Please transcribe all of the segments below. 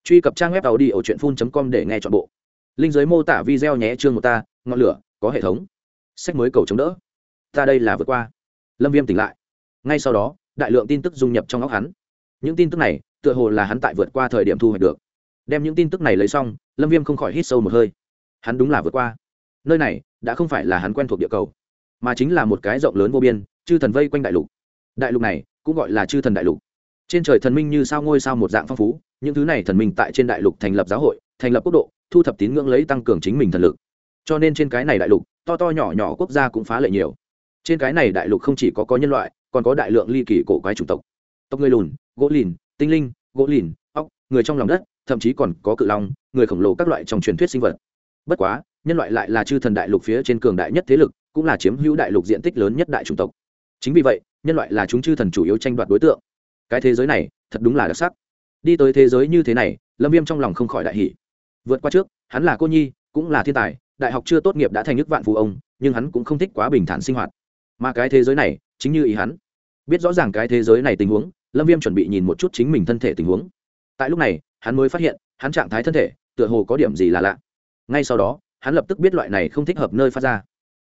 Truy cập trang web audiochuyenphun.com để nghe trọn bộ. Linh dưới mô tả video nhé. Chương một ta, ngọn lửa, có hệ thống. Sách mới cầu chống đỡ. Ta đây là vượt qua. Lâm Viêm tỉnh lại. Ngay sau đó, đại lượng tin tức dung nhập trong óc hắn. Những tin tức này, tựa hồ là hắn tại vượt qua thời điểm thu hoạch được. Đem những tin tức này lấy xong, Lâm Viêm không khỏi hít sâu một hơi. Hắn đúng là vượt qua. Nơi này đã không phải là hắn quen thuộc địa cầu, mà chính là một cái rộng lớn vô biên, chư thần vây quanh đại lục. Đại lục này cũng gọi là chư thần đại lục. Trên trời thần minh như sao ngôi sao một dạng phong phú, những thứ này thần minh tại trên đại lục thành lập giáo hội, thành lập quốc độ, thu thập tín ngưỡng lấy tăng cường chính mình thần lực. Cho nên trên cái này đại lục, to to nhỏ nhỏ quốc gia cũng phá lệ nhiều. Trên cái này đại lục không chỉ có nhân loại, còn có đại lượng ly kỳ cổ quái chủng tộc. Tộc người lùn, gỗ lìn, tinh linh, gỗ lìn, ốc, người trong lòng đất, thậm chí còn có cự long, người khổng lồ các loại trong truyền thuyết sinh vật. Bất quá, nhân loại lại là chư thần đại lục phía trên cường đại nhất thế lực, cũng là chiếm hữu đại lục diện tích lớn nhất đại chủng tộc. Chính vì vậy, nhân loại là chúng chư thần chủ yếu tranh đoạt đối tượng. Cái thế giới này thật đúng là đặc sắc. Đi tới thế giới như thế này, Lâm Viêm trong lòng không khỏi đại hỉ. Vượt qua trước, hắn là cô nhi, cũng là thiên tài, đại học chưa tốt nghiệp đã thành nước vạn phú ông, nhưng hắn cũng không thích quá bình thản sinh hoạt. Mà cái thế giới này, chính như ý hắn. Biết rõ ràng cái thế giới này tình huống, Lâm Viêm chuẩn bị nhìn một chút chính mình thân thể tình huống. Tại lúc này, hắn mới phát hiện, hắn trạng thái thân thể, tựa hồ có điểm gì là lạ. Ngay sau đó, hắn lập tức biết loại này không thích hợp nơi phát ra.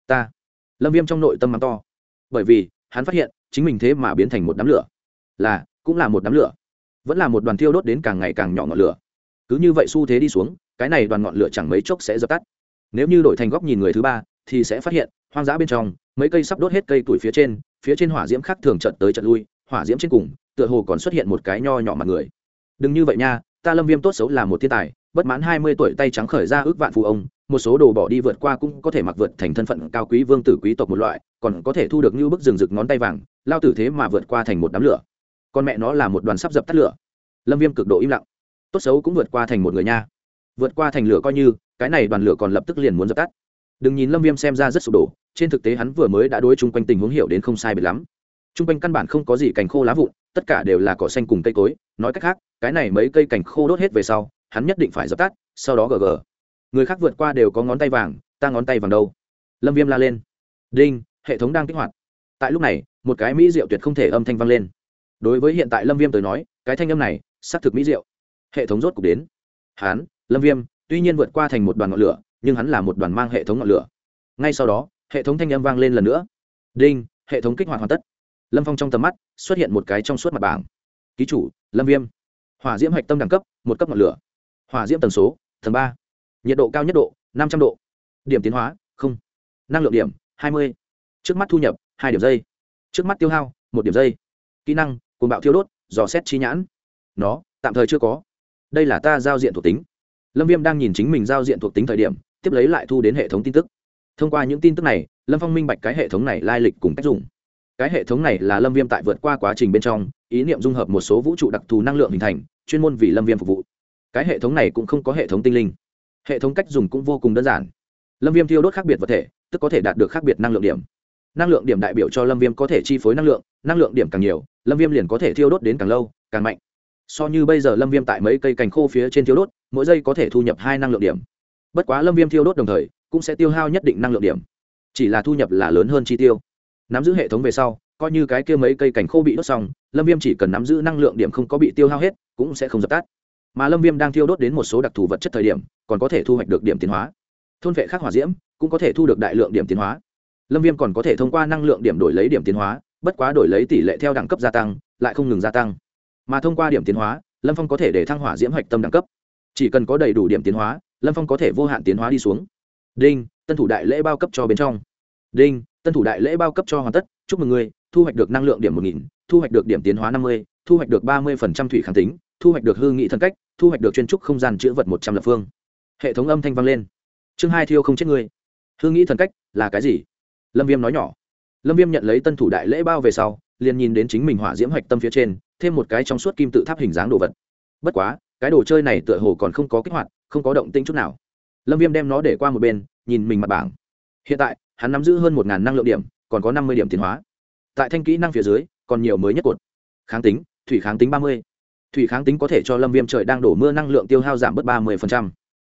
Lâm Viêm trong nội tâm mắng to. Bởi vì, hắn phát hiện, chính mình thế mà biến thành một đám lửa. Cũng là một đám lửa, vẫn là một đoàn thiêu đốt đến càng ngày càng nhỏ ngọn lửa. Cứ như vậy xu thế đi xuống, cái này đoàn ngọn lửa chẳng mấy chốc sẽ dập tắt. Nếu như đổi thành góc nhìn người thứ ba, thì sẽ phát hiện hoang dã bên trong mấy cây sắp đốt hết cây tuổi phía trên hỏa diễm khác thường chợt tới chợt lui, hỏa diễm trên cùng tựa hồ còn xuất hiện một cái nho nhỏ mặt người. Đừng như vậy nha, ta Lâm Viêm tốt xấu là một thiên tài, bất mãn 20 tuổi tay trắng khởi ra ước vạn phú ông, một số đồ bỏ đi vượt qua cũng có thể mặc vượt thành thân phận cao quý vương tử quý tộc một loại, còn có thể thu được như bức rừng rực ngón tay vàng, lao tử thế mà vượt qua thành một đám lửa. Con mẹ nó là một đoàn sắp dập tắt lửa. Lâm Viêm cực độ im lặng. Tốt xấu cũng vượt qua thành một người nha. Vượt qua thành lửa coi như, cái này đoàn lửa còn lập tức liền muốn dập tắt. Đừng nhìn Lâm Viêm xem ra rất sụp đổ, trên thực tế hắn vừa mới đã đối chung quanh tình huống hiểu đến không sai biệt lắm. Chung quanh căn bản không có gì cành khô lá vụn, tất cả đều là cỏ xanh cùng cây cối, nói cách khác, cái này mấy cây cành khô đốt hết về sau, hắn nhất định phải dập tắt, sau đó gg. Người khác vượt qua đều có ngón tay vàng, ta ngón tay vàng đâu? Lâm Viêm la lên. Đinh, hệ thống đang kích hoạt. Tại lúc này, một cái mỹ diệu tuyệt không thể âm thanh vang lên. Đối với hiện tại Lâm Viêm tới nói, cái thanh âm này xác thực mỹ diệu. Hệ thống rốt cục đến. Hắn, Lâm Viêm, tuy nhiên vượt qua thành một đoàn ngọn lửa, nhưng hắn là một đoàn mang hệ thống ngọn lửa. Ngay sau đó, hệ thống thanh âm vang lên lần nữa. Đinh, hệ thống kích hoạt hoàn tất. Lâm Phong trong tầm mắt xuất hiện một cái trong suốt mặt bảng. Ký chủ, Lâm Viêm. Hỏa diễm hạch tâm đẳng cấp, 1 cấp ngọn lửa. Hỏa diễm tần số, tầng 3. Nhiệt độ cao nhất độ, 500 độ. Điểm tiến hóa, 0. Năng lượng điểm, 20. Trước mắt thu nhập, 2 điểm giây. Trước mắt tiêu hao, 1 điểm giây. Kỹ năng, cuồng bạo thiêu đốt, dò xét chi nhãn. Nó tạm thời chưa có. Đây là ta giao diện thuộc tính. Lâm Viêm đang nhìn chính mình giao diện thuộc tính thời điểm, tiếp lấy lại thu đến hệ thống tin tức. Thông qua những tin tức này, Lâm Phong minh bạch cái hệ thống này lai lịch cùng cách dùng. Cái hệ thống này là Lâm Viêm tại vượt qua quá trình bên trong, ý niệm dung hợp một số vũ trụ đặc thù năng lượng hình thành, chuyên môn vì Lâm Viêm phục vụ. Cái hệ thống này cũng không có hệ thống tinh linh. Hệ thống cách dùng cũng vô cùng đơn giản. Lâm Viêm thiêu đốt khác biệt vật thể, tức có thể đạt được khác biệt năng lượng điểm. Năng lượng điểm đại biểu cho Lâm Viêm có thể chi phối năng lượng điểm càng nhiều, Lâm Viêm liền có thể thiêu đốt đến càng lâu, càng mạnh. So như bây giờ Lâm Viêm tại mấy cây cành khô phía trên thiêu đốt, mỗi giây có thể thu nhập 2 năng lượng điểm. Bất quá Lâm Viêm thiêu đốt đồng thời cũng sẽ tiêu hao nhất định năng lượng điểm. Chỉ là thu nhập là lớn hơn chi tiêu. Nắm giữ hệ thống về sau, coi như cái kia mấy cây cành khô bị đốt xong, Lâm Viêm chỉ cần nắm giữ năng lượng điểm không có bị tiêu hao hết, cũng sẽ không dập tắt. Mà Lâm Viêm đang thiêu đốt đến một số đặc thù vật chất thời điểm, còn có thể thu hoạch được điểm tiến hóa. Thôn vệ khác hỏa diễm, cũng có thể thu được đại lượng điểm tiến hóa. Lâm Viêm còn có thể thông qua năng lượng điểm đổi lấy điểm tiến hóa, bất quá đổi lấy tỷ lệ theo đẳng cấp gia tăng, lại không ngừng gia tăng. Mà thông qua điểm tiến hóa, Lâm Phong có thể để thăng hỏa diễm hạch tâm đẳng cấp. Chỉ cần có đầy đủ điểm tiến hóa, Lâm Phong có thể vô hạn tiến hóa đi xuống. Đinh, tân thủ đại lễ bao cấp cho bên trong. Đinh, tân thủ đại lễ bao cấp cho hoàn tất, chúc mừng ngươi, thu hoạch được năng lượng điểm 1000, thu hoạch được điểm tiến hóa 50, thu hoạch được 30% thủy kháng tính, thu hoạch được hư nghị thân cách, thu hoạch được chuyên trúc không gian chữa vật 100 lập phương. Hệ thống âm thanh vang lên. Chương 2 thiêu không chết ngươi. Hư nghị thần cách là cái gì? Lâm Viêm nói nhỏ. Lâm Viêm nhận lấy tân thủ đại lễ bao về sau, liền nhìn đến chính mình hỏa diễm hạch tâm phía trên, thêm một cái trong suốt kim tự tháp hình dáng đồ vật. Bất quá, cái đồ chơi này tựa hồ còn không có kích hoạt, không có động tĩnh chút nào. Lâm Viêm đem nó để qua một bên, nhìn mình mặt bảng. Hiện tại, hắn nắm giữ hơn 1000 năng lượng điểm, còn có 50 điểm tiến hóa. Tại thanh kỹ năng phía dưới, còn nhiều mới nhất cột. Kháng tính, thủy kháng tính 30. Thủy kháng tính có thể cho Lâm Viêm trời đang đổ mưa năng lượng tiêu hao giảm bớt 30%.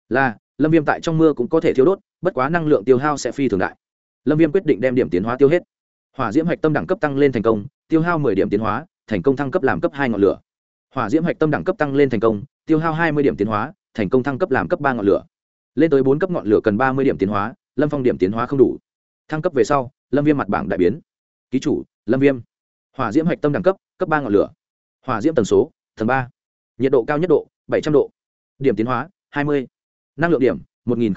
Lâm Viêm tại trong mưa cũng có thể thiêu đốt, bất quá năng lượng tiêu hao sẽ phi thường đại. Lâm Viêm quyết định đem điểm tiến hóa tiêu hết. Hỏa diễm hạch tâm đẳng cấp tăng lên thành công, tiêu hao 10 điểm tiến hóa, thành công thăng cấp làm cấp 2 ngọn lửa. Hỏa diễm hạch tâm đẳng cấp tăng lên thành công, tiêu hao 20 điểm tiến hóa thành công thăng cấp làm cấp 3 ngọn lửa. Lên tới 4 cấp ngọn lửa cần 30 điểm tiến hóa, lâm phong điểm tiến hóa không đủ. Thăng cấp về sau lâm viêm mặt bảng đại biến. Ký chủ lâm viêm, hỏa diễm hạch tâm đẳng cấp cấp 3 ngọn lửa, hỏa diễm tần số tầng 3, nhiệt độ cao nhất độ 700 độ, điểm tiến hóa 20, năng lượng điểm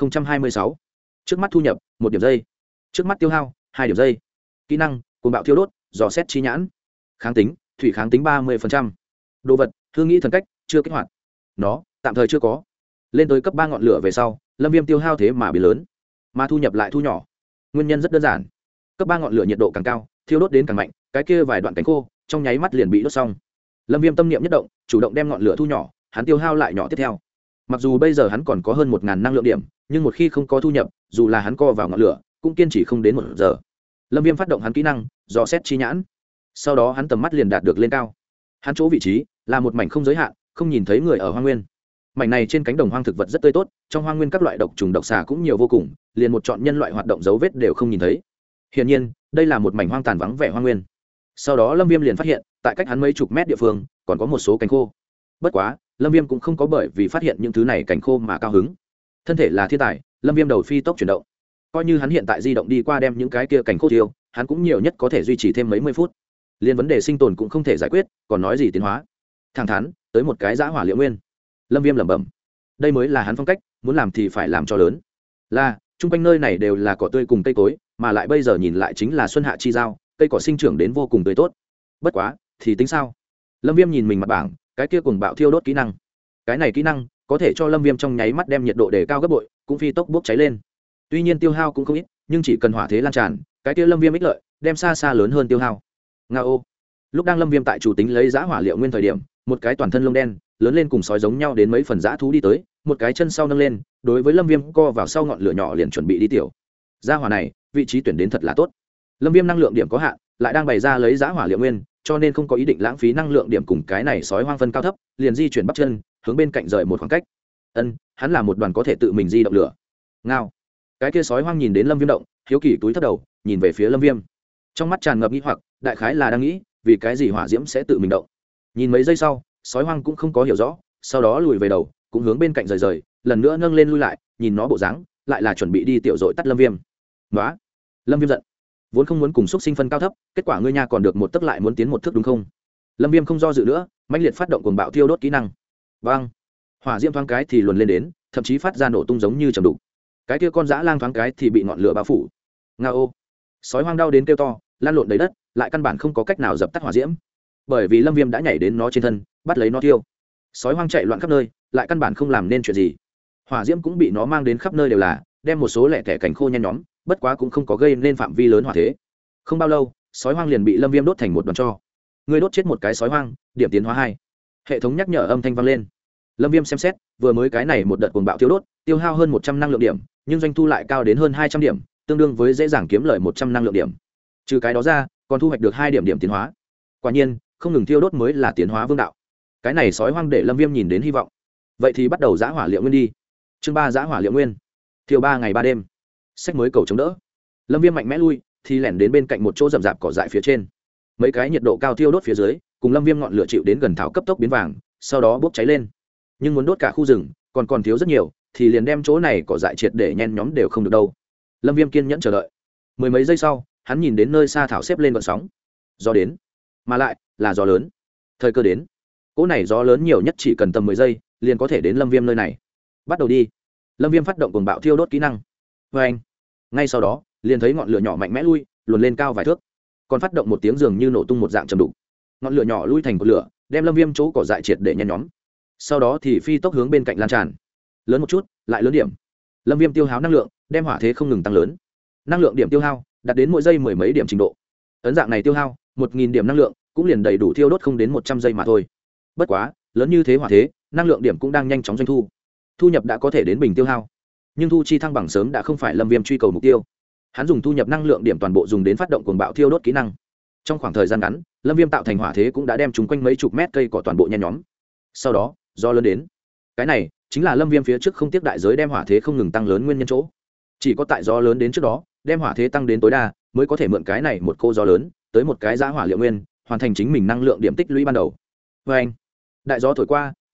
1026, trước mắt thu nhập 1 điểm giây, trước mắt tiêu hao 2 điểm giây. Kỹ năng cuồng bạo thiêu đốt, dò xét chi nhãn, kháng tính thủy kháng tính 30%. Đồ vật hương nghĩ thần cách chưa kích hoạt, nó tạm thời chưa có. Lên tới cấp 3 ngọn lửa về sau lâm viêm tiêu hao thế mà bị lớn, mà thu nhập lại thu nhỏ. Nguyên nhân rất đơn giản, cấp 3 ngọn lửa nhiệt độ càng cao thiêu đốt đến càng mạnh, cái kia vài đoạn cánh khô trong nháy mắt liền bị đốt xong. Lâm viêm tâm niệm nhất động, chủ động đem ngọn lửa thu nhỏ, hắn tiêu hao lại nhỏ tiếp theo. Mặc dù bây giờ hắn còn có hơn 1000 năng lượng điểm, nhưng một khi không có thu nhập, dù là hắn co vào ngọn lửa cũng kiên trì không đến 1 giờ. Lâm viêm phát động hắn kỹ năng dò xét chi nhãn, sau đó hắn tầm mắt liền đạt được lên cao. Hắn chỗ vị trí là một mảnh không giới hạn, không nhìn thấy người ở hoang nguyên. Mảnh này trên cánh đồng hoang thực vật rất tươi tốt, trong hoang nguyên các loại độc trùng độc xà cũng nhiều vô cùng, liền một trọn nhân loại hoạt động dấu vết đều không nhìn thấy. Hiển nhiên đây là một mảnh hoang tàn vắng vẻ hoang nguyên. Sau đó lâm viêm liền phát hiện tại cách hắn mấy chục mét địa phương còn có một số cánh khô. Bất quá lâm viêm cũng không có bởi vì phát hiện những thứ này cánh khô mà cao hứng. Thân thể là thiên tài, lâm viêm đầu phi tốc chuyển động. Coi như hắn hiện tại di động đi qua đem những cái kia cánh khô tiêu, hắn cũng nhiều nhất có thể duy trì thêm mấy mươi phút. Liên vấn đề sinh tồn cũng không thể giải quyết, còn nói gì tiến hóa. Thẳng thắn tới một cái dã hỏa liệu nguyên. Lâm viêm lẩm bẩm, đây mới là hắn phong cách, muốn làm thì phải làm cho lớn. Là chung quanh nơi này đều là cỏ tươi cùng cây cối, mà lại bây giờ nhìn lại chính là xuân hạ chi giao, cây cỏ sinh trưởng đến vô cùng tươi tốt. Bất quá thì tính sao? Lâm viêm nhìn mình mặt bảng, cái kia cuồng bạo thiêu đốt kỹ năng, cái này kỹ năng có thể cho lâm viêm trong nháy mắt đem nhiệt độ đề cao gấp bội, cũng phi tốc bốc cháy lên. Tuy nhiên tiêu hao cũng không ít, nhưng chỉ cần hỏa thế lan tràn, cái kia lâm viêm ích lợi đem xa xa lớn hơn tiêu hao. Ngao. Lúc đang lâm viêm tại chủ tính lấy dã hỏa liệu nguyên thời điểm, một cái toàn thân lông đen lớn lên cùng sói giống nhau đến mấy phần dã thú đi tới, một cái chân sau nâng lên, đối với lâm viêm co vào sau ngọn lửa nhỏ liền chuẩn bị đi tiểu. Dã hỏa này vị trí tuyển đến thật là tốt. Lâm viêm năng lượng điểm có hạn, lại đang bày ra lấy dã hỏa liệu nguyên, cho nên không có ý định lãng phí năng lượng điểm cùng cái này sói hoang phân cao thấp, liền di chuyển bắp chân hướng bên cạnh rời một khoảng cách. Hắn là một đoàn có thể tự mình di động lửa. Ngao. Cái kia sói hoang nhìn đến lâm viêm động, hiếu kỳ túi thấp đầu nhìn về phía lâm viêm, trong mắt tràn ngập nghi hoặc, đại khái là đang nghĩ vì cái gì hỏa diễm sẽ tự mình động. Nhìn mấy giây sau sói hoang cũng không có hiểu rõ, sau đó lùi về đầu cũng hướng bên cạnh rời, lần nữa nâng lên lui lại, nhìn nó bộ dáng lại là chuẩn bị đi tiểu dội tắt lâm viêm. Nóa. Lâm viêm giận, vốn không muốn cùng xúc sinh phân cao thấp, kết quả ngươi nha còn được một tấc lại muốn tiến một thước đúng không? Lâm viêm không do dự nữa, mãnh liệt phát động cuồng bạo thiêu đốt kỹ năng. Bang. Hỏa diễm thoáng cái thì luồn lên đến, thậm chí phát ra nổ tung giống như trầm đục. Cái kia con dã lang thoáng cái thì bị ngọn lửa bao phủ. Ngao. Sói hoang đau đến kêu to, lan lộn đầy đất, lại căn bản không có cách nào dập tắt hỏa diễm, bởi vì lâm viêm đã nhảy đến nó trên thân, bắt lấy nó thiêu. Sói hoang chạy loạn khắp nơi, lại căn bản không làm nên chuyện gì. Hỏa diễm cũng bị nó mang đến khắp nơi đều là, đem một số lẻ tẻ cành khô nhen nhóm, bất quá cũng không có gây nên phạm vi lớn hỏa thế. Không bao lâu sói hoang liền bị lâm viêm đốt thành một đoàn tro. Ngươi đốt chết một cái sói hoang, điểm tiến hóa 2. Hệ thống nhắc nhở âm thanh vang lên. Lâm viêm xem xét, vừa mới cái này một đợt cuồng bạo thiêu đốt, tiêu hao hơn 100 năng lượng điểm, nhưng doanh thu lại cao đến hơn 200 điểm, tương đương với dễ dàng kiếm lời 100 năng lượng điểm. Trừ cái đó ra còn thu hoạch được 2 điểm tiến hóa. Quả nhiên không ngừng thiêu đốt mới là tiến hóa vương đạo. Cái này sói hoang để lâm viêm nhìn đến hy vọng. Vậy thì bắt đầu dã hỏa liệu nguyên đi. Chương 3 dã hỏa liệu nguyên. Thiêu 3 ngày 3 đêm. Sách mới cầu chống đỡ. Lâm viêm mạnh mẽ lui thì lẻn đến bên cạnh một chỗ rậm rạp cỏ dại phía trên. Mấy cái nhiệt độ cao thiêu đốt phía dưới, cùng lâm viêm ngọn lửa chịu đến gần thảo cấp tốc biến vàng, sau đó bốc cháy lên. Nhưng muốn đốt cả khu rừng còn thiếu rất nhiều, thì liền đem chỗ này cỏ dại triệt để nhen nhóm đều không được đâu. Lâm viêm kiên nhẫn chờ đợi. Mười mấy giây sau hắn nhìn đến nơi xa thảo xếp lên gợn sóng. Gió đến, mà lại là gió lớn. Thời cơ đến. Cỗ này gió lớn nhiều nhất chỉ cần tầm 10 giây liền có thể đến lâm viêm nơi này. Bắt đầu đi. Lâm viêm phát động cuồng bạo thiêu đốt kỹ năng. Vê anh. Ngay sau đó liền thấy ngọn lửa nhỏ mạnh mẽ lui luồn lên cao vài thước, còn phát động một tiếng dường như nổ tung một dạng trầm đục. Ngọn lửa nhỏ lui thành cột lửa, đem lâm viêm chỗ cỏ dại triệt để nhen nhóm. Sau đó thì phi tốc hướng bên cạnh lan tràn. Lớn một chút lại lớn điểm. Lâm viêm tiêu hao năng lượng, đem hỏa thế không ngừng tăng lớn. Năng lượng điểm tiêu hao đạt đến mỗi giây mười mấy điểm trình độ. Ấn dạng này tiêu hao 1000 điểm năng lượng cũng liền đầy đủ thiêu đốt không đến 100 giây mà thôi. Bất quá lớn như thế hỏa thế, năng lượng điểm cũng đang nhanh chóng doanh thu. Thu nhập đã có thể đến bình tiêu hao, nhưng thu chi thăng bằng sớm đã không phải lâm viêm truy cầu mục tiêu. Hắn dùng thu nhập năng lượng điểm toàn bộ dùng đến phát động cuồng bạo thiêu đốt kỹ năng. Trong khoảng thời gian ngắn lâm viêm tạo thành hỏa thế cũng đã đem chúng quanh mấy chục mét cây cỏ toàn bộ nhen nhóm. Sau đó do lớn đến, cái này chính là lâm viêm phía trước không tiếc đại giới đem hỏa thế không ngừng tăng lớn nguyên nhân chỗ. Chỉ có tại gió lớn đến trước đó đem hỏa thế tăng đến tối đa mới có thể mượn cái này một cô gió lớn tới một cái dã hỏa liệu nguyên, hoàn thành chính mình năng lượng điểm tích lũy ban đầu. Vê anh. Đại gió thổi qua,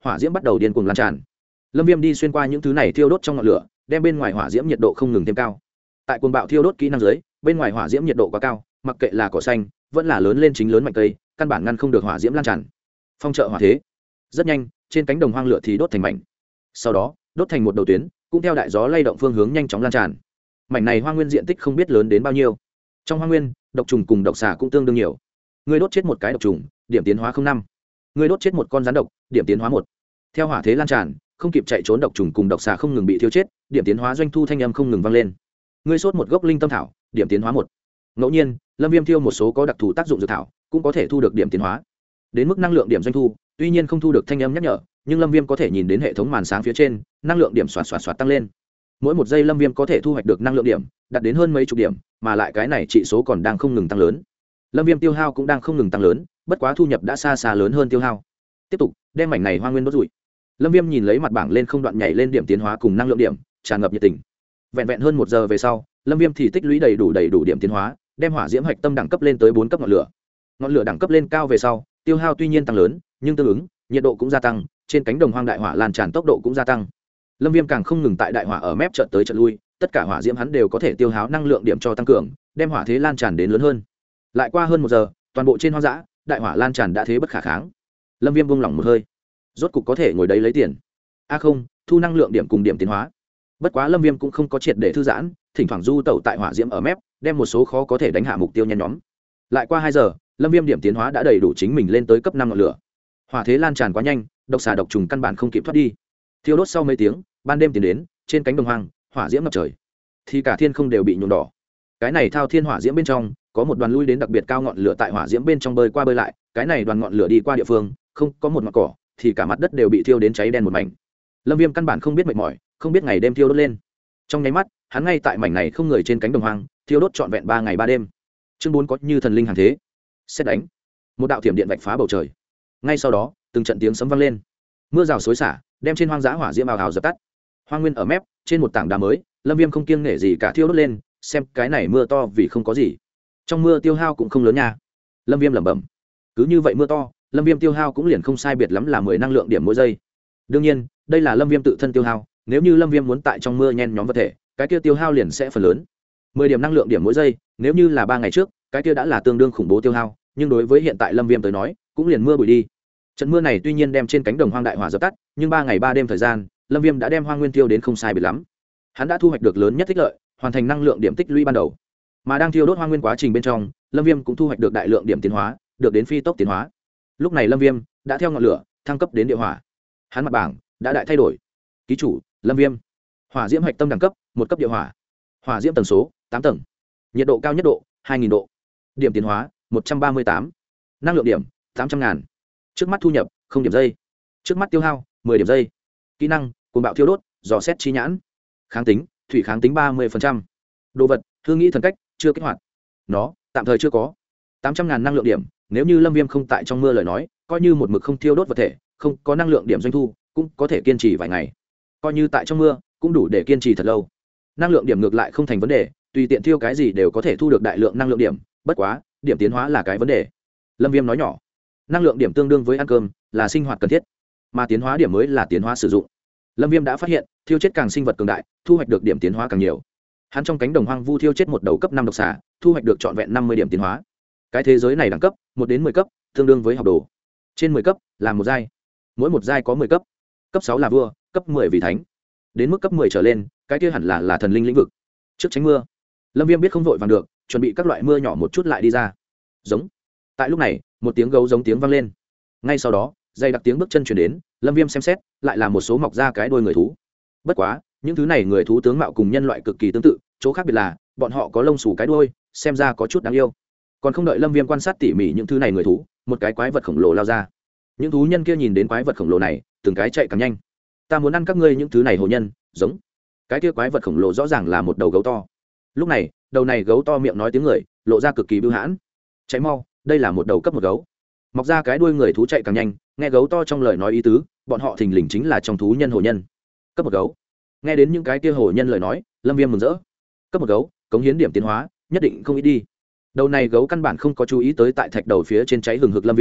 hỏa diễm bắt đầu điên cuồng lan tràn. Lâm Viêm đi xuyên qua những thứ này thiêu đốt trong ngọn lửa, đem bên ngoài hỏa diễm nhiệt độ không ngừng thêm cao. Tại cuồng bạo thiêu đốt kỹ năng dưới, bên ngoài hỏa diễm nhiệt độ quá cao, mặc kệ là cỏ xanh, vẫn là lớn lên chính lớn mạnh cây, căn bản ngăn không được hỏa diễm lan tràn. Phong trợ hỏa thế. Rất nhanh, trên cánh đồng hoang lửa thì đốt thành mảnh. Sau đó, đốt thành một đầu tuyến, cũng theo đại gió lay động phương hướng nhanh chóng lan tràn. Mảnh này hoang nguyên diện tích không biết lớn đến bao nhiêu. Trong hoang nguyên, độc trùng cùng độc xà cũng tương đương nhiều. Ngươi đốt chết một cái độc trùng, điểm tiến hóa 05. Ngươi đốt chết một con rắn độc, điểm tiến hóa 1. Theo hỏa thế lan tràn, không kịp chạy trốn độc trùng cùng độc xà không ngừng bị thiêu chết, điểm tiến hóa doanh thu thanh âm không ngừng vang lên. Ngươi sốt một gốc linh tâm thảo, điểm tiến hóa 1. Ngẫu nhiên, Lâm Viêm thiêu một số có đặc thù tác dụng dược thảo, cũng có thể thu được điểm tiến hóa. Đến mức năng lượng điểm doanh thu, tuy nhiên không thu được thanh âm nhắc nhở, nhưng Lâm Viêm có thể nhìn đến hệ thống màn sáng phía trên, năng lượng điểm xoạt xoạt xoạt tăng lên. Mỗi một giây Lâm Viêm có thể thu hoạch được năng lượng điểm, đạt đến hơn mấy chục điểm, mà lại cái này trị số còn đang không ngừng tăng lớn. Lâm Viêm tiêu hao cũng đang không ngừng tăng lớn, bất quá thu nhập đã xa xa lớn hơn tiêu hao. Tiếp tục đem mảnh này hoang nguyên đốt rủi. Lâm Viêm nhìn lấy mặt bảng lên không đoạn nhảy lên điểm tiến hóa cùng năng lượng điểm, tràn ngập nhiệt tình. Vẹn vẹn hơn 1 giờ về sau, Lâm Viêm thì tích lũy đầy đủ điểm tiến hóa, đem hỏa diễm hạch tâm đẳng cấp lên tới 4 cấp ngọn lửa. Ngọn lửa đẳng cấp lên cao về sau, tiêu hao tuy nhiên tăng lớn, nhưng tương ứng, nhiệt độ cũng gia tăng, trên cánh đồng hoang đại hỏa lan tràn tốc độ cũng gia tăng. Lâm Viêm càng không ngừng tại đại hỏa ở mép chợt tới chợt lui, tất cả hỏa diễm hắn đều có thể tiêu hao năng lượng điểm cho tăng cường, đem hỏa thế lan tràn đến lớn hơn. Lại qua hơn 1 giờ, toàn bộ trên hoang dã, đại hỏa lan tràn đã thế bất khả kháng. Lâm Viêm buông lỏng một hơi, rốt cục có thể ngồi đấy lấy tiền. Không, thu năng lượng điểm cùng điểm tiến hóa. Bất quá Lâm Viêm cũng không có triệt để thư giãn, thỉnh thoảng du tẩu tại hỏa diễm ở mép, đem một số khó có thể đánh hạ mục tiêu nhen nhóm. Lại qua 2 giờ, Lâm Viêm điểm tiến hóa đã đầy đủ chính mình lên tới cấp 5 ngọn lửa. Hỏa thế lan tràn quá nhanh, độc xà độc trùng căn bản không kịp thoát đi. Thiêu đốt sau mấy tiếng, ban đêm tiến đến, trên cánh đồng hoang, hỏa diễm ngập trời, thì cả thiên không đều bị nhuộm đỏ. Cái này thao thiên hỏa diễm bên trong, có một đoàn lui đến đặc biệt cao ngọn lửa tại hỏa diễm bên trong bơi qua bơi lại, cái này đoàn ngọn lửa đi qua địa phương, không có một ngọn cỏ, thì cả mặt đất đều bị thiêu đến cháy đen một mảnh. Lâm Viêm căn bản không biết mệt mỏi, không biết ngày đêm thiêu đốt lên. Trong nháy mắt, hắn ngay tại mảnh này không người trên cánh đồng hoang, thiêu đốt trọn vẹn 3 ngày 3 đêm. Chương 4 có như thần linh hàng thế. Sét đánh. Một đạo thiểm điện vạch phá bầu trời. Ngay sau đó, từng trận tiếng sấm vang lên. Mưa rào xối xả, đem trên hoang dã hỏa diễm ào ào dập tắt. Hoang nguyên ở mép, trên một tảng đá mới, Lâm Viêm không kiêng nể gì cả thiêu đốt lên, xem cái này mưa to vì không có gì. Trong mưa tiêu hao cũng không lớn nha. Lâm Viêm lẩm bẩm. Cứ như vậy mưa to, Lâm Viêm tiêu hao cũng liền không sai biệt lắm là 10 năng lượng điểm mỗi giây. Đương nhiên, đây là Lâm Viêm tự thân tiêu hao, nếu như Lâm Viêm muốn tại trong mưa nhen nhóm vật thể, cái kia tiêu hao liền sẽ phần lớn. 10 điểm năng lượng điểm mỗi giây, nếu như là 3 ngày trước, cái kia đã là tương đương khủng bố tiêu hao, nhưng đối với hiện tại Lâm Viêm tới nói, cũng liền mưa bụi đi. Trận mưa này tuy nhiên đem trên cánh đồng hoang đại hỏa dập tắt, nhưng 3 ngày 3 đêm thời gian, Lâm Viêm đã đem hoang nguyên tiêu đến không sai biệt lắm. Hắn đã thu hoạch được lớn nhất tích lợi, hoàn thành năng lượng điểm tích lũy ban đầu. Mà đang thiêu đốt hoang nguyên quá trình bên trong, Lâm Viêm cũng thu hoạch được đại lượng điểm tiến hóa, được đến phi tốc tiến hóa. Lúc này Lâm Viêm đã theo ngọn lửa thăng cấp đến địa hỏa. Hắn mặt bảng đã đại thay đổi. Ký chủ: Lâm Viêm. Hỏa diễm hạch tâm đẳng cấp: 1 cấp địa hỏa. Hỏa diễm tần số: 8 tầng. Nhiệt độ cao nhất độ: 2000 độ. Điểm tiến hóa: 138. Năng lượng điểm: 800.000. Trước mắt thu nhập: 0 điểm giây. Trước mắt tiêu hao: 10 điểm giây. Kỹ năng: cuồng bạo thiêu đốt, dò xét chi nhãn. Kháng tính: thủy kháng tính 30%. Đồ vật: hương nghĩ thần cách, chưa kích hoạt. Nó tạm thời chưa có. 800.000 năng lượng điểm, nếu như Lâm Viêm không tại trong mưa lời nói, coi như một mực không thiêu đốt vật thể, không có năng lượng điểm doanh thu, cũng có thể kiên trì vài ngày. Coi như tại trong mưa, cũng đủ để kiên trì thật lâu. Năng lượng điểm ngược lại không thành vấn đề, tùy tiện thiêu cái gì đều có thể thu được đại lượng năng lượng điểm, bất quá, điểm tiến hóa là cái vấn đề. Lâm Viêm nói nhỏ. Năng lượng điểm tương đương với ăn cơm, là sinh hoạt cần thiết, mà tiến hóa điểm mới là tiến hóa sử dụng. Lâm Viêm đã phát hiện, thiêu chết càng sinh vật cường đại, thu hoạch được điểm tiến hóa càng nhiều. Hắn trong cánh đồng hoang vu thiêu chết một đầu cấp 5 độc xà, thu hoạch được trọn vẹn 50 điểm tiến hóa. Cái thế giới này đẳng cấp 1 đến 10 cấp, tương đương với học đồ. Trên 10 cấp là một giai. Mỗi một giai có 10 cấp. Cấp 6 là vua, cấp 10 vị thánh. Đến mức cấp 10 trở lên, cái kia hẳn là thần linh lĩnh vực. Trước tránh mưa, Lâm Viêm biết không vội vàng được, chuẩn bị các loại mưa nhỏ một chút lại đi ra. Giống. Tại lúc này, một tiếng gấu giống tiếng vang lên. Ngay sau đó, dây đặc tiếng bước chân truyền đến, Lâm Viêm xem xét, lại là một số mọc ra cái đuôi người thú. Bất quá, những thứ này người thú tướng mạo cùng nhân loại cực kỳ tương tự, chỗ khác biệt là bọn họ có lông xù cái đuôi, xem ra có chút đáng yêu. Còn không đợi Lâm Viêm quan sát tỉ mỉ những thứ này người thú, một cái quái vật khổng lồ lao ra. Những thú nhân kia nhìn đến quái vật khổng lồ này, từng cái chạy càng nhanh. Ta muốn ăn các ngươi những thứ này hồ nhân, giống. Cái kia quái vật khổng lồ rõ ràng là một đầu gấu to. Lúc này, đầu này gấu to miệng nói tiếng người, lộ ra cực kỳ bưu hãn. Cháy mau, đây là một đầu cấp 1 gấu. Mọc ra cái đuôi người thú chạy càng nhanh, nghe gấu to trong lời nói ý tứ, bọn họ thình lình chính là trong thú nhân hồ nhân. Cấp 1 gấu. Nghe đến những cái kia hồ nhân lời nói, Lâm Viêm mừng rỡ. Cấp 1 gấu, cống hiến điểm tiến hóa, nhất định không ít đi. Đầu này gấu căn bản không có chú ý tới tại thạch đầu phía trên cháy hừng hực Lâm Viêm,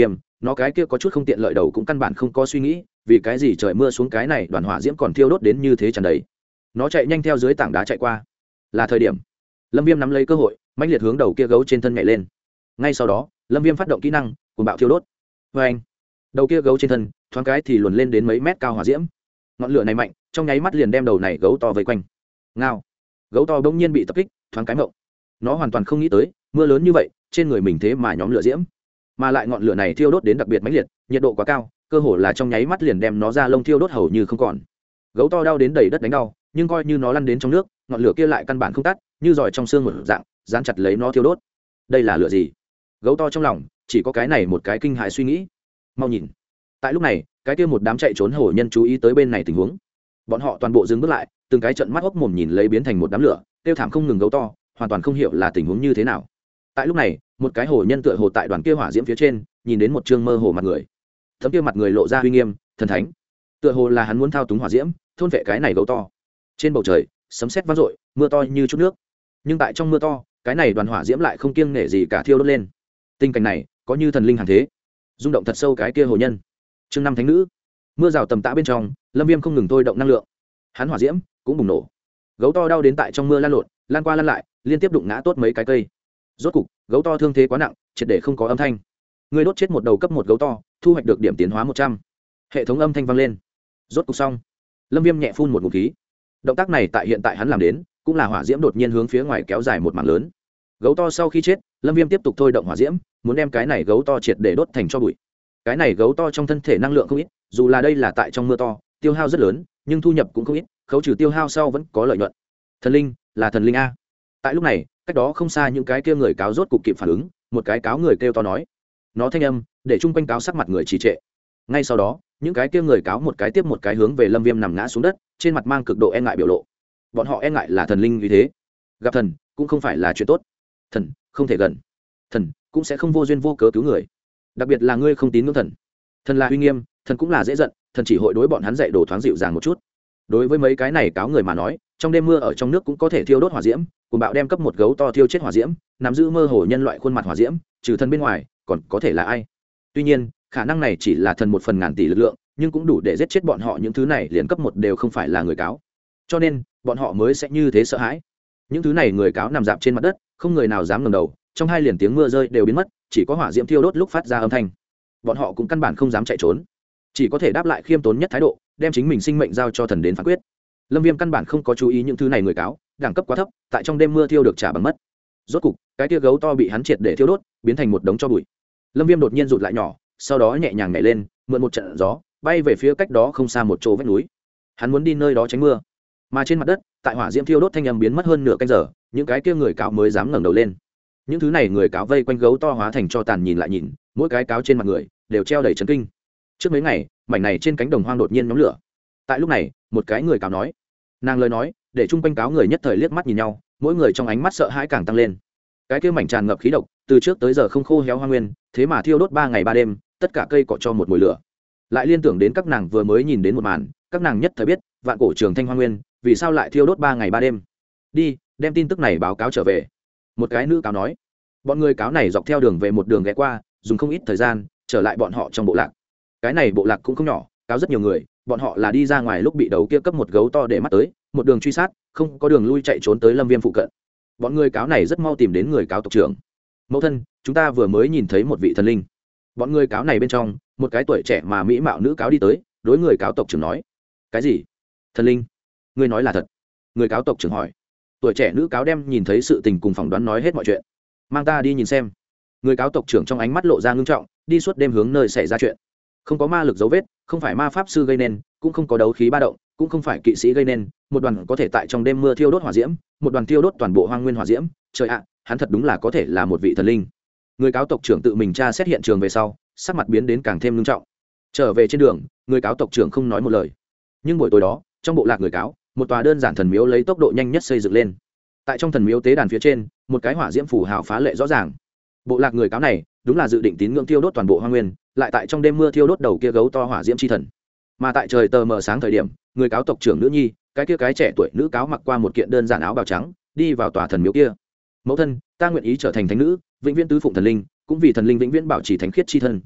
nó cái kia có chút không tiện lợi đầu cũng căn bản không có suy nghĩ vì cái gì trời mưa xuống cái này đoàn hỏa diễm còn thiêu đốt đến như thế tràn đầy. Nó chạy nhanh theo dưới tảng đá chạy qua, là thời điểm Lâm Viêm nắm lấy cơ hội mãnh liệt hướng đầu kia gấu trên thân nhảy lên. Ngay sau đó Lâm Viêm phát động kỹ năng cuồng bạo thiêu đốt. Vê anh, đầu kia gấu trên thân thoáng cái thì luồn lên đến mấy mét cao hỏa diễm. Ngọn lửa này mạnh trong nháy mắt liền đem đầu này gấu to vây quanh. Ngao, gấu to bỗng nhiên bị tập kích thoáng cái mộng. Nó hoàn toàn không nghĩ tới mưa lớn như vậy trên người mình thế mà nhóm lửa diễm, mà lại ngọn lửa này thiêu đốt đến đặc biệt mãnh liệt, nhiệt độ quá cao, cơ hồ là trong nháy mắt liền đem nó ra lông thiêu đốt hầu như không còn. Gấu to đau đến đầy đất đánh đau, nhưng coi như nó lăn đến trong nước, ngọn lửa kia lại căn bản không tắt, như giỏi trong xương một dạng dán chặt lấy nó thiêu đốt. Đây là lửa gì? Gấu to trong lòng chỉ có cái này một cái kinh hãi suy nghĩ. Mau nhìn. Tại lúc này cái kia một đám chạy trốn hổ nhân chú ý tới bên này tình huống, bọn họ toàn bộ dừng bước lại, từng cái trợn mắt hốc mồm nhìn lấy biến thành một đám lửa kêu thảm không ngừng gấu to, hoàn toàn không hiểu là tình huống như thế nào. Tại lúc này một cái hổ nhân tựa hồ tại đoàn kia hỏa diễm phía trên nhìn đến một trương mơ hồ mặt người, tấm kia mặt người lộ ra uy nghiêm thần thánh, tựa hồ là hắn muốn thao túng hỏa diễm thôn vệ cái này gấu to. Trên bầu trời sấm sét vang dội, mưa to như chút nước, nhưng tại trong mưa to cái này đoàn hỏa diễm lại không kiêng nể gì cả thiêu đốt lên. Tình cảnh này có như thần linh hàng thế, rung động thật sâu cái kia hồ nhân. Chương 5 thánh nữ. Mưa rào tầm tã bên trong, Lâm Viêm không ngừng thôi động năng lượng, hắn hỏa diễm cũng bùng nổ. Gấu to đau đến tại trong mưa lan lộn lan qua lan lại, liên tiếp đụng ngã tốt mấy cái cây. Rốt cục gấu to thương thế quá nặng, triệt để không có âm thanh. Người đốt chết một đầu cấp 1 gấu to, thu hoạch được điểm tiến hóa 100. Hệ thống âm thanh vang lên. Rốt cục xong. Lâm Viêm nhẹ phun một ngụm khí. Động tác này tại hiện tại hắn làm đến, cũng là hỏa diễm đột nhiên hướng phía ngoài kéo dài một mảng lớn. Gấu to sau khi chết, Lâm Viêm tiếp tục thôi động hỏa diễm, muốn đem cái này gấu to triệt để đốt thành tro bụi. Cái này gấu to trong thân thể năng lượng không ít, dù là đây là tại trong mưa to, tiêu hao rất lớn, nhưng thu nhập cũng không ít, khấu trừ tiêu hao sau vẫn có lợi nhuận. Thần linh, là thần linh a. Tại lúc này, cách đó không xa những cái kia người cáo rốt cục kịp phản ứng, một cái cáo người kêu to nói. Nó thanh âm để chung quanh cáo sắc mặt người trì trệ. Ngay sau đó, những cái kia người cáo một cái tiếp một cái hướng về Lâm Viêm nằm ngã xuống đất, trên mặt mang cực độ e ngại biểu lộ. Bọn họ e ngại là thần linh như thế, gặp thần cũng không phải là chuyện tốt, thần không thể gần, thần cũng sẽ không vô duyên vô cớ cứu người, đặc biệt là ngươi không tín ngưỡng thần. Thần là uy nghiêm, thần cũng là dễ giận, thần chỉ hội đối bọn hắn dạy đồ thoáng dịu dàng một chút. Đối với mấy cái này cáo người mà nói, trong đêm mưa ở trong nước cũng có thể thiêu đốt hỏa diễm, cùng bạo đem cấp 1 gấu to thiêu chết hỏa diễm, nắm giữ mơ hồ nhân loại khuôn mặt hỏa diễm, trừ thần bên ngoài còn có thể là ai. Tuy nhiên khả năng này chỉ là thần 1 phần ngàn tỷ lực lượng, nhưng cũng đủ để giết chết bọn họ. Những thứ này liền cấp 1 đều không phải là người cáo, cho nên bọn họ mới sẽ như thế sợ hãi. Những thứ này người cáo nằm dạp trên mặt đất, không người nào dám ngẩng đầu, trong hai liền tiếng mưa rơi đều biến mất, chỉ có hỏa diễm thiêu đốt lúc phát ra âm thanh. Bọn họ cũng căn bản không dám chạy trốn, chỉ có thể đáp lại khiêm tốn nhất thái độ, đem chính mình sinh mệnh giao cho thần đến phán quyết. Lâm Viêm căn bản không có chú ý những thứ này người cáo, đẳng cấp quá thấp, tại trong đêm mưa thiêu được trả bằng mất. Rốt cục cái kia gấu to bị hắn triệt để thiêu đốt, biến thành một đống tro bụi. Lâm Viêm đột nhiên rụt lại nhỏ, sau đó nhẹ nhàng nhảy lên, mượn một trận gió bay về phía cách đó không xa một chỗ vách núi. Hắn muốn đi nơi đó tránh mưa. Mà trên mặt đất, tại hỏa diễm thiêu đốt thanh âm biến mất hơn nửa canh giờ, những cái kia người cáo mới dám ngẩng đầu lên. Những thứ này người cáo vây quanh gấu to hóa thành tro tàn nhìn lại nhìn, mỗi cái cáo trên mặt người đều treo đầy chấn kinh. Trước mấy ngày, mảnh này trên cánh đồng hoang đột nhiên nhóm lửa. Tại lúc này, một cái người cáo nói, nàng lời nói để chung quanh cáo người nhất thời liếc mắt nhìn nhau, mỗi người trong ánh mắt sợ hãi càng tăng lên. Cái kia mảnh tràn ngập khí độc, từ trước tới giờ không khô héo hoang nguyên, thế mà thiêu đốt 3 ngày 3 đêm, tất cả cây cỏ cho một mùi lửa. Lại liên tưởng đến các nàng vừa mới nhìn đến một màn, các nàng nhất thời biết, vạn cổ trường thanh hoang nguyên, vì sao lại thiêu đốt 3 ngày 3 đêm. Đi, đem tin tức này báo cáo trở về. Một cái nữ cáo nói. Bọn người cáo này dọc theo đường về một đường ghé qua, dùng không ít thời gian trở lại bọn họ trong bộ lạc. Cái này bộ lạc cũng không nhỏ, cáo rất nhiều người, bọn họ là đi ra ngoài lúc bị đầu kia cấp 1 gấu to để mắt tới, một đường truy sát, không có đường lui chạy trốn tới Lâm Viêm phụ cận. Bọn người cáo này rất mau tìm đến người cáo tộc trưởng. Mẫu thân, chúng ta vừa mới nhìn thấy một vị thần linh. Bọn người cáo này bên trong, một cái tuổi trẻ mà mỹ mạo nữ cáo đi tới, đối người cáo tộc trưởng nói. Cái gì? Thần linh? Ngươi nói là thật? Người cáo tộc trưởng hỏi. Tuổi trẻ nữ cáo đem nhìn thấy sự tình cùng phỏng đoán nói hết mọi chuyện. Mang ta đi nhìn xem. Người cáo tộc trưởng trong ánh mắt lộ ra ngưng trọng, đi suốt đêm hướng nơi xảy ra chuyện. Không có ma lực dấu vết, không phải ma pháp sư gây nên, cũng không có đấu khí ba động, cũng không phải kỵ sĩ gây nên, một đoàn có thể tại trong đêm mưa thiêu đốt hỏa diễm, một đoàn thiêu đốt toàn bộ hoang nguyên hỏa diễm. Trời ạ, hắn thật đúng là có thể là một vị thần linh. Người cáo tộc trưởng tự mình tra xét hiện trường về sau, sắc mặt biến đến càng thêm nghiêm trọng. Trở về trên đường, người cáo tộc trưởng không nói một lời. Nhưng buổi tối đó, trong bộ lạc người cáo, một tòa đơn giản thần miếu lấy tốc độ nhanh nhất xây dựng lên. Tại trong thần miếu tế đàn phía trên, một cái hỏa diễm phù hào phá lệ rõ ràng. Bộ lạc người cáo này, đúng là dự định tín ngưỡng thiêu đốt toàn bộ hoang nguyên, lại tại trong đêm mưa thiêu đốt đầu kia gấu to hỏa diễm chi thần. Mà tại trời tờ mờ sáng thời điểm, người cáo tộc trưởng nữ nhi, cái kia cái trẻ tuổi nữ cáo mặc qua một kiện đơn giản áo bào trắng, đi vào tòa thần miếu kia. Mẫu thân, ta nguyện ý trở thành thánh nữ, vĩnh viễn tứ phụng thần linh, cũng vì thần linh vĩnh viễn bảo trì thánh khiết chi thân.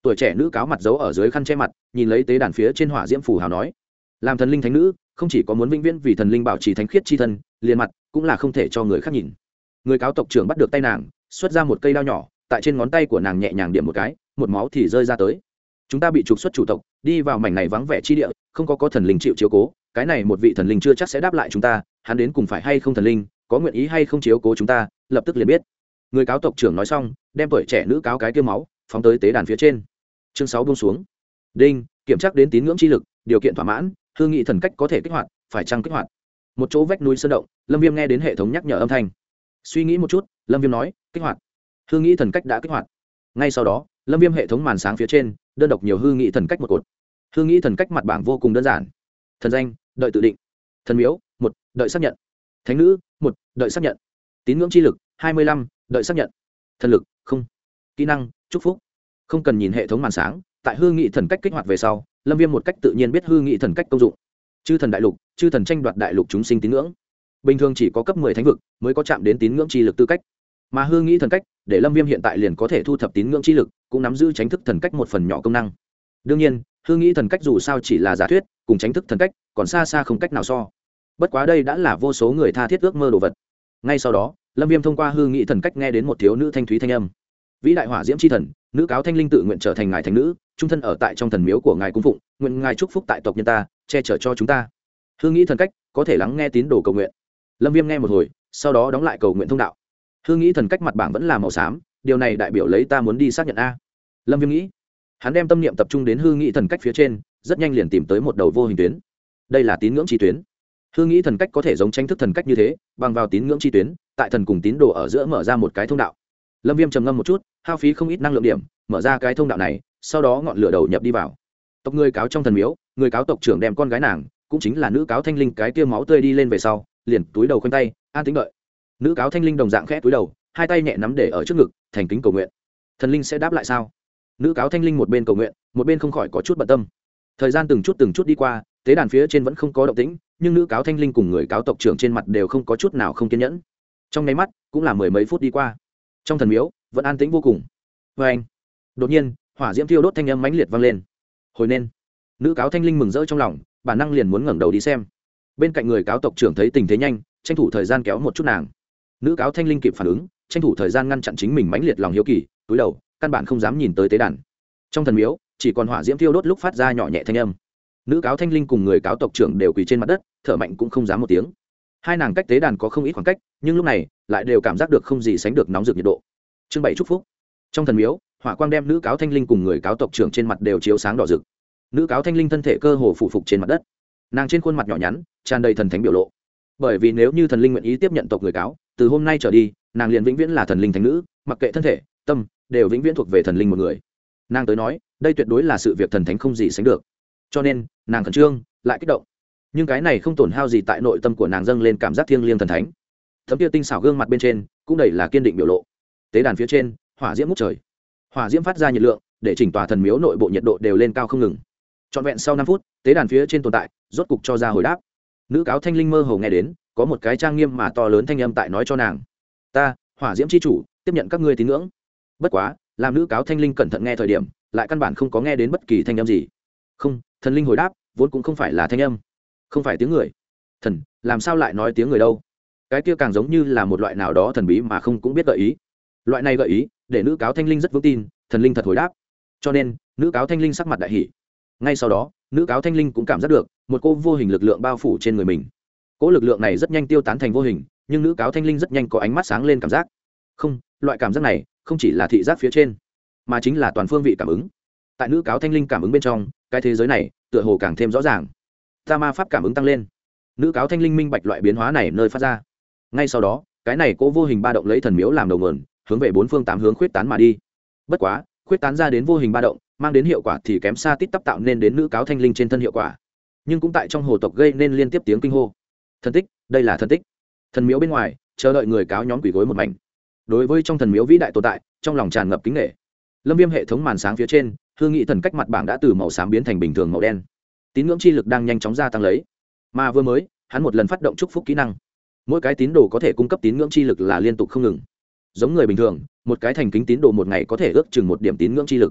tuổi trẻ nữ cáo mặt giấu ở dưới khăn che mặt, nhìn lấy tế đàn phía trên hỏa diễm phù hào nói, làm thần linh thánh nữ không chỉ có muốn vĩnh viễn vì thần linh bảo trì thánh khiết chi thân, liền mặt cũng là không thể cho người khác nhìn. Người cáo tộc trưởng bắt được tay nàng, xuất ra một cây đao nhỏ, tại trên ngón tay của nàng nhẹ nhàng điểm một cái, một máu thì rơi ra tới. Chúng ta bị trục xuất chủ tộc, đi vào mảnh này vắng vẻ chi địa, không có thần linh chịu chiếu cố, cái này một vị thần linh chưa chắc sẽ đáp lại chúng ta, hắn đến cùng phải hay không thần linh, có nguyện ý hay không chiếu cố chúng ta, lập tức liền biết. Người cáo tộc trưởng nói xong, đem tuổi trẻ nữ cáo cái kia máu phóng tới tế đàn phía trên. Chương 6 buông xuống. Đinh, kiểm tra đến tín ngưỡng chi lực, điều kiện thỏa mãn, hư nghị thần cách có thể kích hoạt, phải chăng kích hoạt. Một chỗ vách núi sơn động, Lâm Viêm nghe đến hệ thống nhắc nhở âm thanh. Suy nghĩ một chút, Lâm Viêm nói, kích hoạt. Hư nghị thần cách đã kích hoạt. Ngay sau đó, Lâm Viêm hệ thống màn sáng phía trên, đơn độc nhiều hư nghị thần cách một cột. Hư nghị thần cách mặt bảng vô cùng đơn giản. Thần danh, đợi tự định. Thần miếu, 1, đợi xác nhận. Thánh nữ, 1, đợi xác nhận. Tín ngưỡng chi lực, 25, đợi xác nhận. Thần lực, không. Kỹ năng, chúc phúc. Không cần nhìn hệ thống màn sáng, tại hư nghị thần cách kích hoạt về sau, Lâm Viêm một cách tự nhiên biết hư nghị thần cách công dụng. Chư thần đại lục, chư thần tranh đoạt đại lục chúng sinh tín ngưỡng. Bình thường chỉ có cấp 10 thánh vực mới có chạm đến tín ngưỡng chi lực tư cách. Mà hư nghị thần cách, để Lâm Viêm hiện tại liền có thể thu thập tín ngưỡng chi lực, cũng nắm giữ chánh thức thần cách một phần nhỏ công năng. Đương nhiên, hư nghị thần cách dù sao chỉ là giả thuyết, cùng chánh thức thần cách còn xa xa không cách nào so. Bất quá đây đã là vô số người tha thiết ước mơ đồ vật. Ngay sau đó, Lâm Viêm thông qua hư nghị thần cách nghe đến một thiếu nữ thanh thúy thanh âm. Vĩ đại hỏa diễm chi thần, nữ cáo thanh linh tự nguyện trở thành ngài thánh nữ, trung thân ở tại trong thần miếu của ngài cung phụng, nguyện ngài chúc phúc tại tộc nhân ta, che chở cho chúng ta. Hư nghị thần cách có thể lắng nghe tín đồ cầu nguyện. Lâm Viêm nghe một hồi, sau đó đóng lại cầu nguyện thông đạo. Hư nghị thần cách mặt bảng vẫn là màu xám, điều này đại biểu lấy ta muốn đi xác nhận a. Lâm Viêm nghĩ. Hắn đem tâm niệm tập trung đến hư nghị thần cách phía trên, rất nhanh liền tìm tới một đầu vô hình tuyến. Đây là tín ngưỡng chi tuyến. Hư nghị thần cách có thể giống tranh thức thần cách như thế, bằng vào tín ngưỡng chi tuyến, tại thần cùng tín đồ ở giữa mở ra một cái thông đạo. Lâm Viêm trầm ngâm một chút, hao phí không ít năng lượng điểm, mở ra cái thông đạo này, sau đó ngọn lửa đầu nhập đi vào. Tộc người cáo trong thần miếu, người cáo tộc trưởng đem con gái nàng, cũng chính là nữ cáo thanh linh cái kia máu tươi đi lên về sau, liền túi đầu khoanh tay, an tĩnh đợi. Nữ cáo thanh linh đồng dạng khẽ túi đầu, hai tay nhẹ nắm để ở trước ngực, thành kính cầu nguyện. Thần linh sẽ đáp lại sao? Nữ cáo thanh linh một bên cầu nguyện, một bên không khỏi có chút bận tâm. Thời gian từng chút đi qua, tế đàn phía trên vẫn không có động tĩnh, nhưng nữ cáo thanh linh cùng người cáo tộc trưởng trên mặt đều không có chút nào không kiên nhẫn. Trong nháy mắt, cũng là mười mấy phút đi qua. Trong thần miếu vẫn an tĩnh vô cùng. Và anh, đột nhiên hỏa diễm thiêu đốt thanh âm mãnh liệt vang lên. Hồi nên, nữ cáo thanh linh mừng rỡ trong lòng, bản năng liền muốn ngẩng đầu đi xem. Bên cạnh người cáo tộc trưởng thấy tình thế nhanh, tranh thủ thời gian kéo một chút nàng. Nữ cáo thanh linh kịp phản ứng, tranh thủ thời gian ngăn chặn chính mình mãnh liệt lòng hiếu kỳ, túi đầu, căn bản không dám nhìn tới tế đàn. Trong thần miếu chỉ còn hỏa diễm thiêu đốt lúc phát ra nhỏ nhẹ thanh âm. Nữ cáo thanh linh cùng người cáo tộc trưởng đều quỳ trên mặt đất, thở mạnh cũng không dám một tiếng. Hai nàng cách tế đàn có không ít khoảng cách, nhưng lúc này lại đều cảm giác được không gì sánh được nóng rực nhiệt độ. Chương 7 chúc phúc. Trong thần miếu, hỏa quang đem nữ cáo thanh linh cùng người cáo tộc trưởng trên mặt đều chiếu sáng đỏ rực. Nữ cáo thanh linh thân thể cơ hồ phủ phục trên mặt đất, nàng trên khuôn mặt nhỏ nhắn tràn đầy thần thánh biểu lộ. Bởi vì nếu như thần linh nguyện ý tiếp nhận tộc người cáo, từ hôm nay trở đi, nàng liền vĩnh viễn là thần linh thánh nữ, mặc kệ thân thể, tâm đều vĩnh viễn thuộc về thần linh một người. Nàng tới nói, đây tuyệt đối là sự việc thần thánh không gì sánh được. Cho nên, nàng khẩn trương, lại kích động. Nhưng cái này không tổn hao gì tại nội tâm của nàng dâng lên cảm giác thiêng liêng thần thánh. Thấm kia tinh xảo gương mặt bên trên cũng đầy là kiên định biểu lộ. Tế đàn phía trên, hỏa diễm ngút trời. Hỏa diễm phát ra nhiệt lượng, để chỉnh tòa thần miếu nội bộ nhiệt độ đều lên cao không ngừng. Trọn vẹn sau 5 phút, tế đàn phía trên tồn tại, rốt cục cho ra hồi đáp. Nữ cáo thanh linh mơ hồ nghe đến, có một cái trang nghiêm mà to lớn thanh âm tại nói cho nàng: "Ta, hỏa diễm chi chủ, tiếp nhận các ngươi tín ngưỡng." Bất quá, làm nữ cáo thanh linh cẩn thận nghe thời điểm, lại căn bản không có nghe đến bất kỳ thanh âm gì. Không, thần linh hồi đáp, vốn cũng không phải là thanh âm, không phải tiếng người. Thần, làm sao lại nói tiếng người đâu? Cái kia càng giống như là một loại nào đó thần bí mà không cũng biết gợi ý. Loại này gợi ý, để nữ cáo thanh linh rất vững tin, thần linh thật hồi đáp. Cho nên, nữ cáo thanh linh sắc mặt đại hỉ. Ngay sau đó, nữ cáo thanh linh cũng cảm giác được một cô vô hình lực lượng bao phủ trên người mình. Cỗ lực lượng này rất nhanh tiêu tán thành vô hình, nhưng nữ cáo thanh linh rất nhanh có ánh mắt sáng lên cảm giác. Không, loại cảm giác này không chỉ là thị giác phía trên, mà chính là toàn phương vị cảm ứng. Tại nữ cáo thanh linh cảm ứng bên trong, cái thế giới này tựa hồ càng thêm rõ ràng. Ta ma pháp cảm ứng tăng lên. Nữ cáo thanh linh minh bạch loại biến hóa này nơi phát ra. Ngay sau đó, cái này cỗ vô hình ba động lấy thần miếu làm đầu nguồn, hướng về 4 phương 8 hướng khuyết tán mà đi. Bất quá, khuyết tán ra đến vô hình ba động, mang đến hiệu quả thì kém xa tít tắp tạo nên đến nữ cáo thanh linh trên thân hiệu quả. Nhưng cũng tại trong hồ tộc gây nên liên tiếp tiếng kinh hô. Thần tích, đây là thần tích. Thần miếu bên ngoài, chờ đợi người cáo nhóm quỳ gối một mảnh. Đối với trong thần miếu vĩ đại tồn tại, trong lòng tràn ngập kính nể. Lâm Viêm hệ thống màn sáng phía trên, hư nghị thần cách mặt bảng đã từ màu xám biến thành bình thường màu đen. Tín ngưỡng chi lực đang nhanh chóng gia tăng lấy. Mà vừa mới, hắn một lần phát động chúc phúc kỹ năng. Mỗi cái tín đồ có thể cung cấp tín ngưỡng chi lực là liên tục không ngừng. Giống người bình thường, một cái thành kính tín đồ một ngày có thể ước chừng 1 điểm tín ngưỡng chi lực.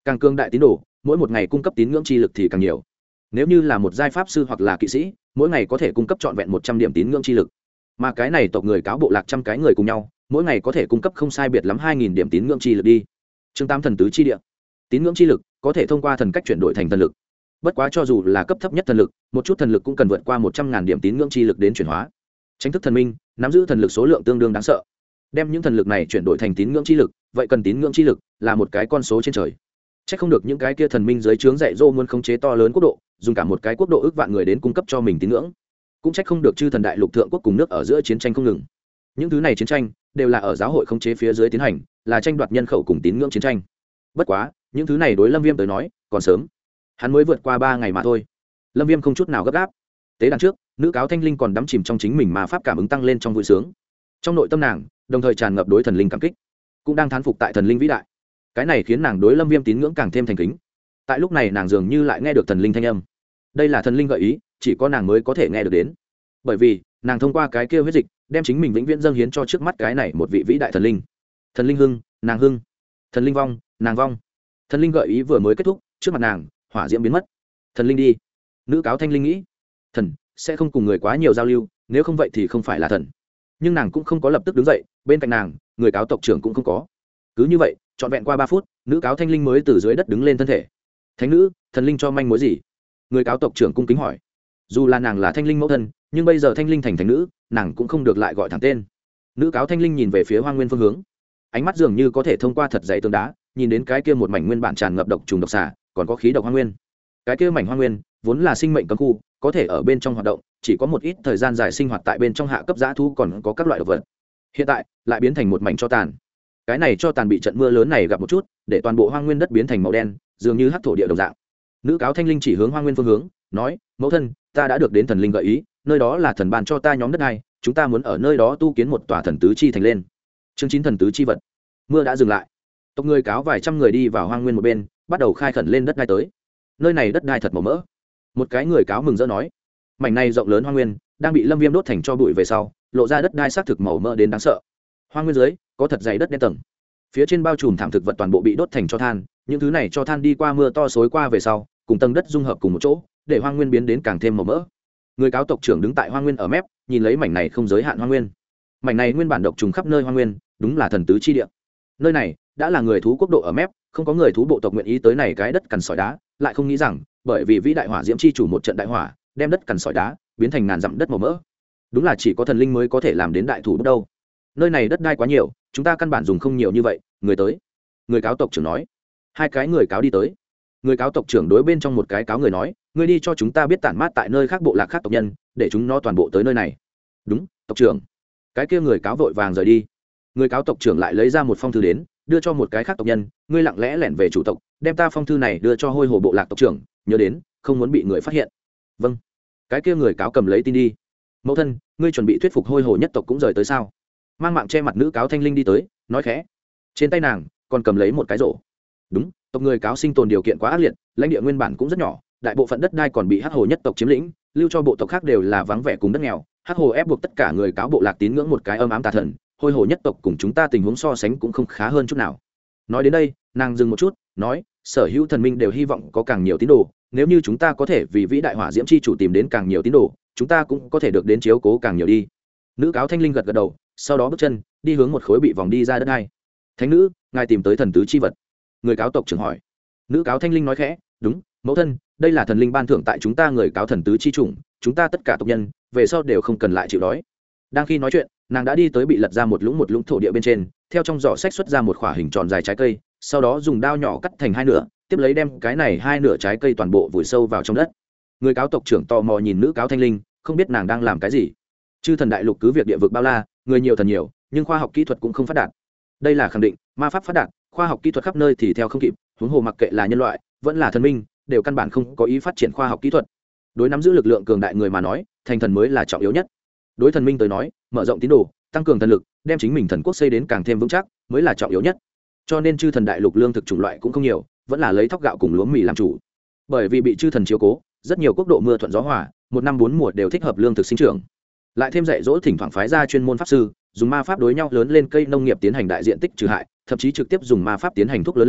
càng cương đại tín đồ mỗi một ngày cung cấp tín ngưỡng chi lực thì càng nhiều. Nếu như là một giai pháp sư hoặc là kỵ sĩ, mỗi ngày có thể cung cấp trọn vẹn 100 điểm tín ngưỡng chi lực. Mà cái này tộc người cáo bộ lạc trăm cái người cùng nhau, mỗi ngày có thể cung cấp không sai biệt lắm 2000 điểm tín ngưỡng chi lực đi. Chương 8 thần tứ chi địa. Tín ngưỡng chi lực có thể thông qua thần cách chuyển đổi thành thần lực. Bất quá cho dù là cấp thấp nhất thần lực, một chút thần lực cũng cần vượt qua 100.000 điểm tín ngưỡng chi lực đến chuyển hóa. Chính thức thần minh, nắm giữ thần lực số lượng tương đương đáng sợ. Đem những thần lực này chuyển đổi thành tín ngưỡng chi lực, vậy cần tín ngưỡng chi lực là một cái con số trên trời. Chắc không được những cái kia thần minh dưới trướng dạy dỗ muốn khống chế to lớn quốc độ, dùng cả một cái quốc độ ước vạn người đến cung cấp cho mình tín ngưỡng. Cũng trách không được chư thần đại lục thượng quốc cùng nước ở giữa chiến tranh không ngừng. Những thứ này chiến tranh đều là ở giáo hội khống chế phía dưới tiến hành, là tranh đoạt nhân khẩu cùng tín ngưỡng chiến tranh. Bất quá, những thứ này đối Lâm Viêm tới nói, còn sớm. Hắn mới vượt qua 3 ngày mà thôi. Lâm Viêm không chút nào gấp gáp. Tế đàn trước, nữ cáo Thanh Linh còn đắm chìm trong chính mình mà pháp cảm ứng tăng lên trong vui sướng. Trong nội tâm nàng, đồng thời tràn ngập đối thần linh cảm kích, cũng đang thán phục tại thần linh vĩ đại. Cái này khiến nàng đối Lâm Viêm tín ngưỡng càng thêm thành kính. Tại lúc này nàng dường như lại nghe được thần linh thanh âm. Đây là thần linh gợi ý, chỉ có nàng mới có thể nghe được đến. Bởi vì, nàng thông qua cái kia huyết dịch, đem chính mình vĩnh viễn dâng hiến cho trước mắt cái này một vị vĩ đại thần linh. Thần linh hưng, nàng hưng. Thần linh vong, nàng vong. Thần linh gợi ý vừa mới kết thúc, trước mặt nàng, hỏa diễm biến mất. Thần linh đi. Nữ cáo Thanh Linh nghĩ, thần sẽ không cùng người quá nhiều giao lưu, nếu không vậy thì không phải là thần. Nhưng nàng cũng không có lập tức đứng dậy, bên cạnh nàng, người cáo tộc trưởng cũng không có. Cứ như vậy, trọn vẹn qua 3 phút, nữ cáo Thanh Linh mới từ dưới đất đứng lên thân thể. Thánh nữ, thần linh cho manh mối gì? Người cáo tộc trưởng cung kính hỏi. Dù là nàng là Thanh Linh mẫu thân, nhưng bây giờ Thanh Linh thành thánh nữ, nàng cũng không được lại gọi thẳng tên. Nữ cáo Thanh Linh nhìn về phía Hoang Nguyên phương hướng, ánh mắt dường như có thể thông qua thật dày tường đá, nhìn đến cái kia một mảnh nguyên bản tràn ngập độc trùng độc xà, còn có khí độc hoang nguyên. Cái kia mảnh hoang nguyên vốn là sinh mệnh cấm khu, có thể ở bên trong hoạt động, chỉ có một ít thời gian dài sinh hoạt tại bên trong hạ cấp dã thú, còn có các loại động vật. Hiện tại lại biến thành một mảnh cho tàn. Cái này cho tàn bị trận mưa lớn này gặp một chút, để toàn bộ hoang nguyên đất biến thành màu đen, dường như hắc thổ địa đồng dạng. Nữ cáo Thanh Linh chỉ hướng hoang nguyên phương hướng, nói: "Mẫu thân, ta đã được đến thần linh gợi ý, nơi đó là thần ban cho ta nhóm đất này, chúng ta muốn ở nơi đó tu kiến một tòa thần tứ chi thành lên." Chương 9 thần tứ chi vật. Mưa đã dừng lại. Tộc người cáo vài trăm người đi vào hoang nguyên một bên, bắt đầu khai khẩn lên đất đai tới. Nơi này đất đai thật màu mỡ. Một cái người cáo mừng rỡ nói, mảnh này rộng lớn hoang nguyên đang bị Lâm Viêm đốt thành cho bụi về sau, lộ ra đất đai xác thực màu mỡ đến đáng sợ. Hoang nguyên dưới có thật dày đất đen tầng, phía trên bao trùm thảm thực vật toàn bộ bị đốt thành cho than, những thứ này cho than đi qua mưa to xối qua về sau, cùng tầng đất dung hợp cùng một chỗ, để hoang nguyên biến đến càng thêm màu mỡ. Người cáo tộc trưởng đứng tại hoang nguyên ở mép, nhìn lấy mảnh này không giới hạn hoang nguyên. Mảnh này nguyên bản độc trùng khắp nơi hoang nguyên, đúng là thần tứ chi địa. Nơi này đã là người thú quốc độ ở mép, không có người thú bộ tộc nguyện ý tới này cái đất cằn sỏi đá, lại không nghĩ rằng bởi vì vĩ đại hỏa diễm chi chủ một trận đại hỏa, đem đất cằn sỏi đá biến thành ngàn dặm đất màu mỡ. Đúng là chỉ có thần linh mới có thể làm đến đại thủ đâu. Nơi này đất đai quá nhiều, chúng ta căn bản dùng không nhiều như vậy. Người tới. Người cáo tộc trưởng nói. Hai cái người cáo đi tới. Người cáo tộc trưởng đối bên trong một cái cáo người nói, ngươi đi cho chúng ta biết tản mát tại nơi khác bộ lạc khác tộc nhân, để chúng nó toàn bộ tới nơi này. Đúng, tộc trưởng. Cái kia người cáo vội vàng rời đi. Người cáo tộc trưởng lại lấy ra một phong thư đến, đưa cho một cái khác tộc nhân, ngươi lặng lẽ lẻn về chủ tộc, đem ta phong thư này đưa cho Hôi Hồ bộ lạc tộc trưởng, nhớ đến không muốn bị người phát hiện. Vâng. Cái kia người cáo cầm lấy tin đi. Mẫu thân, ngươi chuẩn bị thuyết phục Hôi Hồ nhất tộc cũng rời tới sao? Mang mạng che mặt nữ cáo Thanh Linh đi tới, nói khẽ. Trên tay nàng còn cầm lấy một cái rổ. Đúng, tộc người cáo sinh tồn điều kiện quá ác liệt, lãnh địa nguyên bản cũng rất nhỏ, đại bộ phận đất đai còn bị Hắc Hồ nhất tộc chiếm lĩnh, lưu cho bộ tộc khác đều là vắng vẻ cùng đất nghèo. Hắc Hồ ép buộc tất cả người cáo bộ lạc tín ngưỡng một cái âm ám tà thần, Hôi Hồ nhất tộc cùng chúng ta tình huống so sánh cũng không khá hơn chút nào. Nói đến đây, nàng dừng một chút, nói, sở hữu thần minh đều hy vọng có càng nhiều tín đồ, nếu như chúng ta có thể vì vĩ đại hỏa diễm chi chủ tìm đến càng nhiều tín đồ, chúng ta cũng có thể được đến chiếu cố càng nhiều đi. Nữ cáo Thanh Linh gật gật đầu, sau đó bước chân đi hướng một khối bị vòng đi ra đất hai. Thánh nữ, ngài tìm tới thần tứ chi vật. Người cáo tộc trưởng hỏi. Nữ cáo Thanh Linh nói khẽ, đúng, mẫu thân, đây là thần linh ban thưởng tại chúng ta người cáo thần tứ chi chủng, chúng ta tất cả tộc nhân về sau đều không cần lại chịu đói. Đang khi nói chuyện, nàng đã đi tới bị lật ra một lũng thổ địa bên trên, theo trong giỏ sách xuất ra một quả hình tròn dài trái cây, sau đó dùng dao nhỏ cắt thành hai nửa, tiếp lấy đem cái này hai nửa trái cây toàn bộ vùi sâu vào trong đất. Người cáo tộc trưởng tò mò nhìn nữ cáo Thanh Linh, không biết nàng đang làm cái gì. Chư thần đại lục cứ việc địa vực bao la, người nhiều thần nhiều, nhưng khoa học kỹ thuật cũng không phát đạt. Đây là khẳng định, ma pháp phát đạt, khoa học kỹ thuật khắp nơi thì theo không kịp, huống hồ mặc kệ là nhân loại, vẫn là thần minh, đều căn bản không có ý phát triển khoa học kỹ thuật. Đối nắm giữ lực lượng cường đại người mà nói, thành thần mới là trọng yếu nhất. Đối thần minh tới nói, mở rộng tín đồ, tăng cường thần lực, đem chính mình thần quốc xây đến càng thêm vững chắc, mới là trọng yếu nhất. Cho nên chư thần đại lục lương thực chủng loại cũng không nhiều, vẫn là lấy thóc gạo cùng lúa mì làm chủ. Bởi vì bị chư thần chiếu cố, rất nhiều quốc độ mưa thuận gió hòa, một năm 4 mùa đều thích hợp lương thực sinh trưởng. Lại thêm dạy dỗ thỉnh thoảng phái ra chuyên môn pháp sư, dùng ma pháp đối nhau lớn lên cây nông nghiệp tiến hành đại diện tích trừ hại, thậm chí trực tiếp dùng ma pháp tiến hành thuốc lớn lên,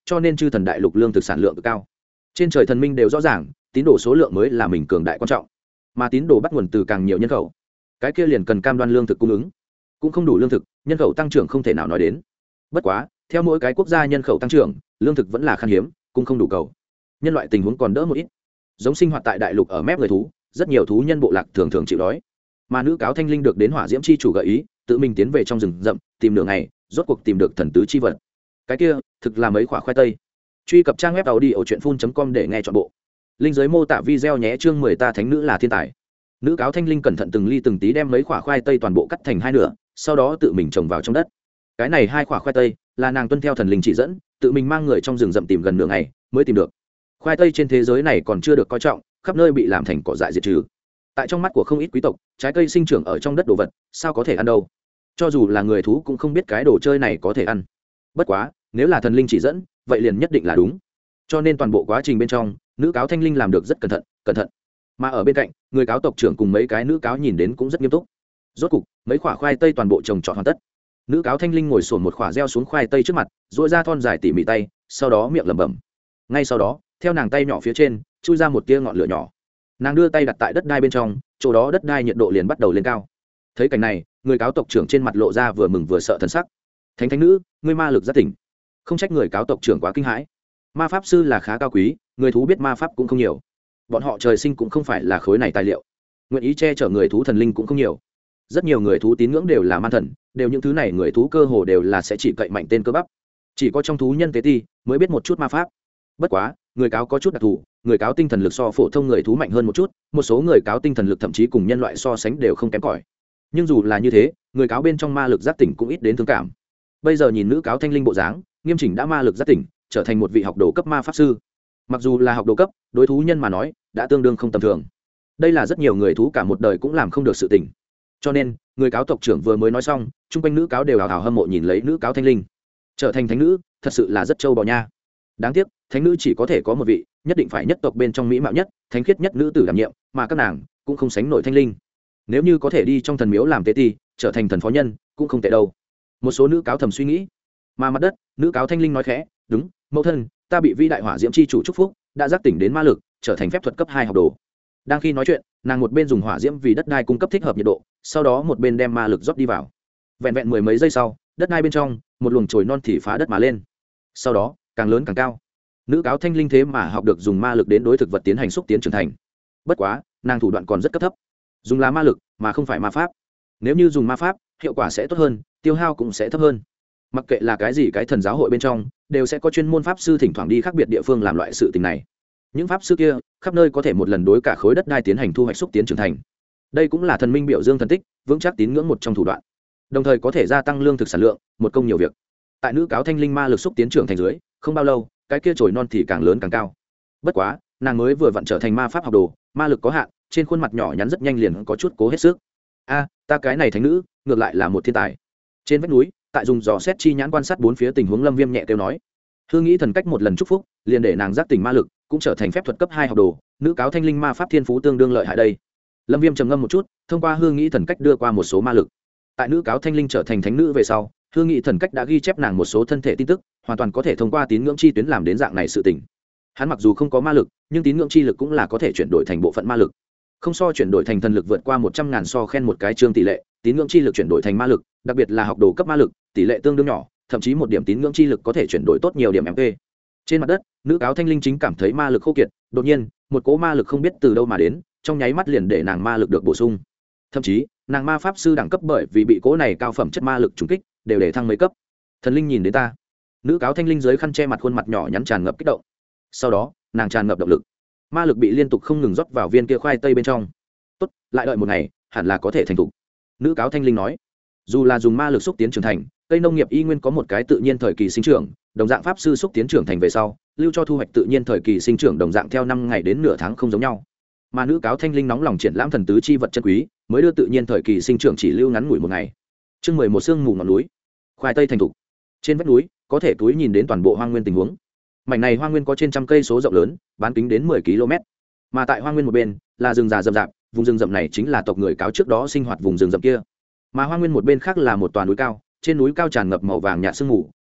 cho nên chư thần đại lục lương thực sản lượng cực cao. Trên trời thần minh đều rõ ràng, tín đồ số lượng mới là mình cường đại quan trọng, mà tín đồ bắt nguồn từ càng nhiều nhân khẩu, cái kia liền cần cam đoan lương thực cung ứng. Cũng không đủ lương thực, nhân khẩu tăng trưởng không thể nào nói đến. Bất quá, theo mỗi cái quốc gia nhân khẩu tăng trưởng, lương thực vẫn là khan hiếm, cũng không đủ cầu. Nhân loại tình huống còn đỡ một ít. Giống sinh hoạt tại đại lục ở mép người thú, rất nhiều thú nhân bộ lạc thường thường chịu đói. Mà nữ cáo thanh linh được đến hỏa diễm chi chủ gợi ý, tự mình tiến về trong rừng rậm, tìm nửa ngày, rốt cuộc tìm được thần tứ chi vật. Cái kia, thực là mấy quả khoai tây. Truy cập trang web audiochuyenphun.com để nghe trọn bộ. Linh dưới mô tả video nhé. Chương 10 ta thánh nữ là thiên tài. Nữ cáo thanh linh cẩn thận từng ly từng tí đem mấy quả khoai tây toàn bộ cắt thành hai nửa, sau đó tự mình trồng vào trong đất. Cái này hai quả khoai tây là nàng tuân theo thần linh chỉ dẫn, tự mình mang người trong rừng rậm tìm gần nửa ngày mới tìm được. Khoai tây trên thế giới này còn chưa được coi trọng, khắp nơi bị làm thành cỏ dại diệt trừ. Tại trong mắt của không ít quý tộc, trái cây sinh trưởng ở trong đất đồ vật sao có thể ăn đâu. Cho dù là người thú cũng không biết cái đồ chơi này có thể ăn. Bất quá, nếu là thần linh chỉ dẫn, vậy liền nhất định là đúng. Cho nên toàn bộ quá trình bên trong, nữ cáo thanh linh làm được rất cẩn thận. Mà ở bên cạnh, người cáo tộc trưởng cùng mấy cái nữ cáo nhìn đến cũng rất nghiêm túc. Rốt cục, mấy quả khoai tây toàn bộ trồng trọt hoàn tất. Nữ cáo thanh linh ngồi xổm một quả gieo xuống khoai tây trước mặt, duỗi ra thon dài tỉ mỉ tay, sau đó miệng lẩm bẩm. Ngay sau đó, theo nàng tay nhỏ phía trên chui ra một tia ngọn lửa nhỏ. Nàng đưa tay đặt tại đất đai bên trong, chỗ đó đất đai nhiệt độ liền bắt đầu lên cao. Thấy cảnh này, người cáo tộc trưởng trên mặt lộ ra vừa mừng vừa sợ thần sắc. Thánh nữ, ngươi ma lực rất tỉnh. Không trách người cáo tộc trưởng quá kinh hãi. Ma pháp sư là khá cao quý, người thú biết ma pháp cũng không nhiều. Bọn họ trời sinh cũng không phải là khối này tài liệu. Nguyện ý che chở người thú thần linh cũng không nhiều. Rất nhiều người thú tín ngưỡng đều là man thần, đều những thứ này người thú cơ hồ đều là sẽ chỉ cậy mạnh tên cơ bắp. Chỉ có trong thú nhân tế ti mới biết một chút ma pháp. Bất quá, người cáo có chút đặc thù, người cáo tinh thần lực so phổ thông người thú mạnh hơn một chút, một số người cáo tinh thần lực thậm chí cùng nhân loại so sánh đều không kém cỏi. Nhưng dù là như thế, người cáo bên trong ma lực giác tỉnh cũng ít đến thương cảm. Bây giờ nhìn nữ cáo thanh linh bộ dáng, nghiêm chỉnh đã ma lực giác tỉnh, trở thành một vị học đồ cấp ma pháp sư. Mặc dù là học đồ cấp, đối thú nhân mà nói, đã tương đương không tầm thường. Đây là rất nhiều người thú cả một đời cũng làm không được sự tỉnh. Cho nên, người cáo tộc trưởng vừa mới nói xong, chung quanh nữ cáo đều hào hào hâm mộ nhìn lấy nữ cáo thanh linh. Trở thành thánh nữ, thật sự là rất trâu bò nha. Đáng tiếc, thánh nữ chỉ có thể có một vị, nhất định phải nhất tộc bên trong mỹ mạo nhất, thánh khiết nhất nữ tử đảm nhiệm, mà các nàng cũng không sánh nổi thanh linh. Nếu như có thể đi trong thần miếu làm tế ti, trở thành thần phó nhân, cũng không tệ đâu. Một số nữ cáo thầm suy nghĩ. Mà mặt đất, nữ cáo thanh linh nói khẽ, đúng, mẫu thân, ta bị vĩ đại hỏa diễm chi chủ chúc phúc, đã giác tỉnh đến ma lực, trở thành phép thuật cấp 2 học đồ. Đang khi nói chuyện, nàng một bên dùng hỏa diễm vì đất đai cung cấp thích hợp nhiệt độ, sau đó một bên đem ma lực rót đi vào. Vẹn vẹn mười mấy giây sau, đất đai bên trong, một luồng chồi non thì phá đất mà lên. Sau đó, càng lớn càng cao. Nữ cáo thanh linh thế mà học được dùng ma lực đến đối thực vật tiến hành xúc tiến trưởng thành. Bất quá, nàng thủ đoạn còn rất cấp thấp. Dùng là ma lực mà không phải ma pháp. Nếu như dùng ma pháp, hiệu quả sẽ tốt hơn, tiêu hao cũng sẽ thấp hơn. Mặc kệ là cái gì cái thần giáo hội bên trong, đều sẽ có chuyên môn pháp sư thỉnh thoảng đi khác biệt địa phương làm loại sự tình này. Những pháp sư kia khắp nơi có thể một lần đối cả khối đất đai tiến hành thu hoạch xúc tiến trưởng thành. Đây cũng là thần minh biểu dương thần tích, vững chắc tín ngưỡng một trong thủ đoạn. Đồng thời có thể gia tăng lương thực sản lượng, một công nhiều việc. Tại nữ cáo thanh linh ma lực xúc tiến trưởng thành dưới, không bao lâu, cái kia chồi non thì càng lớn càng cao. Bất quá, nàng mới vừa vặn trở thành ma pháp học đồ, ma lực có hạn, trên khuôn mặt nhỏ nhắn rất nhanh liền có chút cố hết sức. Ta cái này thánh nữ, ngược lại là một thiên tài. Trên vách núi, tại dùng dò xét chi nhãn quan sát bốn phía tình huống, Lâm Viêm nhẹ kêu nói. Hương nghĩ thần cách một lần chúc phúc, liền để nàng giác tỉnh ma lực, cũng trở thành phép thuật cấp 2 học đồ, nữ cáo thanh linh ma pháp thiên phú tương đương lợi hại đây. Lâm Viêm trầm ngâm một chút, thông qua hương nghĩ thần cách đưa qua một số ma lực. Tại nữ cáo thanh linh trở thành thánh nữ về sau, hương nghĩ thần cách đã ghi chép nàng một số thân thể tin tức, hoàn toàn có thể thông qua tín ngưỡng chi tuyến làm đến dạng này sự tình. Hắn mặc dù không có ma lực, nhưng tín ngưỡng chi lực cũng là có thể chuyển đổi thành bộ phận ma lực. Không so chuyển đổi thành thần lực vượt qua 100.000 so khen một cái chương tỷ lệ, tín ngưỡng chi lực chuyển đổi thành ma lực, đặc biệt là học đồ cấp ma lực, tỷ lệ tương đương nhỏ, thậm chí một điểm tín ngưỡng chi lực có thể chuyển đổi tốt nhiều điểm MP. Trên mặt đất, nữ cáo thanh linh chính cảm thấy ma lực khô kiệt, đột nhiên, một cỗ ma lực không biết từ đâu mà đến, trong nháy mắt liền để nàng ma lực được bổ sung. Thậm chí, nàng ma pháp sư đẳng cấp bởi vì bị cỗ này cao phẩm chất ma lực trùng kích, đều để thăng mấy cấp. Thần linh nhìn đến ta. Nữ cáo thanh linh dưới khăn che mặt khuôn mặt nhỏ nhắn tràn ngập kích động. Sau đó, nàng tràn ngập động lực. Ma lực bị liên tục không ngừng rót vào viên kia khoai tây bên trong. Tốt, lại đợi một ngày, hẳn là có thể thành thục. Nữ cáo thanh linh nói. Dù là dùng ma lực xúc tiến trưởng thành, cây nông nghiệp y nguyên có một cái tự nhiên thời kỳ sinh trưởng, đồng dạng pháp sư xúc tiến trưởng thành về sau, lưu cho thu hoạch tự nhiên thời kỳ sinh trưởng đồng dạng theo 5 ngày đến nửa tháng không giống nhau. Mà nữ cáo thanh linh nóng lòng triển lãm thần tứ chi vật chân quý, mới đưa tự nhiên thời kỳ sinh trưởng chỉ lưu ngắn ngủi một ngày. Chương 11 sương mù ngọn núi. Khoai tây thành thục. Trên vách núi, có thể túi nhìn đến toàn bộ hoang nguyên tình huống. Mảnh này hoang nguyên có trên trăm cây số rộng lớn, bán kính đến 10 km. Mà tại hoang nguyên một bên là rừng già rậm rạp, vùng rừng rậm này chính là tộc người cáo trước đó sinh hoạt vùng rừng rậm kia. Mà hoang nguyên một bên khác là một tòa núi cao, trên núi cao tràn ngập màu vàng nhạt sương mù,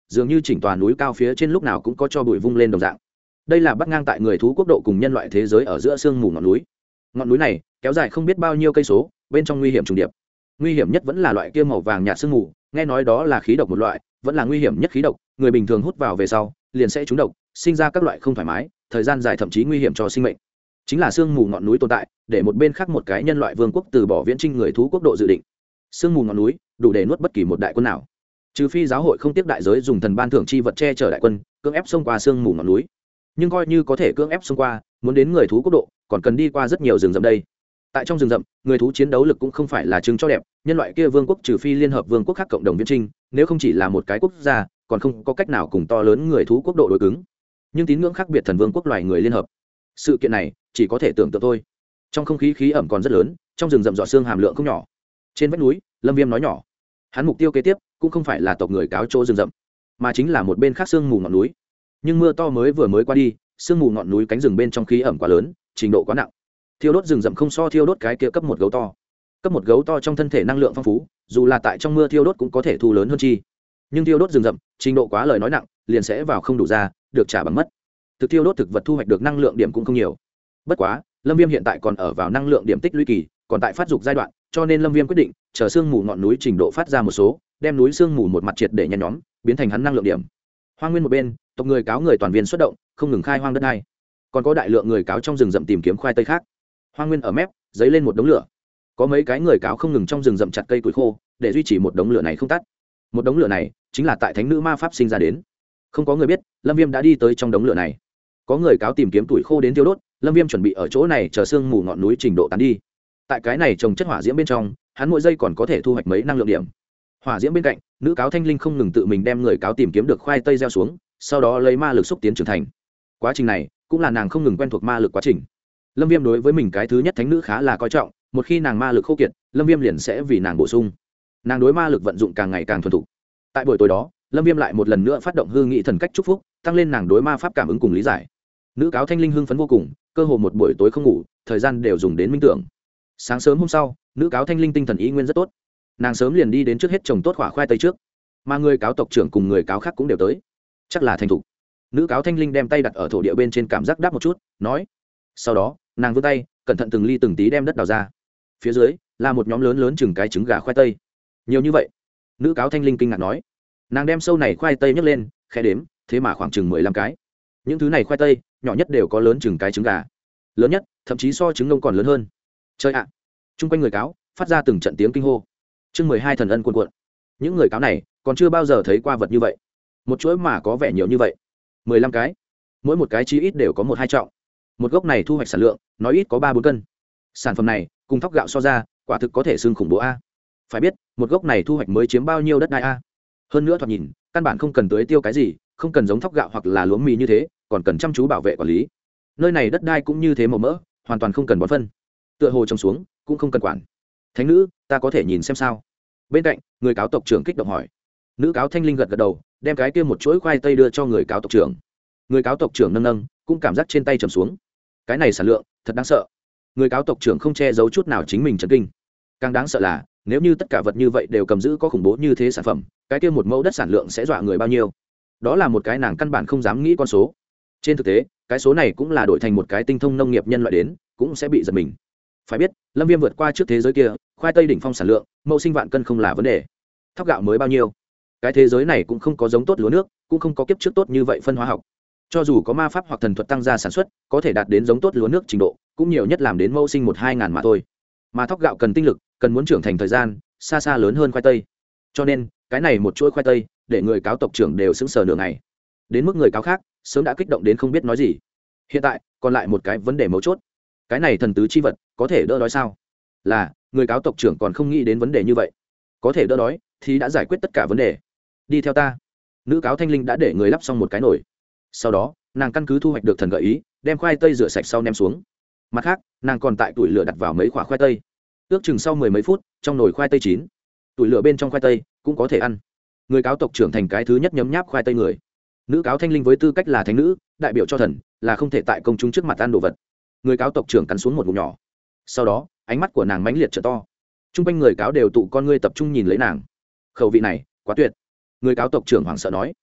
dường như chỉnh tòa núi cao phía trên lúc nào cũng có cho bụi vung lên đồng dạng. Đây là bắc ngang tại người thú quốc độ cùng nhân loại thế giới ở giữa sương mù ngọn núi. Ngọn núi này kéo dài không biết bao nhiêu cây số, bên trong nguy hiểm trùng điệp. Nguy hiểm nhất vẫn là loại kia màu vàng nhạt sương mù, nghe nói đó là khí độc một loại, vẫn là nguy hiểm nhất khí độc, người bình thường hút vào về sau liền sẽ trúng độc, sinh ra các loại không thoải mái, thời gian dài thậm chí nguy hiểm cho sinh mệnh. Chính là sương mù ngọn núi tồn tại, để một bên khác một cái nhân loại vương quốc từ bỏ viễn trinh người thú quốc độ dự định. Sương mù ngọn núi đủ để nuốt bất kỳ một đại quân nào, trừ phi giáo hội không tiếc đại giới dùng thần ban thưởng chi vật che chở đại quân cưỡng ép xông qua sương mù ngọn núi. Nhưng coi như có thể cưỡng ép xông qua, muốn đến người thú quốc độ còn cần đi qua rất nhiều rừng rậm đây. Tại trong rừng rậm, người thú chiến đấu lực cũng không phải là chứng cho đẹp, nhân loại kia vương quốc trừ phi liên hợp vương quốc khác cộng đồng viễn trinh, nếu không chỉ là một cái quốc gia còn không có cách nào cùng to lớn người thú quốc độ đối cứng. Nhưng tín ngưỡng khác biệt thần vương quốc loài người liên hợp, sự kiện này chỉ có thể tưởng tượng thôi. Trong không khí khí ẩm còn rất lớn, trong rừng rậm giọt sương hàm lượng không nhỏ. Trên vách núi, Lâm Viêm nói nhỏ, hắn mục tiêu kế tiếp cũng không phải là tộc người cáo chỗ rừng rậm, mà chính là một bên khác sương mù ngọn núi. Nhưng mưa to vừa mới qua đi, sương mù ngọn núi cánh rừng bên trong khí ẩm quá lớn, trình độ quá nặng. Thiêu đốt rừng rậm không so thiêu đốt cái kia cấp một gấu to. Cấp một gấu to trong thân thể năng lượng phong phú, dù là tại trong mưa thiêu đốt cũng có thể thu lớn hơn chi. Nhưng thiêu đốt rừng rậm, trình độ quá lời nói nặng, liền sẽ vào không đủ ra, được trả bằng mất. Thực thiêu đốt thực vật thu hoạch được năng lượng điểm cũng không nhiều. Bất quá, Lâm Viêm hiện tại còn ở vào năng lượng điểm tích lũy kỳ, còn tại phát dục giai đoạn, cho nên Lâm Viêm quyết định chờ sương mù ngọn núi trình độ phát ra một số, đem núi sương mù một mặt triệt để nhen nhóm, biến thành hắn năng lượng điểm. Hoang nguyên một bên, tộc người cáo người toàn viên xuất động, không ngừng khai hoang đất này. Còn có đại lượng người cáo trong rừng rậm tìm kiếm khoai tây khác. Hoang nguyên ở mép, dấy lên một đống lửa. Có mấy cái người cáo không ngừng trong rừng rậm chặt cây củi khô, để duy trì một đống lửa này không tắt. Một đống lửa này chính là tại thánh nữ ma pháp sinh ra đến. Không có người biết, Lâm Viêm đã đi tới trong đống lửa này. Có người cáo tìm kiếm tuổi khô đến tiêu đốt, Lâm Viêm chuẩn bị ở chỗ này chờ sương mù ngọn núi trình độ tán đi. Tại cái này trồng chất hỏa diễm bên trong, hắn mỗi giây còn có thể thu hoạch mấy năng lượng điểm. Hỏa diễm bên cạnh, nữ cáo Thanh Linh không ngừng tự mình đem người cáo tìm kiếm được khoai tây gieo xuống, sau đó lấy ma lực xúc tiến trưởng thành. Quá trình này cũng là nàng không ngừng quen thuộc ma lực quá trình. Lâm Viêm đối với mình cái thứ nhất thánh nữ khá là coi trọng, một khi nàng ma lực khô kiệt, Lâm Viêm liền sẽ vì nàng bổ sung. Nàng đối ma lực vận dụng càng ngày càng thuần thục. Tại buổi tối đó, Lâm Viêm lại một lần nữa phát động hư nghị thần cách chúc phúc, tăng lên nàng đối ma pháp cảm ứng cùng lý giải. Nữ cáo Thanh Linh hưng phấn vô cùng, cơ hồ một buổi tối không ngủ, thời gian đều dùng đến minh tưởng. Sáng sớm hôm sau, nữ cáo Thanh Linh tinh thần ý nguyên rất tốt. Nàng sớm liền đi đến trước hết trồng tốt quả khoai tây trước, mà người cáo tộc trưởng cùng người cáo khác cũng đều tới. Chắc là thành thục. Nữ cáo Thanh Linh đem tay đặt ở thổ địa bên trên cảm giác đáp một chút, nói. Sau đó, nàng vươn tay, cẩn thận từng ly từng tí đem đất đào ra. Phía dưới là một nhóm lớn lớn chừng cái trứng gà khoai tây. Nhiều như vậy? Nữ cáo Thanh Linh kinh ngạc nói. Nàng đem sâu này khoai tây nhấc lên, khẽ đếm, thế mà khoảng chừng 15 cái. Những thứ này khoai tây, nhỏ nhất đều có lớn chừng cái trứng gà. Lớn nhất, thậm chí so trứng ngông còn lớn hơn. Chơi ạ. Trung quanh người cáo phát ra từng trận tiếng kinh hô. Chương 12 thần ân cuồn cuộn. Những người cáo này còn chưa bao giờ thấy qua vật như vậy. Một chuỗi mà có vẻ nhiều như vậy. 15 cái. Mỗi một cái chí ít đều có 1-2 trọng. Một gốc này thu hoạch sản lượng, nói ít có 3-4 cân. Sản phẩm này, cùng thóc gạo so ra, quả thực có thể xưng khủng bố a. Phải biết, một gốc này thu hoạch mới chiếm bao nhiêu đất đai a. Hơn nữa thoạt nhìn, căn bản không cần tưới tiêu cái gì, không cần giống thóc gạo hoặc là lúa mì như thế, còn cần chăm chú bảo vệ quản lý. Nơi này đất đai cũng như thế màu mỡ, hoàn toàn không cần bón phân. Tựa hồ trồng xuống, cũng không cần quản. Thánh nữ, ta có thể nhìn xem sao? Bên cạnh, người cáo tộc trưởng kích động hỏi. Nữ cáo Thanh Linh gật gật đầu, đem cái kia một chuỗi khoai tây đưa cho người cáo tộc trưởng. Người cáo tộc trưởng nâng nâng, cũng cảm giác trên tay trầm xuống. Cái này sản lượng thật đáng sợ. Người cáo tộc trưởng không che giấu chút nào chính mình chấn kinh. Càng đáng sợ là, nếu như tất cả vật như vậy đều cầm giữ có khủng bố như thế sản phẩm, cái kia một mẫu đất sản lượng sẽ dọa người bao nhiêu? Đó là một cái nàng căn bản không dám nghĩ con số. Trên thực tế, cái số này cũng là đổi thành một cái tinh thông nông nghiệp nhân loại đến, cũng sẽ bị giật mình. Phải biết, Lâm Viêm vượt qua trước thế giới kia, khoai tây đỉnh phong sản lượng, mẫu sinh vạn cân không là vấn đề. Thóc gạo mới bao nhiêu? Cái thế giới này cũng không có giống tốt lúa nước, cũng không có kiếp trước tốt như vậy phân hóa học. Cho dù có ma pháp hoặc thần thuật tăng gia sản xuất, có thể đạt đến giống tốt lúa nước trình độ, cũng nhiều nhất làm đến mẫu sinh 1-2 ngàn mà thôi. Mà thóc gạo cần tinh lực, cần muốn trưởng thành thời gian xa xa lớn hơn khoai tây. Cho nên, cái này một chuỗi khoai tây, để người cáo tộc trưởng đều sững sờ nửa ngày. Đến mức người cáo khác, sớm đã kích động đến không biết nói gì. Hiện tại, còn lại một cái vấn đề mấu chốt. Cái này thần tứ chi vật, có thể đỡ đói sao? Là, người cáo tộc trưởng còn không nghĩ đến vấn đề như vậy. Có thể đỡ đói, thì đã giải quyết tất cả vấn đề. Đi theo ta. Nữ cáo Thanh Linh đã để người lắp xong một cái nồi. Sau đó, nàng căn cứ thu hoạch được thần gợi ý, đem khoai tây rửa sạch sau ném xuống. Mặt khác, nàng còn tại tuổi lửa đặt vào mấy quả khoai tây. Ước chừng sau 10 mấy phút, trong nồi khoai tây chín. Tuổi lửa bên trong khoai tây cũng có thể ăn. Người cáo tộc trưởng thành cái thứ nhất nhấm nháp khoai tây người. Nữ cáo Thanh Linh với tư cách là thánh nữ, đại biểu cho thần, là không thể tại công chúng trước mặt ăn đồ vật. Người cáo tộc trưởng cắn xuống một ngụm nhỏ. Sau đó, ánh mắt của nàng mãnh liệt trợ to. Trung quanh người cáo đều tụ con ngươi tập trung nhìn lấy nàng. Khẩu vị này, quá tuyệt. Người cáo tộc trưởng hoảng sợ nói.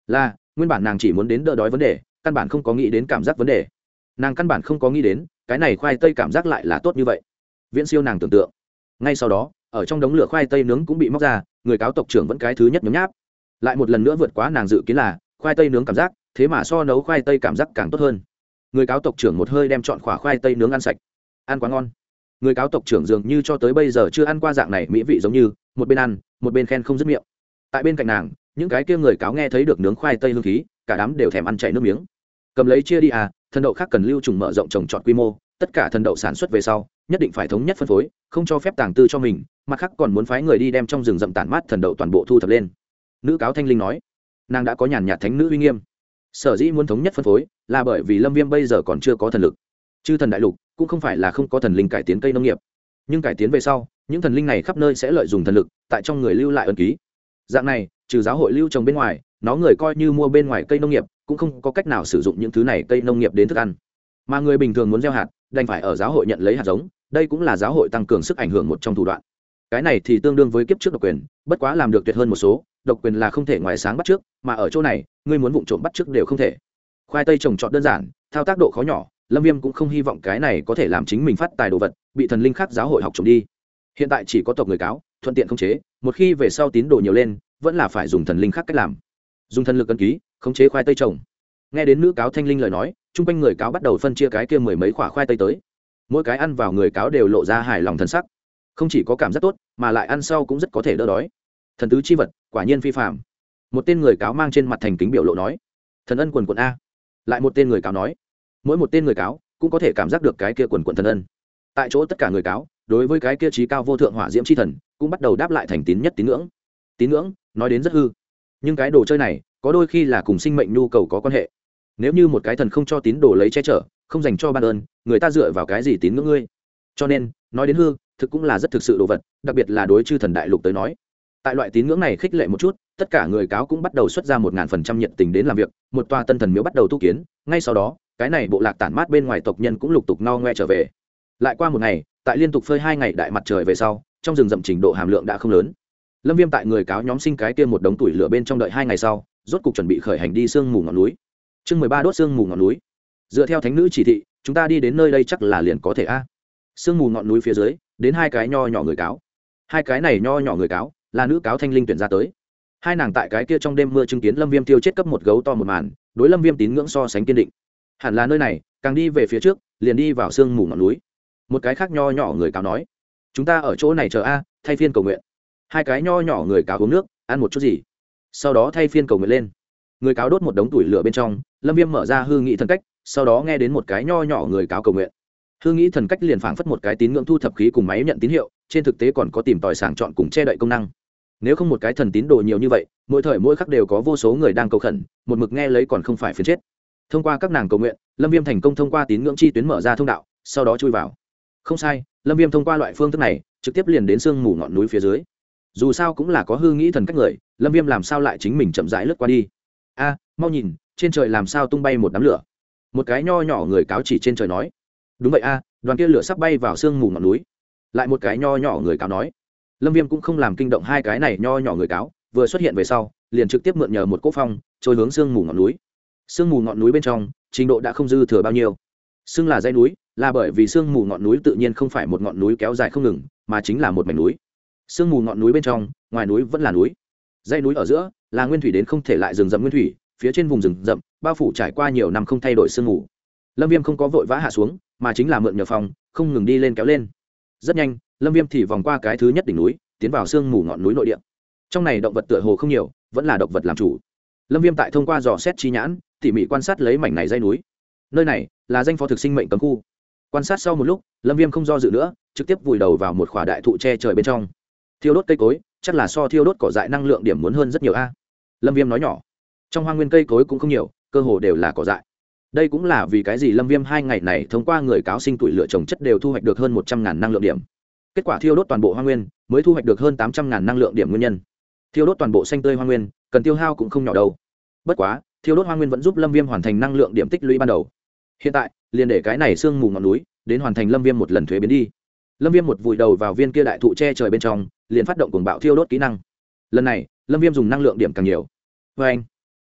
là nguyên bản nàng chỉ muốn đến đỡ đói vấn đề, căn bản không có nghĩ đến cảm giác vấn đề. Nàng căn bản không có nghĩ đến cái này khoai tây cảm giác lại là tốt như vậy, viễn siêu nàng tưởng tượng. Ngay sau đó ở trong đống lửa khoai tây nướng cũng bị móc ra, người cáo tộc trưởng vẫn cái thứ nhất nhấm nháp, lại một lần nữa vượt quá nàng dự kiến là khoai tây nướng cảm giác, thế mà so nấu khoai tây cảm giác càng tốt hơn. Người cáo tộc trưởng một hơi đem chọn khỏa khoai tây nướng ăn sạch, ăn quá ngon. Người cáo tộc trưởng dường như cho tới bây giờ chưa ăn qua dạng này mỹ vị, giống như một bên ăn một bên khen không dứt miệng. Tại bên cạnh nàng những cái kia người cáo nghe thấy được nướng khoai tây hương khí, cả đám đều thèm ăn chảy nước miếng. Cầm lấy chia đi à, thần đậu khác cần lưu trùng mở rộng trồng trọt quy mô, tất cả thần đậu sản xuất về sau nhất định phải thống nhất phân phối, không cho phép tàng tư cho mình, mặt khác còn muốn phái người đi đem trong rừng rậm tản mát thần đậu toàn bộ thu thập lên. Nữ cáo Thanh Linh nói, nàng đã có nhàn nhạt thánh nữ uy nghiêm, sở dĩ muốn thống nhất phân phối là bởi vì Lâm Viêm bây giờ còn chưa có thần lực. Chư thần đại lục cũng không phải là không có thần linh cải tiến cây nông nghiệp, nhưng cải tiến về sau những thần linh này khắp nơi sẽ lợi dụng thần lực tại trong người lưu lại ấn ký. Dạng này trừ giáo hội lưu trồng bên ngoài, nó người coi như mua bên ngoài cây nông nghiệp cũng không có cách nào sử dụng những thứ này cây nông nghiệp đến thức ăn, mà người bình thường muốn gieo hạt đành phải ở giáo hội nhận lấy hạt giống. Đây cũng là giáo hội tăng cường sức ảnh hưởng một trong thủ đoạn. Cái này thì tương đương với kiếp trước độc quyền, bất quá làm được tuyệt hơn một số. Độc quyền là không thể ngoài sáng bắt trước, mà ở chỗ này ngươi muốn vụng trộm bắt trước đều không thể. Khoai tây trồng trọt đơn giản, thao tác độ khó nhỏ, Lâm Viêm cũng không hy vọng cái này có thể làm chính mình phát tài đồ vật bị thần linh khác giáo hội học trộm đi. Hiện tại chỉ có tộc người cáo thuận tiện khống chế, một khi về sau tín đồ nhiều lên vẫn là phải dùng thần linh khác cách làm, dùng thần lực ấn ký khống chế khoai tây trồng. Nghe đến nữ cáo Thanh Linh lời nói, chung quanh người cáo bắt đầu phân chia cái kia mười mấy quả khoai tây tới, mỗi cái ăn vào người cáo đều lộ ra hài lòng thần sắc, không chỉ có cảm giác tốt mà lại ăn sau cũng rất có thể đỡ đói. Thần tứ chi vật quả nhiên phi phàm. Một tên người cáo mang trên mặt thành kính biểu lộ nói, thần ân quần quần a. Lại một tên người cáo nói, mỗi một tên người cáo cũng có thể cảm giác được cái kia quần quần thần ân. Tại chỗ tất cả người cáo đối với cái kia trí cao vô thượng hỏa diễm chi thần cũng bắt đầu đáp lại thành tín nhất tín ngưỡng. Tín ngưỡng nói đến rất hư, nhưng cái đồ chơi này có đôi khi là cùng sinh mệnh nhu cầu có quan hệ. Nếu như một cái thần không cho tín đồ lấy che chở, không dành cho ban ơn, người ta dựa vào cái gì tín ngưỡng ngươi? Cho nên nói đến hư thực cũng là rất thực sự đồ vật, đặc biệt là đối chư thần đại lục tới nói. Tại loại tín ngưỡng này khích lệ một chút, tất cả người cáo cũng bắt đầu xuất ra 1000% nhiệt tình đến làm việc, một tòa tân thần miếu bắt đầu tu kiến. Ngay sau đó cái này bộ lạc tản mát bên ngoài tộc nhân cũng lục tục no ngoe trở về. Lại qua một ngày, tại liên tục phơi 2 ngày đại mặt trời về sau, trong rừng rậm trình độ hàm lượng đã không lớn. Lâm Viêm tại người cáo nhóm sinh cái kia một đống tuổi lửa bên trong đợi 2 ngày sau, rốt cục chuẩn bị khởi hành đi sương mù ngọn núi. Chương 13 đốt sương mù ngọn núi. Dựa theo thánh nữ chỉ thị, chúng ta đi đến nơi đây chắc là liền có thể a. Sương mù ngọn núi phía dưới, đến 2 cái nho nhỏ người cáo. 2 cái này nho nhỏ người cáo là nữ cáo Thanh Linh tuyển ra tới. Hai nàng tại cái kia trong đêm mưa chứng kiến Lâm Viêm tiêu chết cấp một gấu to một màn, đối Lâm Viêm tín ngưỡng so sánh kiên định. Hẳn là nơi này, càng đi về phía trước, liền đi vào sương mù ngọn núi. Một cái khác nho nhỏ người cáo nói, chúng ta ở chỗ này chờ a, thay phiên cầu nguyện. 2 cái nho nhỏ người cáo uống nước, ăn một chút gì, sau đó thay phiên cầu nguyện lên. Người cáo đốt một đống tuổi lửa bên trong, Lâm Viêm mở ra hư nghị thần cách, sau đó nghe đến một cái nho nhỏ người cáo cầu nguyện. Hư nghị thần cách liền phảng phất một cái tín ngưỡng thu thập khí cùng máy nhận tín hiệu, trên thực tế còn có tìm tòi sàng chọn cùng che đậy công năng. Nếu không một cái thần tín đồ nhiều như vậy, mỗi thời mỗi khắc đều có vô số người đang cầu khẩn, một mực nghe lấy còn không phải phiền chết. Thông qua các nàng cầu nguyện, Lâm Viêm thành công thông qua tín ngưỡng chi tuyến mở ra thông đạo, sau đó chui vào. Không sai, Lâm Viêm thông qua loại phương thức này, trực tiếp liền đến sương mù ngọn núi phía dưới. Dù sao cũng là có hư nghĩ thần cách người, Lâm Viêm làm sao lại chính mình chậm rãi lướt qua đi. A, mau nhìn, trên trời làm sao tung bay một đám lửa. Một cái nho nhỏ người cáo chỉ trên trời nói. Đúng vậy a, đoàn kia lửa sắp bay vào sương mù ngọn núi. Lại một cái nho nhỏ người cáo nói. Lâm Viêm cũng không làm kinh động 2 cái này nho nhỏ người cáo, vừa xuất hiện về sau, liền trực tiếp mượn nhờ một cỗ phong, trôi hướng sương mù ngọn núi. Sương mù ngọn núi bên trong, trình độ đã không dư thừa bao nhiêu. Sương là dãy núi, là bởi vì sương mù ngọn núi tự nhiên không phải một ngọn núi kéo dài không ngừng, mà chính là một mảnh núi. Sương mù ngọn núi bên trong, ngoài núi vẫn là núi. Dãy núi ở giữa là nguyên thủy đến không thể lại rừng rậm nguyên thủy, phía trên vùng rừng rậm, bao phủ trải qua nhiều năm không thay đổi sương mù. Lâm Viêm không có vội vã hạ xuống, mà chính là mượn nhờ phong, không ngừng đi lên kéo lên. Rất nhanh, Lâm Viêm thì vòng qua cái thứ nhất đỉnh núi, tiến vào sương mù ngọn núi nội địa. Trong này động vật tựa hồ không nhiều, vẫn là động vật làm chủ. Lâm Viêm tại thông qua dò xét chi nhãn, tỉ mỉ quan sát lấy mảnh này dãy núi. Nơi này là danh phó thực sinh mệnh cấm khu. Quan sát sau một lúc, Lâm Viêm không do dự nữa, trực tiếp vùi đầu vào một khỏa đại thụ che trời bên trong. Thiêu đốt cây cối, chắc là so thiêu đốt cỏ dại năng lượng điểm muốn hơn rất nhiều a. Lâm Viêm nói nhỏ. Trong hoang nguyên cây cối cũng không nhiều, cơ hồ đều là cỏ dại. Đây cũng là vì cái gì Lâm Viêm 2 ngày này thông qua người cáo sinh tuổi lựa trồng chất đều thu hoạch được hơn 100.000 năng lượng điểm. Kết quả thiêu đốt toàn bộ hoang nguyên mới thu hoạch được hơn 800.000 năng lượng điểm nguyên nhân. Thiêu đốt toàn bộ xanh tươi hoang nguyên, cần tiêu hao cũng không nhỏ đâu. Bất quá, thiêu đốt hoang nguyên vẫn giúp Lâm Viêm hoàn thành năng lượng điểm tích lũy ban đầu. Hiện tại, liền để cái này sương mù ngọn núi đến hoàn thành Lâm Viêm một lần thuế biến đi. Lâm Viêm một vùi đầu vào viên kia đại thụ che trời bên trong, liền phát động cuồng bạo thiêu đốt kỹ năng. Lần này, Lâm Viêm dùng năng lượng điểm càng nhiều. Oeng!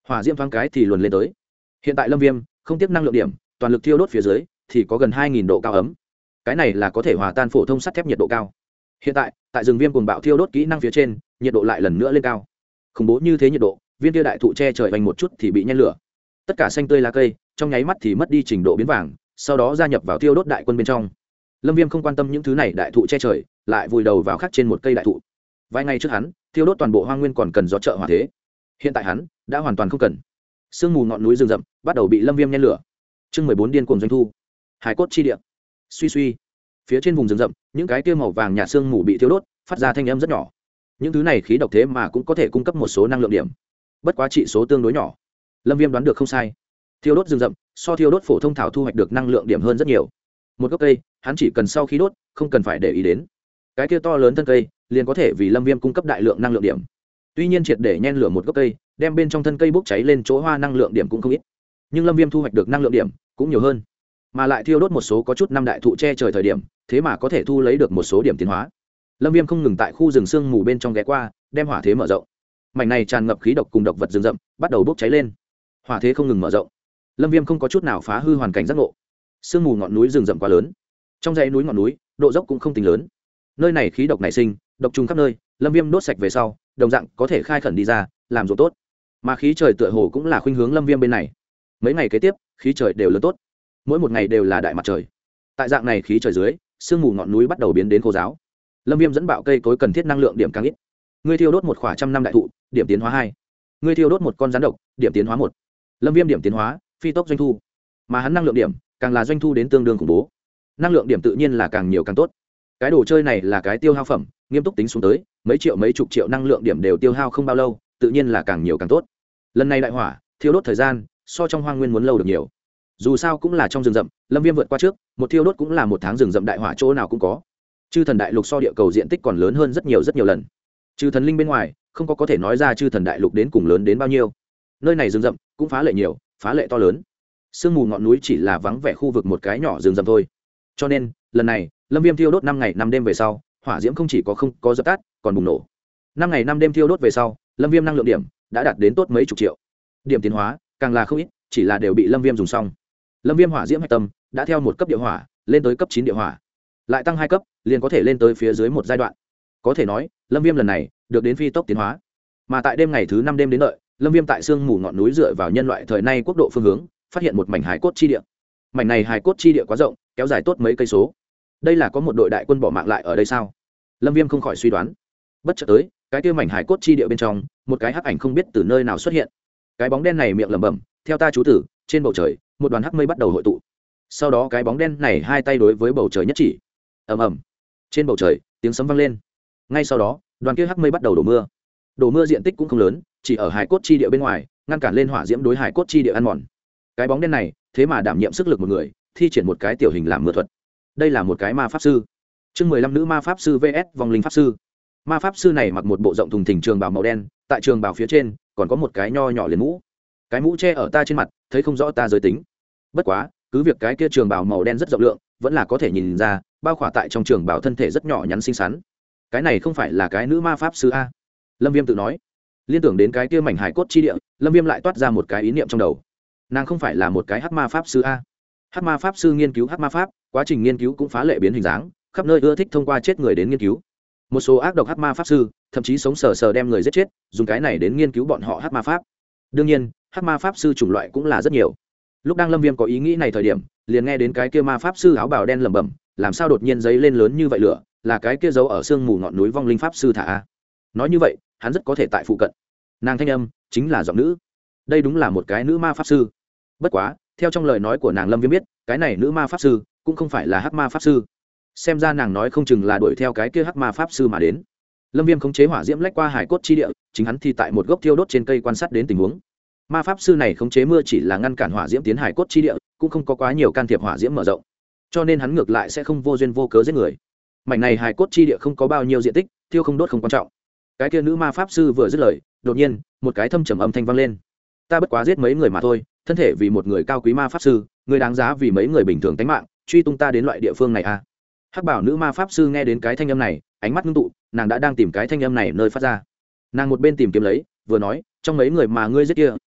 hỏa diễm thoáng cái thì luồn lên tới. Hiện tại Lâm Viêm không tiếp năng lượng điểm, toàn lực thiêu đốt phía dưới thì có gần 2000 độ cao ấm. Cái này là có thể hòa tan phổ thông sắt thép nhiệt độ cao. Hiện tại rừng viêm cuồng bạo thiêu đốt kỹ năng phía trên, nhiệt độ lại lần nữa lên cao. Khủng bố như thế nhiệt độ, viên kia đại thụ che trời vành một chút thì bị nhen lửa. Tất cả xanh tươi lá cây, trong nháy mắt thì mất đi trình độ biến vàng, sau đó gia nhập vào thiêu đốt đại quân bên trong. Lâm Viêm không quan tâm những thứ này đại thụ che trời, lại vùi đầu vào khắc trên một cây đại thụ. Vài ngày trước hắn, thiêu đốt toàn bộ hoang nguyên còn cần gió trợ hỏa thế. Hiện tại hắn đã hoàn toàn không cần. Sương mù ngọn núi rừng rậm bắt đầu bị Lâm Viêm nhen lửa. Chương 14 điên cuồng doanh thu. Hải cốt chi địa. Suy suy. Phía trên vùng rừng rậm, những cái kia màu vàng nhạt sương mù bị thiêu đốt, phát ra thanh âm rất nhỏ. Những thứ này khí độc thế mà cũng có thể cung cấp một số năng lượng điểm. Bất quá trị số tương đối nhỏ. Lâm Viêm đoán được không sai. Thiêu đốt rừng rậm, so thiêu đốt phổ thông thảo thu hoạch được năng lượng điểm hơn rất nhiều. Một gốc cây, hắn chỉ cần sau khi đốt, không cần phải để ý đến. Cái kia to lớn thân cây, liền có thể vì Lâm Viêm cung cấp đại lượng năng lượng điểm. Tuy nhiên triệt để nhen lửa một gốc cây, đem bên trong thân cây bốc cháy lên chỗ hoa năng lượng điểm cũng không ít. Nhưng Lâm Viêm thu hoạch được năng lượng điểm cũng nhiều hơn. Mà lại thiêu đốt một số có chút năm đại thụ che trời thời điểm, thế mà có thể thu lấy được một số điểm tiến hóa. Lâm Viêm không ngừng tại khu rừng sương mù bên trong ghé qua, đem hỏa thế mở rộng. Mảnh này tràn ngập khí độc cùng độc vật rừng rậm, bắt đầu bốc cháy lên. Hỏa thế không ngừng mở rộng. Lâm Viêm không có chút nào phá hư hoàn cảnh giác ngộ. Sương mù ngọn núi rừng rậm quá lớn. Trong dãy núi ngọn núi, độ dốc cũng không tính lớn. Nơi này khí độc nảy sinh, độc trùng khắp nơi, Lâm Viêm đốt sạch về sau, đồng dạng có thể khai khẩn đi ra, làm ruộng tốt. Mà khí trời tựa hồ cũng là khuynh hướng Lâm Viêm bên này. Mấy ngày kế tiếp, khí trời đều lớn tốt. Mỗi một ngày đều là đại mặt trời. Tại dạng này khí trời dưới, sương mù ngọn núi bắt đầu biến đến khô giáo. Lâm Viêm dẫn bạo cây cối cần thiết năng lượng điểm càng ít. Ngươi thiêu đốt một khỏa trăm năm đại thụ, điểm tiến hóa 2. Ngươi thiêu đốt một con rắn độc, điểm tiến hóa 1. Lâm Viêm điểm tiến hóa, phi tốc doanh thu. Mà hắn năng lượng điểm, càng là doanh thu đến tương đương khủng bố. Năng lượng điểm tự nhiên là càng nhiều càng tốt. Cái đồ chơi này là cái tiêu hao phẩm, nghiêm túc tính xuống tới, mấy triệu mấy chục triệu năng lượng điểm đều tiêu hao không bao lâu, tự nhiên là càng nhiều càng tốt. Lần này đại hỏa, thiêu đốt thời gian, so trong hoang nguyên muốn lâu được nhiều. Dù sao cũng là trong rừng rậm, Lâm Viêm vượt qua trước, một thiêu đốt cũng là một tháng rừng rậm đại hỏa chỗ nào cũng có. Chư thần đại lục so địa cầu diện tích còn lớn hơn rất nhiều lần. Trừ thần linh bên ngoài, không có thể nói ra chư thần đại lục đến cùng lớn đến bao nhiêu. Nơi này rừng rậm cũng phá lệ nhiều, phá lệ to lớn. Sương mù ngọn núi chỉ là vắng vẻ khu vực một cái nhỏ rừng rậm thôi. Cho nên, lần này, Lâm Viêm thiêu đốt 5 ngày 5 đêm về sau, hỏa diễm không chỉ không có dập tắt, còn bùng nổ. 5 ngày 5 đêm thiêu đốt về sau, Lâm Viêm năng lượng điểm đã đạt đến tốt mấy chục triệu. Điểm tiến hóa càng là không ít, chỉ là đều bị Lâm Viêm dùng xong. Lâm Viêm hỏa diễm hạch tâm đã theo một cấp địa hỏa lên tới cấp 9 địa hỏa, lại tăng 2 cấp, liền có thể lên tới phía dưới một giai đoạn. Có thể nói, Lâm Viêm lần này được đến phi tốc tiến hóa. Mà tại đêm ngày thứ 5 đêm đến đợi, Lâm Viêm tại sương mù ngọn núi dựa vào nhân loại thời nay quốc độ phương hướng, phát hiện một mảnh hải cốt chi địa. Mảnh này hải cốt chi địa quá rộng, kéo dài tốt mấy cây số. Đây là có một đội đại quân bỏ mạng lại ở đây sao? Lâm Viêm không khỏi suy đoán. Bất chợt tới, cái kia mảnh hải cốt chi địa bên trong, một cái hắc ảnh không biết từ nơi nào xuất hiện. Cái bóng đen này miệng lẩm bẩm, theo ta chú tử, trên bầu trời, một đoàn hắc mây bắt đầu hội tụ. Sau đó cái bóng đen này hai tay đối với bầu trời nhất chỉ. Ầm ầm. Trên bầu trời, tiếng sấm vang lên. Ngay sau đó, đoàn kia hắc mây bắt đầu đổ mưa. Đổ mưa diện tích cũng không lớn, chỉ ở hải cốt chi địa bên ngoài, ngăn cản lên hỏa diễm đối hải cốt chi địa ăn mòn. Cái bóng đen này, thế mà đảm nhiệm sức lực một người, thi triển một cái tiểu hình làm mưa thuật. Đây là một cái ma pháp sư. Chương 15 nữ ma pháp sư vs vong linh pháp sư. Ma pháp sư này mặc một bộ rộng thùng thình trường bào màu đen, tại trường bào phía trên còn có một cái nho nhỏ liền mũ. Cái mũ che ở ta trên mặt, thấy không rõ ta giới tính. Bất quá, cứ việc cái kia trường bào màu đen rất rộng lượng, vẫn là có thể nhìn ra, bao khỏa tại trong trường bào thân thể rất nhỏ nhắn xinh xắn. Cái này không phải là cái nữ ma pháp sư a? Lâm Viêm tự nói. Liên tưởng đến cái kia mảnh hải cốt chi địa, Lâm Viêm lại toát ra một cái ý niệm trong đầu. Nàng không phải là một cái hắc ma pháp sư a? Hắc ma pháp sư nghiên cứu hắc ma pháp, quá trình nghiên cứu cũng phá lệ biến hình dáng, khắp nơi ưa thích thông qua chết người đến nghiên cứu. Một số ác độc hắc ma pháp sư, thậm chí sống sờ sờ đem người giết chết, dùng cái này đến nghiên cứu bọn họ hắc ma pháp. Đương nhiên, hắc ma pháp sư chủng loại cũng là rất nhiều. Lúc đang Lâm Viêm có ý nghĩ này thời điểm, liền nghe đến cái kia ma pháp sư áo bào đen lẩm bẩm, làm sao đột nhiên giấy lên lớn như vậy lửa, là cái kia giấu ở sương mù ngọn núi vong linh pháp sư thả a. Nói như vậy, hắn rất có thể tại phụ cận. Nàng thanh âm chính là giọng nữ. Đây đúng là một cái nữ ma pháp sư. Bất quá, theo trong lời nói của nàng, Lâm Viêm biết, cái này nữ ma pháp sư cũng không phải là hắc ma pháp sư. Xem ra nàng nói không chừng là đuổi theo cái kia hắc ma pháp sư mà đến. Lâm Viêm khống chế hỏa diễm lách qua hải cốt chi địa, chính hắn thì tại một gốc thiêu đốt trên cây quan sát đến tình huống. Ma pháp sư này khống chế mưa chỉ là ngăn cản hỏa diễm tiến hải cốt chi địa, cũng không có quá nhiều can thiệp hỏa diễm mở rộng. Cho nên hắn ngược lại sẽ không vô duyên vô cớ giết người. Mảnh này hải cốt chi địa không có bao nhiêu diện tích, thiêu không đốt không quan trọng. Cái kia nữ ma pháp sư vừa dứt lời, đột nhiên, một cái thâm trầm âm thanh vang lên. Ta bất quá giết mấy người mà thôi, thân thể vì một người cao quý ma pháp sư, người đáng giá vì mấy người bình thường tánh mạng, truy tung ta đến loại địa phương này à? Hắc bảo nữ ma pháp sư nghe đến cái thanh âm này, ánh mắt ngưng tụ, nàng đã đang tìm cái thanh âm này nơi phát ra. Nàng một bên tìm kiếm lấy, vừa nói, trong mấy người mà ngươi giết kia,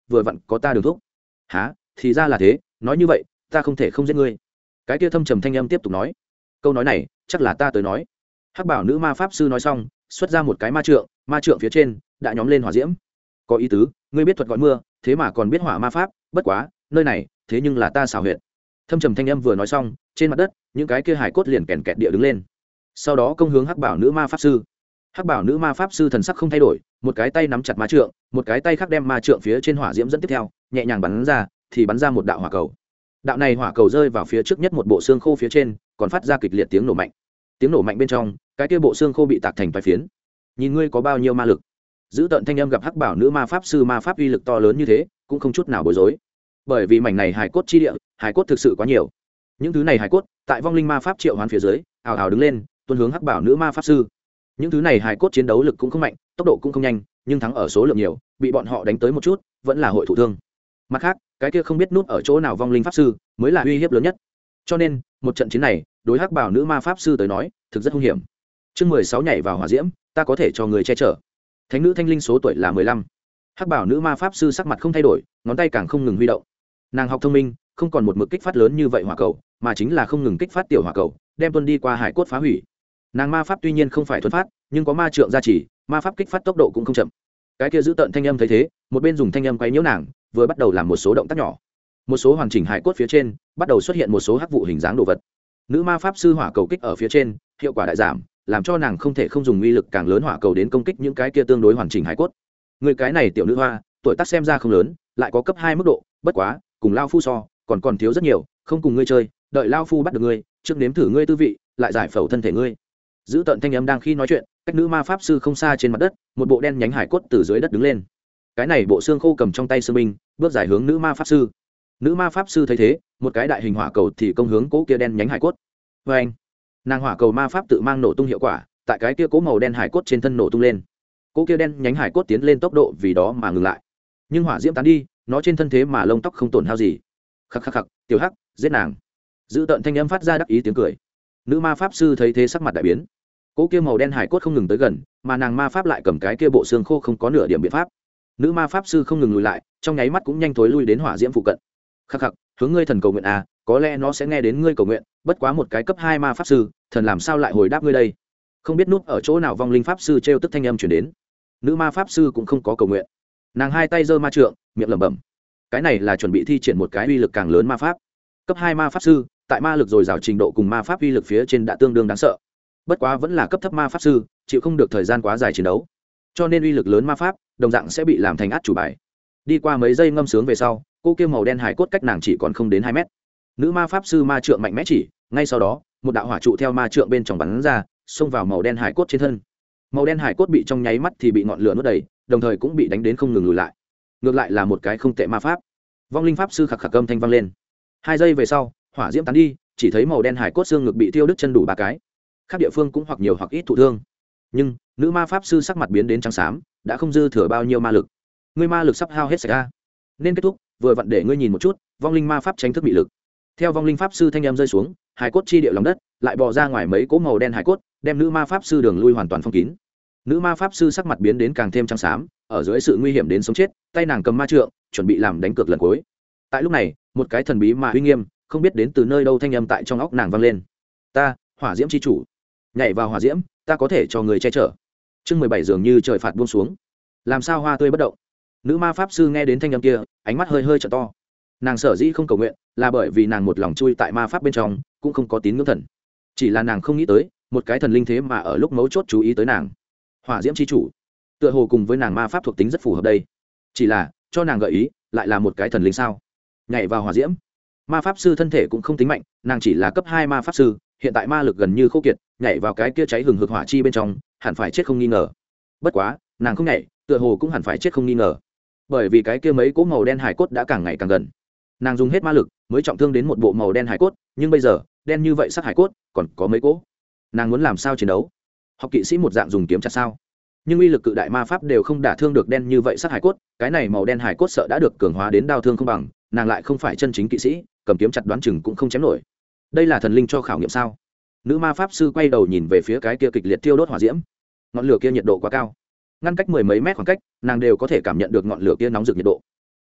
vừa vặn có ta đường thúc. Hả? Thì ra là thế, nói như vậy ta không thể không giết ngươi. Cái kia thâm trầm thanh âm tiếp tục nói. Câu nói này chắc là ta tới nói. Hắc bảo nữ ma pháp sư nói xong, xuất ra một cái ma trượng phía trên đã nhóm lên hỏa diễm. Có ý tứ, ngươi biết thuật gọi mưa, thế mà còn biết hỏa ma pháp, bất quá nơi này thế nhưng là ta xảo huyệt. Thâm trầm thanh âm vừa nói xong, trên mặt đất những cái kia hài cốt liền kèn kẹt địa đứng lên, sau đó công hướng hắc bảo nữ ma pháp sư. Hắc bảo nữ ma pháp sư thần sắc không thay đổi, một cái tay nắm chặt ma trượng, một cái tay khác đem ma trượng phía trên hỏa diễm dẫn tiếp theo nhẹ nhàng bắn ra, thì bắn ra một đạo hỏa cầu. Đạo này hỏa cầu rơi vào phía trước nhất một bộ xương khô phía trên, còn phát ra kịch liệt tiếng nổ mạnh. Tiếng nổ mạnh bên trong, cái kia bộ xương khô bị tạc thành vài phiến. Nhìn ngươi có bao nhiêu ma lực. Giữ tận thanh âm gặp hắc bảo nữ ma pháp sư ma pháp uy lực to lớn như thế, cũng không chút nào bối rối. Bởi vì mảnh này hài cốt chi địa, hài cốt thực sự quá nhiều. Những thứ này hài cốt, tại vong linh ma pháp triệu hoán phía dưới, ào ào đứng lên, tuôn hướng hắc bảo nữ ma pháp sư. Những thứ này hài cốt chiến đấu lực cũng không mạnh, tốc độ cũng không nhanh, nhưng thắng ở số lượng nhiều, bị bọn họ đánh tới một chút, vẫn là hội thụ thương. Mặt khác, cái kia không biết nút ở chỗ nào vong linh pháp sư, mới là uy hiếp lớn nhất. Cho nên, một trận chiến này, đối hắc bảo nữ ma pháp sư tới nói, thực rất hung hiểm. Chương 16 nhảy vào hỏa diễm, ta có thể cho người che chở. Thánh nữ thanh linh số tuổi là 15. Hắc bảo nữ ma pháp sư sắc mặt không thay đổi, ngón tay càng không ngừng huy động. Nàng học thông minh, không còn một mực kích phát lớn như vậy hỏa cầu, mà chính là không ngừng kích phát tiểu hỏa cầu, đem tuân đi qua hải cốt phá hủy. Nàng ma pháp tuy nhiên không phải thuần phát, nhưng có ma trượng gia trì, ma pháp kích phát tốc độ cũng không chậm. Cái kia giữ tận thanh âm thấy thế, một bên dùng thanh âm quấy nhiễu nàng, vừa bắt đầu làm một số động tác nhỏ. Một số hoàn chỉnh hải cốt phía trên, bắt đầu xuất hiện một số hắc vụ hình dáng đồ vật. Nữ ma pháp sư hỏa cầu kích ở phía trên, hiệu quả đại giảm, làm cho nàng không thể không dùng uy lực càng lớn hỏa cầu đến công kích những cái kia tương đối hoàn chỉnh hải cốt. Người cái này tiểu nữ hoa, tuổi tác xem ra không lớn, lại có cấp 2 mức độ, bất quá, cùng lao phu so, còn thiếu rất nhiều, không cùng ngươi chơi, đợi lao phu bắt được ngươi, trước nếm thử ngươi tư vị, lại giải phẫu thân thể ngươi. Giữ tận thanh âm đang khi nói chuyện, cách nữ ma pháp sư không xa trên mặt đất, một bộ đen nhánh hải cốt từ dưới đất đứng lên. Cái này bộ xương khô cầm trong tay sư binh, bước dài hướng nữ ma pháp sư. Nữ ma pháp sư thấy thế, một cái đại hình hỏa cầu thì công hướng cố kia đen nhánh hải cốt. Và anh, nàng hỏa cầu ma pháp tự mang nổ tung hiệu quả, tại cái kia cố màu đen hải cốt trên thân nổ tung lên. Cố kia đen nhánh hải cốt tiến lên tốc độ vì đó mà ngừng lại. Nhưng hỏa diễm tán đi, nó trên thân thế mà lông tóc không tổn hao gì. Khắc khắc khắc, tiểu hắc, giết nàng. Giữ tận thanh âm phát ra đắc ý tiếng cười. Nữ ma pháp sư thấy thế sắc mặt đại biến. Cố kia màu đen hải cốt không ngừng tới gần, mà nàng ma pháp lại cầm cái kia bộ xương khô không có nửa điểm biện pháp. Nữ ma pháp sư không ngừng lùi lại, trong nháy mắt cũng nhanh thối lui đến hỏa diễm phụ cận. Khắc khắc, hướng ngươi thần cầu nguyện à, có lẽ nó sẽ nghe đến ngươi cầu nguyện, bất quá một cái cấp 2 ma pháp sư, thần làm sao lại hồi đáp ngươi đây? Không biết núp ở chỗ nào vong linh pháp sư trêu tức thanh âm truyền đến. Nữ ma pháp sư cũng không có cầu nguyện. Nàng hai tay giơ ma trượng, miệng lẩm bẩm. Cái này là chuẩn bị thi triển một cái uy lực càng lớn ma pháp. Cấp 2 ma pháp sư, tại ma lực dồi dào trình độ cùng ma pháp uy lực phía trên đã tương đương đáng sợ. Bất quá vẫn là cấp thấp ma pháp sư, chịu không được thời gian quá dài chiến đấu. Cho nên uy lực lớn ma pháp, đồng dạng sẽ bị làm thành át chủ bài. Đi qua mấy giây ngâm sướng về sau, cô kia màu đen hải cốt cách nàng chỉ còn không đến 2 mét. Nữ ma pháp sư ma trượng mạnh mẽ chỉ, ngay sau đó, một đạo hỏa trụ theo ma trượng bên trong bắn ra, xông vào màu đen hải cốt trên thân. Màu đen hải cốt bị trong nháy mắt thì bị ngọn lửa nuốt đầy, đồng thời cũng bị đánh đến không ngừng lùi lại. Ngược lại là một cái không tệ ma pháp. Vong linh pháp sư khạc khạc âm thanh vang lên. 2 giây về sau, hỏa diễm tán đi, chỉ thấy màu đen hải cốt xương ngực bị thiêu đứt chân đủ 3 cái. Các địa phương cũng hoặc nhiều hoặc ít thụ thương. Nhưng, nữ ma pháp sư sắc mặt biến đến trắng xám, đã không dư thừa bao nhiêu ma lực. Ngươi ma lực sắp hao hết sạch ra. Nên kết thúc, vừa vặn để ngươi nhìn một chút, vong linh ma pháp tránh thức bị lực. Theo vong linh pháp sư thanh âm rơi xuống, hải cốt chi địa lòng đất, lại bò ra ngoài mấy cỗ màu đen hải cốt, đem nữ ma pháp sư đường lui hoàn toàn phong kín. Nữ ma pháp sư sắc mặt biến đến càng thêm trắng xám, ở dưới sự nguy hiểm đến sống chết, tay nàng cầm ma trượng, chuẩn bị làm đánh cược lần cuối. Tại lúc này, một cái thần bí mà uy nghiêm, không biết đến từ nơi đâu thanh âm tại trong óc nàng vang lên. Ta, hỏa diễm chi chủ, nhảy vào hỏa diễm, ta có thể cho người che chở. Chương 17 dường như trời phạt buông xuống. Làm sao hoa tươi bất động? Nữ ma pháp sư nghe đến thanh âm kia, ánh mắt hơi hơi trợ to. Nàng sở dĩ không cầu nguyện, là bởi vì nàng một lòng chui tại ma pháp bên trong, cũng không có tín ngưỡng thần. Chỉ là nàng không nghĩ tới, một cái thần linh thế mà ở lúc mấu chốt chú ý tới nàng. Hỏa diễm chi chủ, tựa hồ cùng với nàng ma pháp thuộc tính rất phù hợp đây. Chỉ là, cho nàng gợi ý, lại là một cái thần linh sao? Nhảy vào hỏa diễm. Ma pháp sư thân thể cũng không tính mạnh, nàng chỉ là cấp 2 ma pháp sư, hiện tại ma lực gần như khô kiệt, nhảy vào cái kia cháy hừng hực hỏa chi bên trong, hẳn phải chết không nghi ngờ. Bất quá, nàng không nhảy, tựa hồ cũng hẳn phải chết không nghi ngờ. Bởi vì cái kia mấy cỗ màu đen hải cốt đã càng ngày càng gần. Nàng dùng hết ma lực mới trọng thương đến một bộ màu đen hải cốt, nhưng bây giờ, đen như vậy sắc hải cốt, còn có mấy cỗ. Nàng muốn làm sao chiến đấu? Học kỵ sĩ một dạng dùng kiếm chặt sao? Nhưng uy lực cự đại ma pháp đều không đả thương được đen như vậy sắc hải cốt, cái này màu đen hải cốt sợ đã được cường hóa đến đao thương không bằng, nàng lại không phải chân chính kỵ sĩ, cầm kiếm chặt đoán chừng cũng không chém nổi. Đây là thần linh cho khảo nghiệm sao? Nữ ma pháp sư quay đầu nhìn về phía cái kia kịch liệt thiêu đốt hỏa diễm. Ngọn lửa kia nhiệt độ quá cao, ngăn cách mười mấy mét khoảng cách, nàng đều có thể cảm nhận được ngọn lửa kia nóng rực nhiệt độ.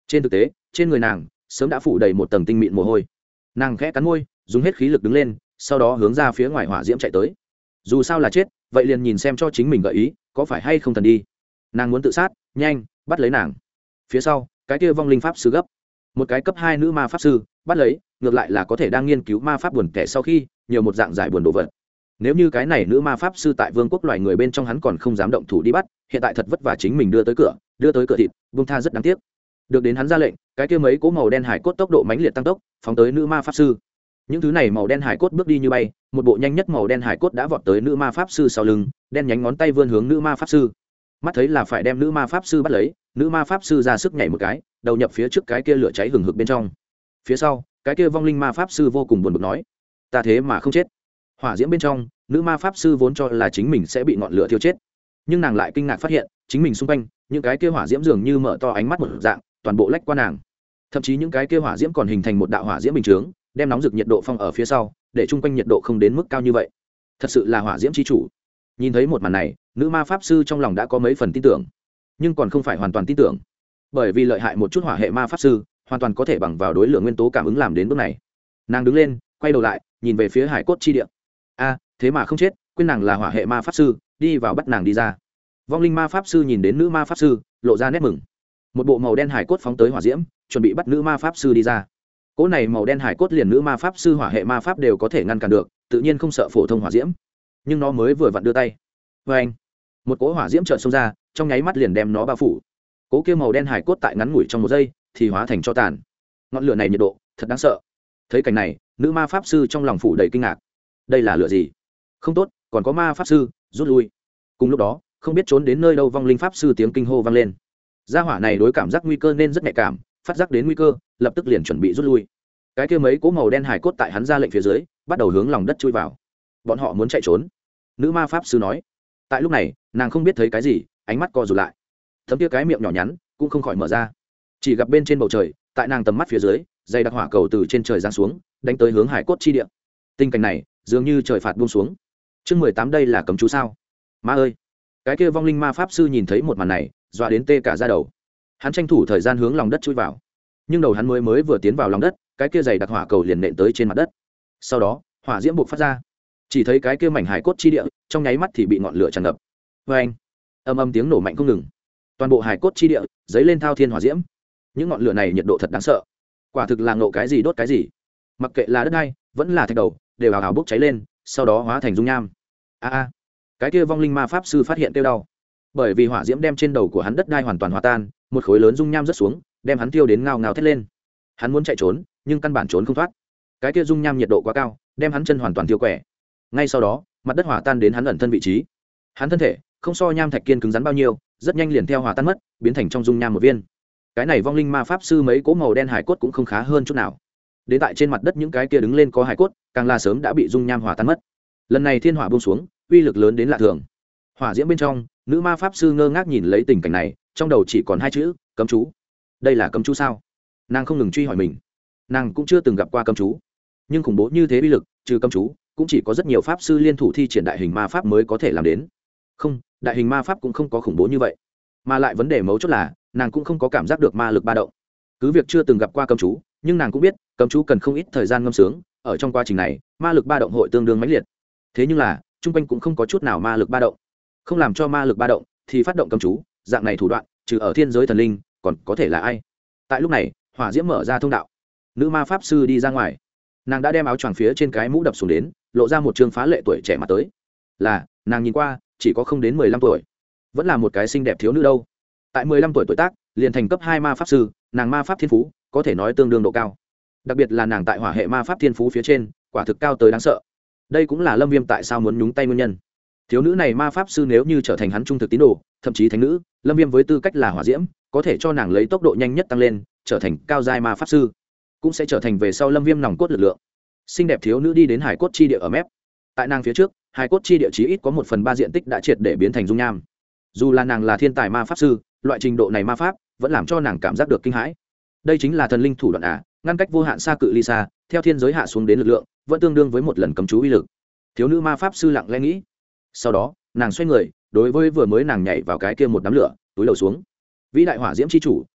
trên thực tế trên người nàng sớm đã phủ đầy một tầng tinh mịn mồ hôi. Nàng khẽ cắn môi dùng hết khí lực đứng lên, sau đó hướng ra phía ngoài hỏa diễm chạy tới. Dù sao là chết, vậy liền nhìn xem cho chính mình gợi ý có phải hay không thần đi. Nàng muốn tự sát, nhanh bắt lấy nàng. Phía sau cái kia vong linh pháp sư gấp một cái cấp 2 nữ ma pháp sư bắt lấy, ngược lại là có thể đang nghiên cứu ma pháp buồn kẻ sau khi nhiều một dạng giải buồn đồ vật. Nếu như cái này nữ ma pháp sư tại vương quốc loài người bên trong hắn còn không dám động thủ đi bắt, hiện tại thật vất vả chính mình đưa tới cửa thịt buông tha rất đáng tiếc. Được đến hắn ra lệnh, cái kia mấy cỗ màu đen hải cốt tốc độ mãnh liệt tăng tốc phóng tới nữ ma pháp sư. Những thứ này màu đen hải cốt bước đi như bay, một bộ nhanh nhất màu đen hải cốt đã vọt tới nữ ma pháp sư sau lưng, đen nhánh ngón tay vươn hướng nữ ma pháp sư. Mắt thấy là phải đem nữ ma pháp sư bắt lấy, nữ ma pháp sư ra sức nhảy một cái, đầu nhập phía trước cái kia lửa cháy hừng hực bên trong. Phía sau cái kia vong linh ma pháp sư vô cùng buồn bực nói, ta thế mà không chết. Hỏa diễm bên trong nữ ma pháp sư vốn cho là chính mình sẽ bị ngọn lửa thiêu chết, nhưng nàng lại kinh ngạc phát hiện chính mình xung quanh những cái kia hỏa diễm dường như mở to ánh mắt một dạng, toàn bộ lách qua nàng. Thậm chí những cái kia hỏa diễm còn hình thành một đạo hỏa diễm bình chướng, đem nóng rực nhiệt độ phong ở phía sau, để chung quanh nhiệt độ không đến mức cao như vậy. Thật sự là hỏa diễm chi chủ. Nhìn thấy một màn này, nữ ma pháp sư trong lòng đã có mấy phần tin tưởng, nhưng còn không phải hoàn toàn tin tưởng, bởi vì lợi hại một chút hỏa hệ ma pháp sư hoàn toàn có thể bằng vào đối lượng nguyên tố cảm ứng làm đến bước này. Nàng đứng lên, quay đầu lại, nhìn về phía hải cốt chi địa. A, thế mà không chết, quên nàng là hỏa hệ ma pháp sư, đi vào bắt nàng đi ra. Vong linh ma pháp sư nhìn đến nữ ma pháp sư, lộ ra nét mừng. Một bộ màu đen hải cốt phóng tới hỏa diễm, chuẩn bị bắt nữ ma pháp sư đi ra. Cỗ này màu đen hải cốt liền nữ ma pháp sư hỏa hệ ma pháp đều có thể ngăn cản được, tự nhiên không sợ phổ thông hỏa diễm. Nhưng nó mới vừa vặn đưa tay, vê anh, một cỗ hỏa diễm chợt xông ra, trong nháy mắt liền đem nó bao phủ. Cỗ kia màu đen hải cốt tại ngắn ngủi trong một giây thì hóa thành tro tàn. Ngọn lửa này nhiệt độ thật đáng sợ. Thấy cảnh này, nữ ma pháp sư trong lòng phủ đầy kinh ngạc. Đây là lửa gì? Không tốt, còn có ma pháp sư, rút lui. Cùng lúc đó, không biết trốn đến nơi đâu vong linh pháp sư tiếng kinh hô vang lên. Gia hỏa này đối cảm giác nguy cơ nên rất nhạy cảm, phát giác đến nguy cơ, lập tức liền chuẩn bị rút lui. Cái kia mấy cỗ màu đen hải cốt tại hắn ra lệnh phía dưới, bắt đầu hướng lòng đất chui vào. Bọn họ muốn chạy trốn. Nữ ma pháp sư nói. Tại lúc này, nàng không biết thấy cái gì, ánh mắt co rụt lại. Thấm kia cái miệng nhỏ nhắn cũng không khỏi mở ra. Chỉ gặp bên trên bầu trời, tại nàng tầm mắt phía dưới, dây đặc hỏa cầu từ trên trời giáng xuống, đánh tới hướng hải cốt chi địa. Tình cảnh này, dường như trời phạt buông xuống. Chương 18 đây là cấm chú sao? Ma ơi! Cái kia vong linh ma pháp sư nhìn thấy một màn này, dọa đến tê cả da đầu. Hắn tranh thủ thời gian hướng lòng đất chui vào. Nhưng đầu hắn mới vừa tiến vào lòng đất, cái kia dày đặc hỏa cầu liền nện tới trên mặt đất. Sau đó, hỏa diễm bộc phát ra. Chỉ thấy cái kia mảnh hải cốt chi địa, trong nháy mắt thì bị ngọn lửa tràn ngập. Oeng! Âm âm tiếng nổ mạnh không ngừng. Toàn bộ hải cốt chi địa dấy lên thao thiên hỏa diễm. Những ngọn lửa này nhiệt độ thật đáng sợ. Quả thực là ngộ cái gì đốt cái gì. Mặc kệ là đất đai, vẫn là thạch đầu, đều hào hào bốc cháy lên, sau đó hóa thành dung nham. A cái kia vong linh ma pháp sư phát hiện tiêu đau, bởi vì hỏa diễm đem trên đầu của hắn đất đai hoàn toàn hòa tan, một khối lớn dung nham rớt xuống, đem hắn tiêu đến ngao ngao thét lên. Hắn muốn chạy trốn, nhưng căn bản trốn không thoát. Cái kia dung nham nhiệt độ quá cao, đem hắn chân hoàn toàn tiêu quẻ. Ngay sau đó, mặt đất hòa tan đến hắn ẩn thân vị trí. Hắn thân thể không so nham thạch kiên cứng rắn bao nhiêu, rất nhanh liền theo hòa tan mất, biến thành trong dung nham một viên. Cái này vong linh ma pháp sư mấy cỗ màu đen hải cốt cũng không khá hơn chút nào. Đến tại trên mặt đất những cái kia đứng lên có hải cốt, càng là sớm đã bị dung nham hòa tan mất. Lần này thiên hỏa buông xuống, uy lực lớn đến lạ thường. Hỏa diễm bên trong, nữ ma pháp sư ngơ ngác nhìn lấy tình cảnh này, trong đầu chỉ còn hai chữ: cấm chú. Đây là cấm chú sao? Nàng không ngừng truy hỏi mình. Nàng cũng chưa từng gặp qua cấm chú, nhưng khủng bố như thế uy lực, trừ cấm chú, cũng chỉ có rất nhiều pháp sư liên thủ thi triển đại hình ma pháp mới có thể làm đến. Không, đại hình ma pháp cũng không có khủng bố như vậy. Mà lại vấn đề mấu chốt là, nàng cũng không có cảm giác được ma lực ba động. Cứ việc chưa từng gặp qua cấm chú, nhưng nàng cũng biết, cấm chú cần không ít thời gian ngâm sướng, ở trong quá trình này, ma lực ba động hội tương đương mãnh liệt. Thế nhưng là, trung quanh cũng không có chút nào ma lực ba động. Không làm cho ma lực ba động thì phát động cấm chú, dạng này thủ đoạn, trừ ở thiên giới thần linh, còn có thể là ai? Tại lúc này, hỏa diễm mở ra thông đạo. Nữ ma pháp sư đi ra ngoài. Nàng đã đem áo choàng phía trên cái mũ đập xuống đến, lộ ra một trương phá lệ tuổi trẻ mặt tới. Là, nàng nhìn qua, chỉ có không đến 15 tuổi. Vẫn là một cái xinh đẹp thiếu nữ đâu. Tại 15 tuổi tuổi tác, liền thành cấp 2 ma pháp sư, nàng ma pháp thiên phú, có thể nói tương đương độ cao. Đặc biệt là nàng tại hỏa hệ ma pháp thiên phú phía trên, quả thực cao tới đáng sợ. Đây cũng là Lâm Viêm tại sao muốn nhúng tay nguyên nhân. Thiếu nữ này ma pháp sư nếu như trở thành hắn trung thực tín đồ, thậm chí thánh nữ, Lâm Viêm với tư cách là hỏa diễm, có thể cho nàng lấy tốc độ nhanh nhất tăng lên, trở thành cao giai ma pháp sư, cũng sẽ trở thành về sau Lâm Viêm nòng cốt lực lượng. Xinh đẹp thiếu nữ đi đến hải cốt chi địa ở mép. Tại nàng phía trước, hải cốt chi địa chí ít có 1/3 diện tích đã triệt để biến thành dung nham. Dù là nàng là thiên tài ma pháp sư, loại trình độ này ma pháp vẫn làm cho nàng cảm giác được kinh hãi. Đây chính là thần linh thủ đoạn à, ngăn cách vô hạn xa cự ly xa, theo thiên giới hạ xuống đến lực lượng, vẫn tương đương với một lần cấm chú uy lực. Thiếu nữ ma pháp sư lặng lẽ nghĩ. Sau đó, nàng xoay người, đối với vừa mới nàng nhảy vào cái kia một đám lửa, túi đầu xuống. Vĩ đại hỏa diễm chi chủ,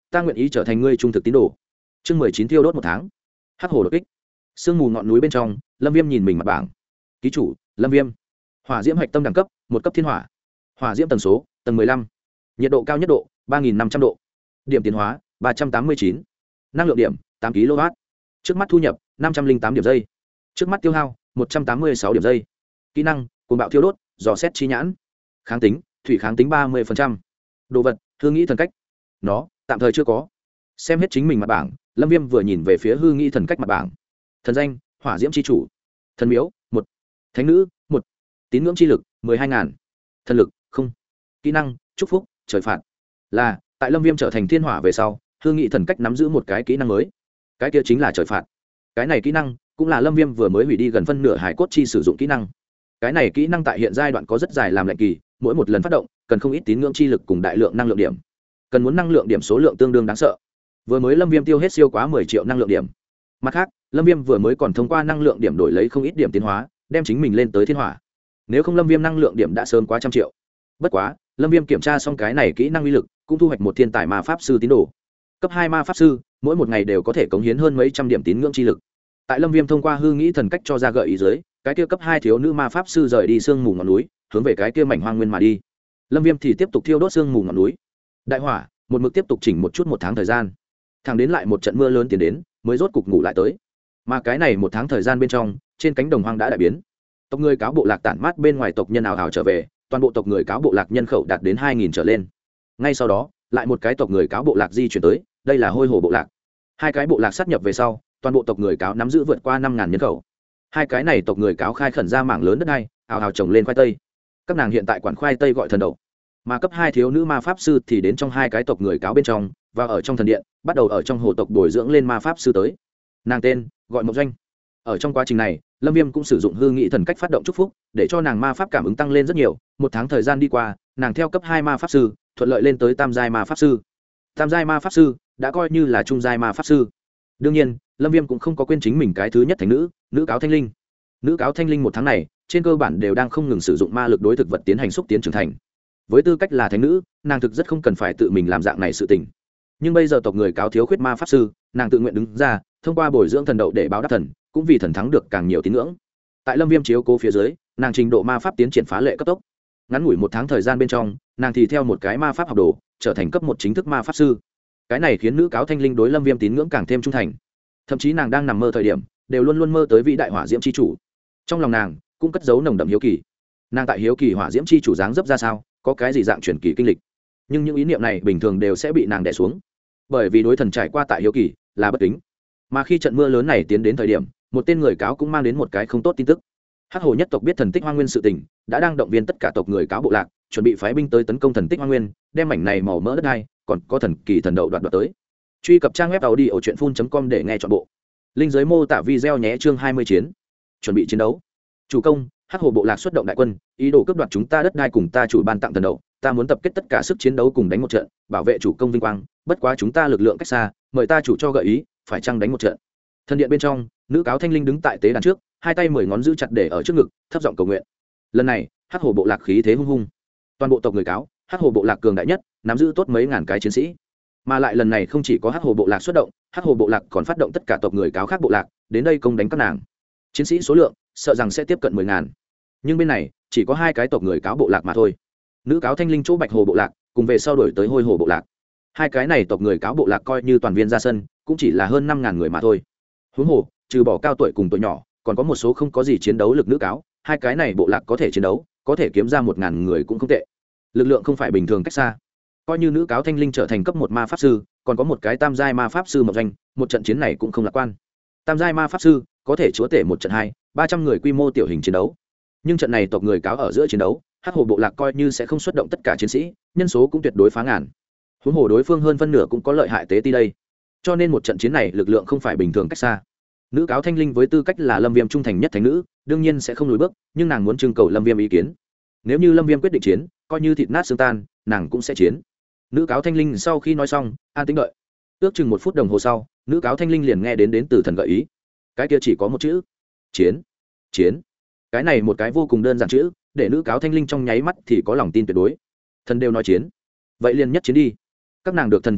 ta nguyện ý trở thành ngươi trung thực tín đồ. Chương 19 thiêu đốt một tháng. Hắc hồ đột kích. Sương mù ngọn núi bên trong, Lâm Viêm nhìn mình mặt bảng. Ký chủ: Lâm Viêm. Hỏa diễm hạch tâm đẳng cấp: 1 cấp thiên hỏa. Hỏa diễm tần số: tầng 15. Nhiệt độ cao nhất độ: 3500 độ. Điểm tiến hóa: 389. Năng lượng điểm: 8 kW. Trước mắt thu nhập: 508 điểm giây. Trước mắt tiêu hao: 186 điểm giây. Kỹ năng: cuồng bạo thiêu đốt, dò xét chi nhãn. Kháng tính: thủy kháng tính 30%. Đồ vật: hư nghĩ thần cách. Nó tạm thời chưa có. Xem hết chính mình mặt bảng, Lâm Viêm vừa nhìn về phía hư nghĩ thần cách mặt bảng. Thần danh: hỏa diễm chi chủ. Thần miếu: 1. Thánh nữ: 1. Tín ngưỡng chi lực: 12.000. Thần lực: 0. Kỹ năng: chúc phúc, trời phạt. Là tại Lâm Viêm trở thành thiên hỏa về sau, hư nghị thần cách nắm giữ một cái kỹ năng mới. Cái kia chính là trời phạt. Cái này kỹ năng cũng là Lâm Viêm vừa mới hủy đi gần phân nửa hải cốt chi sử dụng kỹ năng. Cái này kỹ năng tại hiện giai đoạn có rất dài làm lệnh kỳ, mỗi một lần phát động cần không ít tín ngưỡng chi lực cùng đại lượng năng lượng điểm. Cần muốn năng lượng điểm số lượng tương đương đáng sợ. Vừa mới Lâm Viêm tiêu hết siêu quá 10 triệu năng lượng điểm. Mặt khác, Lâm Viêm vừa mới còn thông qua năng lượng điểm đổi lấy không ít điểm tiến hóa, đem chính mình lên tới thiên hỏa. Nếu không Lâm Viêm năng lượng điểm đã sớm quá trăm triệu. Bất quá, Lâm Viêm kiểm tra xong cái này kỹ năng uy lực, cũng thu hoạch một thiên tài ma pháp sư tín đồ. Cấp 2 ma pháp sư, mỗi một ngày đều có thể cống hiến hơn mấy trăm điểm tín ngưỡng chi lực. Tại Lâm Viêm thông qua hư nghĩ thần cách cho ra gợi ý dưới, cái kia cấp 2 thiếu nữ ma pháp sư rời đi sương mù ngọn núi, hướng về cái kia mảnh hoang nguyên mà đi. Lâm Viêm thì tiếp tục thiêu đốt sương mù ngọn núi. Đại hỏa, một mực tiếp tục chỉnh một chút một tháng thời gian. Thẳng đến lại một trận mưa lớn tiến đến, mới rốt cục ngủ lại tới. Mà cái này một tháng thời gian bên trong, trên cánh đồng hoang đã đại biến. Tộc người cáo bộ lạc tản mát bên ngoài tộc nhân ảo ảo trở về, toàn bộ tộc người cáo bộ lạc nhân khẩu đạt đến 2000 trở lên. Ngay sau đó, lại một cái tộc người cáo bộ lạc di chuyển tới, đây là Hôi Hổ bộ lạc. Hai cái bộ lạc sát nhập về sau, toàn bộ tộc người cáo nắm giữ vượt qua 5000 nhân khẩu. Hai cái này tộc người cáo khai khẩn ra mảng lớn đất đai, ảo ảo trồng lên khoai tây. Các nàng hiện tại quản khoai tây gọi thần đậu. Mà cấp 2 thiếu nữ ma pháp sư thì đến trong hai cái tộc người cáo bên trong, và ở trong thần điện, bắt đầu ở trong hồ tộc bồi dưỡng lên ma pháp sư tới. Nàng tên gọi Mộc Doanh. Ở trong quá trình này, Lâm Viêm cũng sử dụng hư nghĩ thần cách phát động chúc phúc, để cho nàng ma pháp cảm ứng tăng lên rất nhiều. Một tháng thời gian đi qua, nàng theo cấp 2 ma pháp sư thuận lợi lên tới tam giai ma pháp sư. Tam giai ma pháp sư đã coi như là trung giai ma pháp sư. Đương nhiên, Lâm Viêm cũng không có quên chính mình cái thứ nhất thành nữ, nữ cáo thanh linh. Nữ cáo thanh linh một tháng này, trên cơ bản đều đang không ngừng sử dụng ma lực đối thực vật tiến hành xúc tiến trưởng thành. Với tư cách là thánh nữ, nàng thực rất không cần phải tự mình làm dạng này sự tình. Nhưng bây giờ tộc người cáo thiếu khuyết ma pháp sư, nàng tự nguyện đứng ra, thông qua bồi dưỡng thần đậu để báo đáp thần, cũng vì thần thắng được càng nhiều tín ngưỡng. Tại Lâm Viêm chiếu cố phía dưới, nàng trình độ ma pháp tiến triển phá lệ cấp tốc. Ngắn ngủi một tháng thời gian bên trong, nàng thì theo một cái ma pháp học đồ, trở thành cấp 1 chính thức ma pháp sư. Cái này khiến nữ cáo thanh linh đối Lâm Viêm tín ngưỡng càng thêm trung thành. Thậm chí nàng đang nằm mơ thời điểm, đều luôn luôn mơ tới vị đại hỏa diễm chi chủ. Trong lòng nàng cũng cất giấu nồng đậm hiếu kỳ. Nàng tại hiếu kỳ hỏa diễm chi chủ dáng dấp ra sao, có cái gì dạng truyền kỳ kinh lịch. Nhưng những ý niệm này bình thường đều sẽ bị nàng đè xuống, bởi vì đối thần trải qua tại hiếu kỳ là bất kính. Mà khi trận mưa lớn này tiến đến thời điểm, một tên người cáo cũng mang đến một cái không tốt tin tức. Hắc Hồ nhất tộc biết thần tích Hoang Nguyên sự tình, đã đang động viên tất cả tộc người cáo bộ lạc, chuẩn bị phái binh tới tấn công thần tích Hoang Nguyên, đem mảnh này màu mỡ đất đai, còn có thần kỳ thần đậu đoạt tới. Truy cập trang web audiochuyenphun.com để nghe trọn bộ. Linh dưới mô tả video nhé. Chương 20 chiến. Chuẩn bị chiến đấu. Chủ công, Hắc Hồ bộ lạc xuất động đại quân, ý đồ cướp đoạt chúng ta đất đai cùng ta chủ ban tặng thần đậu, ta muốn tập kết tất cả sức chiến đấu cùng đánh một trận, bảo vệ chủ công vinh quang, bất quá chúng ta lực lượng cách xa, mời ta chủ cho gợi ý, phải chăng đánh một trận. Thần điện bên trong, nữ cáo thanh linh đứng tại tế đàn trước, hai tay 10 ngón giữ chặt để ở trước ngực, thấp giọng cầu nguyện. Lần này, Hắc Hồ bộ lạc khí thế hung hung. Toàn bộ tộc người cáo, Hắc Hồ bộ lạc cường đại nhất, nắm giữ tốt mấy ngàn cái chiến sĩ. Mà lại lần này không chỉ có Hắc Hồ bộ lạc xuất động, Hắc Hồ bộ lạc còn phát động tất cả tộc người cáo khác bộ lạc, đến đây công đánh các nàng. Chiến sĩ số lượng, sợ rằng sẽ tiếp cận 10.000. Nhưng bên này, chỉ có 2 cái tộc người cáo bộ lạc mà thôi. Nữ cáo thanh linh chỗ Bạch Hồ bộ lạc, cùng về sau đổi tới Hôi Hồ bộ lạc. 2 cái này tộc người cáo bộ lạc coi như toàn viên ra sân, cũng chỉ là hơn 5.000 người mà thôi. Huống hồ, trừ bỏ cao tuổi cùng tuổi nhỏ, còn có một số không có gì chiến đấu lực nữ cáo, 2 cái này bộ lạc có thể chiến đấu, có thể kiếm ra 1000 người cũng không tệ. Lực lượng không phải bình thường cách xa. Coi như nữ cáo thanh linh trở thành cấp 1 ma pháp sư, còn có một cái tam giai ma pháp sư Mộc Doanh, một trận chiến này cũng không lạc quan. Tam giai ma pháp sư có thể chúa tể một trận 200-300 người quy mô tiểu hình chiến đấu. Nhưng trận này tộc người cáo ở giữa chiến đấu, Hắc Hồ bộ lạc coi như sẽ không xuất động tất cả chiến sĩ, nhân số cũng tuyệt đối phá ngàn. Huống hồ đối phương hơn phân nửa cũng có lợi hại tế ti đây. Cho nên một trận chiến này lực lượng không phải bình thường cách xa. Nữ cáo thanh linh với tư cách là Lâm Viêm trung thành nhất thánh nữ, đương nhiên sẽ không lùi bước, nhưng nàng muốn trưng cầu Lâm Viêm ý kiến. Nếu như Lâm Viêm quyết định chiến, coi như thịt nát xương tan, nàng cũng sẽ chiến. Nữ cáo thanh linh sau khi nói xong, an tĩnh đợi. Ước chừng 1 phút đồng hồ sau, nữ cáo thanh linh liền nghe đến từ thần gợi ý. Cái kia chỉ có một chữ: chiến. Chiến. Cái này một cái vô cùng đơn giản chữ, để nữ cáo thanh linh trong nháy mắt thì có lòng tin tuyệt đối. Thần đều nói chiến, vậy liền nhất chiến đi. Các nàng được thần che chở,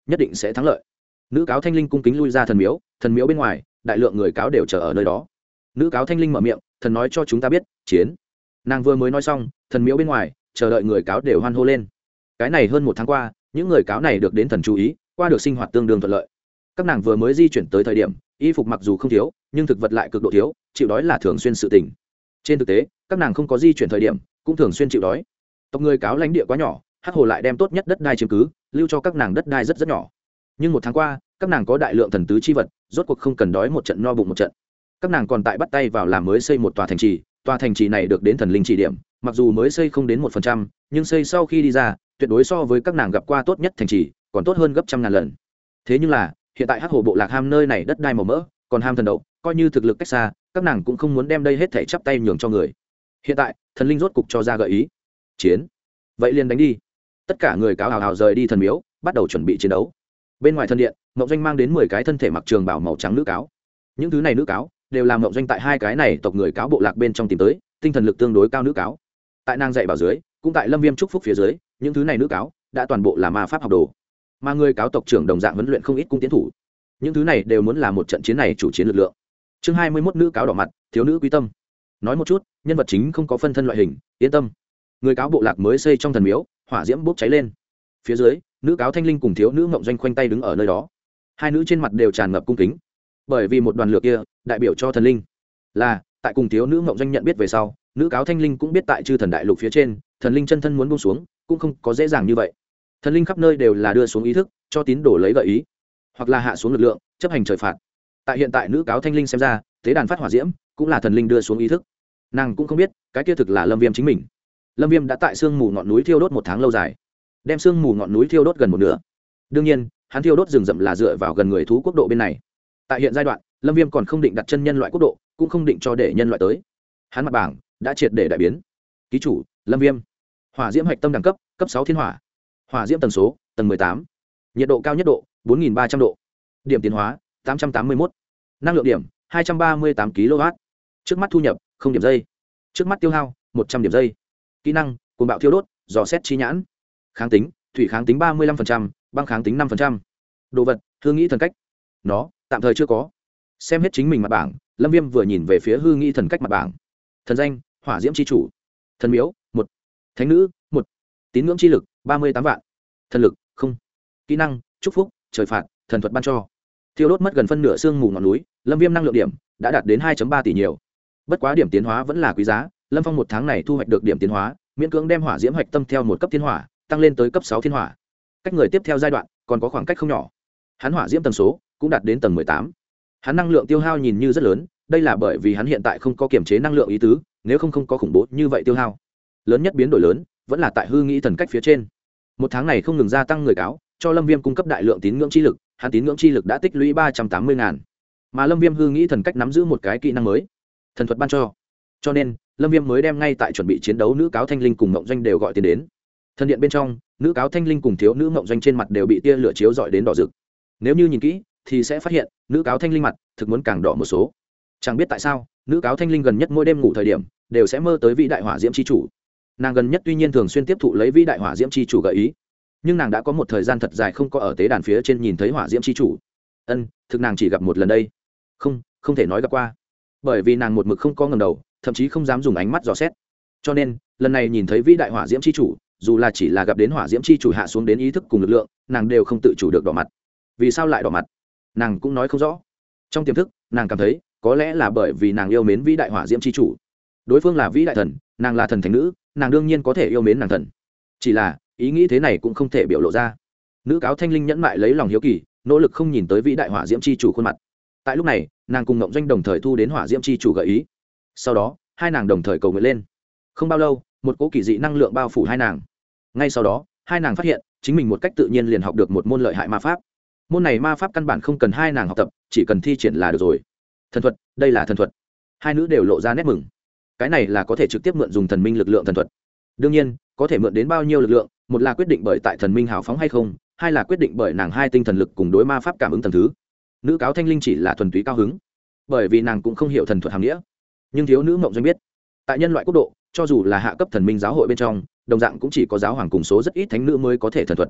nhất định sẽ thắng lợi. Nữ cáo Thanh Linh cung kính lui ra thần miếu bên ngoài đại lượng người cáo đều chờ ở nơi đó. Nữ cáo Thanh Linh mở miệng, thần nói cho chúng ta biết, chiến. Nàng vừa mới nói xong, thần miếu bên ngoài chờ đợi người cáo đều hoan hô lên. Cái này hơn một tháng qua, những người cáo này được đến thần chú ý, qua được sinh hoạt tương đương thuận lợi. Các nàng vừa mới di chuyển tới thời điểm, y phục mặc dù không thiếu, nhưng thực vật lại cực độ thiếu, chịu đói là thường xuyên sự tình. Trên thực tế, các nàng không có di chuyển thời điểm, cũng thường xuyên chịu đói. Tộc người cáo lãnh địa quá nhỏ, Hắc Hồ lại đem tốt nhất đất đai chiếm cứ, lưu cho các nàng đất đai rất nhỏ. Nhưng một tháng qua, các nàng có đại lượng thần tứ chi vật, rốt cuộc không cần đói một trận no bụng một trận. Các nàng còn tại bắt tay vào làm mới xây một tòa thành trì, tòa thành trì này được đến thần linh chỉ điểm, mặc dù mới xây không đến 1%, nhưng xây sau khi đi ra, tuyệt đối so với các nàng gặp qua tốt nhất thành trì, còn tốt hơn gấp trăm ngàn lần. Thế nhưng là, hiện tại Hắc Hồ bộ lạc ham nơi này đất đai màu mỡ, còn ham thần đậu, coi như thực lực cách xa, các nàng cũng không muốn đem đây hết thảy chắp tay nhường cho người. Hiện tại, thần linh rốt cục cho ra gợi ý. Chiến. Vậy liền đánh đi. Tất cả người cáo hào hào rời đi thần miếu, bắt đầu chuẩn bị chiến đấu. Bên ngoài thần điện, Mộng Doanh mang đến 10 cái thân thể mặc trường bào màu trắng nữ cáo. Những thứ này nữ cáo đều là Mộng Doanh tại hai cái này tộc người cáo bộ lạc bên trong tìm tới, tinh thần lực tương đối cao nữ cáo. Tại nàng dạy bảo dưới, cũng tại Lâm Viêm chúc phúc phía dưới, những thứ này nữ cáo đã toàn bộ là ma pháp học đồ. Mà người cáo tộc trưởng đồng dạng huấn luyện không ít cung tiến thủ. Những thứ này đều muốn là một trận chiến này chủ chiến lực lượng. Chương 21 nữ cáo đỏ mặt, thiếu nữ quý tâm. Nói một chút, nhân vật chính không có phân thân loại hình, yên tâm. Người cáo bộ lạc mới xây trong thần miếu, hỏa diễm bốc cháy lên. Phía dưới, nữ cáo Thanh Linh cùng thiếu nữ Mộng Doanh khoanh tay đứng ở nơi đó. Hai nữ trên mặt đều tràn ngập cung kính, bởi vì một đoàn lửa kia đại biểu cho thần linh. Là, tại cùng thiếu nữ Mộng Doanh nhận biết về sau, nữ cáo Thanh Linh cũng biết tại chư thần đại lục phía trên, thần linh chân thân muốn buông xuống, cũng không có dễ dàng như vậy. Thần linh khắp nơi đều là đưa xuống ý thức, cho tín đồ lấy gợi ý, hoặc là hạ xuống lực lượng, chấp hành trời phạt. Tại hiện tại nữ cáo Thanh Linh xem ra, tế đàn phát hỏa diễm cũng là thần linh đưa xuống ý thức. Nàng cũng không biết, cái kia thực là Lâm Viêm chính mình. Lâm Viêm đã tại sương mù ngọn núi thiêu đốt một tháng lâu dài, đem sương mù ngọn núi thiêu đốt gần một nửa. Đương nhiên, hắn thiêu đốt rừng rậm là dựa vào gần người thú quốc độ bên này. Tại hiện giai đoạn, Lâm Viêm còn không định đặt chân nhân loại quốc độ, cũng không định cho để nhân loại tới. Hắn mặt bảng đã triệt để đại biến. Ký chủ, Lâm Viêm. Hỏa diễm hạch tâm đẳng cấp, cấp 6 thiên hỏa. Hỏa diễm tần số, tầng 18. Nhiệt độ cao nhất độ, 4300 độ. Điểm tiến hóa, 881. Năng lượng điểm, 238 kW. Trước mắt thu nhập, 0 điểm giây. Trước mắt tiêu hao, 100 điểm giây. Kỹ năng, cuồng bạo thiêu đốt, dò xét chi nhãn. Kháng tính, thủy kháng tính 35%, băng kháng tính 5%. Đồ vật, hư nghĩ thần cách. Nó tạm thời chưa có. Xem hết chính mình mặt bảng, Lâm Viêm vừa nhìn về phía hư nghĩ thần cách mặt bảng. Thần danh, hỏa diễm chi chủ. Thần miếu, 1. Thánh nữ, 1. Tín ngưỡng chi lực, 38 vạn. Thần lực, 0. Kỹ năng, chúc phúc, trời phạt, thần thuật ban cho. Thiêu đốt mất gần phân nửa xương mù ngọn núi, Lâm Viêm năng lượng điểm đã đạt đến 2.3 tỷ nhiều. Bất quá điểm tiến hóa vẫn là quý giá, Lâm Phong một tháng này thu hoạch được điểm tiến hóa, miễn cưỡng đem hỏa diễm hạch tâm theo một cấp thiên hỏa tăng lên tới cấp 6 thiên hỏa. Cách người tiếp theo giai đoạn còn có khoảng cách không nhỏ. Hắn hỏa diễm tần số cũng đạt đến tầng 18. Hắn năng lượng tiêu hao nhìn như rất lớn, đây là bởi vì hắn hiện tại không có kiểm chế năng lượng ý tứ, nếu không có khủng bố như vậy tiêu hao. Lớn nhất biến đổi lớn vẫn là tại hư nghĩ thần cách phía trên. Một tháng này không ngừng gia tăng người cáo, cho Lâm Viêm cung cấp đại lượng tín ngưỡng chi lực, hắn tín ngưỡng chi lực đã tích lũy 380.000. Mà Lâm Viêm hư nghĩ thần cách nắm giữ một cái kỹ năng mới, thần thuật ban cho nên Lâm Viêm mới đem ngay tại chuẩn bị chiến đấu nữ cáo Thanh Linh cùng Mộng Doanh đều gọi tiền đến. Thần điện bên trong, nữ cáo Thanh Linh cùng thiếu nữ Mộng Doanh trên mặt đều bị tia lửa chiếu rọi đến đỏ rực. Nếu như nhìn kỹ thì sẽ phát hiện, nữ cáo Thanh Linh mặt thực muốn càng đỏ một số. Chẳng biết tại sao, nữ cáo Thanh Linh gần nhất mỗi đêm ngủ thời điểm đều sẽ mơ tới vĩ đại hỏa diễm chi chủ. Nàng gần nhất tuy nhiên thường xuyên tiếp thụ lấy vĩ đại hỏa diễm chi chủ gợi ý, nhưng nàng đã có một thời gian thật dài không có ở tế đàn phía trên nhìn thấy hỏa diễm chi chủ. Thực nàng chỉ gặp một lần đây. Không thể nói gặp qua, bởi vì nàng một mực không có ngẩng đầu, thậm chí không dám dùng ánh mắt dò xét. Cho nên lần này nhìn thấy vĩ đại hỏa diễm chi chủ, dù là chỉ là gặp đến hỏa diễm chi chủ hạ xuống đến ý thức cùng lực lượng, nàng đều không tự chủ được đỏ mặt. Vì sao lại đỏ mặt, nàng cũng nói không rõ. Trong tiềm thức nàng cảm thấy có lẽ là bởi vì nàng yêu mến vĩ đại hỏa diễm chi chủ. Đối phương là vĩ đại thần, nàng là thần thánh nữ, nàng đương nhiên có thể yêu mến nàng thần. Chỉ là ý nghĩ thế này cũng không thể biểu lộ ra. Nữ cáo Thanh Linh nhẫn mại lấy lòng hiếu kỳ, nỗ lực không nhìn tới vĩ đại hỏa diễm chi chủ khuôn mặt. Tại lúc này, nàng cùng Mộng Doanh đồng thời thu đến hỏa diễm chi chủ gợi ý. Sau đó hai nàng đồng thời cầu nguyện lên. Không bao lâu, một cỗ kỳ dị năng lượng bao phủ hai nàng. Ngay sau đó hai nàng phát hiện chính mình một cách tự nhiên liền học được một môn lợi hại ma pháp. Môn này ma pháp căn bản không cần hai nàng học tập, chỉ cần thi triển là được rồi. Thần thuật, đây là thần thuật. Hai nữ đều lộ ra nét mừng. Cái này là có thể trực tiếp mượn dùng thần minh lực lượng thần thuật. Đương nhiên, có thể mượn đến bao nhiêu lực lượng, một là quyết định bởi tại thần minh hào phóng hay không, hai là quyết định bởi nàng hai tinh thần lực cùng đối ma pháp cảm ứng tầng thứ. Nữ cáo Thanh Linh chỉ là thuần túy cao hứng, bởi vì nàng cũng không hiểu thần thuật hàm nghĩa. Nhưng thiếu nữ Mộng Doanh biết, tại nhân loại quốc độ, cho dù là hạ cấp thần minh giáo hội bên trong, đồng dạng cũng chỉ có giáo hoàng cùng số rất ít thánh nữ mới có thể thần thuật.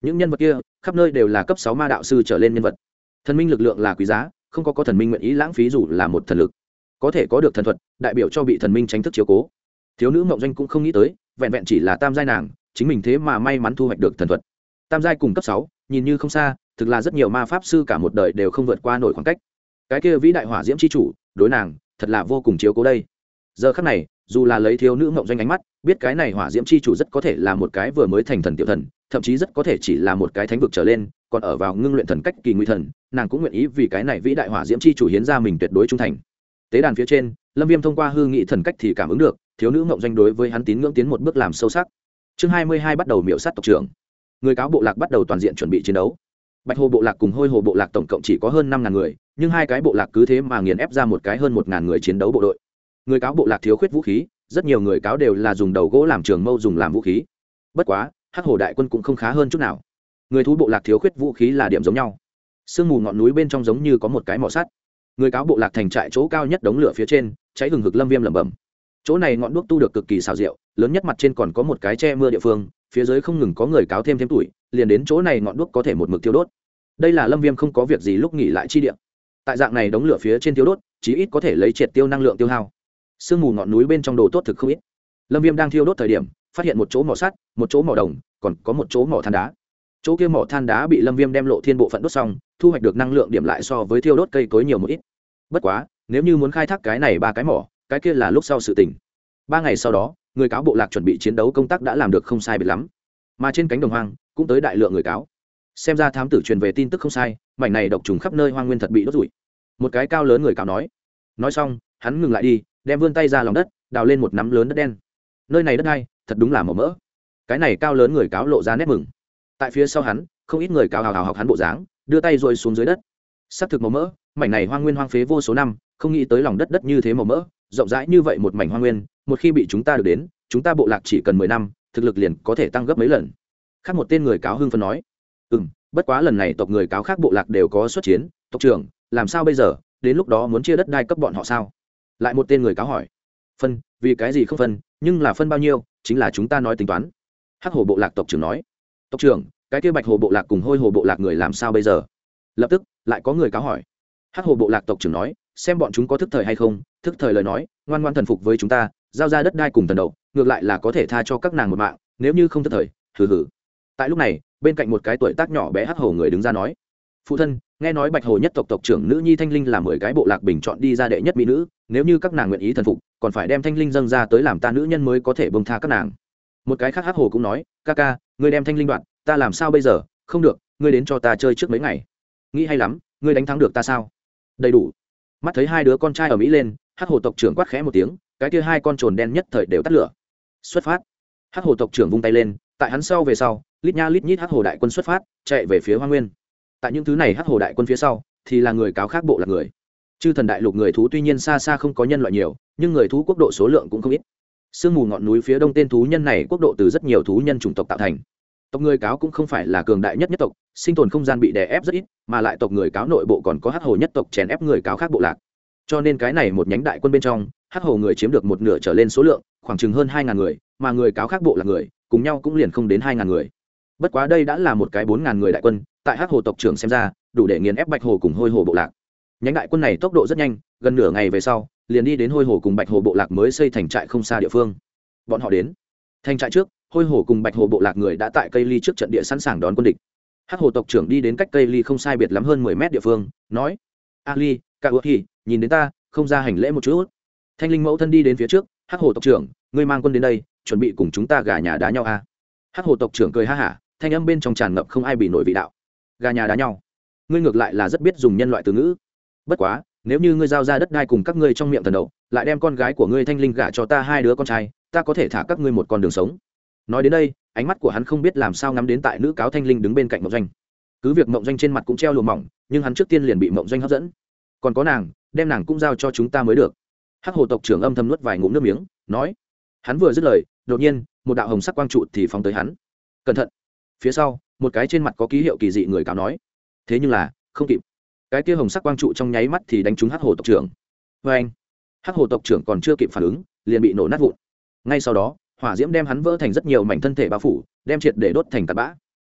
những nhân vật kia khắp nơi đều là cấp 6 ma đạo sư trở lên nhân vật. Thần minh lực lượng là quý giá, không có thần minh nguyện ý lãng phí dù là một thần lực. Có thể có được thần thuật, đại biểu cho bị thần minh tránh thức chiếu cố. Thiếu nữ Mộng Doanh cũng không nghĩ tới, vẹn vẹn chỉ là tam giai nàng, chính mình thế mà may mắn thu hoạch được thần thuật. Tam giai cùng cấp 6, nhìn như không xa, thực là rất nhiều ma pháp sư cả một đời đều không vượt qua nổi khoảng cách. Cái kia vĩ đại hỏa diễm chi chủ, đối nàng, thật là vô cùng chiếu cố đây. Giờ khắc này, dù là lấy thiếu nữ Mộng Doanh ánh mắt, biết cái này hỏa diễm chi chủ rất có thể là một cái vừa mới thành thần tiểu thần, thậm chí rất có thể chỉ là một cái thánh vực trở lên, còn ở vào ngưng luyện thần cách kỳ nguy thần, nàng cũng nguyện ý vì cái này vĩ đại hỏa diễm chi chủ hiến ra mình tuyệt đối trung thành. Tế đàn phía trên, Lâm Viêm thông qua hư nghị thần cách thì cảm ứng được, thiếu nữ Mộng Doanh đối với hắn tín ngưỡng tiến một bước làm sâu sắc. Chương 22 bắt đầu miểu sát tộc trưởng. Người cáo bộ lạc bắt đầu toàn diện chuẩn bị chiến đấu. Bạch Hồ bộ lạc cùng Hôi Hồ bộ lạc tổng cộng chỉ có hơn 5000 người, nhưng hai cái bộ lạc cứ thế mà nghiền ép ra một cái hơn 1000 người chiến đấu bộ đội. Người cáo bộ lạc thiếu khuyết vũ khí, rất nhiều người cáo đều là dùng đầu gỗ làm trường mâu dùng làm vũ khí. Bất quá, Hắc Hồ đại quân cũng không khá hơn chút nào. Người thú bộ lạc thiếu khuyết vũ khí là điểm giống nhau. Sương mù ngọn núi bên trong giống như có một cái mỏ sắt. Người cáo bộ lạc thành trại chỗ cao nhất đống lửa phía trên, cháy hừng hực. Lâm Viêm lẩm bẩm. Chỗ này ngọn đuốc tu được cực kỳ xảo diệu, lớn nhất mặt trên còn có một cái che mưa địa phương, phía dưới không ngừng có người cáo thêm tuổi, liền đến chỗ này ngọn đuốc có thể một mực thiêu đốt. Đây là Lâm Viêm không có việc gì lúc nghỉ lại chi địa. Tại dạng này đống lửa phía trên thiêu đốt, chí ít có thể lấy triệt tiêu năng lượng tiêu hao. Sương mù ngọn núi bên trong đồ tốt thực không ít. Lâm Viêm đang thiêu đốt thời điểm, phát hiện một chỗ mỏ sắt, một chỗ mỏ đồng, còn có một chỗ mỏ than đá. Chỗ kia mỏ than đá bị Lâm Viêm đem lộ thiên bộ phận đốt xong, thu hoạch được năng lượng điểm lại so với thiêu đốt cây cối nhiều một ít. Bất quá, nếu như muốn khai thác cái này ba cái mỏ, cái kia là lúc sau sự tình. 3 ngày sau đó, người cáo bộ lạc chuẩn bị chiến đấu công tác đã làm được không sai biệt lắm. Mà trên cánh đồng hoang cũng tới đại lượng người cáo. Xem ra thám tử truyền về tin tức không sai, mảnh này độc trùng khắp nơi hoang nguyên thật bị đốt rủi. Một cái cao lớn người cáo nói. Nói xong, hắn ngừng lại đi, đem vươn tay ra lòng đất, đào lên một nắm lớn đất đen. Nơi này đất hay, thật đúng là màu mỡ. Cái này cao lớn người cáo lộ ra nét mừng. Tại phía sau hắn, không ít người cáo hào hào học hắn bộ dáng, đưa tay rồi xuống dưới đất. Sắp thực màu mỡ, mảnh này hoang nguyên hoang phế vô số năm, không nghĩ tới lòng đất đất như thế màu mỡ, rộng rãi như vậy một mảnh hoang nguyên, một khi bị chúng ta được đến, chúng ta bộ lạc chỉ cần 10 năm, thực lực liền có thể tăng gấp mấy lần. Khác một tên người cáo hưng phấn nói, bất quá lần này tộc người cáo khác bộ lạc đều có xuất chiến, tộc trưởng, làm sao bây giờ, đến lúc đó muốn chia đất đai cấp bọn họ sao? Lại một tên người cáo hỏi. Phân, vì cái gì không phân, nhưng là phân bao nhiêu, chính là chúng ta nói tính toán. Hắc Hồ bộ lạc tộc trưởng nói. Tộc trưởng, cái kia Bạch Hồ bộ lạc cùng Hôi Hồ bộ lạc người làm sao bây giờ? Lập tức, lại có người cáo hỏi. Hắc Hồ bộ lạc tộc trưởng nói, xem bọn chúng có thức thời hay không, thức thời lời nói, ngoan ngoan thần phục với chúng ta, giao ra đất đai cùng thần đầu, ngược lại là có thể tha cho các nàng một mạng, nếu như không thức thời, hừ hừ. Tại lúc này, bên cạnh một cái tuổi tác nhỏ bé Hắc Hồ người đứng ra nói, phụ thân, nghe nói Bạch Hồ nhất tộc tộc trưởng nữ nhi Thanh Linh là 10 cái bộ lạc bình chọn đi ra đệ nhất mỹ nữ, nếu như các nàng nguyện ý thần phục, còn phải đem Thanh Linh dâng ra tới làm ta nữ nhân mới có thể bông tha các nàng. Một cái khác Hắc Hồ cũng nói, ca ca, ngươi đem Thanh Linh đoạn, ta làm sao bây giờ? Không được, ngươi đến cho ta chơi trước mấy ngày. Nghĩ hay lắm, ngươi đánh thắng được ta sao? Đầy đủ. Mắt thấy hai đứa con trai ở mỹ lên, Hắc Hồ tộc trưởng quát khẽ một tiếng, cái kia hai con trồn đen nhất thời đều tắt lửa. Xuất phát. Hắc Hồ tộc trưởng vung tay lên, tại hắn sau về sau, lít nha lít nhít Hắc Hồ đại quân xuất phát, chạy về phía Hoang Nguyên. Tại những thứ này Hắc Hồ đại quân phía sau, thì là người cáo khác bộ lạc người. Chư thần đại lục người thú tuy nhiên xa xa không có nhân loại nhiều, nhưng người thú quốc độ số lượng cũng không ít. Sương mù ngọn núi phía đông tên thú nhân này quốc độ từ rất nhiều thú nhân chủng tộc tạo thành. Tộc người cáo cũng không phải là cường đại nhất nhất tộc, sinh tồn không gian bị đè ép rất ít, mà lại tộc người cáo nội bộ còn có Hắc Hồ nhất tộc chèn ép người cáo khác bộ lạc. Cho nên cái này một nhánh đại quân bên trong, Hắc Hồ người chiếm được một nửa trở lên số lượng, khoảng chừng hơn 2000 người, mà người cáo khác bộ lạc người, cùng nhau cũng liền không đến 2000 người. Bất quá đây đã là một cái 4000 người đại quân, tại Hắc Hồ tộc trưởng xem ra, đủ để nghiền ép Bạch Hồ cùng Hôi Hồ bộ lạc. Nhánh đại quân này tốc độ rất nhanh, gần nửa ngày về sau, liền đi đến Hôi Hồ cùng Bạch Hồ bộ lạc mới xây thành trại không xa địa phương. Bọn họ đến thành trại trước, Hôi Hồ cùng Bạch Hồ bộ lạc người đã tại cây ly trước trận địa sẵn sàng đón quân địch. Hắc Hồ tộc trưởng đi đến cách cây ly không sai biệt lắm hơn 10 mét địa phương, nói: "Ali, Kaoki, nhìn đến ta, không ra hành lễ một chút." Thanh Linh mẫu thân đi đến phía trước, Hắc Hồ tộc trưởng, ngươi mang quân đến đây, chuẩn bị cùng chúng ta gà nhà đá nhau à? Hắc Hồ tộc trưởng cười ha hả, thanh âm bên trong tràn ngập không ai bị nổi vị đạo. Gà nhà đá nhau? Ngươi ngược lại là rất biết dùng nhân loại từ ngữ. Bất quá, nếu như ngươi giao ra đất đai cùng các ngươi trong miệng thần đầu, lại đem con gái của ngươi Thanh Linh gả cho ta hai đứa con trai, ta có thể thả các ngươi một con đường sống. Nói đến đây, ánh mắt của hắn không biết làm sao ngắm đến tại nữ cáo Thanh Linh đứng bên cạnh Mộng Doanh. Cứ việc Mộng Doanh trên mặt cũng treo lụa mỏng, nhưng hắn trước tiên liền bị Mộng Doanh hấp dẫn. Còn có nàng, đem nàng cũng giao cho chúng ta mới được. Hắc Hồ tộc trưởng âm thầm nuốt vài ngụm nước miếng, nói. Hắn vừa dứt lời, đột nhiên, một đạo hồng sắc quang trụ thì phóng tới hắn. Cẩn thận! Phía sau, một cái trên mặt có ký hiệu kỳ dị người cáo nói. Thế nhưng là, không kịp. Cái kia hồng sắc quang trụ trong nháy mắt thì đánh trúng Hắc Hồ tộc trưởng. Và anh, Hắc Hồ tộc trưởng còn chưa kịp phản ứng, liền bị nổ nát vụn. Ngay sau đó, hỏa diễm đem hắn vỡ thành rất nhiều mảnh thân thể bao phủ, đem triệt để đốt thành tạt bã.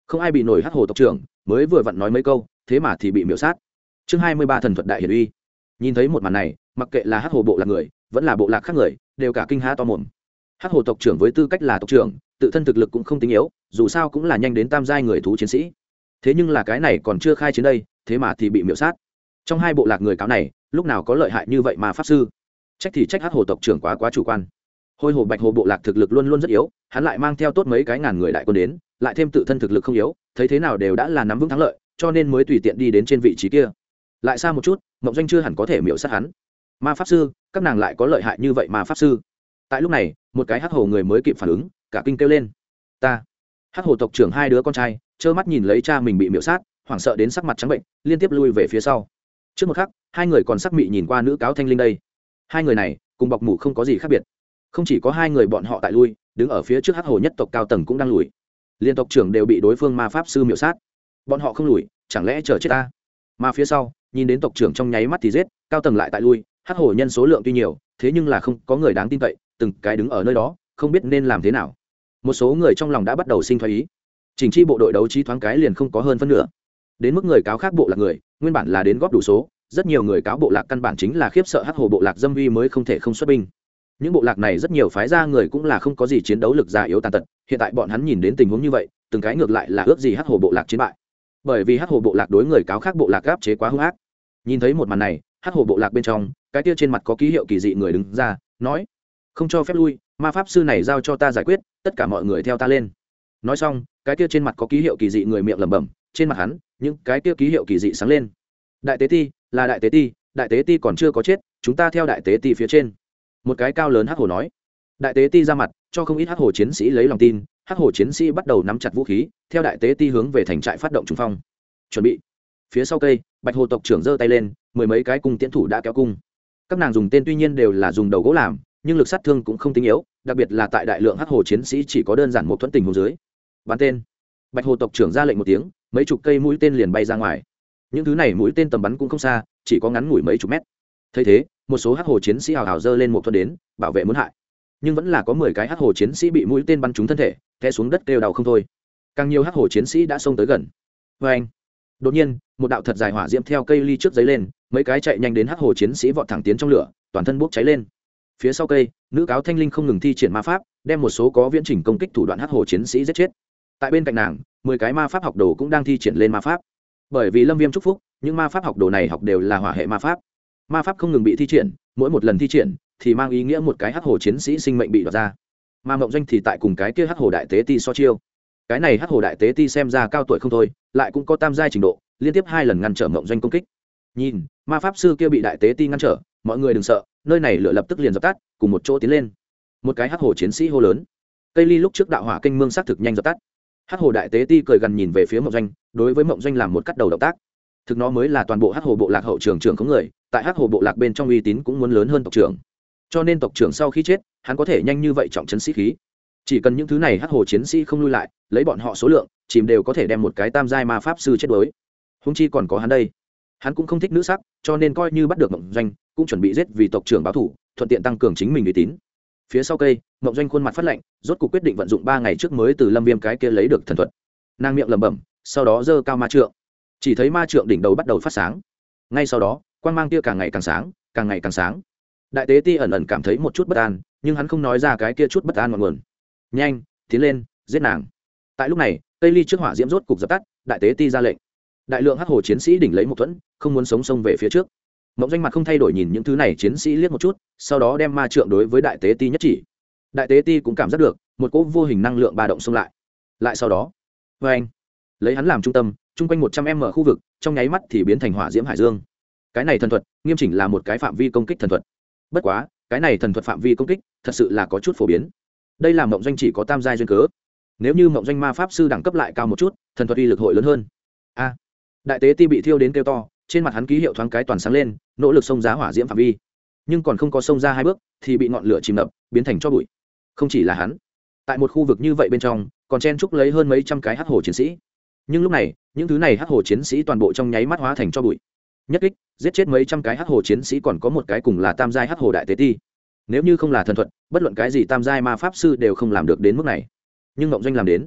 không ai bị nổi hắc hồ tộc trưởng mới vừa vặn nói mấy câu thế mà thì bị miễu sát. Chương 23 thần thuật đại hiển uy. Nhìn thấy một màn này, mặc kệ là hắc hồ bộ lạc người vẫn là bộ lạc khác người đều cả kinh há to mồm. Hắc hồ tộc trưởng với tư cách là tộc trưởng tự thân thực lực cũng không tính yếu, dù sao cũng là nhanh đến tam giai người thú chiến sĩ, thế nhưng là cái này còn chưa khai chiến đây, thế mà thì bị miễu sát. Trong hai bộ lạc người cáo này lúc nào có lợi hại như vậy mà pháp sư, trách thì trách hắc hồ tộc trưởng quá chủ quan. Hôi hồ bạch hồ bộ lạc thực lực luôn luôn rất yếu, hắn lại mang theo tốt mấy cái ngàn người đại quân đến, lại thêm tự thân thực lực không yếu, thấy thế nào đều đã là nắm vững thắng lợi, cho nên mới tùy tiện đi đến trên vị trí kia. Lại xa một chút, mộng doanh chưa hẳn có thể miễu sát hắn. Ma pháp sư, các nàng lại có lợi hại như vậy mà pháp sư. Tại lúc này, một cái hắc hồ người mới kịp phản ứng, cả kinh kêu lên: ta! Hắc hồ tộc trưởng hai đứa con trai trơ mắt nhìn lấy cha mình bị miễu sát, hoảng sợ đến sắc mặt trắng bệnh, liên tiếp lui về phía sau. Trước một khắc, hai người còn sắc mị nhìn qua nữ cáo thanh linh đây. Hai người này cùng bọc mủ không có gì khác biệt, không chỉ có hai người bọn họ tại lui, đứng ở phía trước hắc hồ nhất tộc cao tầng cũng đang lùi, liên tộc trưởng đều bị đối phương ma pháp sư miễu sát, bọn họ không lùi chẳng lẽ chờ chết ta? Mà phía sau nhìn đến tộc trưởng trong nháy mắt thì giết, cao tầng lại tại lui, hắc hồ nhân số lượng tuy nhiều thế nhưng là không có người đáng tin cậy, từng cái đứng ở nơi đó không biết nên làm thế nào. Một số người trong lòng đã bắt đầu sinh thoái ý, chỉnh chi bộ đội đấu trí thoáng cái liền không có hơn phân nửa. Đến mức người cáo khác bộ lạc người nguyên bản là đến góp đủ số, rất nhiều người cáo bộ lạc căn bản chính là khiếp sợ hắc hồ bộ lạc dâm uy mới không thể không xuất binh. Những bộ lạc này rất nhiều phái ra người cũng là không có gì chiến đấu lực già yếu tàn tật, hiện tại bọn hắn nhìn đến tình huống như vậy, từng cái ngược lại là ước gì hắc hồ bộ lạc chiến bại, bởi vì hắc hồ bộ lạc đối người cáo khác bộ lạc áp chế quá hung ác. Nhìn thấy một màn này, hắc hồ bộ lạc bên trong cái kia trên mặt có ký hiệu kỳ dị người đứng ra nói: không cho phép lui, ma pháp sư này giao cho ta giải quyết, tất cả mọi người theo ta lên. Nói xong, cái kia trên mặt có ký hiệu kỳ dị người miệng lẩm bẩm, trên mặt hắn những cái kia ký hiệu kỳ dị sáng lên. Đại tế ti là đại tế ti, đại tế ti còn chưa có chết, chúng ta theo đại tế ti phía trên. Một cái cao lớn hắc hồ nói. Đại tế ti ra mặt cho không ít hắc hồ chiến sĩ lấy lòng tin, hắc hồ chiến sĩ bắt đầu nắm chặt vũ khí, theo đại tế ti hướng về thành trại phát động trùng phong. Chuẩn bị. Phía sau cây, bạch hồ tộc trưởng giơ tay lên, mười mấy cái cung tiễn thủ đã kéo cung. Các nàng dùng tên tuy nhiên đều là dùng đầu gỗ làm, nhưng lực sát thương cũng không tính yếu, đặc biệt là tại đại lượng hắc hồ chiến sĩ chỉ có đơn giản một thuẫn tình hồ dưới. Bắn tên. Bạch hồ tộc trưởng ra lệnh một tiếng, mấy chục cây mũi tên liền bay ra ngoài. Những thứ này mũi tên tầm bắn cũng không xa, chỉ có ngắn ngủi mấy chục mét. Thấy thế, một số hắc hồ chiến sĩ hào hào giơ lên một thuẫn đến bảo vệ muốn hại, nhưng vẫn là có 10 cái hắc hồ chiến sĩ bị mũi tên bắn trúng thân thể, té xuống đất kêu đau không thôi. Càng nhiều hắc hồ chiến sĩ đã xông tới gần. Vê anh! Đột nhiên, một đạo thật dài hỏa diễm theo cây ly trước giấy lên, mấy cái chạy nhanh đến hắc hồ chiến sĩ vọt thẳng tiến trong lửa, toàn thân bốc cháy lên. Phía sau cây, nữ cáo thanh linh không ngừng thi triển ma pháp, đem một số có viễn trình công kích thủ đoạn hắc hồ chiến sĩ giết chết. Tại bên cạnh nàng, 10 cái ma pháp học đồ cũng đang thi triển lên ma pháp. Bởi vì Lâm Viêm chúc phúc, những ma pháp học đồ này học đều là hỏa hệ ma pháp. Ma pháp không ngừng bị thi triển, mỗi một lần thi triển thì mang ý nghĩa một cái hắc hồ chiến sĩ sinh mệnh bị đoạt ra. Mà Mộng Doanh thì tại cùng cái kia hắc hồ đại tế ti so chiêu. Cái này hắc hồ đại tế ti xem ra cao tuổi không thôi, lại cũng có tam giai trình độ, liên tiếp 2 lần ngăn trở Mộng Doanh công kích. Nhìn, ma pháp sư kia bị đại tế ti ngăn trở, mọi người đừng sợ, nơi này lửa lập tức liền dập tắt, cùng một chỗ tiến lên. Một cái hắc hồ chiến sĩ hô lớn. Cây ly lúc trước đạo hỏa kênh mương sát thực nhanh dập tắt. Hắc hồ đại tế ti cười gần nhìn về phía Mộng Doanh, đối với Mộng Doanh làm một cắt đầu động tác. Thực nó mới là toàn bộ hắc hồ bộ lạc hậu trưởng trưởng không người, tại hắc hồ bộ lạc bên trong uy tín cũng muốn lớn hơn tộc trưởng, cho nên tộc trưởng sau khi chết hắn có thể nhanh như vậy trọng trấn sĩ khí. Chỉ cần những thứ này hắc hồ chiến sĩ không lui lại, lấy bọn họ số lượng chìm đều có thể đem một cái tam giai ma pháp sư chết đuối. Húng chi còn có hắn đây, hắn cũng không thích nữ sắc, cho nên coi như bắt được Mộng Doanh cũng chuẩn bị giết vì tộc trưởng báo thủ, thuận tiện tăng cường chính mình uy tín. Phía sau cây, Mộng Doanh khuôn mặt phát lạnh, rốt cuộc quyết định vận dụng 3 ngày trước mới từ Lâm Viêm cái kia lấy được thần thuật. Nàng miệng lẩm bẩm, sau đó giơ cao ma trượng, chỉ thấy ma trượng đỉnh đầu bắt đầu phát sáng. Ngay sau đó, quang mang kia càng ngày càng sáng, càng ngày càng sáng. Đại tế ti ẩn ẩn cảm thấy một chút bất an, nhưng hắn không nói ra cái kia chút bất an ngọn nguồn. Nhanh, tiến lên, giết nàng. Tại lúc này, cây ly trước hỏa diễm rốt cục dập tắt, đại tế ti ra lệnh. Đại lượng hắc hồ chiến sĩ đỉnh lấy một thuẫn, không muốn sống xông về phía trước. Mộng Doanh mặt không thay đổi nhìn những thứ này chiến sĩ liếc một chút, sau đó đem ma trượng đối với đại tế ti nhất chỉ. Đại tế ti cũng cảm giác được một cỗ vô hình năng lượng ba động xông lại. Lại sau đó, với anh, lấy hắn làm trung tâm, chung quanh 100m khu vực trong nháy mắt thì biến thành hỏa diễm hải dương. Cái này thần thuật nghiêm chỉnh là một cái phạm vi công kích thần thuật, bất quá cái này thần thuật phạm vi công kích thật sự là có chút phổ biến. Đây là Mộng Doanh chỉ có tam giai duyên cớ, nếu như Mộng Doanh ma pháp sư đẳng cấp lại cao một chút, thần thuật uy lực hội lớn hơn. A! Đại tế ti bị thiêu đến kêu to, trên mặt hắn ký hiệu thoáng cái toàn sáng lên, nỗ lực xông ra hỏa diễm phạm vi, nhưng còn không có xông ra 2 bước thì bị ngọn lửa chìm ngập, biến thành tro bụi. Không chỉ là hắn, tại một khu vực như vậy bên trong còn chen chúc lấy hơn mấy trăm cái hắc hồ chiến sĩ, nhưng lúc này những thứ này hắc hồ chiến sĩ toàn bộ trong nháy mắt hóa thành tro bụi. Nhất kích giết chết mấy trăm cái hắc hồ chiến sĩ, còn có một cái cùng là tam giai hắc hồ đại tế ti. Nếu như không là thần thuật, bất luận cái gì tam giai ma pháp sư đều không làm được đến mức này, nhưng Mộng Doanh làm đến.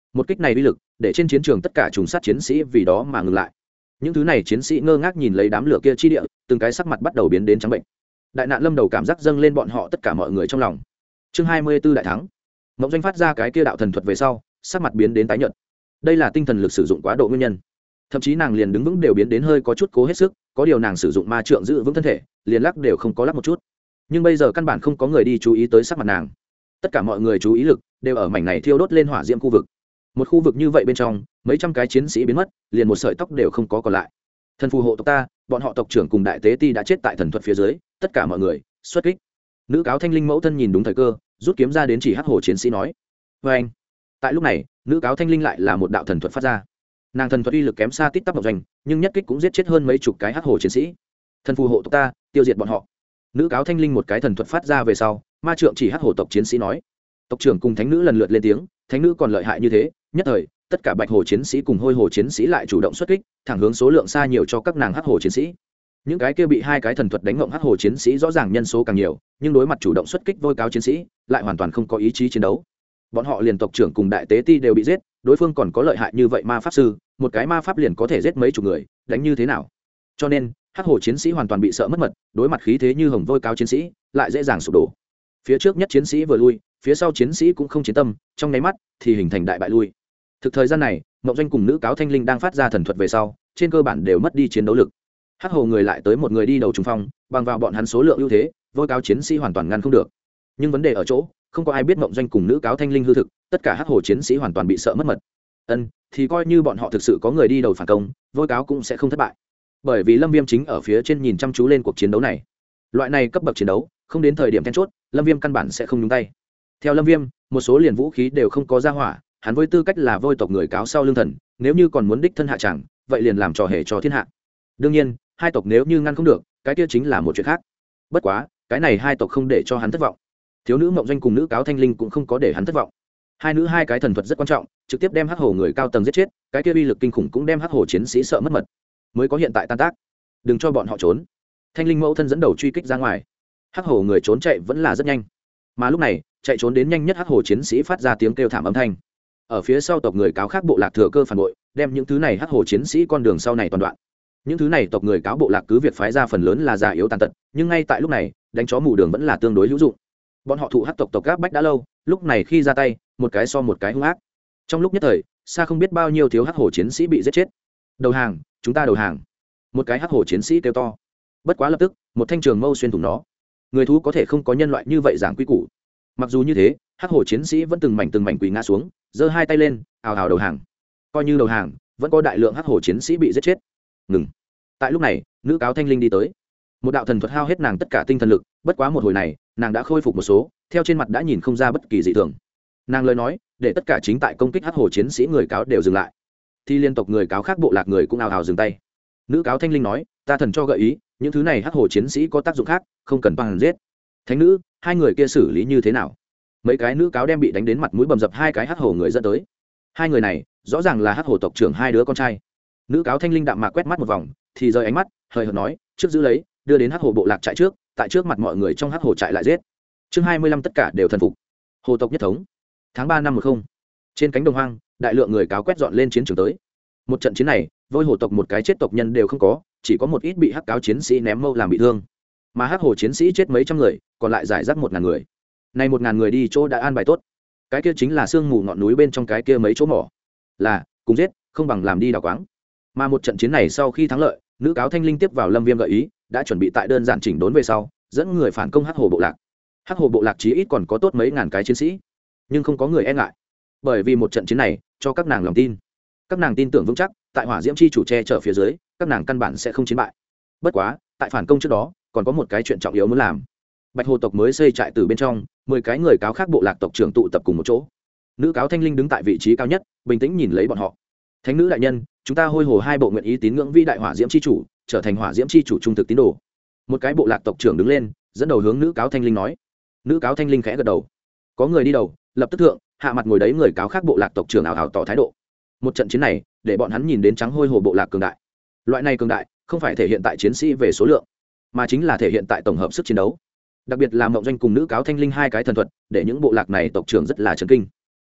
Một kích này uy lực để trên chiến trường tất cả trùng sát chiến sĩ vì đó mà ngừng lại. Những thứ này chiến sĩ ngơ ngác nhìn lấy đám lửa kia chi địa, từng cái sắc mặt bắt đầu biến đến trắng bệnh. Đại nạn lâm đầu cảm giác dâng lên bọn họ tất cả mọi người trong lòng. Chương 24 đại thắng. Mộng Doanh phát ra cái kia đạo thần thuật về sau, sắc mặt biến đến tái nhợt. Đây là tinh thần lực sử dụng quá độ nguyên nhân. Thậm chí nàng liền đứng vững đều biến đến hơi có chút cố hết sức, có điều nàng sử dụng ma trượng giữ vững thân thể, liền lắc đều không có lắc một chút. Nhưng bây giờ căn bản không có người đi chú ý tới sắc mặt nàng. Tất cả mọi người chú ý lực đều ở mảnh này thiêu đốt lên hỏa diễm khu vực. Một khu vực như vậy bên trong, mấy trăm cái chiến sĩ biến mất, liền một sợi tóc đều không có còn lại. Thần phù hộ tộc ta, bọn họ tộc trưởng cùng đại tế ti đã chết tại thần thuật phía dưới, tất cả mọi người xuất kích. Nữ cáo thanh linh mẫu thân nhìn đúng thời cơ, rút kiếm ra đến chỉ hắc hồ chiến sĩ nói: "Và anh." Tại lúc này, nữ cáo thanh linh lại là một đạo thần thuật phát ra. Nàng thần thuật uy lực kém xa Tít Tắp Mộng Doanh, nhưng nhất kích cũng giết chết hơn mấy chục cái hắc hồ chiến sĩ. Thần phù hộ tộc ta, tiêu diệt bọn họ. Nữ cáo thanh linh một cái thần thuật phát ra về sau, ma trượng chỉ hắc hồ tộc chiến sĩ nói. Tộc trưởng cùng thánh nữ lần lượt lên tiếng, thánh nữ còn lợi hại như thế, nhất thời tất cả bạch hồ chiến sĩ cùng hôi hồ chiến sĩ lại chủ động xuất kích, thẳng hướng số lượng xa nhiều cho các nàng hắc hồ chiến sĩ. Những cái kia bị hai cái thần thuật đánh ngộng hắc hồ chiến sĩ rõ ràng nhân số càng nhiều, nhưng đối mặt chủ động xuất kích vôi cáo chiến sĩ lại hoàn toàn không có ý chí chiến đấu. Bọn họ liền tộc trưởng cùng đại tế ti đều bị giết, đối phương còn có lợi hại như vậy ma pháp sư, một cái ma pháp liền có thể giết mấy chục người, đánh như thế nào? Cho nên hắc hồ chiến sĩ hoàn toàn bị sợ mất mật, đối mặt khí thế như hồng vôi cáo chiến sĩ lại dễ dàng sụp đổ. Phía trước nhất chiến sĩ vừa lui, phía sau chiến sĩ cũng không chiến tâm, trong nháy mắt thì hình thành đại bại lui. Thực thời gian này, Mộng Doanh cùng nữ cáo thanh linh đang phát ra thần thuật về sau, trên cơ bản đều mất đi chiến đấu lực. Hắc hồ người lại tới một người đi đầu trùng phong, bằng vào bọn hắn số lượng ưu thế, vôi cáo chiến sĩ hoàn toàn ngăn không được. Nhưng vấn đề ở chỗ, không có ai biết Mộng Doanh cùng nữ cáo thanh linh hư thực, tất cả hắc hồ chiến sĩ hoàn toàn bị sợ mất mật. Thì coi như bọn họ thực sự có người đi đầu phản công, vôi cáo cũng sẽ không thất bại. Bởi vì Lâm Viêm chính ở phía trên nhìn chăm chú lên cuộc chiến đấu này. Loại này cấp bậc chiến đấu, không đến thời điểm then chốt, Lâm Viêm căn bản sẽ không nhúng tay. Theo Lâm Viêm, một số liền vũ khí đều không có ra hỏa, hắn với tư cách là vôi tộc người cáo sau lưng thần, nếu như còn muốn đích thân hạ chẳng, vậy liền làm trò hề cho thiên hạ. Đương nhiên, hai tộc nếu như ngăn không được, cái kia chính là một chuyện khác. Bất quá, cái này hai tộc không để cho hắn thất vọng. Thiếu nữ Mộng Doanh cùng nữ cáo thanh linh cũng không có để hắn thất vọng. Hai nữ hai cái thần thuật rất quan trọng, trực tiếp đem hắc hồ người cao tầng giết chết, cái kia uy lực kinh khủng cũng đem hắc hồ chiến sĩ sợ mất mật, mới có hiện tại tan tác. Đừng cho bọn họ trốn. Thanh linh mẫu thân dẫn đầu truy kích ra ngoài. Hắc hồ người trốn chạy vẫn là rất nhanh, mà lúc này chạy trốn đến nhanh nhất hắc hồ chiến sĩ phát ra tiếng kêu thảm âm thanh. Ở phía sau tộc người cáo khác bộ lạc thừa cơ phản bội, đem những thứ này hắc hồ chiến sĩ con đường sau này toàn đoạn. Những thứ này tộc người cáo bộ lạc cứ việc phái ra phần lớn là già yếu tàn tật, nhưng ngay tại lúc này đánh chó mù đường vẫn là tương đối hữu dụng. Bọn họ thụ hắc tộc gáp bách đã lâu, lúc này khi ra tay một cái so một cái hung ác. Trong lúc nhất thời xa không biết bao nhiêu thiếu hắc hồ chiến sĩ bị giết chết. Đầu hàng, chúng ta đầu hàng. Một cái hắc hồ chiến sĩ kêu to. Bất quá lập tức một thanh trường mâu xuyên thủng nó. Người thú có thể không có nhân loại như vậy giảng quy củ. Mặc dù như thế, hắc hồ chiến sĩ vẫn từng mảnh quỳ ngã xuống, giơ hai tay lên ào ào đầu hàng. Coi như đầu hàng, vẫn có đại lượng hắc hồ chiến sĩ bị giết chết. Ngừng. Tại lúc này nữ cáo thanh linh đi tới, một đạo thần thuật hao hết nàng tất cả tinh thần lực, bất quá một hồi này nàng đã khôi phục một số, theo trên mặt đã nhìn không ra bất kỳ dị thường. Nàng lời nói để tất cả chính tại công kích hắc hồ chiến sĩ người cáo đều dừng lại, thì liên tộc người cáo khác bộ lạc người cũng ào ào dừng tay. Nữ cáo thanh linh nói, ta thần cho gợi ý, những thứ này hắc hồ chiến sĩ có tác dụng khác, không cần bằng giết. Thánh nữ, hai người kia xử lý như thế nào? Mấy cái nữ cáo đem bị đánh đến mặt mũi bầm dập hai cái hắc hồ người dẫn tới. Hai người này rõ ràng là hắc hồ tộc trưởng hai đứa con trai. Nữ cáo thanh linh đạm mạc quét mắt một vòng, thì rời ánh mắt, hời hợt nói, trước giữ lấy, đưa đến hắc hồ bộ lạc trại trước, tại trước mặt mọi người trong hắc hồ trại lại giết. Chương 25 tất cả đều thần phục. Hồ tộc nhất thống. Tháng 3 năm 10. Trên cánh đồng hoang, đại lượng người cáo quét dọn lên chiến trường tới. Một trận chiến này, vôi hồ tộc một cái chết tộc nhân đều không có, chỉ có một ít bị hắc cáo chiến sĩ ném mâu làm bị thương. Mà hắc hồ chiến sĩ chết mấy trăm người, còn lại giải rác 1000 người. Nay 1000 người đi chỗ đã an bài tốt. Cái kia chính là sương mù ngọn núi bên trong cái kia mấy chỗ mỏ. Là, cùng giết, không bằng làm đi đào quáng. Mà một trận chiến này sau khi thắng lợi, nữ cáo thanh linh tiếp vào Lâm Viêm gợi ý, đã chuẩn bị tại đơn giản chỉnh đốn về sau, dẫn người phản công hắc hồ bộ lạc. Hắc hồ bộ lạc chí ít còn có tốt mấy ngàn cái chiến sĩ, nhưng không có người e ngại, bởi vì một trận chiến này cho các nàng lòng tin. Các nàng tin tưởng vững chắc, tại hỏa diễm chi chủ che chở phía dưới, các nàng căn bản sẽ không chiến bại. Bất quá, tại phản công trước đó, còn có một cái chuyện trọng yếu muốn làm. Bạch hồ tộc mới xây trại từ bên trong, 10 cái người cáo khác bộ lạc tộc trưởng tụ tập cùng một chỗ. Nữ cáo thanh linh đứng tại vị trí cao nhất, bình tĩnh nhìn lấy bọn họ. Thánh nữ đại nhân, chúng ta hôi hồ hai bộ nguyện ý tín ngưỡng vĩ đại hỏa diễm chi chủ, trở thành hỏa diễm chi chủ trung thực tín đồ. Một cái bộ lạc tộc trưởng đứng lên, dẫn đầu hướng nữ cáo thanh linh nói. Nữ cáo thanh linh khẽ gật đầu. Có người đi đầu, lập tức thượng hạ mặt ngồi đấy người cáo khác bộ lạc tộc trưởng ảo ảo tỏ thái độ. Một trận chiến này để bọn hắn nhìn đến trắng hôi hồ bộ lạc cường đại. Loại này cường đại không phải thể hiện tại chiến sĩ về số lượng, mà chính là thể hiện tại tổng hợp sức chiến đấu. Đặc biệt là Mộng Doanh cùng nữ cáo thanh linh hai cái thần thuật, để những bộ lạc này tộc trưởng rất là chấn kinh.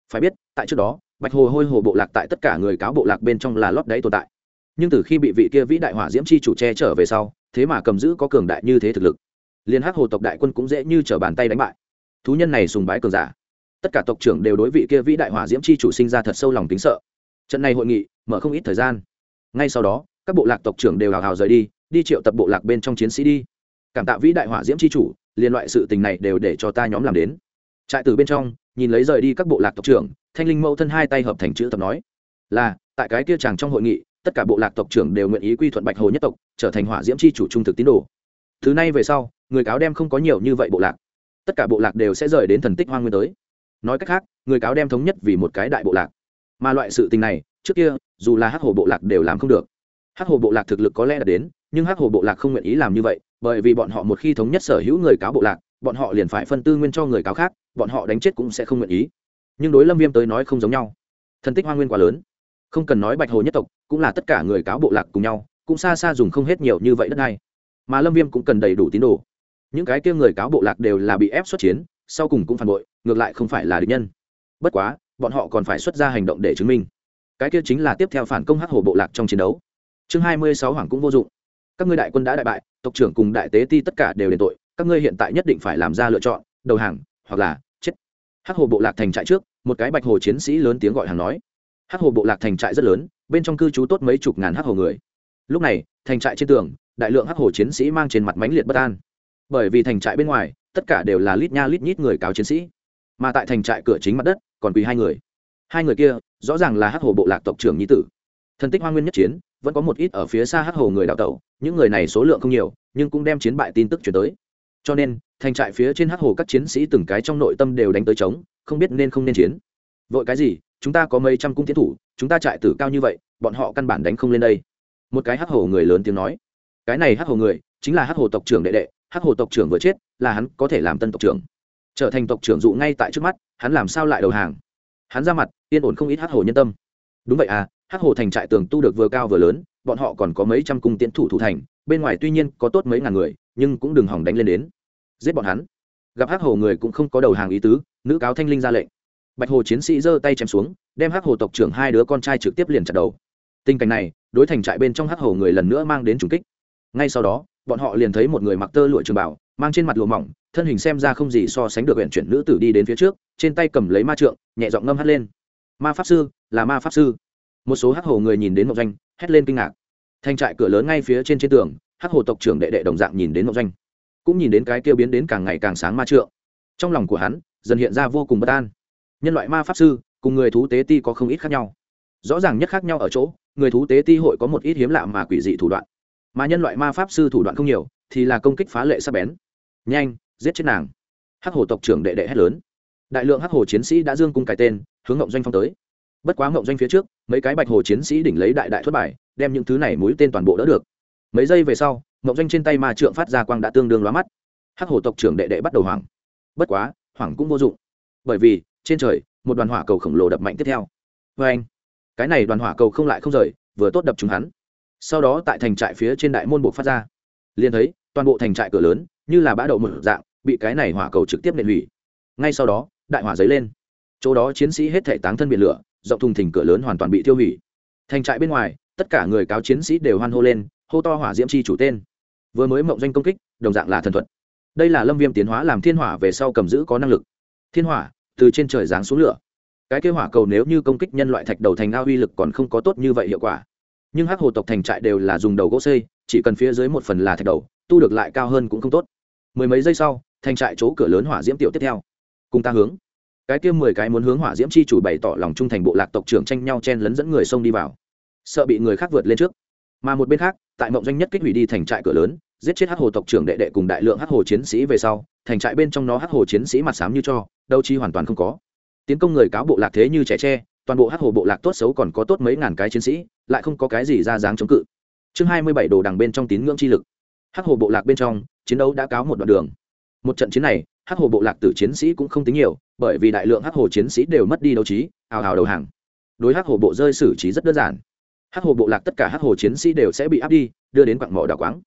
phải biết tại trước đó bạch hồ hôi hồ bộ lạc tại tất cả người cáo bộ lạc bên trong là lót đáy tồn tại, nhưng từ khi bị vị kia vĩ đại hỏa diễm chi chủ che trở về sau, thế mà cầm giữ có cường đại như thế thực lực, liên hắc hồ tộc đại quân cũng dễ như trở bàn tay đánh bại. Thú nhân này sùng bái cường giả, tất cả tộc trưởng đều đối vị kia vĩ đại hỏa diễm chi chủ sinh ra thật sâu lòng kính sợ. Trận này hội nghị mở không ít thời gian, ngay sau đó các bộ lạc tộc trưởng đều hào hào rời đi triệu tập bộ lạc bên trong chiến sĩ đi. Cảm tạ vĩ đại hỏa diễm chi chủ, liên loại sự tình này đều để cho ta nhóm làm đến. Trại tử bên trong nhìn lấy rời đi các bộ lạc tộc trưởng, Thanh Linh mẫu thân hai tay hợp thành chữ tập nói là tại cái kia chàng trong hội nghị, tất cả bộ lạc tộc trưởng đều nguyện ý quy thuận bạch hồ nhất tộc, trở thành hỏa diễm chi chủ trung thực tín đồ. Thứ này về sau người cáo đem không có nhiều như vậy bộ lạc, tất cả bộ lạc đều sẽ rời đến thần tích hoang nguyên tới. Nói cách khác, người cáo đem thống nhất vì một cái đại bộ lạc. Mà loại sự tình này trước kia dù là hắc hồ bộ lạc đều làm không được. Hắc hồ bộ lạc thực lực có lẽ đã đến, nhưng hắc hồ bộ lạc không nguyện ý làm như vậy, bởi vì bọn họ một khi thống nhất sở hữu người cáo bộ lạc, bọn họ liền phải phân tư nguyên cho người cáo khác, bọn họ đánh chết cũng sẽ không nguyện ý. Nhưng đối Lâm Viêm tới nói không giống nhau, thần tích hoang nguyên quá lớn, không cần nói bạch hồ nhất tộc, cũng là tất cả người cáo bộ lạc cùng nhau, cũng xa xa dùng không hết nhiều như vậy đất này, mà Lâm Viêm cũng cần đầy đủ tín đồ. Những cái kia người cáo bộ lạc đều là bị ép xuất chiến, sau cùng cũng phản bội, ngược lại không phải là địch nhân. Bất quá bọn họ còn phải xuất ra hành động để chứng minh, cái kia chính là tiếp theo phản công hắc hồ bộ lạc trong chiến đấu. Chương 26 Hoàng cũng vô dụng. Các ngươi đại quân đã đại bại, tộc trưởng cùng đại tế ti tất cả đều đền tội, các ngươi hiện tại nhất định phải làm ra lựa chọn, đầu hàng hoặc là chết. Hắc hồ bộ lạc thành trại trước, một cái bạch hồ chiến sĩ lớn tiếng gọi hàng nói. Hắc hồ bộ lạc thành trại rất lớn, bên trong cư trú tốt mấy chục ngàn hắc hồ người. Lúc này thành trại trên tường, đại lượng hắc hồ chiến sĩ mang trên mặt mãnh liệt bất an, bởi vì thành trại bên ngoài tất cả đều là lít nha lít nhít người cáo chiến sĩ, mà tại thành trại cửa chính mặt đất còn quỳ hai người. Hai người kia rõ ràng là hắc hồ bộ lạc tộc trưởng nhi tử. Thần tích hoang nguyên nhất chiến vẫn có một ít ở phía xa hắc hồ người đào tẩu, những người này số lượng không nhiều, nhưng cũng đem chiến bại tin tức truyền tới. Cho nên thành trại phía trên hắc hồ các chiến sĩ từng cái trong nội tâm đều đánh tới trống, không biết nên không nên chiến. Vội cái gì, chúng ta có mấy trăm cung tiến thủ, chúng ta trại tử cao như vậy, bọn họ căn bản đánh không lên đây. Một cái hắc hồ người lớn tiếng nói. Cái này hắc hồ người chính là hắc hồ tộc trưởng đệ đệ, hắc hồ tộc trưởng vừa chết là hắn có thể làm tân tộc trưởng, trở thành tộc trưởng dụ ngay tại trước mắt, hắn làm sao lại đầu hàng. Hắn ra mặt yên ổn không ít hắc hồ nhân tâm. Đúng vậy à, hắc hồ thành trại tường tu được vừa cao vừa lớn, bọn họ còn có mấy trăm cung tiến thủ thủ thành, bên ngoài tuy nhiên có tốt mấy ngàn người, nhưng cũng đừng hỏng đánh lên đến giết bọn hắn. Gặp hắc hồ người cũng không có đầu hàng ý tứ, nữ cáo Thanh Linh ra lệnh. Bạch hồ chiến sĩ giơ tay chém xuống, đem hắc hồ tộc trưởng hai đứa con trai trực tiếp liền chặt đầu. Tình cảnh này đối thành trại bên trong hắc hồ người lần nữa mang đến trùng kích. Ngay sau đó bọn họ liền thấy một người mặc tơ lụa trường bảo, mang trên mặt lụa mỏng, thân hình xem ra không gì so sánh được uyển chuyển nữ tử đi đến phía trước, trên tay cầm lấy ma trượng, nhẹ giọng ngâm hát lên. Ma pháp sư, là ma pháp sư. Một số hắc hồ người nhìn đến Mộng Doanh, hét lên kinh ngạc. Thành trại cửa lớn ngay phía trên tường, hắc hồ tộc trưởng đệ đệ đồng dạng nhìn đến Mộng Doanh, cũng nhìn đến cái kia biến đến càng ngày càng sáng ma trượng. Trong lòng của hắn dần hiện ra vô cùng bất an. Nhân loại ma pháp sư cùng người thú tế ti có không ít khác nhau. Rõ ràng nhất khác nhau ở chỗ, người thú tế ti hội có một ít hiếm lạ mà quỷ dị thủ đoạn, mà nhân loại ma pháp sư thủ đoạn không nhiều, thì là công kích phá lệ sắc bén. Nhanh giết chết nàng! Hắc hồ tộc trưởng đệ đệ hét lớn. Đại lượng hắc hồ chiến sĩ đã dương cung cài tên hướng Ngộng Doanh phong tới. Bất quá Ngộng Doanh phía trước mấy cái bạch hồ chiến sĩ đỉnh lấy đại thuất bài, đem những thứ này mũi tên toàn bộ đỡ được. Mấy giây về sau, Ngộng Doanh trên tay ma trượng phát ra quang đã tương đương lóa mắt. Hắc hồ tộc trưởng đệ đệ bắt đầu hoảng. Bất quá hoảng cũng vô dụng, bởi vì trên trời một đoàn hỏa cầu khổng lồ đập mạnh tiếp theo. Vê anh! Cái này đoàn hỏa cầu không lại không rời, vừa tốt đập trúng hắn. Sau đó tại thành trại phía trên đại môn buộc phát ra, liền thấy toàn bộ thành trại cửa lớn như là bã đậu một dạng bị cái này hỏa cầu trực tiếp nện hủy. Ngay sau đó đại hỏa dấy lên, chỗ đó chiến sĩ hết thể táng thân biển lửa, rộng thùng thình cửa lớn hoàn toàn bị tiêu hủy. Thành trại bên ngoài tất cả người cáo chiến sĩ đều hoan hô lên, hô to hỏa diễm chi chủ tên. Vừa mới Mộng Doanh công kích đồng dạng là thần thuật, đây là Lâm Viêm tiến hóa làm thiên hỏa về sau cầm giữ có năng lực. Thiên hỏa từ trên trời giáng xuống lửa, cái kế hỏa cầu nếu như công kích nhân loại thạch đầu thành ao uy lực còn không có tốt như vậy hiệu quả, nhưng hắc hồ tộc thành trại đều là dùng đầu gỗ xây, chỉ cần phía dưới một phần là thạch đầu, tu được lại cao hơn cũng không tốt. Mười mấy giây sau, thành trại chỗ cửa lớn hỏa diễm tiểu tiếp theo cùng ta hướng. Cái kia 10 cái muốn hướng hỏa diễm chi chủ bày tỏ lòng trung thành bộ lạc tộc trưởng tranh nhau chen lấn dẫn người xông đi vào, sợ bị người khác vượt lên trước. Mà một bên khác, tại Mộng Doanh nhất kích hủy đi thành trại cửa lớn, giết chết hắc hồ tộc trưởng đệ đệ cùng đại lượng hắc hồ chiến sĩ về sau, thành trại bên trong nó hắc hồ chiến sĩ mặt xám như cho, đâu chi hoàn toàn không có. Tiến công người cáo bộ lạc thế như trẻ tre, toàn bộ hắc hồ bộ lạc tốt xấu còn có tốt mấy ngàn cái chiến sĩ, lại không có cái gì ra dáng chống cự. Chương 27 đồ đằng bên trong tín ngưỡng chi lực. Hắc hồ bộ lạc bên trong chiến đấu đã cáo một đoạn đường. Một trận chiến này hắc hồ bộ lạc tử chiến sĩ cũng không tính nhiều, bởi vì đại lượng hắc hồ chiến sĩ đều mất đi đấu trí, ào ào đầu hàng. Đối hắc hồ bộ rơi xử trí rất đơn giản, hắc hồ bộ lạc tất cả hắc hồ chiến sĩ đều sẽ bị áp đi, đưa đến quặng mỏ đào quáng.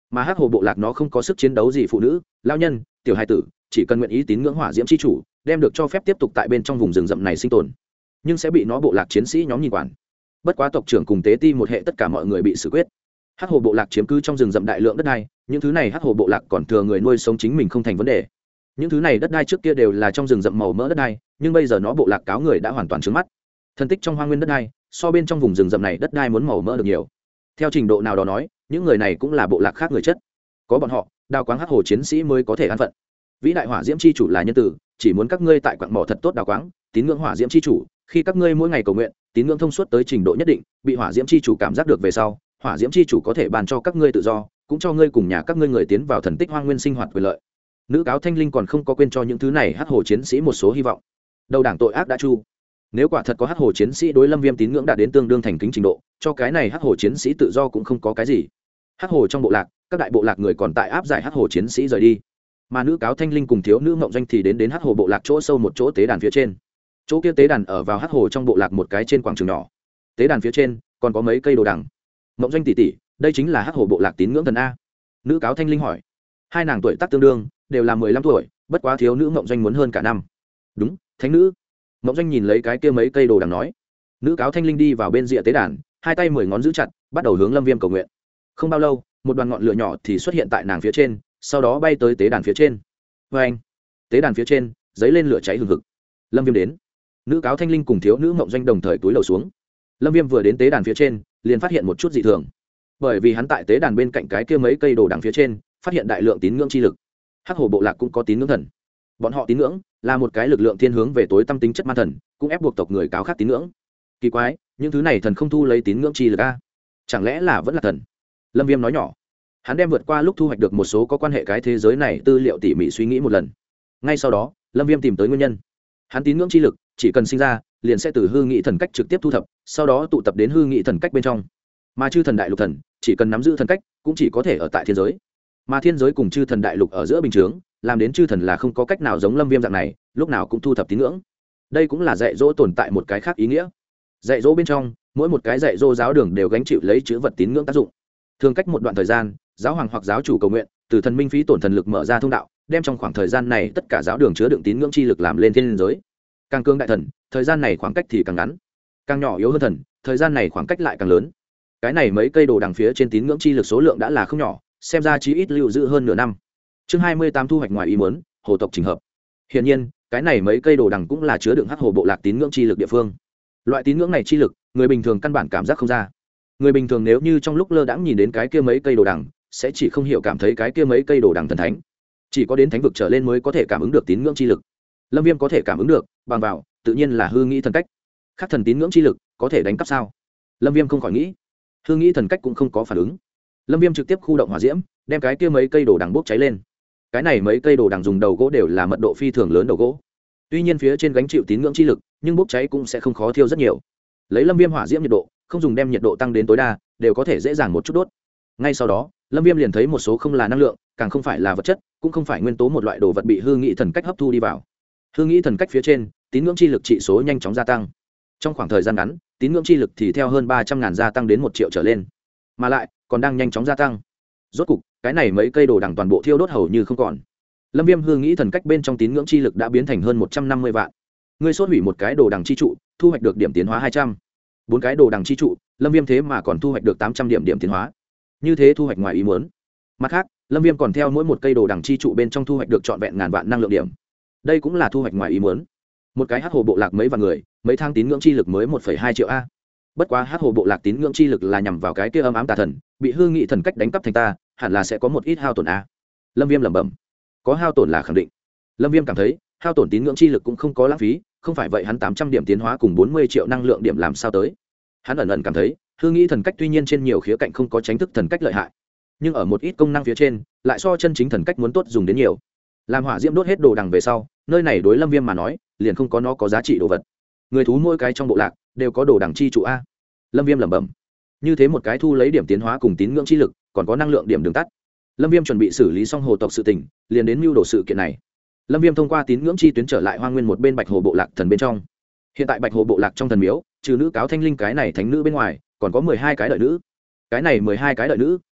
mà hắc hồ bộ lạc nó không có sức chiến đấu gì phụ nữ lao nhân tiểu hai tử, chỉ cần nguyện ý tín ngưỡng hỏa diễm c h i chủ đem được cho phép tiếp tục tại bên trong vùng rừng rậm này sinh tồn, nhưng sẽ bị nó bộ lạc chiến sĩ nhóm nhìn quản. Bất quá tộc trưởng cùng tế ti một hệ tất cả mọi người bị xử quyết. Hắc hồ bộ lạc chiếm cứ trong rừng rậm đại lượng đất đai, những thứ này hắc hồ bộ lạc còn thừa người nuôi sống chính mình không thành vấn đề. Những thứ này đất đai trước kia đều là trong rừng rậm màu mỡ đất đai, nhưng bây giờ nó bộ lạc cáo người đã hoàn toàn trướng mắt. Thân tích trong hoang nguyên đất đai so bên trong vùng rừng rậm này đất đai muốn màu mỡ được nhiều. Theo trình độ nào đó nói, những người này cũng là bộ lạc khác người chất, có bọn họ đào quáng hắc hồ chiến sĩ mới có thể an phận. Vĩ đại hỏa diễm c h i chủ là nhân tử, chỉ muốn các ngươi tại quặng mỏ thật tốt đào quáng, tín ngưỡng hỏa diễm c h i chủ, khi các ngươi mỗi ngày cầu nguyện, tín ngưỡng thông suốt tới trình độ nhất định, bị hỏa diễm c h i chủ cảm giác được về sau, hỏa diễm c h i chủ có thể ban cho các ngươi tự do, cũng cho ngươi cùng nhà các ngươi người tiến vào thần tích hoang nguyên sinh hoạt quyền lợi. Nữ cáo thanh linh còn không có quên cho những thứ này hắc hồ chiến sĩ một số hy vọng. Đầu đảng tội ác đã chu, nếu quả thật có hắc hồ chiến sĩ đối Lâm Viêm tín ngưỡng đạt đến tương đương thành kính trình độ, cho cái này hắc hồ chiến sĩ tự do cũng không có cái gì. Hắc hồ trong bộ lạc, các đại bộ lạc người còn tại áp giải hắc hồ chiến sĩ rời đi, mà nữ cáo thanh linh cùng thiếu nữ mộng doanh thì đến hắc hồ bộ lạc chỗ sâu một chỗ tế đàn phía trên. Chỗ kia tế đàn ở vào hắc hồ trong bộ lạc một cái trên quảng trường nhỏ, tế đàn phía trên còn có mấy cây đồ đằng. Mộng doanh tỷ tỷ, đây chính là hắc hồ bộ lạc tín ngưỡng thần a? Nữ cáo thanh linh hỏi. Hai nàng tuổi tác tương đương, đều là 15 tuổi, bất quá thiếu nữ mộng doanh muốn hơn cả năm. Đúng, thánh nữ. Mộng doanh nhìn lấy cái kia mấy cây đồ đằng nói. Nữ cáo thanh linh đi vào bên rìa tế đàn, hai tay 10 ngón giữ chặt, bắt đầu hướng Lâm Viêm cầu nguyện. Không bao lâu, một đoàn ngọn lửa nhỏ thì xuất hiện tại nàng phía trên, sau đó bay tới tế đàn phía trên. Và anh, tế đàn phía trên dấy lên lửa cháy hừng hực. Lâm Viêm đến. Nữ cáo thanh linh cùng thiếu nữ mộng doanh đồng thời túi lầu xuống. Lâm Viêm vừa đến tế đàn phía trên, liền phát hiện một chút dị thường, bởi vì hắn tại tế đàn bên cạnh cái kia mấy cây đồ đằng phía trên phát hiện đại lượng tín ngưỡng chi lực. Hắc hồ bộ lạc cũng có tín ngưỡng thần, bọn họ tín ngưỡng là một cái lực lượng thiên hướng về tối tâm tính chất ma thần, cũng ép buộc tộc người cáo khác tín ngưỡng. Kỳ quái, những thứ này thần không thu lấy tín ngưỡng chi lực a? Chẳng lẽ là vẫn là thần? Lâm Viêm nói nhỏ. Hắn đem vượt qua lúc thu hoạch được một số có quan hệ cái thế giới này tư liệu tỉ mỉ suy nghĩ một lần. Ngay sau đó, Lâm Viêm tìm tới nguyên nhân. Hắn tín ngưỡng chi lực chỉ cần sinh ra, liền sẽ từ hư nghị thần cách trực tiếp thu thập, sau đó tụ tập đến hư nghị thần cách bên trong. Mà chư thần đại lục thần chỉ cần nắm giữ thần cách, cũng chỉ có thể ở tại thiên giới. Mà thiên giới cùng chư thần đại lục ở giữa bình chướng, làm đến chư thần là không có cách nào giống Lâm Viêm dạng này, lúc nào cũng thu thập tín ngưỡng. Đây cũng là dạy dỗ tồn tại một cái khác ý nghĩa. Dạy dỗ bên trong, mỗi một cái dạy dỗ giáo đường đều gánh chịu lấy chữ vật tín ngưỡng tác dụng. Thường cách một đoạn thời gian, giáo hoàng hoặc giáo chủ cầu nguyện, từ thần minh phí tổn thần lực mở ra thông đạo, đem trong khoảng thời gian này tất cả giáo đường chứa đựng tín ngưỡng chi lực làm lên thiên giới. Càng cương đại thần, thời gian này khoảng cách thì càng ngắn, càng nhỏ yếu hơn thần, thời gian này khoảng cách lại càng lớn. Cái này mấy cây đồ đằng phía trên tín ngưỡng chi lực số lượng đã là không nhỏ, xem ra chí ít lưu giữ hơn nửa năm. Chương 28 thu hoạch ngoài ý muốn, hồ tộc chỉnh hợp. Hiển nhiên, cái này mấy cây đồ đằng cũng là chứa đựng hắc hồ bộ lạc tín ngưỡng chi lực địa phương. Loại tín ngưỡng này chi lực, người bình thường căn bản cảm giác không ra. Người bình thường nếu như trong lúc lơ đãng nhìn đến cái kia mấy cây đồ đằng, sẽ chỉ không hiểu cảm thấy cái kia mấy cây đồ đằng thần thánh. Chỉ có đến thánh vực trở lên mới có thể cảm ứng được tín ngưỡng chi lực. Lâm Viêm có thể cảm ứng được, bằng vào, tự nhiên là hư nghĩ thần cách. Khác thần tín ngưỡng chi lực, có thể đánh cắp sao? Lâm Viêm không khỏi nghĩ. Hư nghĩ thần cách cũng không có phản ứng. Lâm Viêm trực tiếp khu động hỏa diễm, đem cái kia mấy cây đồ đằng bốc cháy lên. Cái này mấy cây đồ đằng dùng đầu gỗ đều là mật độ phi thường lớn đầu gỗ. Tuy nhiên phía trên gánh chịu tín ngưỡng chi lực, nhưng bốc cháy cũng sẽ không khó thiêu rất nhiều. Lấy Lâm Viêm hỏa diễm nhiệt độ, không dùng đem nhiệt độ tăng đến tối đa, đều có thể dễ dàng một chút đốt. Ngay sau đó, Lâm Viêm liền thấy một số không là năng lượng, càng không phải là vật chất, cũng không phải nguyên tố một loại đồ vật bị hư nghĩ thần cách hấp thu đi vào. Hư nghĩ thần cách phía trên, tín ngưỡng chi lực trị số nhanh chóng gia tăng. Trong khoảng thời gian ngắn, tín ngưỡng chi lực thì theo hơn 300.000 gia tăng đến 1 triệu trở lên, mà lại còn đang nhanh chóng gia tăng. Rốt cục, cái này mấy cây đồ đằng toàn bộ thiêu đốt hầu như không còn. Lâm Viêm hư nghĩ thần cách bên trong tín ngưỡng chi lực đã biến thành hơn 150 vạn. Ngươi sốt hủy một cái đồ đằng chi trụ, thu hoạch được điểm tiến hóa 200. 4 cái đồ đằng chi trụ, Lâm Viêm thế mà còn thu hoạch được 800 điểm tiến hóa. Như thế thu hoạch ngoài ý muốn. Mặt khác, Lâm Viêm còn theo mỗi một cây đồ đằng chi trụ bên trong thu hoạch được trọn vẹn ngàn vạn năng lượng điểm. Đây cũng là thu hoạch ngoài ý muốn. Một cái hắc hồ bộ lạc mấy vạn người, mấy thang tín ngưỡng chi lực mới 1,2 triệu a. Bất quá hắc hồ bộ lạc tín ngưỡng chi lực là nhằm vào cái kia âm ám tà thần, bị hư nghị thần cách đánh cắp thành ta, hẳn là sẽ có một ít hao tổn a. Lâm Viêm lẩm bẩm. Có hao tổn là khẳng định. Lâm Viêm cảm thấy, hao tổn tín ngưỡng chi lực cũng không có lãng phí, không phải vậy hắn 800 điểm tiến hóa cùng 40 triệu năng lượng điểm làm sao tới. Hắn ẩn ẩn cảm thấy, hư nghĩ thần cách tuy nhiên trên nhiều khía cạnh không có tránh thức thần cách lợi hại, nhưng ở một ít công năng phía trên, lại so chân chính thần cách muốn tốt dùng đến nhiều. Làm hỏa diễm đốt hết đồ đằng về sau, nơi này đối Lâm Viêm mà nói, liền không có nó có giá trị đồ vật. Người thú mỗi cái trong bộ lạc đều có đồ đằng chi trụ a. Lâm Viêm lẩm bẩm. Như thế một cái thu lấy điểm tiến hóa cùng tín ngưỡng chi lực, còn có năng lượng điểm đường tắt. Lâm Viêm chuẩn bị xử lý xong hồ tộc sự tình, liền đến mưu đồ sự kiện này. Lâm Viêm thông qua tín ngưỡng chi tuyến trở lại Hoang Nguyên một bên Bạch Hồ bộ lạc thần bên trong. Hiện tại Bạch Hồ bộ lạc trong thần miếu, trừ nữ cáo thanh linh cái này thánh nữ bên ngoài, còn có 12 cái đợi nữ. Cái này 12 cái đợi nữ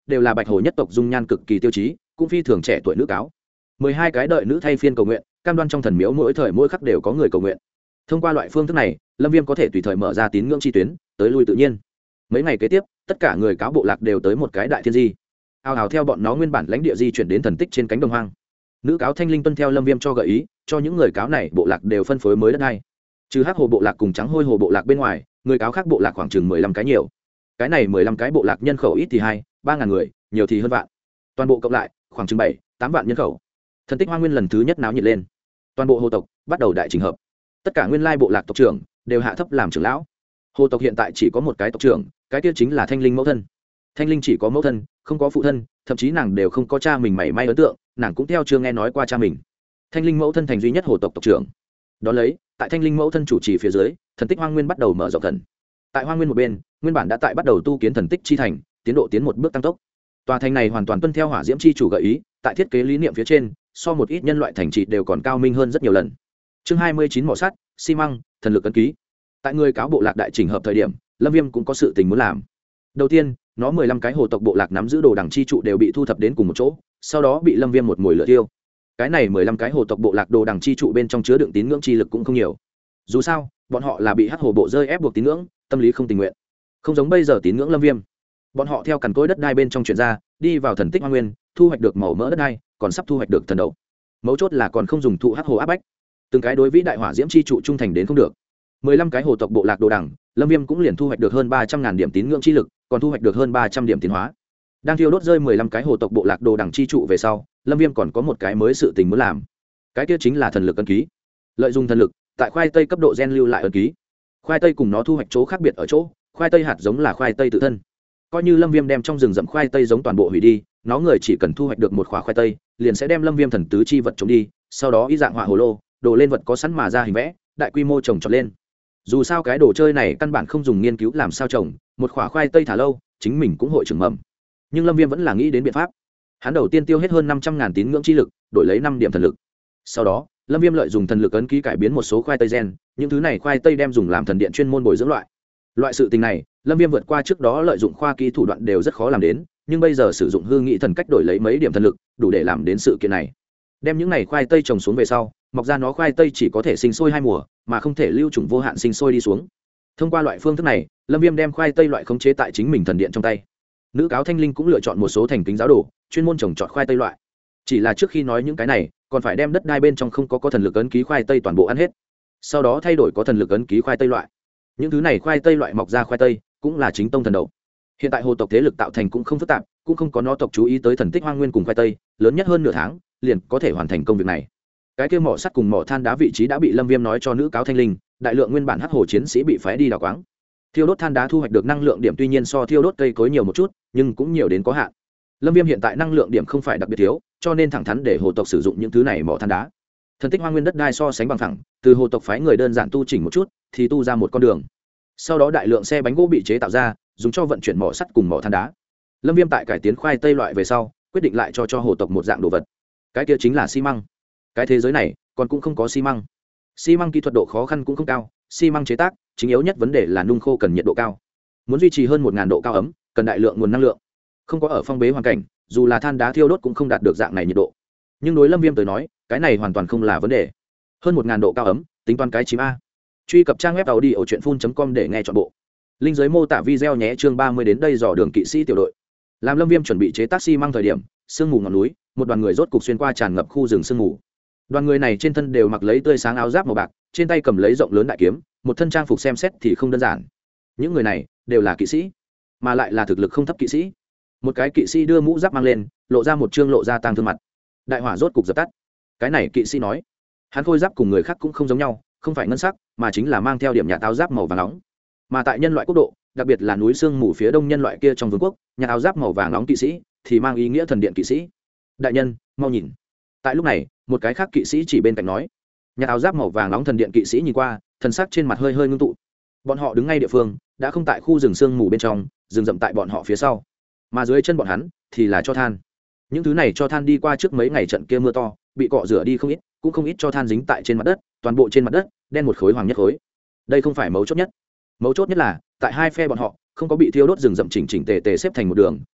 đều là bạch hồ nhất tộc dung nhan cực kỳ tiêu chí, cũng phi thường trẻ tuổi nữ cáo. 12 cái đợi nữ thay phiên cầu nguyện, cam đoan trong thần miếu mỗi thời mỗi khắc đều có người cầu nguyện. Thông qua loại phương thức này, Lâm Viêm có thể tùy thời mở ra tín ngưỡng chi tuyến, tới lui tự nhiên. Mấy ngày kế tiếp, tất cả người cáo bộ lạc đều tới một cái đại thiên di. Ào ào theo bọn nó nguyên bản lãnh địa di chuyển đến thần tích trên cánh đồng hoang. Nữ cáo Thanh Linh tuân theo Lâm Viêm cho gợi ý, cho những người cáo này bộ lạc đều phân phối mới đất đai. Trừ Hắc Hồ bộ lạc cùng Trắng Hôi Hồ bộ lạc bên ngoài, người cáo khác bộ lạc khoảng chừng 15 cái nhiều. Cái này 15 cái bộ lạc nhân khẩu ít thì 2-3 ngàn người, nhiều thì hơn vạn. Toàn bộ cộng lại, khoảng chừng 7-8 vạn nhân khẩu. Thần tích Hoang Nguyên lần thứ nhất náo nhiệt lên. Toàn bộ hồ tộc bắt đầu đại trình hợp. Tất cả nguyên lai bộ lạc tộc trưởng đều hạ thấp làm trưởng lão. Hồ tộc hiện tại chỉ có một cái tộc trưởng, cái kia chính là Thanh Linh mẫu thân. Thanh Linh chỉ có mẫu thân, không có phụ thân, thậm chí nàng đều không có cha mình mảy may ấn tượng, nàng cũng theo chưa nghe nói qua cha mình. Thanh Linh mẫu thân thành duy nhất hồ tộc tộc trưởng. Đó lấy, tại Thanh Linh mẫu thân chủ trì phía dưới, thần tích Hoang Nguyên bắt đầu mở rộng thần. Tại Hoang Nguyên một bên, nguyên bản đã tại bắt đầu tu kiến thần tích chi thành, tiến độ tiến một bước tăng tốc. Tòa thành này hoàn toàn tuân theo Hỏa Diễm chi chủ gợi ý, tại thiết kế lý niệm phía trên, so một ít nhân loại thành trì đều còn cao minh hơn rất nhiều lần. Chương 29 mỏ sắt, xi măng, thần lực ấn ký. Tại người cáo bộ lạc đại chỉnh hợp thời điểm, Lâm Viêm cũng có sự tình muốn làm. Đầu tiên, nó 15 cái hồ tộc bộ lạc nắm giữ đồ đằng chi trụ đều bị thu thập đến cùng một chỗ, sau đó bị Lâm Viêm một mồi lửa tiêu. Cái này 15 cái hồ tộc bộ lạc đồ đằng chi trụ bên trong chứa đựng tín ngưỡng chi lực cũng không nhiều. Dù sao, bọn họ là bị Hắc Hồ bộ rơi ép buộc tín ngưỡng, tâm lý không tình nguyện. Không giống bây giờ tín ngưỡng Lâm Viêm. Bọn họ theo cằn cỗi đất đai bên trong chuyển ra, đi vào thần tích Hoang Nguyên, thu hoạch được màu mỡ đất đai, còn sắp thu hoạch được thần đậu. Mấu chốt là còn không dùng thụ Hắc Hồ áp bách. Từng cái đối vĩ đại hỏa diễm chi trụ trung thành đến không được. 15 cái hồ tộc bộ lạc đồ đằng, Lâm Viêm cũng liền thu hoạch được hơn 300.000 điểm tín ngưỡng chi lực, còn thu hoạch được hơn 300 điểm tiến hóa. Đang thiêu đốt rơi 15 cái hồ tộc bộ lạc đồ đằng chi trụ về sau, Lâm Viêm còn có một cái mới sự tình muốn làm. Cái kia chính là thần lực ấn ký. Lợi dụng thần lực, tại khoai tây cấp độ gen lưu lại ấn ký. Khoai tây cùng nó thu hoạch chỗ khác biệt ở chỗ, khoai tây hạt giống là khoai tây tự thân. Coi như Lâm Viêm đem trong rừng rậm khoai tây giống toàn bộ hủy đi, nó người chỉ cần thu hoạch được một quả khoai tây, liền sẽ đem Lâm Viêm thần tứ chi vật trồng đi, sau đó y dạng họa hồ lô, đồ lên vật có sẵn mà ra hình vẽ, đại quy mô trồng trọt lên. Dù sao cái đồ chơi này căn bản không dùng nghiên cứu làm sao trồng, một quả khoai tây thả lâu, chính mình cũng hội trưởng mầm. Nhưng Lâm Viêm vẫn là nghĩ đến biện pháp. Hắn đầu tiên tiêu hết hơn 500.000 tín ngưỡng chi lực, đổi lấy 5 điểm thần lực. Sau đó, Lâm Viêm lợi dụng thần lực ấn ký cải biến một số khoai tây gen, những thứ này khoai tây đem dùng làm thần điện chuyên môn bồi dưỡng loại. Loại sự tình này, Lâm Viêm vượt qua trước đó lợi dụng khoa kỹ thủ đoạn đều rất khó làm đến, nhưng bây giờ sử dụng hư nghị thần cách đổi lấy mấy điểm thần lực, đủ để làm đến sự kiện này. Đem những này khoai tây trồng xuống về sau, mọc ra nó khoai tây chỉ có thể sinh sôi 2 mùa, mà không thể lưu trùng vô hạn sinh sôi đi xuống. Thông qua loại phương thức này, Lâm Viêm đem khoai tây loại khống chế tại chính mình thần điện trong tay. Nữ cáo Thanh Linh cũng lựa chọn một số thành kính giáo đồ, chuyên môn trồng trọt khoai tây loại. Chỉ là trước khi nói những cái này, còn phải đem đất đai bên trong không có thần lực ấn ký khoai tây toàn bộ ăn hết. Sau đó thay đổi có thần lực ấn ký khoai tây loại. Những thứ này khoai tây loại mọc ra khoai tây, cũng là chính tông thần đậu. Hiện tại hồ tộc thế lực tạo thành cũng không phức tạp, cũng không có nó tộc chú ý tới thần tích Hoang Nguyên cùng khoai tây, lớn nhất hơn nửa tháng, liền có thể hoàn thành công việc này. Cái kia mỏ sắt cùng mỏ than đá vị trí đã bị Lâm Viêm nói cho nữ cáo Thanh Linh, đại lượng nguyên bản Hắc Hồ chiến sĩ bị phái đi đào quáng. Thiêu đốt than đá thu hoạch được năng lượng điểm tuy nhiên so thiêu đốt cây cối nhiều một chút, nhưng cũng nhiều đến có hạn. Lâm Viêm hiện tại năng lượng điểm không phải đặc biệt thiếu, cho nên thẳng thắn để hồ tộc sử dụng những thứ này mỏ than đá. Thần tích Hoang Nguyên đất đai so sánh bằng phẳng, từ hồ tộc phái người đơn giản tu chỉnh một chút, thì tu ra một con đường. Sau đó đại lượng xe bánh gỗ bị chế tạo ra, dùng cho vận chuyển mỏ sắt cùng mỏ than đá. Lâm Viêm tại cải tiến khoai tây loại về sau, quyết định lại cho hồ tộc một dạng đồ vật. Cái kia chính là xi măng. Cái thế giới này còn cũng không có xi măng. Xi măng kỹ thuật độ khó khăn cũng không cao, xi măng chế tác chính yếu nhất vấn đề là nung khô cần nhiệt độ cao. Muốn duy trì hơn 1000 độ cao ấm, cần đại lượng nguồn năng lượng. Không có ở phong bế hoàn cảnh, dù là than đá thiêu đốt cũng không đạt được dạng này nhiệt độ. Nhưng đối Lâm Viêm tới nói, cái này hoàn toàn không là vấn đề. Hơn 1000 độ cao ấm, tính toán cái chim a. Truy cập trang web audiochuyenphun.com để nghe trọn bộ. Link dưới mô tả video nhé. Chương 30 đến đây dò đường kỵ sĩ tiểu đội. Làm Lâm Viêm chuẩn bị chế tác xi măng thời điểm, sương mù ngọn núi, một đoàn người rốt cục xuyên qua tràn ngập khu rừng sương mù. Đoàn người này trên thân đều mặc lấy tươi sáng áo giáp màu bạc, trên tay cầm lấy rộng lớn đại kiếm, một thân trang phục xem xét thì không đơn giản. Những người này đều là kỵ sĩ, mà lại là thực lực không thấp kỵ sĩ. Một cái kỵ sĩ đưa mũ giáp mang lên, lộ ra một trương lộ ra tang thương mặt. Đại hỏa rốt cục dập tắt. Cái này kỵ sĩ nói, hắn khôi giáp cùng người khác cũng không giống nhau, không phải ngân sắc, mà chính là mang theo điểm nhạt áo giáp màu vàng nóng. Mà tại nhân loại quốc độ, đặc biệt là núi sương mù phía đông nhân loại kia trong vương quốc, nhạt áo giáp màu vàng nóng kỵ sĩ thì mang ý nghĩa thần điện kỵ sĩ. Đại nhân, mau nhìn. Tại lúc này, một cái khác kỵ sĩ chỉ bên cạnh nói. Nhạt áo giáp màu vàng nóng thần điện kỵ sĩ nhìn qua, thần sắc trên mặt hơi hơi ngưng tụ. Bọn họ đứng ngay địa phương, đã không tại khu rừng sương mù bên trong, rừng rậm tại bọn họ phía sau, mà dưới chân bọn hắn thì là cho than. Những thứ này cho than đi qua trước mấy ngày trận kia mưa to, bị cọ rửa đi không ít, cũng không ít cho than dính tại trên mặt đất, toàn bộ trên mặt đất đen một khối hoàng nhất khối. Đây không phải mấu chốt nhất. Mấu chốt nhất là tại hai phe bọn họ không có bị thiêu đốt rừng rậm chỉnh chỉnh tề tề xếp thành một đường,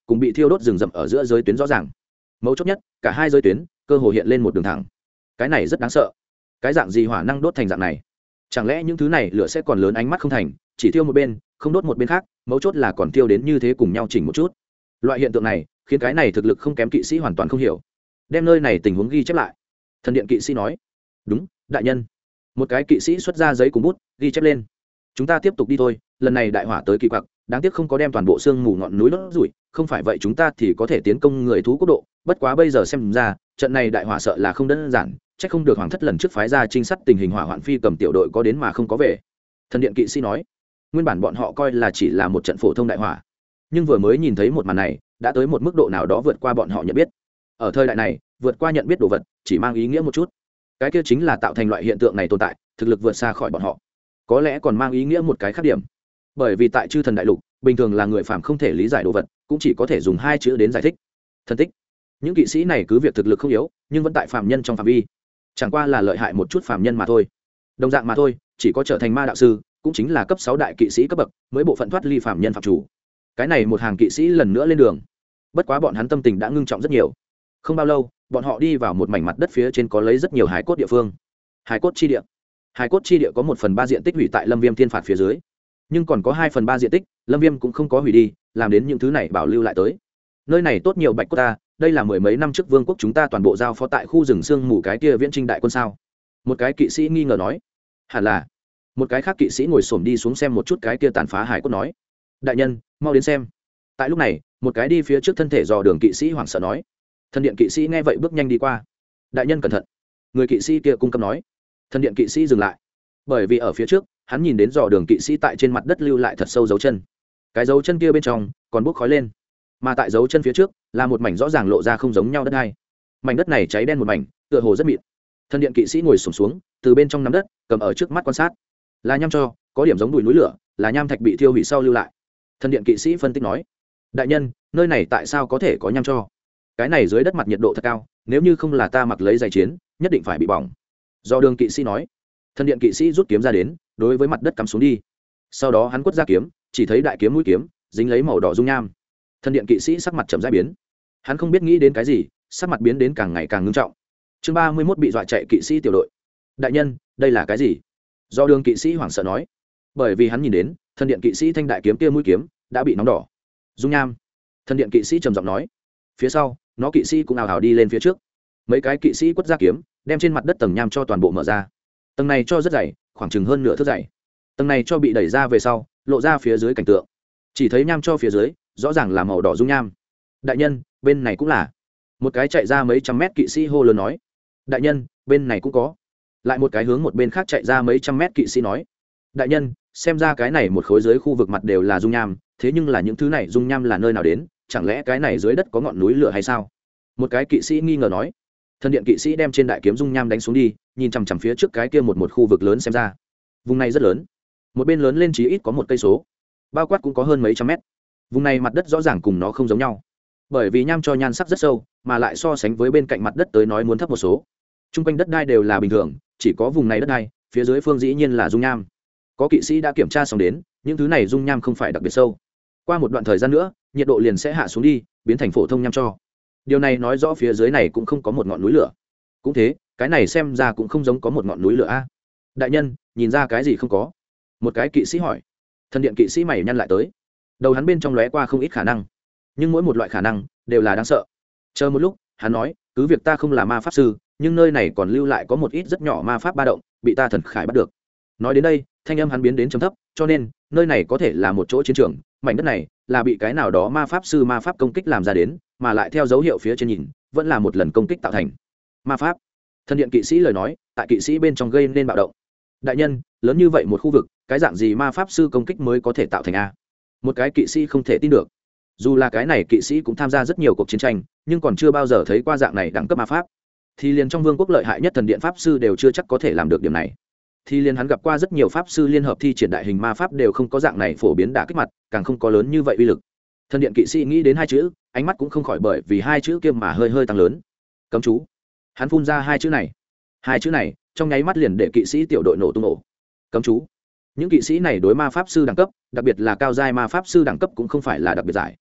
cùng bị thiêu đốt rừng rậm ở giữa giới tuyến rõ ràng. Mấu chốt nhất, cả hai giới tuyến cơ hồ hiện lên một đường thẳng. Cái này rất đáng sợ. Cái dạng gì hỏa năng đốt thành dạng này? Chẳng lẽ những thứ này lửa sẽ còn lớn ánh mắt không thành, chỉ thiêu một bên, không đốt một bên khác, mấu chốt là còn thiêu đến như thế cùng nhau chỉnh một chút. Loại hiện tượng này khiến cái này thực lực không kém kỵ sĩ hoàn toàn không hiểu. Đem nơi này tình huống ghi chép lại. Thần điện kỵ sĩ nói: "Đúng, đại nhân." Một cái kỵ sĩ xuất ra giấy cùng bút, ghi chép lên: "Chúng ta tiếp tục đi thôi, lần này đại hỏa tới kỳ quặc, đáng tiếc không có đem toàn bộ xương mù ngọn núi đốt rủi, không phải vậy chúng ta thì có thể tiến công người thú quốc độ, bất quá bây giờ xem ra, trận này đại hỏa sợ là không đơn giản, chắc không được hoàng thất lần trước phái ra trinh sát tình hình hỏa hoạn phi cầm tiểu đội có đến mà không có về." Thần điện kỵ sĩ nói: "Nguyên bản bọn họ coi là chỉ là một trận phổ thông đại hỏa, nhưng vừa mới nhìn thấy một màn này, đã tới một mức độ nào đó vượt qua bọn họ nhận biết. Ở thời đại này, vượt qua nhận biết đồ vật, chỉ mang ý nghĩa một chút. Cái kia chính là tạo thành loại hiện tượng này tồn tại, thực lực vượt xa khỏi bọn họ. Có lẽ còn mang ý nghĩa một cái khác điểm. Bởi vì tại chư thần đại lục, bình thường là người phàm không thể lý giải đồ vật, cũng chỉ có thể dùng hai chữ đến giải thích. Thần tích. Những kỵ sĩ này cứ việc thực lực không yếu, nhưng vẫn tại phàm nhân trong phạm vi. Chẳng qua là lợi hại một chút phàm nhân mà thôi. Đồng dạng mà thôi, chỉ có trở thành ma đạo sư, cũng chính là cấp 6 đại kỵ sĩ cấp bậc, mới bộ phận thoát ly phàm nhân phạm chủ. Cái này một hàng kỵ sĩ lần nữa lên đường. Bất quá bọn hắn tâm tình đã ngưng trọng rất nhiều. Không bao lâu, bọn họ đi vào một mảnh mặt đất phía trên có lấy rất nhiều hải cốt địa phương. Hải cốt chi địa. Hải cốt chi địa có 1/3 diện tích hủy tại Lâm Viêm thiên phạt phía dưới, nhưng còn có 2/3 diện tích, Lâm Viêm cũng không có hủy đi, làm đến những thứ này bảo lưu lại tới. Nơi này tốt nhiều bạch cốt ta, đây là mười mấy năm trước vương quốc chúng ta toàn bộ giao phó tại khu rừng sương mù cái kia viễn trinh đại quân sao? Một cái kỵ sĩ nghi ngờ nói. Hẳn là. Một cái khác kỵ sĩ ngồi xổm đi xuống xem một chút cái kia tàn phá hải cốt nói. Đại nhân, mau đến xem. Tại lúc này, một cái đi phía trước thân thể dò đường kỵ sĩ hoảng sợ nói. Thần điện kỵ sĩ nghe vậy bước nhanh đi qua. Đại nhân cẩn thận. Người kỵ sĩ kia cung cấp nói. Thần điện kỵ sĩ dừng lại, bởi vì ở phía trước hắn nhìn đến dò đường kỵ sĩ tại trên mặt đất lưu lại thật sâu dấu chân. Cái dấu chân kia bên trong còn bốc khói lên, mà tại dấu chân phía trước là một mảnh rõ ràng lộ ra không giống nhau đất hai. Mảnh đất này cháy đen một mảnh, tựa hồ rất mịn. Thần điện kỵ sĩ ngồi xổm xuống, từ bên trong nắm đất cầm ở trước mắt quan sát. Là nham cho, có điểm giống đùi núi lửa, là nham thạch bị thiêu hủy sau lưu lại. Thần điện kỵ sĩ phân tích nói. Đại nhân, nơi này tại sao có thể có nham cho? Cái này dưới đất mặt nhiệt độ thật cao, nếu như không là ta mặc lấy giày chiến, nhất định phải bị bỏng. Do đường kỵ sĩ nói. Thần điện kỵ sĩ rút kiếm ra đến, đối với mặt đất cắm xuống đi. Sau đó hắn quất ra kiếm, chỉ thấy đại kiếm mũi kiếm dính lấy màu đỏ dung nham. Thần điện kỵ sĩ sắc mặt chậm rãi biến. Hắn không biết nghĩ đến cái gì, sắc mặt biến đến càng ngày càng ngưng trọng. Chương 31 bị dọa chạy kỵ sĩ tiểu đội. Đại nhân, đây là cái gì? Do đường kỵ sĩ hoảng sợ nói. Bởi vì hắn nhìn đến, thần điện kỵ sĩ thanh đại kiếm kia mũi kiếm đã bị nóng đỏ. Dung nham. Thần điện kỵ sĩ trầm giọng nói. Phía sau, nó kỵ sĩ cũng ào ào đi lên phía trước. Mấy cái kỵ sĩ quất ra kiếm, đem trên mặt đất tầng nham cho toàn bộ mở ra. Tầng này cho rất dày, khoảng chừng hơn nửa thước dày. Tầng này cho bị đẩy ra về sau, lộ ra phía dưới cảnh tượng. Chỉ thấy nham cho phía dưới rõ ràng là màu đỏ dung nham. Đại nhân, bên này cũng là. Một cái chạy ra mấy trăm mét kỵ sĩ hô lớn nói. Đại nhân, bên này cũng có. Lại một cái hướng một bên khác chạy ra mấy trăm mét kỵ sĩ nói. Đại nhân, xem ra cái này một khối dưới khu vực mặt đều là dung nham, thế nhưng là những thứ này dung nham là nơi nào đến, chẳng lẽ cái này dưới đất có ngọn núi lửa hay sao? Một cái kỵ sĩ nghi ngờ nói. Thần điện kỵ sĩ đem trên đại kiếm dung nham đánh xuống đi, nhìn chằm chằm phía trước cái kia một khu vực lớn xem ra. Vùng này rất lớn, một bên lớn lên chí ít có 1 cây số, bao quát cũng có hơn mấy trăm mét. Vùng này mặt đất rõ ràng cùng nó không giống nhau, bởi vì nham cho nhan sắc rất sâu, mà lại so sánh với bên cạnh mặt đất tới nói muốn thấp một số. Trung quanh đất đai đều là bình thường, chỉ có vùng này đất đai, phía dưới phương dĩ nhiên là dung nham. Có kỵ sĩ đã kiểm tra xong đến, những thứ này dung nham không phải đặc biệt sâu. Qua một đoạn thời gian nữa, nhiệt độ liền sẽ hạ xuống đi, biến thành phổ thông nham cho. Điều này nói rõ phía dưới này cũng không có một ngọn núi lửa. Cũng thế, cái này xem ra cũng không giống có một ngọn núi lửa a. Đại nhân, nhìn ra cái gì không có? Một cái kỵ sĩ hỏi. Thần điện kỵ sĩ mày nhăn lại tới. Đầu hắn bên trong lóe qua không ít khả năng, nhưng mỗi một loại khả năng đều là đáng sợ. Chờ một lúc, hắn nói, cứ việc ta không là ma pháp sư, nhưng nơi này còn lưu lại có một ít rất nhỏ ma pháp ba động, bị ta thần khải bắt được. Nói đến đây, thanh âm hắn biến đến trầm thấp, cho nên nơi này có thể là một chỗ chiến trường, mảnh đất này là bị cái nào đó ma pháp sư ma pháp công kích làm ra đến, mà lại theo dấu hiệu phía trên nhìn, vẫn là một lần công kích tạo thành. Ma pháp. Thần điện kỵ sĩ lời nói, tại kỵ sĩ bên trong gây nên bạo động. Đại nhân, lớn như vậy một khu vực, cái dạng gì ma pháp sư công kích mới có thể tạo thành a? Một cái kỵ sĩ không thể tin được. Dù là cái này kỵ sĩ cũng tham gia rất nhiều cuộc chiến tranh, nhưng còn chưa bao giờ thấy qua dạng này đẳng cấp ma pháp. Thì liền trong vương quốc lợi hại nhất thần điện pháp sư đều chưa chắc có thể làm được điểm này. Thì liền hắn gặp qua rất nhiều pháp sư liên hợp thi triển đại hình ma pháp đều không có dạng này phổ biến đả kích mặt, càng không có lớn như vậy uy lực. Thần điện kỵ sĩ nghĩ đến hai chữ, ánh mắt cũng không khỏi bởi vì hai chữ kia mà hơi hơi tăng lớn. Cấm chú. Hắn phun ra hai chữ này. Hai chữ này trong nháy mắt liền để kỵ sĩ tiểu đội nổ tung ổ. Cấm chú. Những kỵ sĩ này đối ma pháp sư đẳng cấp, đặc biệt là cao giai ma pháp sư đẳng cấp cũng không phải là đặc biệt giải.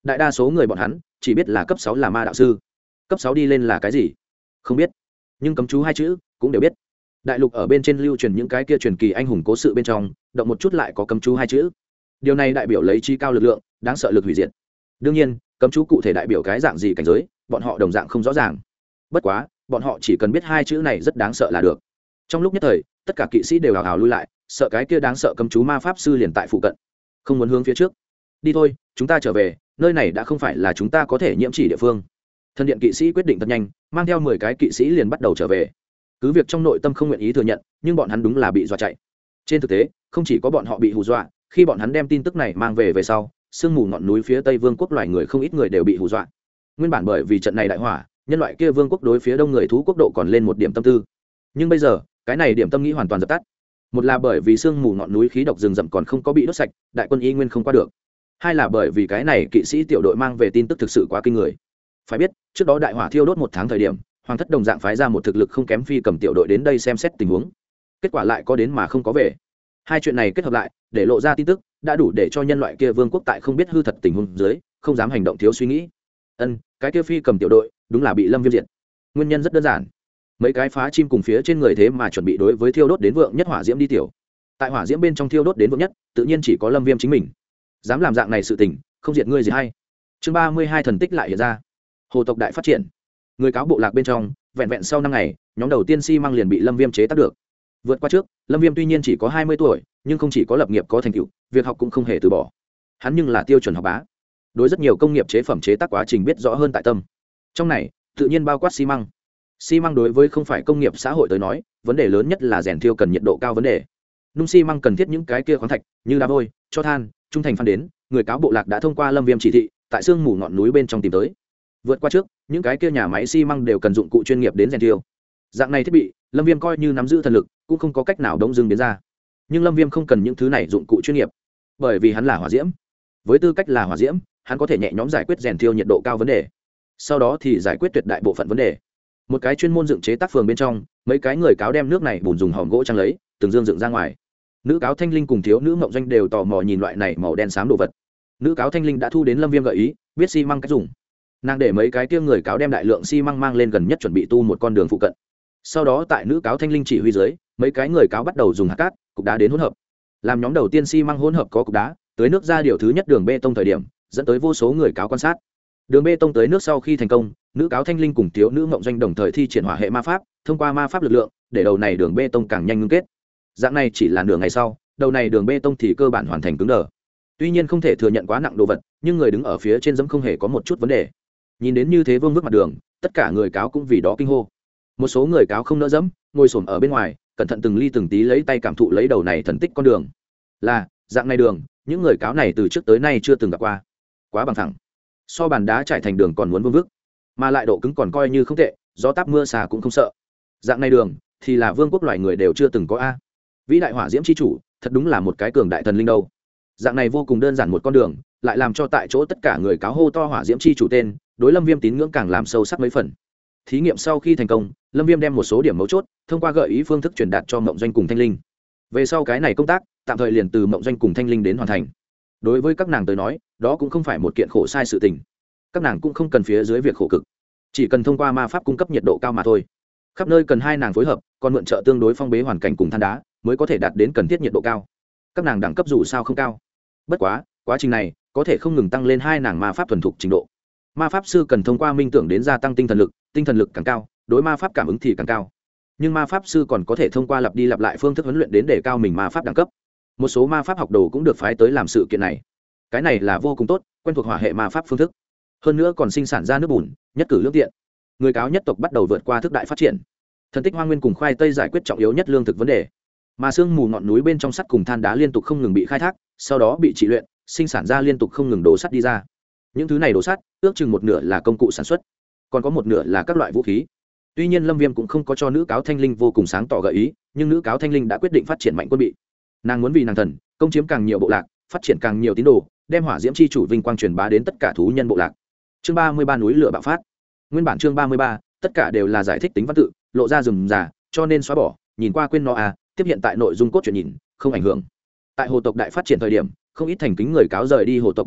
đại đa số người bọn hắn chỉ biết là cấp 6 là ma đạo sư, cấp 6 đi lên là cái gì không biết, nhưng cấm chú hai chữ cũng đều biết. Đại lục ở bên trên lưu truyền những cái kia truyền kỳ anh hùng cố sự bên trong, động một chút lại có cấm chú hai chữ. Điều này đại biểu lấy chi cao lực lượng, đáng sợ lực hủy diệt. Đương nhiên, cấm chú cụ thể đại biểu cái dạng gì cảnh giới, bọn họ đồng dạng không rõ ràng. Bất quá, bọn họ chỉ cần biết hai chữ này rất đáng sợ là được. Trong lúc nhất thời, tất cả kỵ sĩ đều hào hào lui lại, sợ cái kia đáng sợ cấm chú ma pháp sư liền tại phụ cận, không muốn hướng phía trước. Đi thôi, chúng ta trở về, nơi này đã không phải là chúng ta có thể nhiễm chỉ địa phương. Thần điện kỵ sĩ quyết định thật nhanh, mang theo 10 cái kỵ sĩ liền bắt đầu trở về. Cứ việc trong nội tâm không nguyện ý thừa nhận, nhưng bọn hắn đúng là bị dọa chạy. Trên thực tế, không chỉ có bọn họ bị hù dọa, khi bọn hắn đem tin tức này mang về sau, sương mù ngọn núi phía tây vương quốc loài người không ít người đều bị hù dọa. Nguyên bản bởi vì trận này đại hỏa, nhân loại kia vương quốc đối phía đông người thú quốc độ còn lên một điểm tâm tư, nhưng bây giờ cái này điểm tâm nghĩ hoàn toàn dập tắt. Một là bởi vì sương mù ngọn núi khí độc rừng rậm còn không có bị đốt sạch, đại quân y nguyên không qua được. Hai là bởi vì cái này kỵ sĩ tiểu đội mang về tin tức thực sự quá kinh người. Phải biết, trước đó đại hỏa thiêu đốt 1 tháng thời điểm, hoàng thất đồng dạng phái ra một thực lực không kém phi cầm tiểu đội đến đây xem xét tình huống, kết quả lại có đến mà không có về. Hai chuyện này kết hợp lại để lộ ra tin tức đã đủ để cho nhân loại kia vương quốc tại không biết hư thật tình huống dưới không dám hành động thiếu suy nghĩ. Cái kia phi cầm tiểu đội đúng là bị Lâm Viêm diệt. Nguyên nhân rất đơn giản, mấy cái phá chim cùng phía trên người thế mà chuẩn bị đối với thiêu đốt đến vượng nhất hỏa diễm đi tiểu. Tại hỏa diễm bên trong thiêu đốt đến vượng nhất, tự nhiên chỉ có Lâm Viêm chính mình dám làm dạng này sự tình, không diệt ngươi gì hay. Chương 32 thần tích lại hiện ra. Hồ tộc đại phát triển. Người cáo bộ lạc bên trong, vẹn vẹn sau 5 ngày, nhóm đầu tiên xi măng liền bị Lâm Viêm chế tác được. Vượt qua trước, Lâm Viêm tuy nhiên chỉ có 20 tuổi, nhưng không chỉ có lập nghiệp có thành tựu, việc học cũng không hề từ bỏ. Hắn nhưng là tiêu chuẩn học bá. Đối rất nhiều công nghiệp chế phẩm chế tác quá trình biết rõ hơn tại tâm. Trong này, tự nhiên bao quát xi măng. Xi măng đối với không phải công nghiệp xã hội tới nói, vấn đề lớn nhất là rèn thiêu cần nhiệt độ cao vấn đề. Nung xi măng cần thiết những cái kia khoáng thạch, như đá vôi, cho than, trung thành phan đến, người cáo bộ lạc đã thông qua Lâm Viêm chỉ thị, tại sương mù ngọn núi bên trong tìm tới. Vượt qua trước, những cái kia nhà máy xi măng đều cần dụng cụ chuyên nghiệp đến rèn thiêu. Dạng này thiết bị, Lâm Viêm coi như nắm giữ thần lực, cũng không có cách nào đống dưng biến ra. Nhưng Lâm Viêm không cần những thứ này dụng cụ chuyên nghiệp, bởi vì hắn là hỏa diễm. Với tư cách là hỏa diễm, hắn có thể nhẹ nhõm giải quyết rèn thiêu nhiệt độ cao vấn đề. Sau đó thì giải quyết tuyệt đại bộ phận vấn đề. Một cái chuyên môn dựng chế tác phường bên trong, mấy cái người cáo đem nước này bùn dùng hòm gỗ trang lấy, từng dương dựng ra ngoài. Nữ cáo Thanh Linh cùng thiếu nữ Mộng Doanh đều tò mò nhìn loại này màu đen xám đồ vật. Nữ cáo Thanh Linh đã thu đến Lâm Viêm gợi ý, biết xi măng cách dùng. Nàng để mấy cái kia người cáo đem đại lượng xi măng mang lên gần nhất chuẩn bị tu một con đường phụ cận. Sau đó tại nữ cáo Thanh Linh chỉ huy dưới, mấy cái người cáo bắt đầu dùng hạt cát, cục đá đến hỗn hợp. Làm nhóm đầu tiên xi măng hỗn hợp có cục đá, tới nước ra điều thứ nhất đường bê tông thời điểm, dẫn tới vô số người cáo quan sát. Đường bê tông tới nước sau khi thành công, nữ cáo Thanh Linh cùng thiếu nữ Mộng Doanh đồng thời thi triển hỏa hệ ma pháp, thông qua ma pháp lực lượng, để đầu này đường bê tông càng nhanh ngưng kết. Dạng này chỉ là nửa ngày sau, đầu này đường bê tông thì cơ bản hoàn thành cứng đờ. Tuy nhiên không thể thừa nhận quá nặng đồ vật, nhưng người đứng ở phía trên dẫm không hề có một chút vấn đề. Nhìn đến như thế vương vức mặt đường, tất cả người cáo cũng vì đó kinh hô. Một số người cáo không nỡ dẫm, ngồi xổm ở bên ngoài, cẩn thận từng ly từng tí lấy tay cảm thụ lấy đầu này thần tích con đường. Là dạng này đường, những người cáo này từ trước tới nay chưa từng gặp qua. Quá bằng thẳng, so bàn đá trải thành đường còn muốn vương vức, mà lại độ cứng còn coi như không tệ, gió táp mưa xà cũng không sợ. Dạng này đường thì là vương quốc loài người đều chưa từng có a. Vĩ đại hỏa diễm chi chủ, thật đúng là một cái cường đại thần linh đâu. Dạng này vô cùng đơn giản một con đường, lại làm cho tại chỗ tất cả người cáo hô to hỏa diễm chi chủ tên, đối Lâm Viêm tín ngưỡng càng làm sâu sắc mấy phần. Thí nghiệm sau khi thành công, Lâm Viêm đem một số điểm mấu chốt thông qua gợi ý phương thức truyền đạt cho Mộng Doanh cùng Thanh Linh. Về sau cái này công tác tạm thời liền từ Mộng Doanh cùng Thanh Linh đến hoàn thành. Đối với các nàng tới nói, đó cũng không phải một kiện khổ sai sự tình. Các nàng cũng không cần phía dưới việc khổ cực, chỉ cần thông qua ma pháp cung cấp nhiệt độ cao mà thôi. Khắp nơi cần hai nàng phối hợp, còn mượn trợ tương đối phong bế hoàn cảnh cùng than đá, mới có thể đạt đến cần thiết nhiệt độ cao. Các nàng đẳng cấp dù sao không cao, bất quá quá trình này có thể không ngừng tăng lên hai nàng ma pháp thuần thục trình độ. Ma pháp sư cần thông qua minh tưởng đến gia tăng tinh thần lực càng cao, đối ma pháp cảm ứng thì càng cao. Nhưng ma pháp sư còn có thể thông qua lặp đi lặp lại phương thức huấn luyện đến để cao mình ma pháp đẳng cấp. Một số ma pháp học đồ cũng được phái tới làm sự kiện này. Cái này là vô cùng tốt, quen thuộc hỏa hệ ma pháp phương thức. Hơn nữa còn sinh sản ra nước bùn, nhất cử lương tiện. Người cáo nhất tộc bắt đầu vượt qua thức đại phát triển. Thần tích hoang nguyên cùng khoai tây giải quyết trọng yếu nhất lương thực vấn đề. Mà sương mù ngọn núi bên trong sắt cùng than đá liên tục không ngừng bị khai thác, sau đó bị trị luyện, sinh sản ra liên tục không ngừng đồ sắt đi ra. Những thứ này đồ sắt, ước chừng một nửa là công cụ sản xuất, còn có một nửa là các loại vũ khí. Tuy nhiên Lâm Viêm cũng không có cho nữ cáo Thanh Linh vô cùng sáng tỏ gợi ý, nhưng nữ cáo Thanh Linh đã quyết định phát triển mạnh quân bị. Nàng muốn vì nàng thần, công chiếm càng nhiều bộ lạc, phát triển càng nhiều tín đồ, đem hỏa diễm chi chủ vinh quang truyền bá đến tất cả thú nhân bộ lạc. Chương 33 núi lửa bạo phát. Nguyên bản chương 33, tất cả đều là giải thích tính văn tự, lộ ra rườm rà, cho nên xóa bỏ, nhìn qua quên nó à, tiếp hiện tại nội dung cốt truyện nhìn, không ảnh hưởng. Tại hồ tộc đại phát triển thời điểm, không ít thành kính người cáo rời đi hồ tộc bộ lạc,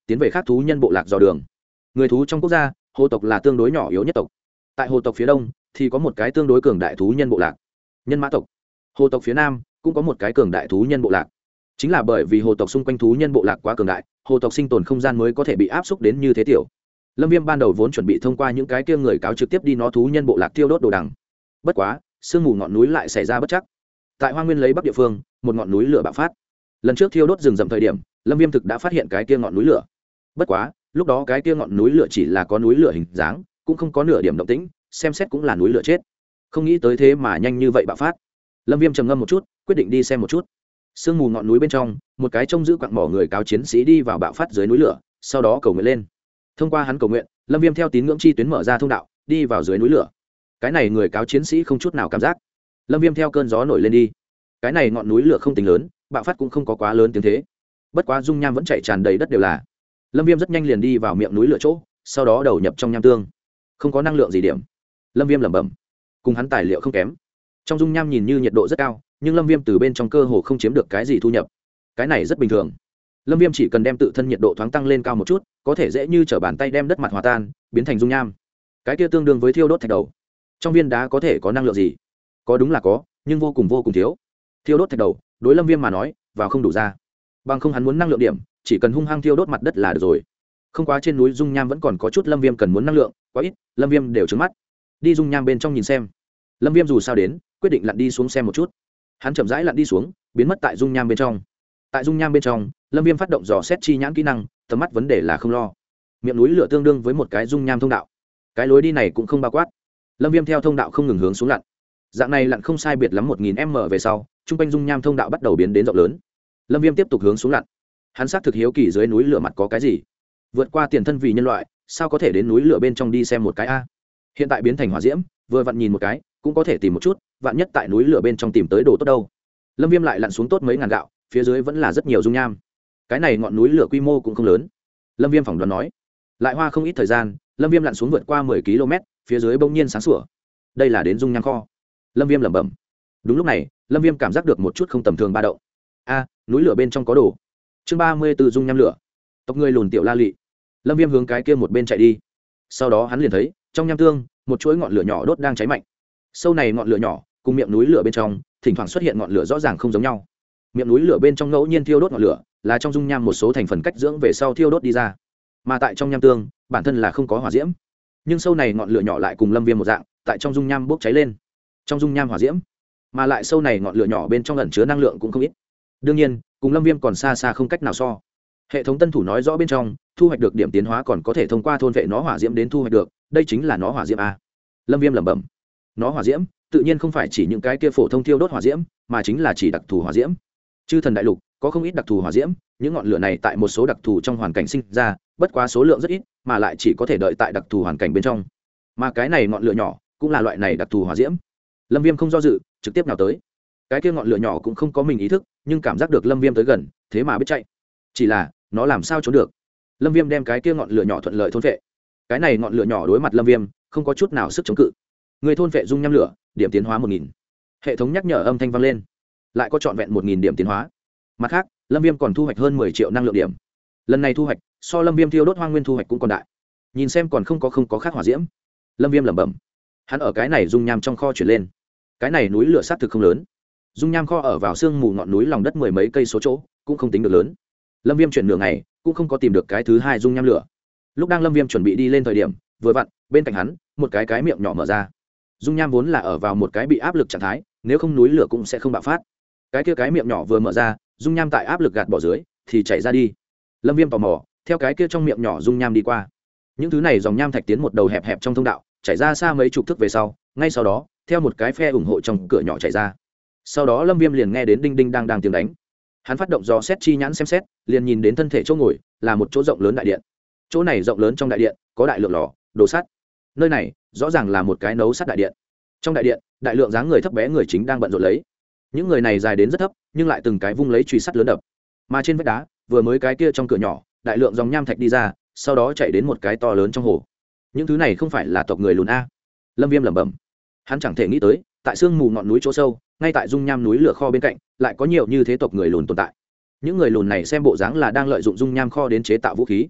tiến về khác thú nhân bộ lạc dò đường. Người thú trong quốc gia hồ tộc là tương đối nhỏ yếu nhất tộc. Tại hồ tộc phía đông thì có một cái tương đối cường đại thú nhân bộ lạc nhân mã tộc. Hồ tộc phía nam cũng có một cái cường đại thú nhân bộ lạc. Chính là bởi vì hồ tộc xung quanh thú nhân bộ lạc quá cường đại, hồ tộc sinh tồn không gian mới có thể bị áp xúc đến như thế tiểu. Lâm Viêm ban đầu vốn chuẩn bị thông qua những cái kia người cáo trực tiếp đi nó thú nhân bộ lạc tiêu đốt đồ đằng. Bất quá sương mù ngọn núi lại xảy ra bất trắc. Tại Hoa Nguyên lấy Bắc địa phương, một ngọn núi lửa bạo phát. Lần trước thiêu đốt rừng rậm thời điểm, Lâm Viêm thực đã phát hiện cái kia ngọn núi lửa. Bất quá lúc đó cái kia ngọn núi lửa chỉ là có núi lửa hình dáng, cũng không có nửa điểm động tĩnh, xem xét cũng là núi lửa chết. Không nghĩ tới thế mà nhanh như vậy bạo phát. Lâm Viêm trầm ngâm một chút, quyết định đi xem một chút. Sương mù ngọn núi bên trong, một cái trông giữ quặng mỏ người cáo chiến sĩ đi vào bạo phát dưới núi lửa, sau đó cầu nguyện lên. Thông qua hắn cầu nguyện, Lâm Viêm theo tín ngưỡng chi tuyến mở ra thông đạo, đi vào dưới núi lửa. Cái này người cáo chiến sĩ không chút nào cảm giác. Lâm Viêm theo cơn gió nổi lên đi. Cái này ngọn núi lửa không tính lớn, bạo phát cũng không có quá lớn tiếng thế. Bất quá dung nham vẫn chảy tràn đầy đất đều là. Lâm Viêm rất nhanh liền đi vào miệng núi lửa chỗ, sau đó đầu nhập trong nham tương. Không có năng lượng gì điểm. Lâm Viêm lẩm bẩm. Cùng hắn tài liệu không kém. Trong dung nham nhìn như nhiệt độ rất cao, nhưng Lâm Viêm từ bên trong cơ hồ không chiếm được cái gì thu nhập. Cái này rất bình thường. Lâm Viêm chỉ cần đem tự thân nhiệt độ thoáng tăng lên cao một chút, có thể dễ như trở bàn tay đem đất mặt hòa tan, biến thành dung nham. Cái kia tương đương với thiêu đốt thạch đầu. Trong viên đá có thể có năng lượng gì? Có, đúng là có, nhưng vô cùng thiếu. Thiêu đốt thạch đầu, đối Lâm Viêm mà nói, vào không đủ ra. Bằng không hắn muốn năng lượng điểm, chỉ cần hung hăng thiêu đốt mặt đất là được rồi. Không quá trên núi dung nham vẫn còn có chút Lâm Viêm cần muốn năng lượng, quá ít, Lâm Viêm đều trừng mắt. Đi dung nham bên trong nhìn xem. Lâm Viêm dù sao đến, quyết định lặn đi xuống xem một chút. Hắn chậm rãi lặn đi xuống, biến mất tại dung nham bên trong. Tại dung nham bên trong, Lâm Viêm phát động dò xét chi nhãn kỹ năng, tầm mắt vấn đề là không lo. Miệng núi lửa tương đương với một cái dung nham thông đạo. Cái lối đi này cũng không bao quát. Lâm Viêm theo thông đạo không ngừng hướng xuống lặn. Dạng này lặn không sai biệt lắm 1000m về sau, trung quanh dung nham thông đạo bắt đầu biến đến rộng lớn. Lâm Viêm tiếp tục hướng xuống lặn. Hắn xác thực hiếu kỳ dưới núi lửa mặt có cái gì. Vượt qua tiền thân vì nhân loại, sao có thể đến núi lửa bên trong đi xem một cái a? Hiện tại biến thành hỏa diễm, vừa vặn nhìn một cái, cũng có thể tìm một chút, vạn nhất tại núi lửa bên trong tìm tới đồ tốt đâu. Lâm Viêm lại lặn xuống tốt mấy ngàn gạo, phía dưới vẫn là rất nhiều dung nham. Cái này ngọn núi lửa quy mô cũng không lớn. Lâm Viêm phỏng đoán nói. Lại hoa không ít thời gian, Lâm Viêm lặn xuống vượt qua 10 km, phía dưới bỗng nhiên sáng sủa. Đây là đến dung nham kho. Lâm Viêm lẩm bẩm. Đúng lúc này, Lâm Viêm cảm giác được một chút không tầm thường ba động. A, núi lửa bên trong có đồ. Chương 34 dung nham lửa. Tộc người lùn tiểu La Lị. Lâm Viêm hướng cái kia một bên chạy đi. Sau đó hắn liền thấy, trong nham tương, một chuỗi ngọn lửa nhỏ đốt đang cháy mạnh. Sâu này ngọn lửa nhỏ, cùng miệng núi lửa bên trong, thỉnh thoảng xuất hiện ngọn lửa rõ ràng không giống nhau. Miệng núi lửa bên trong ngẫu nhiên thiêu đốt ngọn lửa, là trong dung nham một số thành phần cách dưỡng về sau thiêu đốt đi ra. Mà tại trong nham tương, bản thân là không có hỏa diễm. Nhưng sâu này ngọn lửa nhỏ lại cùng Lâm Viêm một dạng, tại trong dung nham bốc cháy lên. Trong dung nham hỏa diễm, mà lại sâu này ngọn lửa nhỏ bên trong ẩn chứa năng lượng cũng không ít. Đương nhiên, cùng Lâm Viêm còn xa không cách nào so. Hệ thống tân thủ nói rõ bên trong, thu hoạch được điểm tiến hóa còn có thể thông qua thôn vệ nó hỏa diễm đến thu hoạch được, đây chính là nó hỏa diễm a. Lâm Viêm lẩm bẩm. Nó hỏa diễm, tự nhiên không phải chỉ những cái kia phổ thông thiêu đốt hỏa diễm, mà chính là chỉ đặc thù hỏa diễm. Chư thần đại lục có không ít đặc thù hỏa diễm, những ngọn lửa này tại một số đặc thù trong hoàn cảnh sinh ra, bất quá số lượng rất ít, mà lại chỉ có thể đợi tại đặc thù hoàn cảnh bên trong. Mà cái này ngọn lửa nhỏ, cũng là loại này đặc thù hỏa diễm. Lâm Viêm không do dự, trực tiếp nào tới. Cái kia ngọn lửa nhỏ cũng không có mình ý thức, nhưng cảm giác được Lâm Viêm tới gần, thế mà biết chạy. Chỉ là, nó làm sao trốn được? Lâm Viêm đem cái kia ngọn lửa nhỏ thuận lợi thôn phệ. Cái này ngọn lửa nhỏ đối mặt Lâm Viêm, không có chút nào sức chống cự. Người thôn phệ dung nham lửa, điểm tiến hóa 1000. Hệ thống nhắc nhở âm thanh vang lên. Lại có trọn vẹn 1000 điểm tiến hóa. Mặt khác, Lâm Viêm còn thu hoạch hơn 10 triệu năng lượng điểm. Lần này thu hoạch, so Lâm Viêm thiêu đốt hoang nguyên thu hoạch cũng còn đại. Nhìn xem còn không có khác hỏa diễm. Lâm Viêm lẩm bẩm. Hắn ở cái này dung nham trong kho chuyển lên. Cái này núi lửa sát thực không lớn. Dung nham kho ở vào sương mù ngọn núi lòng đất 10 mấy cây số chỗ, cũng không tính được lớn. Lâm Viêm chuyển nửa ngày, cũng không có tìm được cái thứ hai dung nham lửa. Lúc đang Lâm Viêm chuẩn bị đi lên thời điểm, vừa vặn, bên cạnh hắn, một cái miệng nhỏ mở ra. Dung nham vốn là ở vào một cái bị áp lực trạng thái, nếu không núi lửa cũng sẽ không bạo phát. Cái miệng nhỏ vừa mở ra, dung nham tại áp lực gạt bỏ dưới thì chảy ra đi. Lâm Viêm tò mò, theo cái kia trong miệng nhỏ dung nham đi qua. Những thứ này dòng nham thạch tiến một đầu hẹp trong thông đạo, chảy ra xa mấy chục thước về sau, ngay sau đó, theo một cái phe ủng hộ trong cửa nhỏ chảy ra. Sau đó Lâm Viêm liền nghe đến đinh đinh đang tiếng đánh. Hắn phát động dò xét chi nhãn xem xét, liền nhìn đến thân thể chỗ ngồi là một chỗ rộng lớn đại điện. Chỗ này rộng lớn trong đại điện có đại lượng lò, đồ sắt. Nơi này rõ ràng là một cái nấu sắt đại điện. Trong đại điện, đại lượng dáng người thấp bé người chính đang bận rộn lấy. Những người này dài đến rất thấp, nhưng lại từng cái vung lấy chùy sắt lớn đập. Mà trên vách đá, vừa mới cái kia trong cửa nhỏ, đại lượng dòng nham thạch đi ra, sau đó chạy đến một cái to lớn trong hồ. Những thứ này không phải là tộc người lùn a? Lâm Viêm lẩm bẩm. Hắn chẳng thể nghĩ tới, tại sương mù ngọn núi chỗ sâu, ngay tại dung nham núi lửa kho bên cạnh, lại có nhiều như thế tộc người lùn tồn tại. Những người lùn này xem bộ dáng là đang lợi dụng dung nham kho đến chế tạo vũ khí.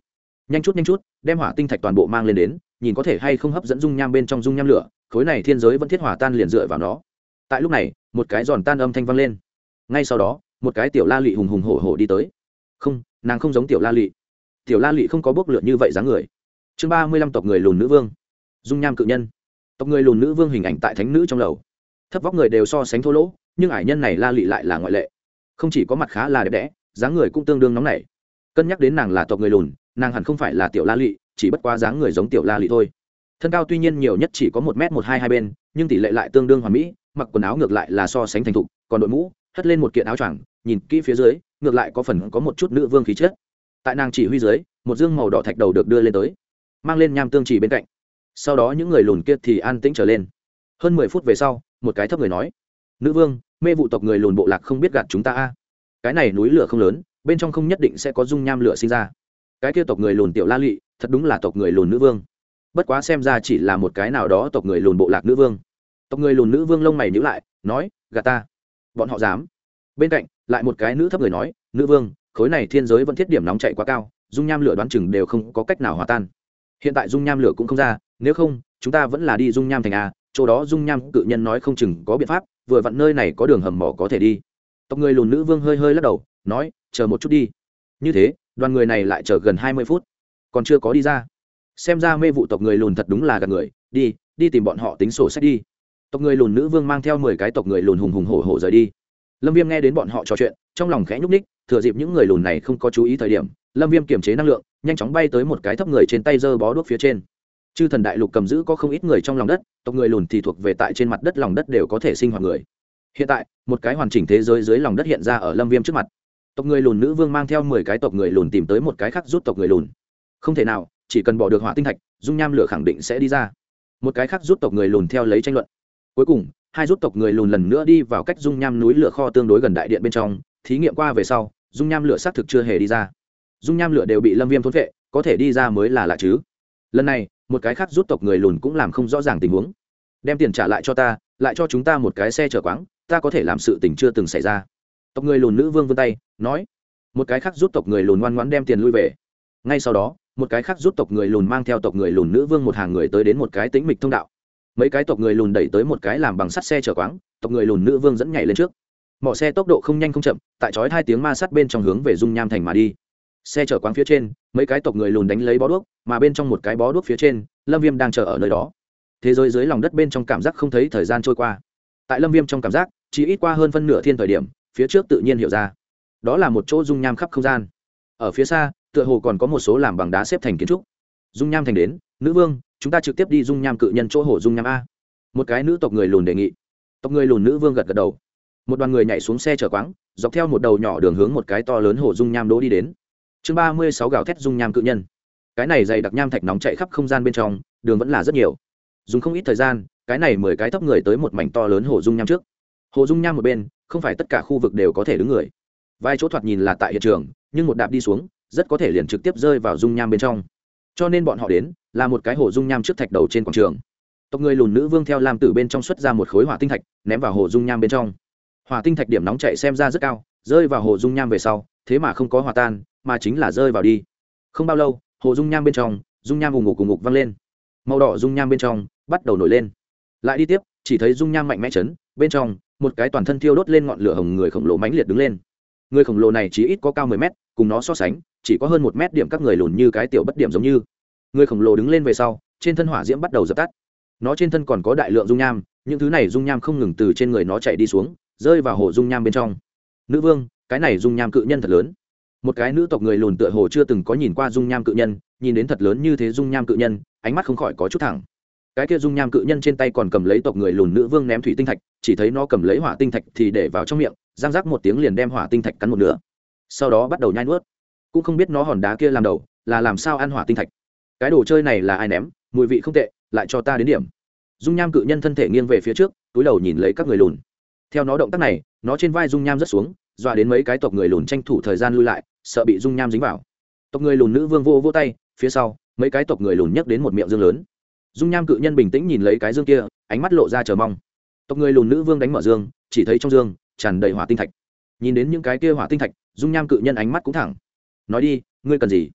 nhanh chút đem hỏa tinh thạch toàn bộ mang lên đến, nhìn có thể hay không hấp dẫn dung nham bên trong dung nham lửa, khối này thiên giới vẫn thiết hỏa tan liền dựa vào nó. Tại lúc này một cái giòn tan âm thanh vang lên, ngay sau đó một cái tiểu la lị hùng hùng hổ hổ đi tới. Không, nàng không giống tiểu la lị, tiểu la lị không có bốc lửa như vậy dáng người. Chương 35 tộc người lùn nữ vương, dung nham cự nhân. Tộc người lùn nữ vương hình ảnh tại thánh nữ trong lầu, thấp vóc người đều so sánh thô lỗ, nhưng ải nhân này la lị lại là ngoại lệ, không chỉ có mặt khá là đẹp đẽ, dáng người cũng tương đương nóng nảy. Cân nhắc đến nàng là tộc người lùn, nàng hẳn không phải là tiểu la lị, chỉ bất quá dáng người giống tiểu la lị thôi. Thân cao tuy nhiên nhiều nhất chỉ có 1m12 hai bên, nhưng tỷ lệ lại tương đương hoàn mỹ, mặc quần áo ngược lại là so sánh thành thục, còn đội mũ hất lên một kiện áo choàng, nhìn kỹ phía dưới ngược lại có phần có một chút nữ vương khí chất. Tại nàng chỉ huy dưới, một dương màu đỏ thạch đầu được đưa lên tới, mang lên nham tương chỉ bên cạnh. Sau đó những người lùn kia thì an tĩnh trở lên. Hơn 10 phút về sau, một cái thấp người nói: nữ vương, mê vụ tộc người lùn bộ lạc không biết gạt chúng ta a. Cái này núi lửa không lớn, bên trong không nhất định sẽ có dung nham lửa sinh ra. Cái kia tộc người lùn tiểu la lị thật đúng là tộc người lùn nữ vương, bất quá xem ra chỉ là một cái nào đó tộc người lùn bộ lạc nữ vương. Tộc người lùn nữ vương lông mày nhíu lại, nói: gạt ta, bọn họ dám. Bên cạnh lại một cái nữ thấp người nói: nữ vương, khối này thiên giới vẫn thiết điểm nóng chạy quá cao, dung nham lửa đoán chừng đều không có cách nào hòa tan. Hiện tại dung nham lửa cũng không ra, nếu không chúng ta vẫn là đi dung nham thành a, chỗ đó dung nham cự nhân nói không chừng có biện pháp, vừa vặn nơi này có đường hầm mỏ có thể đi. Tộc người lùn nữ vương hơi hơi lắc đầu, nói: chờ một chút đi. Như thế đoàn người này lại chờ gần 20 phút còn chưa có đi ra. Xem ra mê vụ tộc người lùn thật đúng là gạt người, đi tìm bọn họ tính sổ sách đi. Tộc người lùn nữ vương mang theo 10 cái tộc người lùn hùng hùng hổ hổ rời đi. Lâm Viêm nghe đến bọn họ trò chuyện, trong lòng khẽ nhúc nhích, thừa dịp những người lùn này không có chú ý thời điểm, Lâm Viêm kiềm chế năng lượng, nhanh chóng bay tới một cái thấp người trên tay giơ bó đuốc phía trên. Chư thần đại lục cầm giữ có không ít người trong lòng đất, tộc người lùn thì thuộc về tại trên mặt đất, lòng đất đều có thể sinh hoạt người. Hiện tại một cái hoàn chỉnh thế giới dưới lòng đất hiện ra ở Lâm Viêm trước mặt. Tộc người lùn nữ vương mang theo 10 cái tộc người lùn tìm tới một cái khác rút tộc người lùn. Không thể nào, chỉ cần bỏ được hỏa tinh thạch, dung nham lửa khẳng định sẽ đi ra. Một cái khác rút tộc người lùn theo lấy tranh luận. Cuối cùng hai rút tộc người lùn lần nữa đi vào cách dung nham núi lửa kho tương đối gần đại điện bên trong, thí nghiệm qua về sau, dung nham lửa xác thực chưa hề đi ra. Dung nham lửa đều bị Lâm Viêm thôn phệ, có thể đi ra mới là lạ chứ. Lần này một cái khác rút tộc người lùn cũng làm không rõ ràng tình huống. Đem tiền trả lại cho ta, lại cho chúng ta một cái xe chở quáng, ta có thể làm sự tình chưa từng xảy ra. Tộc người lùn nữ vương vươn tay nói. Một cái khác rút tộc người lùn ngoan ngoãn đem tiền lui về. Ngay sau đó một cái khác rút tộc người lùn mang theo tộc người lùn nữ vương một hàng người tới đến một cái tĩnh mịch thông đạo. Mấy cái tộc người lùn đẩy tới một cái làm bằng sắt xe chở quáng, tộc người lùn nữ vương dẫn nhảy lên trước. Mỏ xe tốc độ không nhanh không chậm, tại chói hai tiếng ma sắt bên trong hướng về dung nham thành mà đi. Xe chở quáng phía trên mấy cái tộc người lùn đánh lấy bó đuốc, mà bên trong một cái bó đuốc phía trên Lâm Viêm đang chờ ở nơi đó. Thế giới dưới lòng đất bên trong cảm giác không thấy thời gian trôi qua. Tại Lâm Viêm trong cảm giác chỉ ít qua hơn phân nửa thiên thời điểm, phía trước tự nhiên hiểu ra đó là một chỗ dung nham khắp không gian. Ở phía xa tựa hồ còn có một số làm bằng đá xếp thành kiến trúc. Dung nham thành đến, nữ vương, chúng ta trực tiếp đi dung nham cự nhân chỗ hồ dung nham a. Một cái nữ tộc người lùn đề nghị. Tộc người lùn nữ vương gật gật đầu. Một đoàn người nhảy xuống xe chở quáng, dọc theo một đầu nhỏ đường hướng một cái to lớn hồ dung nham đỗ đi đến. Chương 36 gào thét dung nham cự nhân. Cái này dày đặc nham thạch nóng chạy khắp không gian bên trong, đường vẫn là rất nhiều. Dùng không ít thời gian, cái này 10 cái thấp người tới một mảnh to lớn hồ dung nham trước. Hồ dung nham một bên, không phải tất cả khu vực đều có thể đứng người. Vài chỗ thoạt nhìn là tại hiện trường, nhưng một đạp đi xuống, rất có thể liền trực tiếp rơi vào dung nham bên trong. Cho nên bọn họ đến là một cái hồ dung nham trước thạch đầu trên quảng trường. Tộc người lùn nữ vương theo lam tử bên trong xuất ra một khối hỏa tinh thạch, ném vào hồ dung nham bên trong. Hỏa tinh thạch điểm nóng chạy xem ra rất cao, rơi vào hồ dung nham về sau, thế mà không có hòa tan, mà chính là rơi vào đi. Không bao lâu, hồ dung nham bên trong, dung nham ùng ục vang lên. Màu đỏ dung nham bên trong bắt đầu nổi lên. Lại đi tiếp, chỉ thấy dung nham mạnh mẽ chấn, bên trong một cái toàn thân thiêu đốt lên ngọn lửa hồng người khổng lồ mãnh liệt đứng lên. Người khổng lồ này chỉ ít có cao 10 mét, cùng nó so sánh, chỉ có hơn 1 mét điểm các người lùn như cái tiểu bất điểm giống như. Người khổng lồ đứng lên về sau, trên thân hỏa diễm bắt đầu dập tắt. Nó trên thân còn có đại lượng dung nham, những thứ này dung nham không ngừng từ trên người nó chạy đi xuống, rơi vào hồ dung nham bên trong. Nữ vương, cái này dung nham cự nhân thật lớn. Một cái nữ tộc người lùn tựa hồ chưa từng có nhìn qua dung nham cự nhân, nhìn đến thật lớn như thế dung nham cự nhân, ánh mắt không khỏi có chút thẳng. Cái kia dung nham cự nhân trên tay còn cầm lấy tộc người lùn nữ vương ném thủy tinh thạch, chỉ thấy nó cầm lấy hỏa tinh thạch thì để vào trong miệng, răng rắc một tiếng liền đem hỏa tinh thạch cắn một nửa. Sau đó bắt đầu nhai nuốt. Cũng không biết nó hòn đá kia làm đầu là làm sao ăn hỏa tinh thạch. Cái đồ chơi này là ai ném, mùi vị không tệ, lại cho ta đến điểm. Dung nham cự nhân thân thể nghiêng về phía trước, túi đầu nhìn lấy các người lùn. Theo nó động tác này, nó trên vai dung nham rất xuống, dọa đến mấy cái tộc người lùn tranh thủ thời gian lui lại, sợ bị dung nham dính vào. Tộc người lùn nữ vương vô vô tay, phía sau mấy cái tộc người lùn nhấc đến một miệng dương lớn. Dung nham cự nhân bình tĩnh nhìn lấy cái dương kia, ánh mắt lộ ra chờ mong. Tộc người lùn nữ vương đánh mở dương, chỉ thấy trong dương tràn đầy hỏa tinh thạch. Nhìn đến những cái kia hỏa tinh thạch, dung nham cự nhân ánh mắt cũng thẳng. Nói đi, ngươi cần gì?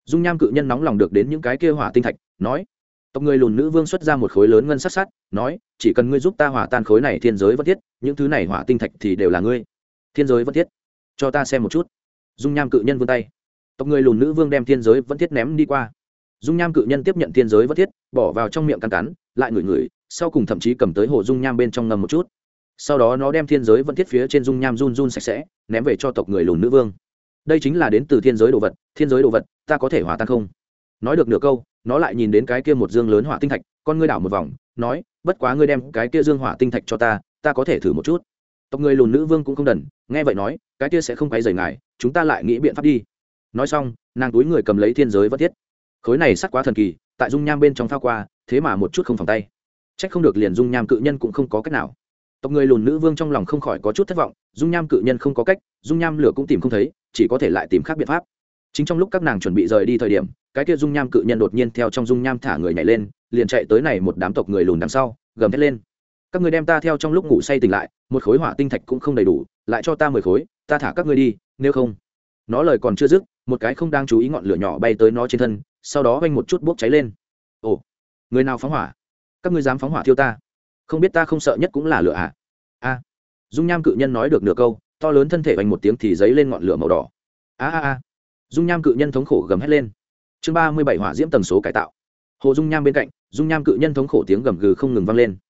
dung nham cự nhân nóng lòng được đến những cái kia hỏa tinh thạch, nói. Tộc người lùn nữ vương xuất ra một khối lớn ngân sắc sắt, nói, chỉ cần ngươi giúp ta hòa tan khối này thiên giới vân thiết, những thứ này hỏa tinh thạch thì đều là ngươi. Thiên giới vân thiết, cho ta xem một chút. Dung nham cự nhân vươn tay. Tộc người lùn nữ vương đem thiên giới vân thiết ném đi qua. Dung nham cự nhân tiếp nhận thiên giới vân thiết, bỏ vào trong miệng cắn cắn, lại ngửi ngửi, sau cùng thậm chí cầm tới hồ dung nham bên trong ngầm một chút. Sau đó nó đem thiên giới vân thiết phía trên dung nham run run sạch sẽ, ném về cho tộc người lùn nữ vương. Đây chính là đến từ thiên giới đồ vật, thiên giới đồ vật, ta có thể hòa tan không? Nói được nửa câu, nó lại nhìn đến cái kia một dương lớn hỏa tinh thạch, con ngươi đảo một vòng, nói, bất quá ngươi đem cái kia dương hỏa tinh thạch cho ta, ta có thể thử một chút. Tộc người lùn nữ vương cũng không đần, nghe vậy nói, cái kia sẽ không quấy rầy ngài, chúng ta lại nghĩ biện pháp đi. Nói xong, nàng túi người cầm lấy thiên giới vân thiết. Khối này sắt quá thần kỳ, tại dung nham bên trong phao qua, thế mà một chút không phòng tay. Trách không được liền dung nham cự nhân cũng không có cách nào. Tộc người lùn nữ vương trong lòng không khỏi có chút thất vọng, dung nham cự nhân không có cách, dung nham lửa cũng tìm không thấy, chỉ có thể lại tìm khác biện pháp. Chính trong lúc các nàng chuẩn bị rời đi thời điểm, cái kia dung nham cự nhân đột nhiên theo trong dung nham thả người nhảy lên, liền chạy tới này một đám tộc người lùn đằng sau, gầm thét lên. Các ngươi đem ta theo trong lúc ngủ say tỉnh lại, một khối hỏa tinh thạch cũng không đầy đủ, lại cho ta 10 khối, ta thả các ngươi đi, nếu không. Nó lời còn chưa dứt, một cái không đang chú ý ngọn lửa nhỏ bay tới nó trên thân, sau đó vang một chút bốc cháy lên. Ồ, người nào phóng hỏa? Các ngươi dám phóng hỏa thiêu ta? Không biết ta không sợ nhất cũng là lửa à? A. Dung nham cự nhân nói được nửa câu, to lớn thân thể vang một tiếng thì giấy lên ngọn lửa màu đỏ. A. Dung nham cự nhân thống khổ gầm hét lên. Chương 37 hỏa diễm tầng số cải tạo. Hồ dung nham bên cạnh, dung nham cự nhân thống khổ tiếng gầm gừ không ngừng vang lên.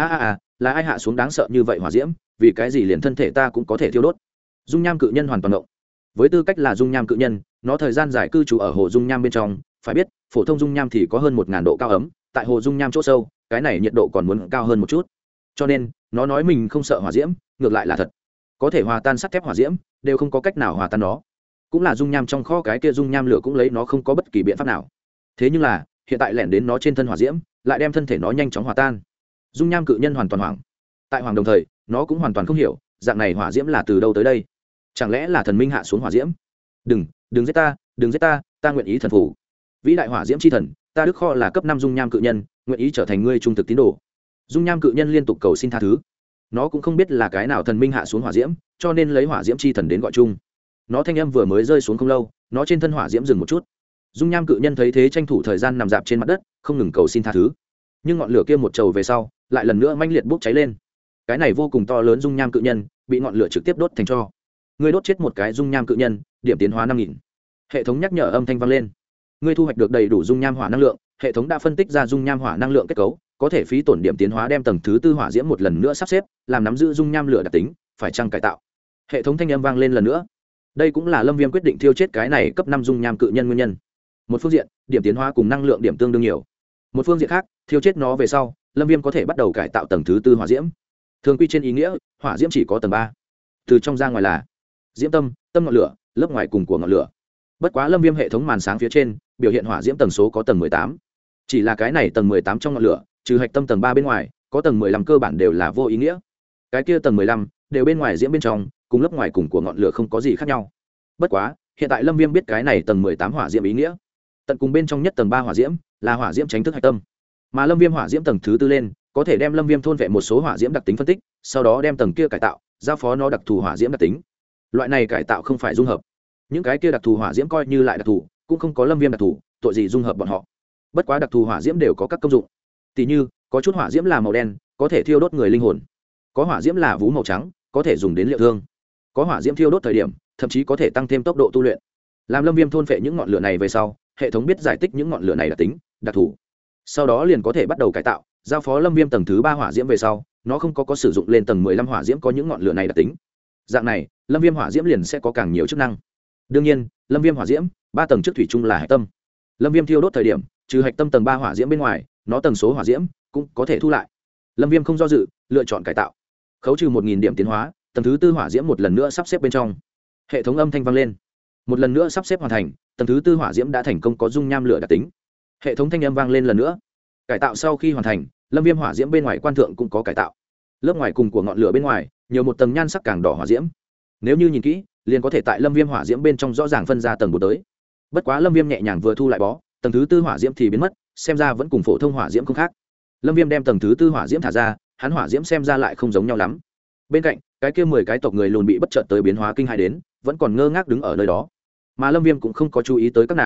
Là ai hạ xuống đáng sợ như vậy hỏa diễm, vì cái gì liền thân thể ta cũng có thể thiêu đốt? Dung nham cự nhân hoàn toàn động. Với tư cách là dung nham cự nhân, nó thời gian dài cư trú ở hồ dung nham bên trong, phải biết, phổ thông dung nham thì có hơn 1000 độ cao ấm, tại hồ dung nham chỗ sâu, cái này nhiệt độ còn muốn cao hơn một chút. Cho nên, nó nói mình không sợ hỏa diễm, ngược lại là thật. Có thể hòa tan sắt thép hỏa diễm, đều không có cách nào hòa tan nó. Cũng là dung nham trong kho cái kia dung nham lửa cũng lấy nó không có bất kỳ biện pháp nào. Thế nhưng là, hiện tại lẻn đến nó trên thân hỏa diễm, lại đem thân thể nó nhanh chóng hòa tan. Dung nham cự nhân hoàn toàn hoảng. Tại hoàng đồng thời, nó cũng hoàn toàn không hiểu, dạng này hỏa diễm là từ đâu tới đây? Chẳng lẽ là thần minh hạ xuống hỏa diễm? Đừng giết ta, đừng giết ta, ta nguyện ý thần phục. Vĩ đại hỏa diễm chi thần, ta đức kho là cấp 5 dung nham cự nhân, nguyện ý trở thành ngươi trung thực tín đồ. Dung nham cự nhân liên tục cầu xin tha thứ. Nó cũng không biết là cái nào thần minh hạ xuống hỏa diễm, cho nên lấy hỏa diễm chi thần đến gọi chung. Nó thanh âm vừa mới rơi xuống không lâu, nó trên thân hỏa diễm dừng một chút. Dung nham cự nhân thấy thế tranh thủ thời gian nằm dạp trên mặt đất, không ngừng cầu xin tha thứ. Nhưng ngọn lửa kia một trầu về sau, lại lần nữa manh liệt bốc cháy lên. Cái này vô cùng to lớn dung nham cự nhân, bị ngọn lửa trực tiếp đốt thành tro. Ngươi đốt chết một cái dung nham cự nhân, điểm tiến hóa 5000. Hệ thống nhắc nhở âm thanh vang lên. Ngươi thu hoạch được đầy đủ dung nham hỏa năng lượng, hệ thống đã phân tích ra dung nham hỏa năng lượng kết cấu, có thể phí tổn điểm tiến hóa đem tầng thứ 4 hỏa diễm một lần nữa sắp xếp, làm nắm giữ dung nham lửa đặc tính, phải chăng cải tạo. Hệ thống thanh âm vang lên lần nữa. Đây cũng là Lâm Viêm quyết định thiêu chết cái này cấp 5 dung nham cự nhân nguyên nhân. Một phương diện, điểm tiến hóa cùng năng lượng điểm tương đương nhiều. Một phương diện khác, thiêu chết nó về sau, Lâm Viêm có thể bắt đầu cải tạo tầng thứ 4 hỏa diễm. Thường quy trên ý nghĩa, hỏa diễm chỉ có tầng 3. Từ trong ra ngoài là diễm tâm, tâm ngọn lửa, lớp ngoài cùng của ngọn lửa. Bất quá Lâm Viêm hệ thống màn sáng phía trên biểu hiện hỏa diễm tầng số có tầng 18. Chỉ là cái này tầng 18 trong ngọn lửa, trừ hạch tâm tầng 3 bên ngoài, có tầng 15 cơ bản đều là vô ý nghĩa. Cái kia tầng 15 đều bên ngoài diễm bên trong, cùng lớp ngoài cùng của ngọn lửa không có gì khác nhau. Bất quá, hiện tại Lâm Viêm biết cái này tầng 18 hỏa diễm ý nghĩa. Tận cùng bên trong nhất tầng 3 hỏa diễm là hỏa diễm tránh thức hạch tâm. Mà Lâm Viêm hỏa diễm tầng thứ 4 lên, có thể đem Lâm Viêm thôn vệ một số hỏa diễm đặc tính phân tích, sau đó đem tầng kia cải tạo, giao phó nó đặc thù hỏa diễm đặc tính. Loại này cải tạo không phải dung hợp. Những cái kia đặc thù hỏa diễm coi như lại đặc thù, cũng không có Lâm Viêm đặc thù, tội gì dung hợp bọn họ. Bất quá đặc thù hỏa diễm đều có các công dụng. Tỷ như, có chút hỏa diễm là màu đen, có thể thiêu đốt người linh hồn. Có hỏa diễm là vú màu trắng, có thể dùng đến liệu thương. Có hỏa diễm thiêu đốt thời điểm, thậm chí có thể tăng thêm tốc độ tu luyện. Làm Lâm Viêm thôn phệ những ngọn lửa này về sau, hệ thống biết giải tích những ngọn lửa này đặc tính, đặc thù. Sau đó liền có thể bắt đầu cải tạo, giao phó Lâm Viêm tầng thứ 3 hỏa diễm về sau, nó không có sử dụng lên tầng 15 hỏa diễm có những ngọn lửa này đặc tính. Dạng này, Lâm Viêm hỏa diễm liền sẽ có càng nhiều chức năng. Đương nhiên, Lâm Viêm hỏa diễm, 3 tầng trước thủy chung là hạch tâm. Lâm Viêm thiêu đốt thời điểm, trừ hạch tâm tầng 3 hỏa diễm bên ngoài, nó tầng số hỏa diễm cũng có thể thu lại. Lâm Viêm không do dự, lựa chọn cải tạo. Khấu trừ 1000 điểm tiến hóa, tầng thứ 4 hỏa diễm một lần nữa sắp xếp bên trong. Hệ thống âm thanh vang lên. Một lần nữa sắp xếp hoàn thành, tầng thứ 4 hỏa diễm đã thành công có dung nham lửa đặc tính. Hệ thống thanh âm vang lên lần nữa. Cải tạo sau khi hoàn thành, Lâm Viêm hỏa diễm bên ngoài quan thượng cũng có cải tạo. Lớp ngoài cùng của ngọn lửa bên ngoài, nhiều một tầng nhan sắc càng đỏ hỏa diễm. Nếu như nhìn kỹ, liền có thể tại Lâm Viêm hỏa diễm bên trong rõ ràng phân ra tầng 4 tới. Bất quá Lâm Viêm nhẹ nhàng vừa thu lại bó, tầng thứ 4 hỏa diễm thì biến mất, xem ra vẫn cùng phổ thông hỏa diễm không khác. Lâm Viêm đem tầng thứ 4 hỏa diễm thả ra, hắn hỏa diễm xem ra lại không giống nhau lắm. Bên cạnh, cái kia 10 cái tộc người lùn bị bất chợt tới biến hóa kinh hãi đến, vẫn còn ngơ ngác đứng ở nơi đó. Mà Lâm Viêm cũng không có chú ý tới các nàng,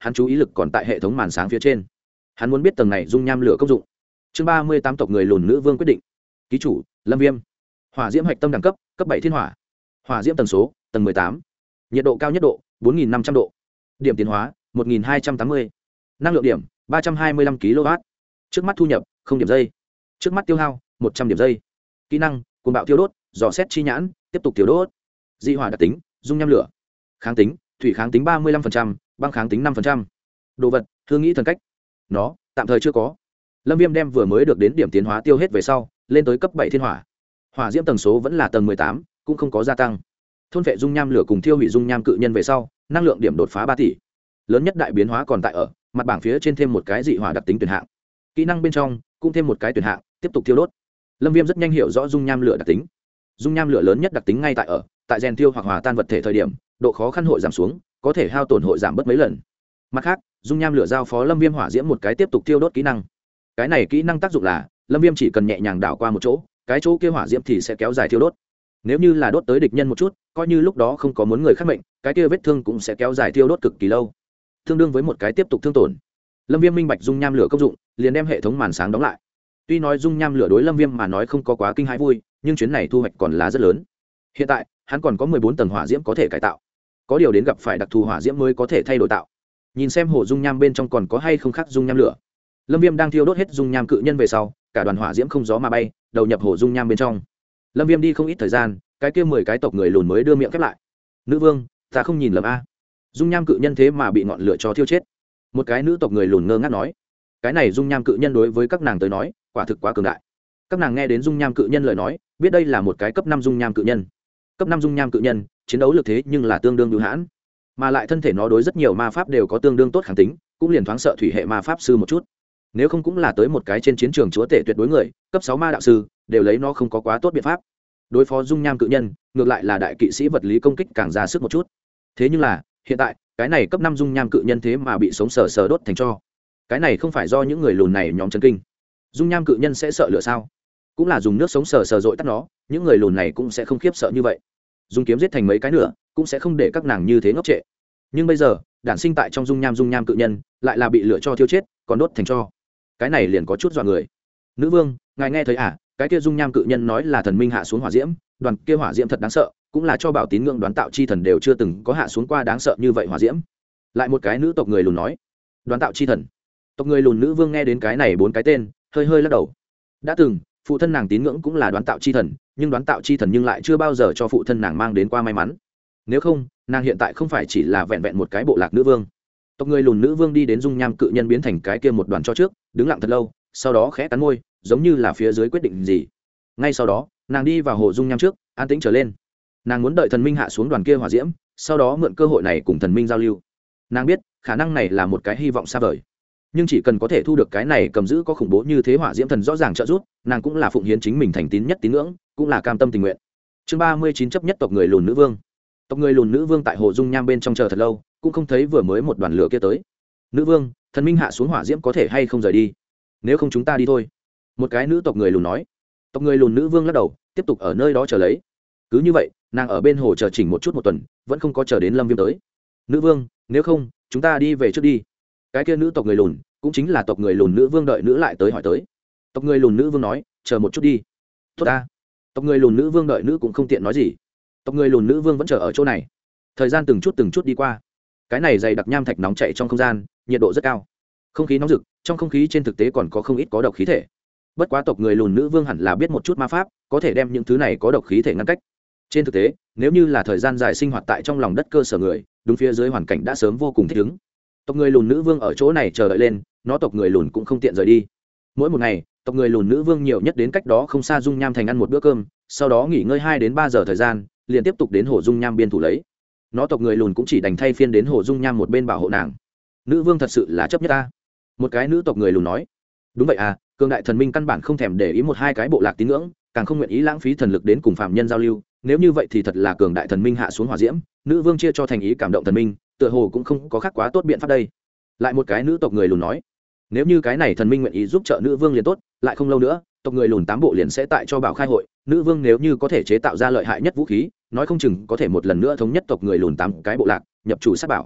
hắn chú ý lực còn tại hệ thống màn sáng phía trên. Hắn muốn biết tầng này dung nham lửa công dụng. Chương 38 tộc người lùn nữ vương quyết định. Ký chủ Lâm Viêm. Hỏa diễm hạch tâm đẳng cấp cấp 7 thiên hỏa. Hỏa diễm tần số tầng 18. Nhiệt độ cao nhất độ 4500 độ. Điểm tiến hóa 1280. Năng lượng điểm 325 kW. Trước mắt thu nhập 0 điểm giây. Trước mắt tiêu hao 100 điểm giây. Kỹ năng cuồng bạo thiêu đốt, dò xét chi nhãn, tiếp tục thiêu đốt. Dị hỏa đặc tính dung nham lửa. Kháng tính thủy kháng tính 35%, băng kháng tính 5%. Đồ vật thương nghĩ thần cách. Nó tạm thời chưa có. Lâm Viêm đem vừa mới được đến điểm tiến hóa tiêu hết về sau, lên tới cấp 7 thiên hỏa. Hỏa diễm tầng số vẫn là tầng 18, cũng không có gia tăng. Thôn vệ dung nham lửa cùng thiêu hủy dung nham cự nhân về sau, năng lượng điểm đột phá 3 tỷ. Lớn nhất đại biến hóa còn tại ở mặt bảng phía trên thêm một cái dị hỏa đặc tính tuyển hạng. Kỹ năng bên trong cũng thêm một cái tuyển hạng, tiếp tục thiêu đốt. Lâm Viêm rất nhanh hiểu rõ dung nham lửa đặc tính. Dung nham lửa lớn nhất đặc tính ngay tại ở, tại rèn tiêu hoặc hòa tan vật thể thời điểm, độ khó khăn hội giảm xuống, có thể hao tổn hội giảm bớt mấy lần. Mặt khác, dung nham lửa giao phó Lâm Viêm hỏa diễm một cái tiếp tục thiêu đốt kỹ năng. Cái này kỹ năng tác dụng là, Lâm Viêm chỉ cần nhẹ nhàng đảo qua một chỗ, cái chỗ kia hỏa diễm thì sẽ kéo dài thiêu đốt. Nếu như là đốt tới địch nhân một chút, coi như lúc đó không có muốn người khác mệnh, cái kia vết thương cũng sẽ kéo dài thiêu đốt cực kỳ lâu, tương đương với một cái tiếp tục thương tổn. Lâm Viêm minh bạch dung nham lửa công dụng, liền đem hệ thống màn sáng đóng lại. Tuy nói dung nham lửa đối Lâm Viêm mà nói không có quá kinh hãi vui, nhưng chuyến này thu hoạch còn là rất lớn. Hiện tại, hắn còn có 14 tầng hỏa diễm có thể cải tạo. Có điều đến gặp phải đặc thù hỏa diễm mới có thể thay đổi tạo. Nhìn xem hồ dung nham bên trong còn có hay không khác dung nham lửa. Lâm Viêm đang thiêu đốt hết dung nham cự nhân về sau, cả đoàn hỏa diễm không gió mà bay, đầu nhập hồ dung nham bên trong. Lâm Viêm đi không ít thời gian, cái kia 10 cái tộc người lùn mới đưa miệng khép lại. Nữ vương, ta không nhìn lầm a. Dung nham cự nhân thế mà bị ngọn lửa cho thiêu chết. Một cái nữ tộc người lùn ngơ ngác nói, cái này dung nham cự nhân đối với các nàng tới nói, quả thực quá cường đại. Các nàng nghe đến dung nham cự nhân lời nói, biết đây là một cái cấp 5 dung nham cự nhân. Cấp 5 dung nham cự nhân, chiến đấu lực thế nhưng là tương đương hữu hãn, mà lại thân thể nó đối rất nhiều ma pháp đều có tương đương tốt kháng tính, cũng liền thoáng sợ thủy hệ ma pháp sư một chút. Nếu không cũng là tới một cái trên chiến trường chúa tể tuyệt đối người, cấp 6 ma đạo sư, đều lấy nó không có quá tốt biện pháp. Đối phó dung nham cự nhân, ngược lại là đại kỵ sĩ vật lý công kích càng ra sức một chút. Thế nhưng là, hiện tại, cái này cấp 5 dung nham cự nhân thế mà bị sống sờ sờ đốt thành tro. Cái này không phải do những người lùn này nhóm chấn kinh. Dung nham cự nhân sẽ sợ lửa sao? Cũng là dùng nước sống sờ sờ dội tắt nó, những người lùn này cũng sẽ không khiếp sợ như vậy. Dùng kiếm giết thành mấy cái nữa, cũng sẽ không để các nàng như thế ngốc trệ. Nhưng bây giờ, đản sinh tại trong dung nham cự nhân, lại là bị lửa cho thiêu chết, còn đốt thành tro. Cái này liền có chút dọa người. Nữ vương, ngài nghe thấy à? Cái kia dung nham cự nhân nói là thần minh hạ xuống hỏa diễm, đoàn kia hỏa diễm thật đáng sợ, cũng là cho bảo tín ngưỡng đoán tạo chi thần đều chưa từng có hạ xuống qua đáng sợ như vậy hỏa diễm. Lại một cái nữ tộc người lùn nói, đoán tạo chi thần. Tộc người lùn nữ vương nghe đến cái này 4 cái tên, hơi hơi lắc đầu. Đã từng, phụ thân nàng tín ngưỡng cũng là đoán tạo chi thần, nhưng đoán tạo chi thần nhưng lại chưa bao giờ cho phụ thân nàng mang đến qua may mắn. Nếu không, nàng hiện tại không phải chỉ là vẹn vẹn một cái bộ lạc nữ vương. Tộc người lùn nữ vương đi đến dung nham cự nhân biến thành cái kia một đoàn cho trước, đứng lặng thật lâu, sau đó khẽ cắn môi, giống như là phía dưới quyết định gì. Ngay sau đó, nàng đi vào hồ dung nham trước, an tĩnh trở lên. Nàng muốn đợi thần minh hạ xuống đoàn kia hỏa diễm, sau đó mượn cơ hội này cùng thần minh giao lưu. Nàng biết, khả năng này là một cái hy vọng xa vời, nhưng chỉ cần có thể thu được cái này cầm giữ có khủng bố như thế hỏa diễm thần rõ ràng trợ giúp, nàng cũng là phụng hiến chính mình thành tín nhất tín ngưỡng, cũng là cam tâm tình nguyện. Chương 39 chấp nhất tộc người lùn nữ vương. Tộc người lùn nữ vương tại hồ dung nham bên trong chờ thật lâu, cũng không thấy vừa mới một đoàn lửa kia tới. Nữ vương, thần minh hạ xuống hỏa diễm có thể hay không rời đi? Nếu không chúng ta đi thôi. Một cái nữ tộc người lùn nói. Tộc người lùn nữ vương lắc đầu, tiếp tục ở nơi đó chờ lấy. Cứ như vậy, nàng ở bên hồ chờ chỉnh một chút một tuần, vẫn không có chờ đến Lâm Viêm tới. Nữ vương, nếu không, chúng ta đi về trước đi. Cái kia nữ tộc người lùn, cũng chính là tộc người lùn nữ vương đợi nữ lại tới hỏi tới. Tộc người lùn nữ vương nói, chờ một chút đi. Tốt ta. Tộc người lùn nữ vương đợi nữ cũng không tiện nói gì. Tộc người lùn nữ vương vẫn chờ ở chỗ này. Thời gian từng chút đi qua. Cái này dày đặc nham thạch nóng chảy trong không gian, nhiệt độ rất cao, không khí nóng rực, trong không khí trên thực tế còn có không ít có độc khí thể. Bất quá tộc người lùn nữ vương hẳn là biết một chút ma pháp, có thể đem những thứ này có độc khí thể ngăn cách. Trên thực tế, nếu như là thời gian dài sinh hoạt tại trong lòng đất cơ sở người, đúng phía dưới hoàn cảnh đã sớm vô cùng thích ứng. Tộc người lùn nữ vương ở chỗ này chờ đợi lên, nó tộc người lùn cũng không tiện rời đi. Mỗi một ngày, tộc người lùn nữ vương nhiều nhất đến cách đó không xa dung nham thành ăn một bữa cơm, sau đó nghỉ ngơi 2 đến 3 giờ thời gian, liền tiếp tục đến hồ dung nham biên thủ lấy. Nó tộc người lùn cũng chỉ đành thay phiên đến hồ dung nham một bên bảo hộ nàng. Nữ vương thật sự là chấp nhất ta. Một cái nữ tộc người lùn nói. Đúng vậy à, cường đại thần minh căn bản không thèm để ý 1-2 cái bộ lạc tín ngưỡng, càng không nguyện ý lãng phí thần lực đến cùng phạm nhân giao lưu. Nếu như vậy thì thật là cường đại thần minh hạ xuống hỏa diễm, nữ vương chia cho thành ý cảm động thần minh, tựa hồ cũng không có khác quá tốt biện pháp đây. Lại một cái nữ tộc người lùn nói. Nếu như cái này thần minh nguyện ý giúp trợ nữ vương liền tốt, lại không lâu nữa, tộc người lùn 8 bộ liền sẽ tại cho bảo khai hội, nữ vương nếu như có thể chế tạo ra lợi hại nhất vũ khí, nói không chừng có thể một lần nữa thống nhất tộc người lùn 8 cái bộ lạc, nhập chủ sát bảo.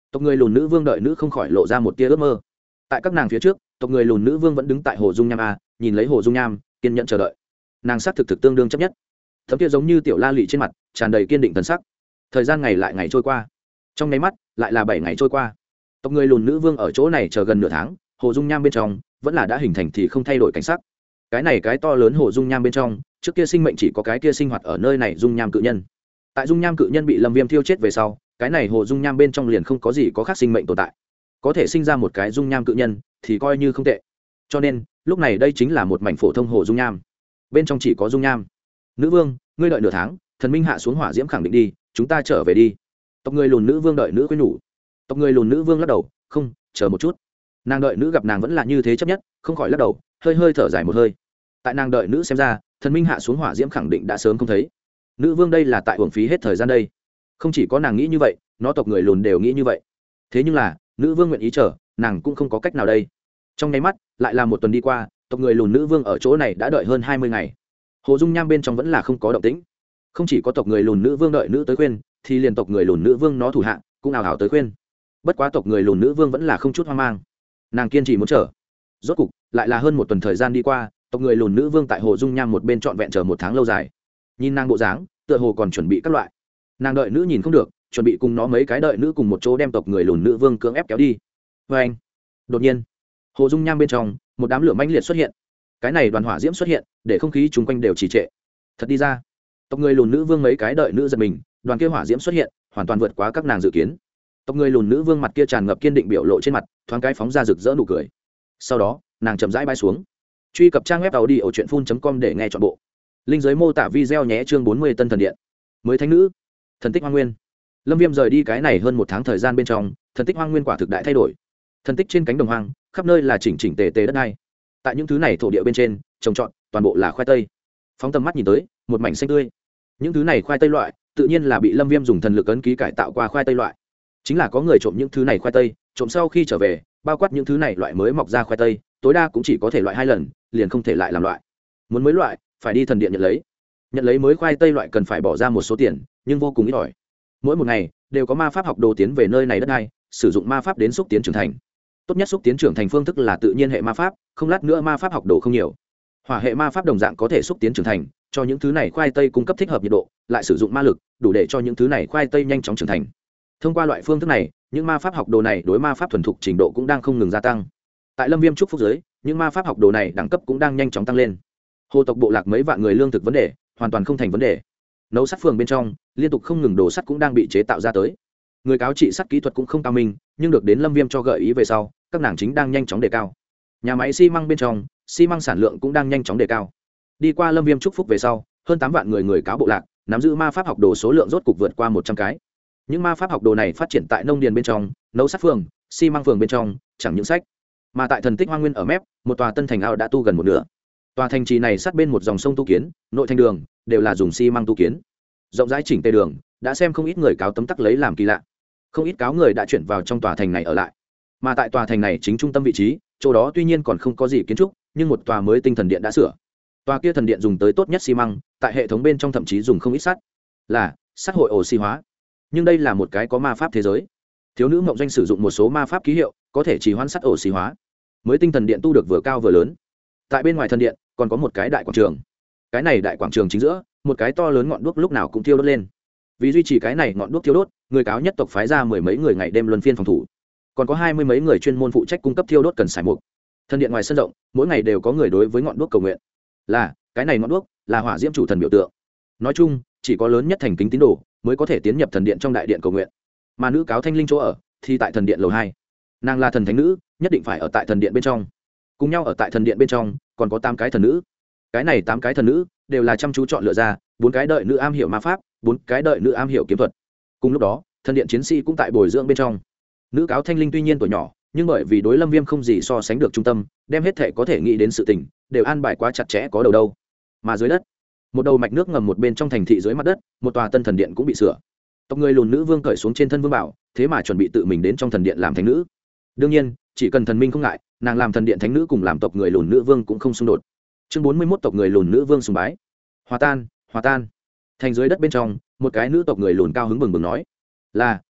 Tộc người lùn nữ vương đợi nữ không khỏi lộ ra một tia ước mơ. Tại các nàng phía trước, tộc người lùn nữ vương vẫn đứng tại hồ dung nham a, nhìn lấy hồ dung nham, kiên nhẫn chờ đợi. Nàng sắc thực tương đương chấp nhất. Thấm kia giống như tiểu la lị trên mặt tràn đầy kiên định thần sắc. Thời gian ngày lại ngày trôi qua, trong nháy mắt lại là 7 ngày trôi qua. Tộc người lùn nữ vương ở chỗ này chờ gần nửa tháng, hồ dung nham bên trong vẫn là đã hình thành thì không thay đổi cảnh sắc. Cái này cái to lớn hồ dung nham bên trong, trước kia sinh mệnh chỉ có cái kia sinh hoạt ở nơi này dung nham cự nhân. Tại dung nham cự nhân bị Lâm Viêm thiêu chết về sau, cái này hồ dung nham bên trong liền không có gì có khác sinh mệnh tồn tại. Có thể sinh ra một cái dung nham cự nhân thì coi như không tệ. Cho nên, lúc này đây chính là một mảnh phổ thông hồ dung nham. Bên trong chỉ có dung nham. Nữ vương, ngươi đợi nửa tháng, thần minh hạ xuống hỏa diễm khẳng định đi, chúng ta trở về đi. Tộc người lùn nữ vương đợi nữ khuyên nhủ. Tộc người lùn nữ vương lắc đầu, không, chờ một chút. Nàng đợi nữ gặp nàng vẫn là như thế chấp nhất, không khỏi lắc đầu, hơi hơi thở dài một hơi. Tại nàng đợi nữ xem ra, thần minh hạ xuống hỏa diễm khẳng định đã sớm không thấy. Nữ vương đây là tại uổng phí hết thời gian đây. Không chỉ có nàng nghĩ như vậy, nó tộc người lùn đều nghĩ như vậy. Thế nhưng là, nữ vương nguyện ý chờ, nàng cũng không có cách nào đây. Trong nháy mắt, lại là một tuần đi qua, tộc người lùn nữ vương ở chỗ này đã đợi hơn 20 ngày. Hồ dung nham bên trong vẫn là không có động tĩnh. Không chỉ có tộc người lùn nữ vương đợi nữ tới khuyên, thì liền tộc người lùn nữ vương nó thủ hạ cũng ào ào tới khuyên. Bất quá tộc người lùn nữ vương vẫn là không chút hoang mang. Nàng kiên trì muốn chờ. Rốt cục, lại là hơn một tuần thời gian đi qua, tộc người lùn nữ vương tại hồ dung nham một bên trọn vẹn chờ một tháng lâu dài. Nhìn nàng bộ dáng, tựa hồ còn chuẩn bị các loại. Nàng đợi nữ nhìn không được, chuẩn bị cùng nó mấy cái đợi nữ cùng một chỗ đem tộc người lùn nữ vương cưỡng ép kéo đi. Và anh, đột nhiên, hồ dung nham bên trong, một đám lửa mãnh liệt xuất hiện. Cái này đoàn hỏa diễm xuất hiện, để không khí chung quanh đều trì trệ. Thật đi ra, tộc người lùn nữ vương mấy cái đợi nữ giật mình, đoàn kia hỏa diễm xuất hiện, hoàn toàn vượt quá các nàng dự kiến. Tộc người lùn nữ vương mặt kia tràn ngập kiên định biểu lộ trên mặt, thoáng cái phóng ra rực rỡ nụ cười. Sau đó, nàng chậm rãi bay xuống. Truy cập trang web audiochuyenphun.com để nghe trọn bộ. Linh dưới mô tả video nhé, chương 40 Tân Thần Điện. Mới thánh nữ, thần tích hoang nguyên. Lâm Viêm rời đi cái này hơn một tháng thời gian bên trong, thần tích hoang nguyên quả thực đại thay đổi. Thần tích trên cánh đồng hoang, khắp nơi là chỉnh chỉnh tề tề đất đai. Tại những thứ này thổ địa bên trên, trồng trọt, toàn bộ là khoai tây. Phóng tầm mắt nhìn tới, một mảnh xanh tươi. Những thứ này khoai tây loại, tự nhiên là bị Lâm Viêm dùng thần lực ấn ký cải tạo qua khoai tây loại. Chính là có người trộm những thứ này khoai tây, trộm sau khi trở về, bao quát những thứ này loại mới mọc ra khoai tây, tối đa cũng chỉ có thể loại 2 lần, liền không thể lại làm loại. Muốn mới loại, phải đi thần điện nhận lấy. Nhận lấy mới khoai tây loại cần phải bỏ ra một số tiền, nhưng vô cùng ít ỏi. Mỗi một ngày đều có ma pháp học đồ tiến về nơi này đất này, sử dụng ma pháp đến xúc tiến trưởng thành. Tốt nhất xúc tiến trưởng thành phương thức là tự nhiên hệ ma pháp, không lát nữa ma pháp học đồ không nhiều. Hỏa hệ ma pháp đồng dạng có thể xúc tiến trưởng thành, cho những thứ này khoai tây cung cấp thích hợp nhiệt độ, lại sử dụng ma lực, đủ để cho những thứ này khoai tây nhanh chóng trưởng thành. Thông qua loại phương thức này, những ma pháp học đồ này đối ma pháp thuần thục trình độ cũng đang không ngừng gia tăng. Tại Lâm Viêm chúc phúc giới, những ma pháp học đồ này đẳng cấp cũng đang nhanh chóng tăng lên. Hồ tộc bộ lạc mấy vạn người lương thực vấn đề, hoàn toàn không thành vấn đề. Nấu sắt phường bên trong, liên tục không ngừng đồ sắt cũng đang bị chế tạo ra tới. Người cáo trị sắt kỹ thuật cũng không cao minh, nhưng được đến Lâm Viêm cho gợi ý về sau, các nàng chính đang nhanh chóng đề cao. Nhà máy xi măng bên trong, xi măng sản lượng cũng đang nhanh chóng đề cao. Đi qua Lâm Viêm chúc phúc về sau, hơn 8 vạn người cáo bộ lạc, nắm giữ ma pháp học đồ số lượng rốt cục vượt qua 100 cái. Những ma pháp học đồ này phát triển tại nông điền bên trong, nấu sắt phường, xi măng phường bên trong, chẳng những sách. Mà tại thần tích hoang nguyên ở mép, một tòa tân thành ao đã tu gần một nửa. Tòa thành trì này sát bên một dòng sông tu kiến, nội thành đường đều là dùng xi măng tu kiến. Rộng rãi chỉnh tề đường, đã xem không ít người cáo tấm tắc lấy làm kỳ lạ. Không ít cáo người đã chuyển vào trong tòa thành này ở lại. Mà tại tòa thành này chính trung tâm vị trí, chỗ đó tuy nhiên còn không có gì kiến trúc, nhưng một tòa mới tinh thần điện đã sửa. Tòa kia thần điện dùng tới tốt nhất xi măng, tại hệ thống bên trong thậm chí dùng không ít sắt. Là sắt hội oxy hóa. Nhưng đây là một cái có ma pháp thế giới. Thiếu nữ Mộng Doanh sử dụng một số ma pháp ký hiệu, có thể trì hoãn sắt oxy hóa. Mới tinh thần điện tu được vừa cao vừa lớn. Tại bên ngoài thần điện còn có một cái đại quảng trường. Cái này đại quảng trường chính giữa, một cái to lớn ngọn đuốc lúc nào cũng thiêu đốt lên. Vì duy trì cái này ngọn đuốc thiêu đốt, người cáo nhất tộc phái ra 10 mấy người ngày đêm luân phiên phòng thủ. Còn có 20 mấy người chuyên môn phụ trách cung cấp thiêu đốt cần xài mục. Thần điện ngoài sân rộng, mỗi ngày đều có người đối với ngọn đuốc cầu nguyện. Là, cái này ngọn đuốc là hỏa diễm chủ thần biểu tượng. Nói chung, chỉ có lớn nhất thành kính tín đồ mới có thể tiến nhập thần điện trong đại điện cầu nguyện. Mà nữ cáo Thanh Linh chỗ ở thì tại thần điện lầu 2. Nàng là thần thánh nữ, nhất định phải ở tại thần điện bên trong. Cùng nhau ở tại thần điện bên trong, còn có 8 cái thần nữ. Cái này 8 cái thần nữ đều là chăm chú chọn lựa ra, 4 cái đợi nữ am hiểu ma pháp, 4 cái đợi nữ am hiểu kiếm thuật. Cùng lúc đó, thần điện chiến sĩ cũng tại bồi dưỡng bên trong. Nữ cáo Thanh Linh tuy nhiên tuổi nhỏ, nhưng bởi vì đối Lâm Viêm không gì so sánh được trung tâm, đem hết thể có thể nghĩ đến sự tình, đều an bài quá chặt chẽ có đầu đâu. Mà dưới đất, một đầu mạch nước ngầm một bên trong thành thị dưới mặt đất, một tòa tân thần điện cũng bị sửa. Tộc người lùn nữ vương cởi xuống trên thân vương bảo, thế mà chuẩn bị tự mình đến trong thần điện làm thánh nữ. Đương nhiên, chỉ cần thần minh không ngại, nàng làm thần điện thánh nữ cùng làm tộc người lùn nữ vương cũng không xung đột. Chương 41 tộc người lùn nữ vương sùng bái. Hòa tan, hòa tan. Thành dưới đất bên trong, một cái nữ tộc người lùn cao hứng bừng bừng nói: "Là,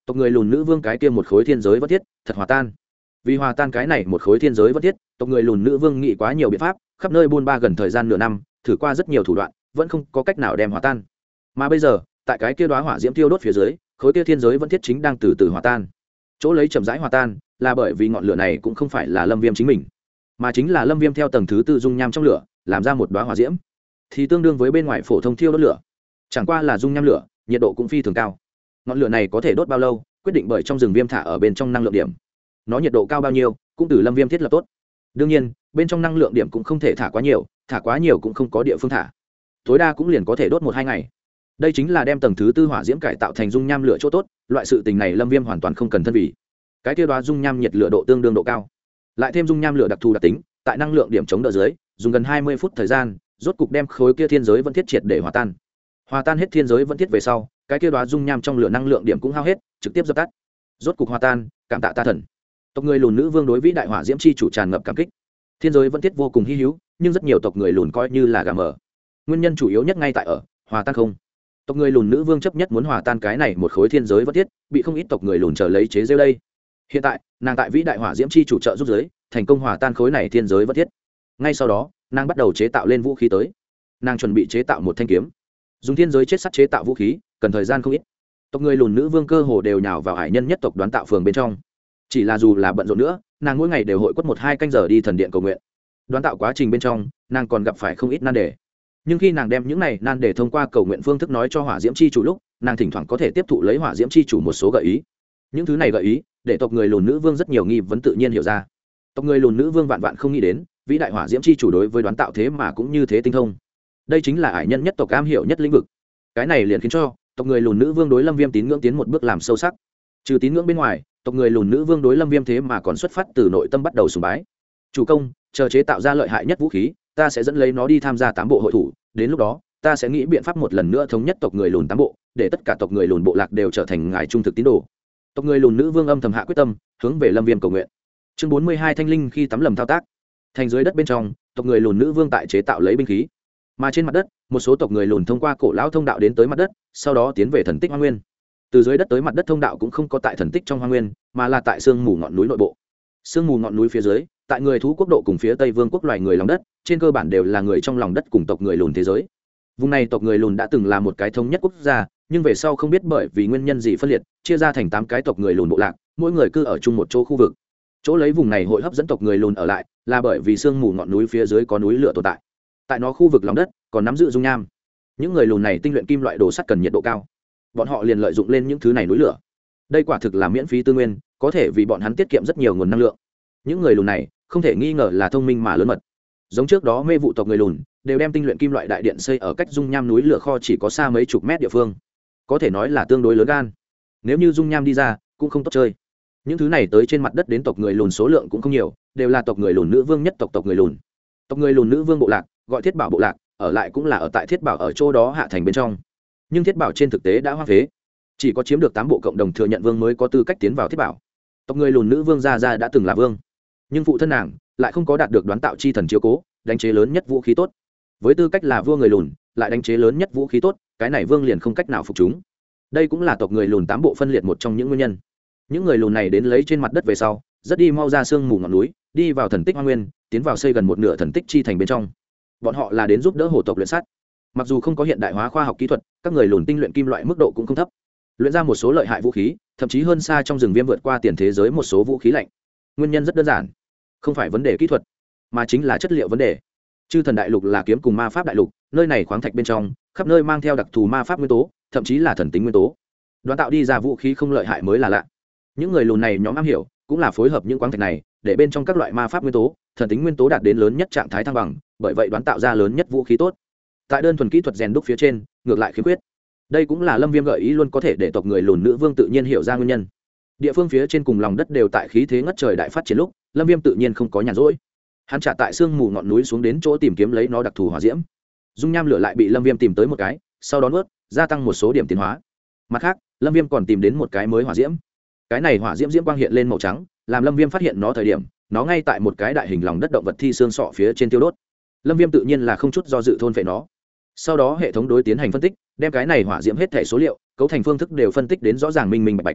tộc người lùn nữ vương cái kia một khối thiên giới vẫn thiết thật hòa tan. Vì hòa tan cái này một khối thiên giới vẫn thiết, tộc người lùn nữ vương nghĩ quá nhiều biện pháp, khắp nơi buôn ba gần thời gian nửa năm, thử qua rất nhiều thủ đoạn, vẫn không có cách nào đem hòa tan. Mà bây giờ, tại cái kia đóa hỏa diễm tiêu đốt phía dưới, khối kia thiên giới vẫn thiết chính đang từ từ hòa tan. Chỗ lấy chậm rãi hòa tan, là bởi vì ngọn lửa này cũng không phải là Lâm Viêm chính mình, mà chính là Lâm Viêm theo tầng thứ tư dung nham trong lửa, làm ra một đóa hỏa diễm, thì tương đương với bên ngoài phổ thông thiêu đốt lửa. Chẳng qua là dung nham lửa, nhiệt độ cũng phi thường cao. Ngọn lửa này có thể đốt bao lâu, quyết định bởi trong rừng Viêm thả ở bên trong năng lượng điểm. Nó nhiệt độ cao bao nhiêu, cũng từ Lâm Viêm thiết lập tốt. Đương nhiên, bên trong năng lượng điểm cũng không thể thả quá nhiều cũng không có địa phương thả. Tối đa cũng liền có thể đốt 1-2 ngày. Đây chính là đem tầng thứ tư hỏa diễm cải tạo thành dung nham lửa chỗ tốt, loại sự tình này Lâm Viêm hoàn toàn không cần thân vì. Cái kia đóa dung nham nhiệt lửa độ tương đương độ cao, lại thêm dung nham lửa đặc thù đặc tính, tại năng lượng điểm chống đỡ dưới, dùng gần 20 phút thời gian, rốt cục đem khối kia thiên giới vẫn thiết triệt để hòa tan. Hòa tan hết thiên giới vẫn thiết về sau, cái kia đóa dung nham trong lửa năng lượng điểm cũng hao hết, trực tiếp dập tắt. Rốt cục hòa tan, cảm tạ ta thần. Tộc người lùn nữ vương đối vĩ đại hỏa diễm chi chủ tràn ngập cảm kích. Thiên giới vẫn thiết vô cùng hi hữu, nhưng rất nhiều tộc người lùn coi như là gà mờ. Nguyên nhân chủ yếu nhất ngay tại ở hòa tan không. Tộc người lùn nữ vương chấp nhất muốn hòa tan cái này một khối thiên giới vẫn thiết, bị không ít tộc người lùn chờ lấy chế giễu đây. Hiện tại, nàng tại vĩ đại hỏa diễm chi chủ trợ giúp giới, thành công hòa tan khối này thiên giới vẫn thiết. Ngay sau đó, nàng bắt đầu chế tạo lên vũ khí tới. Nàng chuẩn bị chế tạo một thanh kiếm. Dùng thiên giới chết sắt chế tạo vũ khí, cần thời gian không ít. Tộc người lùn nữ vương cơ hồ đều nhào vào hải nhân nhất tộc đoán tạo phường bên trong. Chỉ là dù là bận rộn nữa, nàng mỗi ngày đều hội quất 1-2 canh giờ đi thần điện cầu nguyện. Đoán tạo quá trình bên trong, nàng còn gặp phải không ít nan đề. Nhưng khi nàng đem những này nan đề thông qua cầu nguyện phương thức nói cho hỏa diễm chi chủ lúc, nàng thỉnh thoảng có thể tiếp thụ lấy hỏa diễm chi chủ một số gợi ý. Những thứ này gợi ý, để tộc người lùn nữ vương rất nhiều nghi vấn tự nhiên hiểu ra. Tộc người lùn nữ vương vạn vạn không nghĩ đến, vĩ đại hỏa diễm chi chủ đối với đoán tạo thế mà cũng như thế tinh thông. Đây chính là ải nhân nhất tộc am hiểu nhất lĩnh vực. Cái này liền khiến cho tộc người lùn nữ vương đối Lâm Viêm tín ngưỡng tiến một bước làm sâu sắc. Trừ tín ngưỡng bên ngoài, tộc người lùn nữ vương đối Lâm Viêm thế mà còn xuất phát từ nội tâm bắt đầu sùng bái. Chủ công, chờ chế tạo ra lợi hại nhất vũ khí, ta sẽ dẫn lấy nó đi tham gia 8 bộ hội thủ, đến lúc đó, ta sẽ nghĩ biện pháp một lần nữa thống nhất tộc người lùn 8 bộ, để tất cả tộc người lùn bộ lạc đều trở thành ngài trung thực tín đồ. Tộc người lùn nữ vương âm thầm hạ quyết tâm, hướng về Lâm Viêm cầu nguyện. Chương 42 thanh linh khi tắm lầm thao tác. Thành dưới đất bên trong, tộc người lùn nữ vương tại chế tạo lấy binh khí. Mà trên mặt đất, một số tộc người lùn thông qua cổ lão thông đạo đến tới mặt đất, sau đó tiến về thần tích hoang nguyên. Từ dưới đất tới mặt đất thông đạo cũng không có tại thần tích trong hoang nguyên, mà là tại sương mù ngọn núi nội bộ. Sương mù ngọn núi phía dưới, tại người thú quốc độ cùng phía Tây Vương quốc loài người lòng đất, trên cơ bản đều là người trong lòng đất cùng tộc người lùn thế giới. Vùng này tộc người lùn đã từng là một cái thống nhất quốc gia, nhưng về sau không biết bởi vì nguyên nhân gì phân liệt, chia ra thành 8 cái tộc người lùn bộ lạc, mỗi người cư ở chung một chỗ khu vực. Chỗ lấy vùng này hội hấp dẫn tộc người lùn ở lại, là bởi vì sương mù ngọn núi phía dưới có núi lửa tồn tại. Tại nó khu vực lòng đất còn nắm giữ dung nham. Những người lùn này tinh luyện kim loại đồ sắt cần nhiệt độ cao. Bọn họ liền lợi dụng lên những thứ này núi lửa. Đây quả thực là miễn phí tư nguyên, có thể vì bọn hắn tiết kiệm rất nhiều nguồn năng lượng. Những người lùn này không thể nghi ngờ là thông minh mà lớn mật. Giống trước đó mê vụ tộc người lùn đều đem tinh luyện kim loại đại điện xây ở cách dung nham núi lửa kho chỉ có xa mấy chục mét địa phương, có thể nói là tương đối lớn gan. Nếu như dung nham đi ra cũng không tốt chơi. Những thứ này tới trên mặt đất đến tộc người lùn số lượng cũng không nhiều, đều là tộc người lùn nữ vương nhất tộc người lùn. Tộc người lùn nữ vương bộ lạc gọi Thiết Bảo bộ lạc, ở lại cũng là ở tại Thiết Bảo ở chỗ đó hạ thành bên trong. Nhưng Thiết Bảo trên thực tế đã hoang phế, chỉ có chiếm được 8 bộ cộng đồng thừa nhận vương mới có tư cách tiến vào Thiết Bảo. Tộc người lùn nữ vương gia đã từng là vương, nhưng phụ thân nàng lại không có đạt được đoán tạo chi thần chiếu cố, đánh chế lớn nhất vũ khí tốt. Với tư cách là vua người lùn, lại đánh chế lớn nhất vũ khí tốt, cái này vương liền không cách nào phục chúng. Đây cũng là tộc người lùn 8 bộ phân liệt một trong những nguyên nhân. Những người lùn này đến lấy trên mặt đất về sau, rất đi mau ra sương mù ngọn núi, đi vào thần tích hoang nguyên, tiến vào xây gần một nửa thần tích chi thành bên trong. Bọn họ là đến giúp đỡ hồ tộc luyện sắt. Mặc dù không có hiện đại hóa khoa học kỹ thuật, các người lùn tinh luyện kim loại mức độ cũng không thấp, luyện ra một số lợi hại vũ khí, thậm chí hơn xa trong rừng Viêm vượt qua tiền thế giới một số vũ khí lạnh. Nguyên nhân rất đơn giản, không phải vấn đề kỹ thuật, mà chính là chất liệu vấn đề. Chư thần đại lục là kiếm cùng ma pháp đại lục, nơi này khoáng thạch bên trong khắp nơi mang theo đặc thù ma pháp nguyên tố, thậm chí là thần tính nguyên tố. Đoán tạo đi ra vũ khí không lợi hại mới là lạ. Những người lùn này nhóm am hiểu cũng là phối hợp những khoáng thạch này, để bên trong các loại ma pháp nguyên tố, thần tính nguyên tố đạt đến lớn nhất trạng thái thăng bằng, bởi vậy đoán tạo ra lớn nhất vũ khí tốt. Tại đơn thuần kỹ thuật rèn đúc phía trên, ngược lại khiếm khuyết. Đây cũng là Lâm Viêm gợi ý luôn có thể để tộc người lùn nữ vương tự nhiên hiểu ra nguyên nhân. Địa phương phía trên cùng lòng đất đều tại khí thế ngất trời đại phát triển lúc, Lâm Viêm tự nhiên không có nhàn rỗi. Hắn trả tại sương mù ngọn núi xuống đến chỗ tìm kiếm lấy nó đặc thù hỏa diễm. Dung nham lửa lại bị Lâm Viêm tìm tới một cái, sau đó nuốt, gia tăng một số điểm tiến hóa. Mặt khác, Lâm Viêm còn tìm đến một cái mới hỏa diễm. Cái này hỏa diễm diễm quang hiện lên màu trắng, làm Lâm Viêm phát hiện nó thời điểm, nó ngay tại một cái đại hình lòng đất động vật thi xương sọ phía trên tiêu đốt. Lâm Viêm tự nhiên là không chút do dự thôn phệ nó. Sau đó hệ thống đối tiến hành phân tích, đem cái này hỏa diễm hết thảy số liệu, cấu thành phương thức đều phân tích đến rõ ràng minh minh bạch bạch.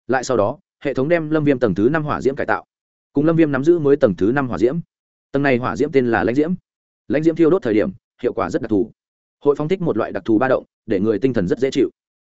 lại sau đó hệ thống đem lâm viêm tầng thứ 5 hỏa diễm cải tạo, cùng lâm viêm nắm giữ mới tầng thứ 5 hỏa diễm. Tầng này hỏa diễm tên là lãnh diễm. Lãnh diễm thiêu đốt thời điểm hiệu quả rất đặc thù, hội phóng thích một loại đặc thù ba động, để người tinh thần rất dễ chịu.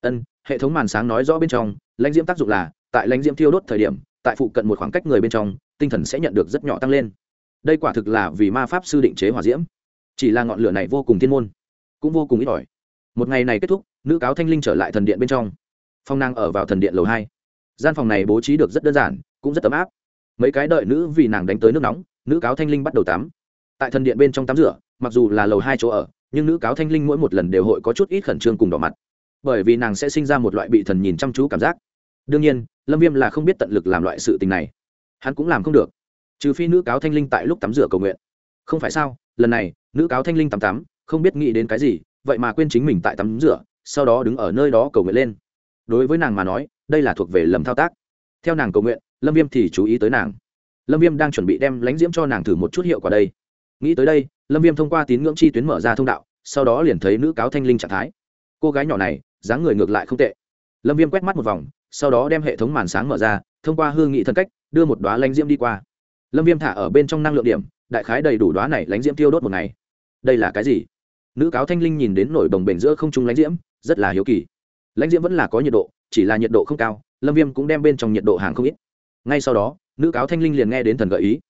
Hệ thống màn sáng nói rõ bên trong lãnh diễm tác dụng là tại lãnh diễm thiêu đốt thời điểm, tại phụ cận một khoảng cách người bên trong, tinh thần sẽ nhận được rất nhỏ tăng lên. Đây quả thực là vì ma pháp sư định chế hỏa diễm. Chỉ là ngọn lửa này vô cùng thiên môn, cũng vô cùng ít ỏi. Một ngày này kết thúc, nữ cáo Thanh Linh trở lại thần điện bên trong. Phong nàng ở vào thần điện lầu 2. Gian phòng này bố trí được rất đơn giản, cũng rất ấm áp. Mấy cái đợi nữ vì nàng đánh tới nước nóng, nữ cáo Thanh Linh bắt đầu tắm. Tại thần điện bên trong tắm rửa, mặc dù là lầu 2 chỗ ở, nhưng nữ cáo Thanh Linh mỗi một lần đều hội có chút ít khẩn trương cùng đỏ mặt, bởi vì nàng sẽ sinh ra một loại bị thần nhìn chăm chú cảm giác. Đương nhiên, Lâm Viêm là không biết tận lực làm loại sự tình này, hắn cũng làm không được, trừ phi nữ cáo Thanh Linh tại lúc tắm rửa cầu nguyện. Không phải sao? Lần này nữ cáo Thanh Linh tắm, không biết nghĩ đến cái gì, vậy mà quên chính mình tại tắm rửa, sau đó đứng ở nơi đó cầu nguyện lên. Đối với nàng mà nói, đây là thuộc về lầm thao tác. Theo nàng cầu nguyện, Lâm Viêm thì chú ý tới nàng. Lâm Viêm đang chuẩn bị đem lãnh diễm cho nàng thử một chút hiệu quả đây. Nghĩ tới đây, Lâm Viêm thông qua tín ngưỡng chi tuyến mở ra thông đạo, sau đó liền thấy nữ cáo Thanh Linh trạng thái. Cô gái nhỏ này dáng người ngược lại không tệ. Lâm Viêm quét mắt một vòng, sau đó đem hệ thống màn sáng mở ra, thông qua hương nghị thần cách đưa một đóa lãnh diễm đi qua. Lâm Viêm thả ở bên trong năng lượng điểm, đại khái đầy đủ đóa này lãnh diễm tiêu đốt một ngày. Đây là cái gì? Nữ cáo Thanh Linh nhìn đến nổi bồng bềnh giữa không trung lãnh diễm, rất là hiếu kỳ. Lãnh diễm vẫn là có nhiệt độ, chỉ là nhiệt độ không cao, Lâm Viêm cũng đem bên trong nhiệt độ hàng không ít. Ngay sau đó, nữ cáo Thanh Linh liền nghe đến thần gợi ý.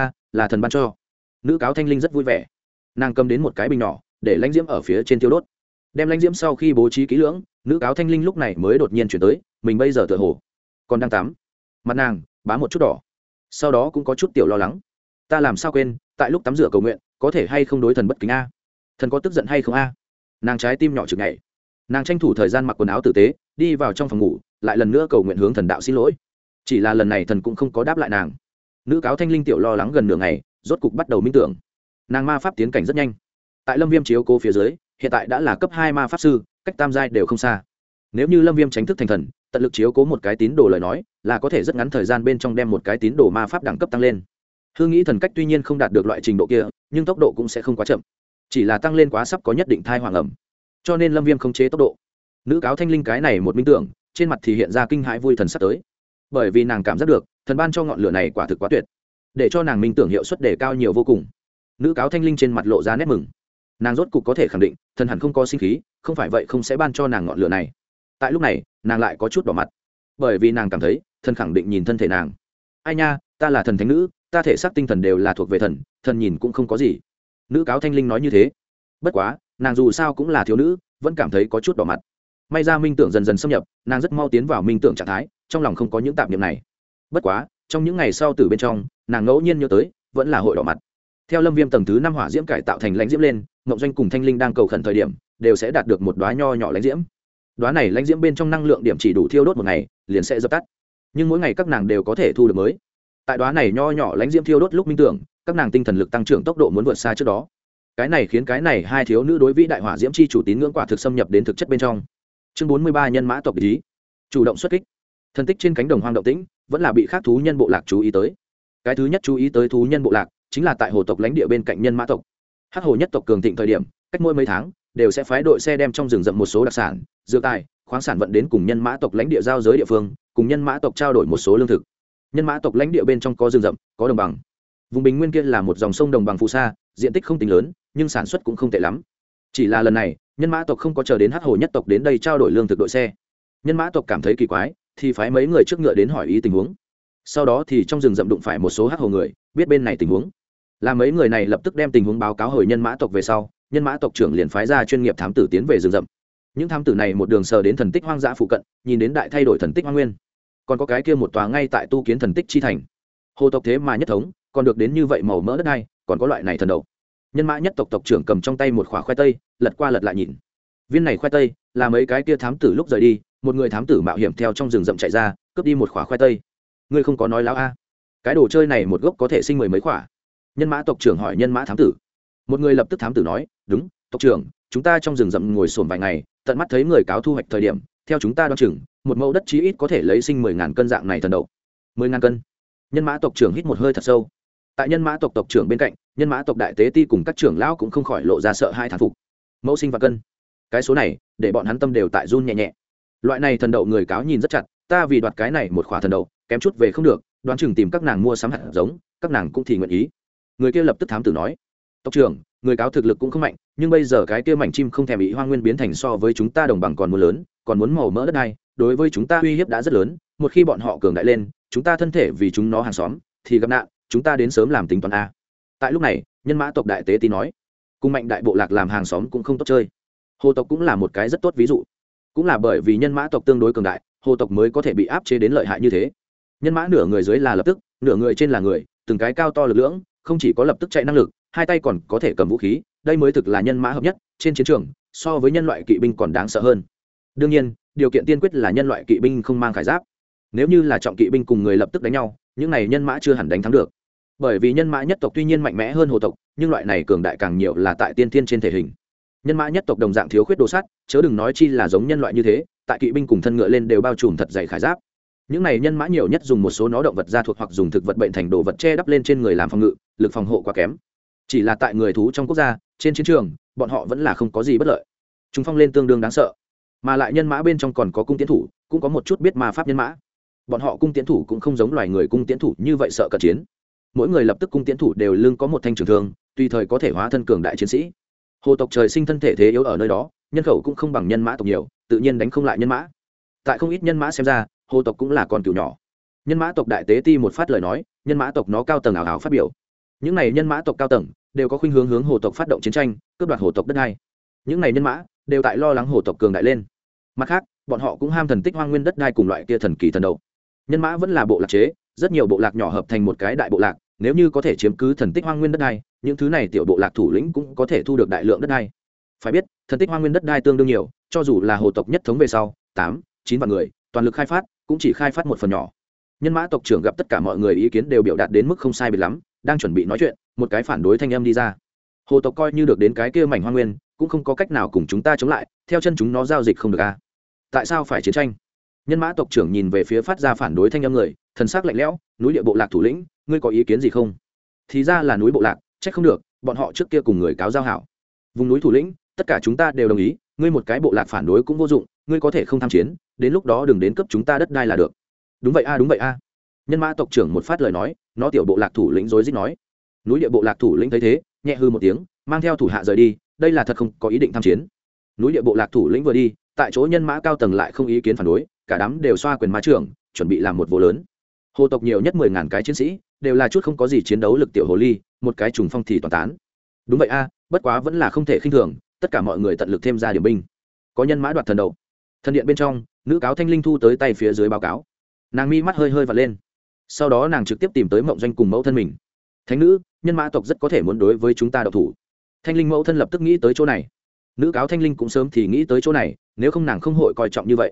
Là thần ban cho. Nữ cáo Thanh Linh rất vui vẻ. Nàng cầm đến một cái bình nhỏ, để lãnh diễm ở phía trên tiêu đốt. Đem lãnh diễm sau khi bố trí kỹ lưỡng, nữ cáo Thanh Linh lúc này mới đột nhiên chuyển tới, mình bây giờ tựa hồ còn đang tắm. Mặt nàng bá một chút đỏ, sau đó cũng có chút tiểu lo lắng. Ta làm sao quên, tại lúc tắm rửa cầu nguyện, có thể hay không đối thần bất kính a? Thần có tức giận hay không a? Nàng trái tim nhỏ chực nhảy. Nàng tranh thủ thời gian mặc quần áo tử tế, đi vào trong phòng ngủ, lại lần nữa cầu nguyện hướng thần đạo xin lỗi. Chỉ là lần này thần cũng không có đáp lại nàng. Nữ cáo Thanh Linh tiểu lo lắng gần nửa ngày, rốt cục bắt đầu minh tưởng. Nàng ma pháp tiến cảnh rất nhanh. Tại Lâm Viêm chiếu cố phía dưới, hiện tại đã là cấp 2 ma pháp sư, cách tam giai đều không xa. Nếu như Lâm Viêm tránh thức thành thần, tận lực chiếu cố một cái tín đồ lời nói, là có thể rất ngắn thời gian bên trong đem một cái tín đồ ma pháp đẳng cấp tăng lên. Hương nghĩ thần cách tuy nhiên không đạt được loại trình độ kia, nhưng tốc độ cũng sẽ không quá chậm. Chỉ là tăng lên quá sắp có nhất định thai hoàng ẩm. Cho nên Lâm Viêm khống chế tốc độ. Nữ cáo Thanh Linh cái này một minh tưởng, trên mặt thì hiện ra kinh hãi vui thần sắp tới. Bởi vì nàng cảm giác được, thần ban cho ngọn lửa này quả thực quá tuyệt, để cho nàng minh tưởng hiệu suất đề cao nhiều vô cùng. Nữ cáo Thanh Linh trên mặt lộ ra nét mừng. Nàng rốt cục có thể khẳng định, thần hẳn không có sinh khí, không phải vậy không sẽ ban cho nàng ngọn lửa này. Tại lúc này, nàng lại có chút đỏ mặt, bởi vì nàng cảm thấy, thần khẳng định nhìn thân thể nàng. Ai nha, ta là thần thánh nữ, ta thể xác tinh thần đều là thuộc về thần, thần nhìn cũng không có gì. Nữ cáo Thanh Linh nói như thế. Bất quá, nàng dù sao cũng là thiếu nữ, vẫn cảm thấy có chút đỏ mặt. May ra minh tưởng dần dần xâm nhập, nàng rất mau tiến vào minh tưởng trạng thái, trong lòng không có những tạp niệm này. Bất quá, trong những ngày sau từ bên trong, nàng ngẫu nhiên nhớ tới, vẫn là hội đỏ mặt. Theo Lâm Viêm tầng thứ 5 hỏa diễm cải tạo thành lãnh diễm lên, Mộng Doanh cùng Thanh Linh đang cầu khẩn thời điểm, đều sẽ đạt được một đóa nho nhỏ lãnh diễm. Đóa này lãnh diễm bên trong năng lượng điểm chỉ đủ thiêu đốt một ngày, liền sẽ dập tắt. Nhưng mỗi ngày các nàng đều có thể thu được mới. Tại đóa này nho nhỏ lãnh diễm thiêu đốt lúc minh tưởng, các nàng tinh thần lực tăng trưởng tốc độ muốn vượt xa trước đó. Cái này khiến cái này hai thiếu nữ đối vĩ đại hỏa diễm chi chủ tín ngưỡng quả thực xâm nhập đến thực chất bên trong. Chương 43 nhân mã tộc ý, chủ động xuất kích. Thần tích trên cánh đồng hoang động tĩnh, vẫn là bị khác thú nhân bộ lạc chú ý tới. Cái thứ nhất chú ý tới thú nhân bộ lạc, chính là tại hồ tộc lãnh địa bên cạnh nhân mã tộc. Hắc hồ nhất tộc cường thịnh thời điểm, cách mỗi mấy tháng đều sẽ phái đội xe đem trong rừng rậm một số đặc sản, dược tài, khoáng sản vận đến cùng nhân mã tộc lãnh địa giao giới địa phương, cùng nhân mã tộc trao đổi một số lương thực. Nhân mã tộc lãnh địa bên trong có rừng rậm, có đồng bằng. Vùng bình nguyên kia là một dòng sông đồng bằng phù sa, diện tích không tính lớn, nhưng sản xuất cũng không tệ lắm. Chỉ là lần này, nhân mã tộc không có chờ đến Hắc hồ nhất tộc đến đây trao đổi lương thực đội xe. Nhân mã tộc cảm thấy kỳ quái, thì phái mấy người trước ngựa đến hỏi ý tình huống. Sau đó thì trong rừng rậm đụng phải một số Hắc hồ người, biết bên này tình huống. Là mấy người này lập tức đem tình huống báo cáo hồi nhân mã tộc về sau, nhân mã tộc trưởng liền phái ra chuyên nghiệp thám tử tiến về rừng rậm. Những thám tử này một đường sờ đến thần tích hoang dã phụ cận, nhìn đến đại thay đổi thần tích hoang nguyên, còn có cái kia một tòa ngay tại tu kiến thần tích chi thành. Hồ tộc thế mà nhất thống, còn được đến như vậy màu mỡ đất này, còn có loại này thần đầu. Nhân mã nhất tộc tộc trưởng cầm trong tay một quả khoai tây, lật qua lật lại nhìn. Viên này khoai tây là mấy cái kia thám tử lúc rời đi, một người thám tử mạo hiểm theo trong rừng rậm chạy ra, cướp đi một quả khoai tây. Ngươi không có nói láo a? Cái đồ chơi này một gốc có thể sinh mười mấy quả. Nhân mã tộc trưởng hỏi nhân mã thám tử. Một người lập tức thám tử nói, đúng, tộc trưởng, chúng ta trong rừng rậm ngồi sồn vài ngày, tận mắt thấy người cáo thu hoạch thời điểm, theo chúng ta đoán chừng, một mẫu đất chí ít có thể lấy sinh 10.000 cân dạng này thần đậu. 10.000 cân. Nhân mã tộc trưởng hít một hơi thật sâu. Tại nhân mã tộc tộc trưởng bên cạnh, nhân mã tộc đại tế ti cùng các trưởng lão cũng không khỏi lộ ra sợ hai thán phục. Mẫu sinh và cân. Cái số này, để bọn hắn tâm đều tại run nhẹ nhẹ. Loại này thần đậu người cáo nhìn rất chặt, ta vì đoạt cái này một khỏa thần đầu kém chút về không được, đoán chừng tìm các nàng mua sắm hạt giống, các nàng cũng thì nguyện ý. Người kia lập tức thám tử nói, tộc trưởng, người cáo thực lực cũng không mạnh, nhưng bây giờ cái kia mảnh chim không thèm bị hoang nguyên biến thành so với chúng ta đồng bằng còn muốn lớn, còn muốn màu mỡ đất này, đối với chúng ta uy hiếp đã rất lớn, một khi bọn họ cường đại lên, chúng ta thân thể vì chúng nó hàng xóm thì gặp nạn, chúng ta đến sớm làm tính toán a. Tại lúc này, nhân mã tộc đại tế tí nói, cùng mạnh đại bộ lạc làm hàng xóm cũng không tốt chơi. Hồ tộc cũng là một cái rất tốt ví dụ, cũng là bởi vì nhân mã tộc tương đối cường đại, hồ tộc mới có thể bị áp chế đến lợi hại như thế. Nhân mã nửa người dưới là lập tức, nửa người trên là người, từng cái cao to lực lưỡng, không chỉ có lập tức chạy năng lực, hai tay còn có thể cầm vũ khí, đây mới thực là nhân mã hợp nhất trên chiến trường, so với nhân loại kỵ binh còn đáng sợ hơn. Đương nhiên, điều kiện tiên quyết là nhân loại kỵ binh không mang khải giáp. Nếu như là trọng kỵ binh cùng người lập tức đánh nhau, những này nhân mã chưa hẳn đánh thắng được. Bởi vì nhân mã nhất tộc tuy nhiên mạnh mẽ hơn hồ tộc, nhưng loại này cường đại càng nhiều là tại tiên thiên trên thể hình. Nhân mã nhất tộc đồng dạng thiếu khuyết đồ sắt, chớ đừng nói chi là giống nhân loại như thế, tại kỵ binh cùng thân ngựa lên đều bao trùm thật dày khải giáp. Những này nhân mã nhiều nhất dùng một số nó động vật da thuộc hoặc dùng thực vật bệnh thành đồ vật che đắp lên trên người làm phòng ngự, lực phòng hộ quá kém. Chỉ là tại người thú trong quốc gia, trên chiến trường, bọn họ vẫn là không có gì bất lợi. Chúng phong lên tương đương đáng sợ, mà lại nhân mã bên trong còn có cung tiến thủ, cũng có một chút biết ma pháp nhân mã. Bọn họ cung tiến thủ cũng không giống loài người cung tiến thủ như vậy sợ cận chiến. Mỗi người lập tức cung tiến thủ đều lưng có một thanh trường thương, tùy thời có thể hóa thân cường đại chiến sĩ. Hồ tộc trời sinh thân thể thế yếu ở nơi đó, nhân khẩu cũng không bằng nhân mã tộc nhiều, tự nhiên đánh không lại nhân mã. Tại không ít nhân mã xem ra, hồ tộc cũng là con cừu nhỏ. Nhân mã tộc đại tế ti một phát lời nói, nhân mã tộc nó cao tầng ảo ảo phát biểu. Những này nhân mã tộc cao tầng đều có khuynh hướng hướng hồ tộc phát động chiến tranh, cướp đoạt hồ tộc đất đai. Những này nhân mã đều tại lo lắng hồ tộc cường đại lên. Mặt khác, bọn họ cũng ham thần tích hoang nguyên đất đai cùng loại kia thần kỳ thần đầu. Nhân mã vẫn là bộ lạc chế, rất nhiều bộ lạc nhỏ hợp thành một cái đại bộ lạc, nếu như có thể chiếm cứ thần tích hoang nguyên đất đai, những thứ này tiểu bộ lạc thủ lĩnh cũng có thể thu được đại lượng đất đai. Phải biết, thần tích hoang nguyên đất đai tương đương nhiều, cho dù là hồ tộc nhất thống về sau, 8-9 vạn người, toàn lực khai phát, cũng chỉ khai phát một phần nhỏ. Nhân mã tộc trưởng gặp tất cả mọi người ý kiến đều biểu đạt đến mức không sai biệt lắm, đang chuẩn bị nói chuyện, một cái phản đối thanh âm đi ra. Hồ tộc coi như được đến cái kia mảnh hoang nguyên, cũng không có cách nào cùng chúng ta chống lại, theo chân chúng nó giao dịch không được a. Tại sao phải chiến tranh? Nhân mã tộc trưởng nhìn về phía phát ra phản đối thanh âm người, thần sắc lạnh lẽo, núi địa bộ lạc thủ lĩnh, ngươi có ý kiến gì không? Thì ra là núi bộ lạc, trách không được, bọn họ trước kia cùng người cáo giao hảo. Vùng núi thủ lĩnh, tất cả chúng ta đều đồng ý, ngươi một cái bộ lạc phản đối cũng vô dụng, ngươi có thể không tham chiến, đến lúc đó đừng đến cấp chúng ta đất đai là được. Đúng vậy a, đúng vậy a. Nhân mã tộc trưởng một phát lời nói, nó tiểu bộ lạc thủ lĩnh rối rít nói. Núi địa bộ lạc thủ lĩnh thấy thế, nhẹ hư một tiếng, mang theo thủ hạ rời đi, đây là thật không có ý định tham chiến. Núi địa bộ lạc thủ lĩnh vừa đi, tại chỗ nhân mã cao tầng lại không ý kiến phản đối, cả đám đều xoa quyền má trưởng, chuẩn bị làm một vụ lớn. Hồ tộc nhiều nhất 10.000 cái chiến sĩ, đều là chút không có gì chiến đấu lực tiểu hồ ly, một cái trùng phong thì toàn tán. Đúng vậy a, bất quá vẫn là không thể khinh thường, tất cả mọi người tận lực thêm ra điểm binh. Có nhân mã đoạt thần đầu. Thần điện bên trong, nữ cáo Thanh Linh thu tới tay phía dưới báo cáo. Nàng mi mắt hơi hơi vặn lên. Sau đó nàng trực tiếp tìm tới Mộng Doanh cùng mẫu thân mình. Thánh nữ, nhân mã tộc rất có thể muốn đối với chúng ta độc thủ. Thanh Linh mẫu thân lập tức nghĩ tới chỗ này. Nữ cáo Thanh Linh cũng sớm thì nghĩ tới chỗ này, nếu không nàng không hội coi trọng như vậy.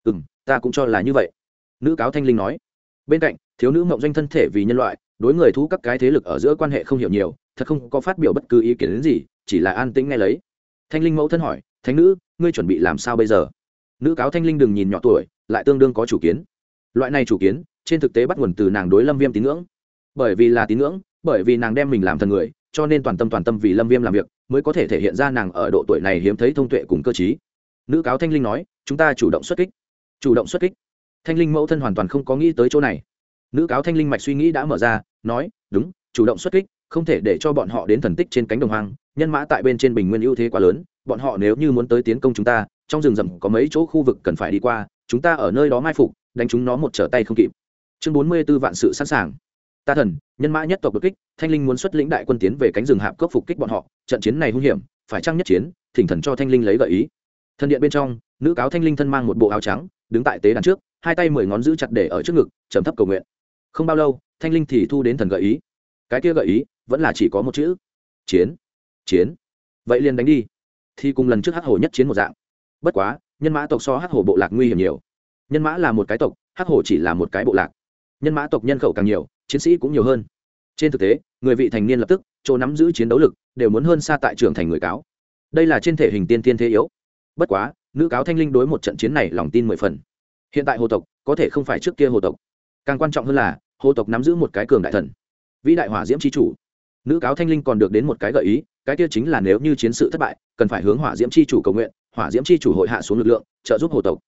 Ta cũng cho là như vậy. Nữ cáo Thanh Linh nói. Bên cạnh, thiếu nữ Mộng Doanh thân thể vì nhân loại, đối người thú các cái thế lực ở giữa quan hệ không hiểu nhiều, thật không có phát biểu bất cứ ý kiến đến gì, chỉ là an tĩnh nghe lấy. Thanh Linh mẫu thân hỏi, thánh nữ, ngươi chuẩn bị làm sao bây giờ? Nữ cáo Thanh Linh đừng nhìn nhỏ tuổi, lại tương đương có chủ kiến. Loại này chủ kiến, trên thực tế bắt nguồn từ nàng đối Lâm Viêm tín ngưỡng. Bởi vì là tín ngưỡng, bởi vì nàng đem mình làm thần người, cho nên toàn tâm vì Lâm Viêm làm việc, mới có thể thể hiện ra nàng ở độ tuổi này hiếm thấy thông tuệ cùng cơ trí. Nữ cáo Thanh Linh nói, chúng ta chủ động xuất kích. Chủ động xuất kích? Thanh Linh mẫu thân hoàn toàn không có nghĩ tới chỗ này. Nữ cáo Thanh Linh mạch suy nghĩ đã mở ra, nói, đúng, chủ động xuất kích, không thể để cho bọn họ đến thần tích trên cánh đồng hoang, nhân mã tại bên trên bình nguyên ưu thế quá lớn, bọn họ nếu như muốn tới tiến công chúng ta, trong rừng rậm có mấy chỗ khu vực cần phải đi qua, chúng ta ở nơi đó mai phục, đánh chúng nó một trở tay không kịp. Chương 44 vạn sự sẵn sàng. Ta thần, nhân mã nhất tộc đột kích, Thanh Linh muốn xuất lĩnh đại quân tiến về cánh rừng hạp cốc phục kích bọn họ, trận chiến này hung hiểm, phải chăng nhất chiến, thỉnh thần cho Thanh Linh lấy gợi ý. Thần điện bên trong, nữ cáo Thanh Linh thân mang một bộ áo trắng, đứng tại tế đàn trước, hai tay 10 ngón giữ chặt để ở trước ngực, trầm thấp cầu nguyện. Không bao lâu, Thanh Linh thì thu đến thần gợi ý. Cái kia gợi ý vẫn là chỉ có một chữ: chiến. Chiến. Vậy liền đánh đi. Thì cùng lần trước hắc hổ nhất chiến một dạng. Bất quá, nhân mã tộc so hắc hổ bộ lạc nguy hiểm nhiều. Nhân mã là một cái tộc, hắc hổ chỉ là một cái bộ lạc. Nhân mã tộc nhân khẩu càng nhiều, chiến sĩ cũng nhiều hơn. Trên thực tế, người vị thành niên lập tức chỗ nắm giữ chiến đấu lực đều muốn hơn xa tại trưởng thành người cáo. Đây là trên thể hình tiên tiên thế yếu. Bất quá, nữ cáo Thanh Linh đối một trận chiến này lòng tin 10 phần. Hiện tại hồ tộc có thể không phải trước kia hồ tộc, càng quan trọng hơn là hồ tộc nắm giữ một cái cường đại thần, vĩ đại hỏa diễm chi chủ. Nữ cáo Thanh Linh còn được đến một cái gợi ý, cái kia chính là nếu như chiến sự thất bại, cần phải hướng hỏa diễm chi chủ cầu nguyện, hỏa diễm chi chủ hội hạ xuống lực lượng trợ giúp hồ tộc.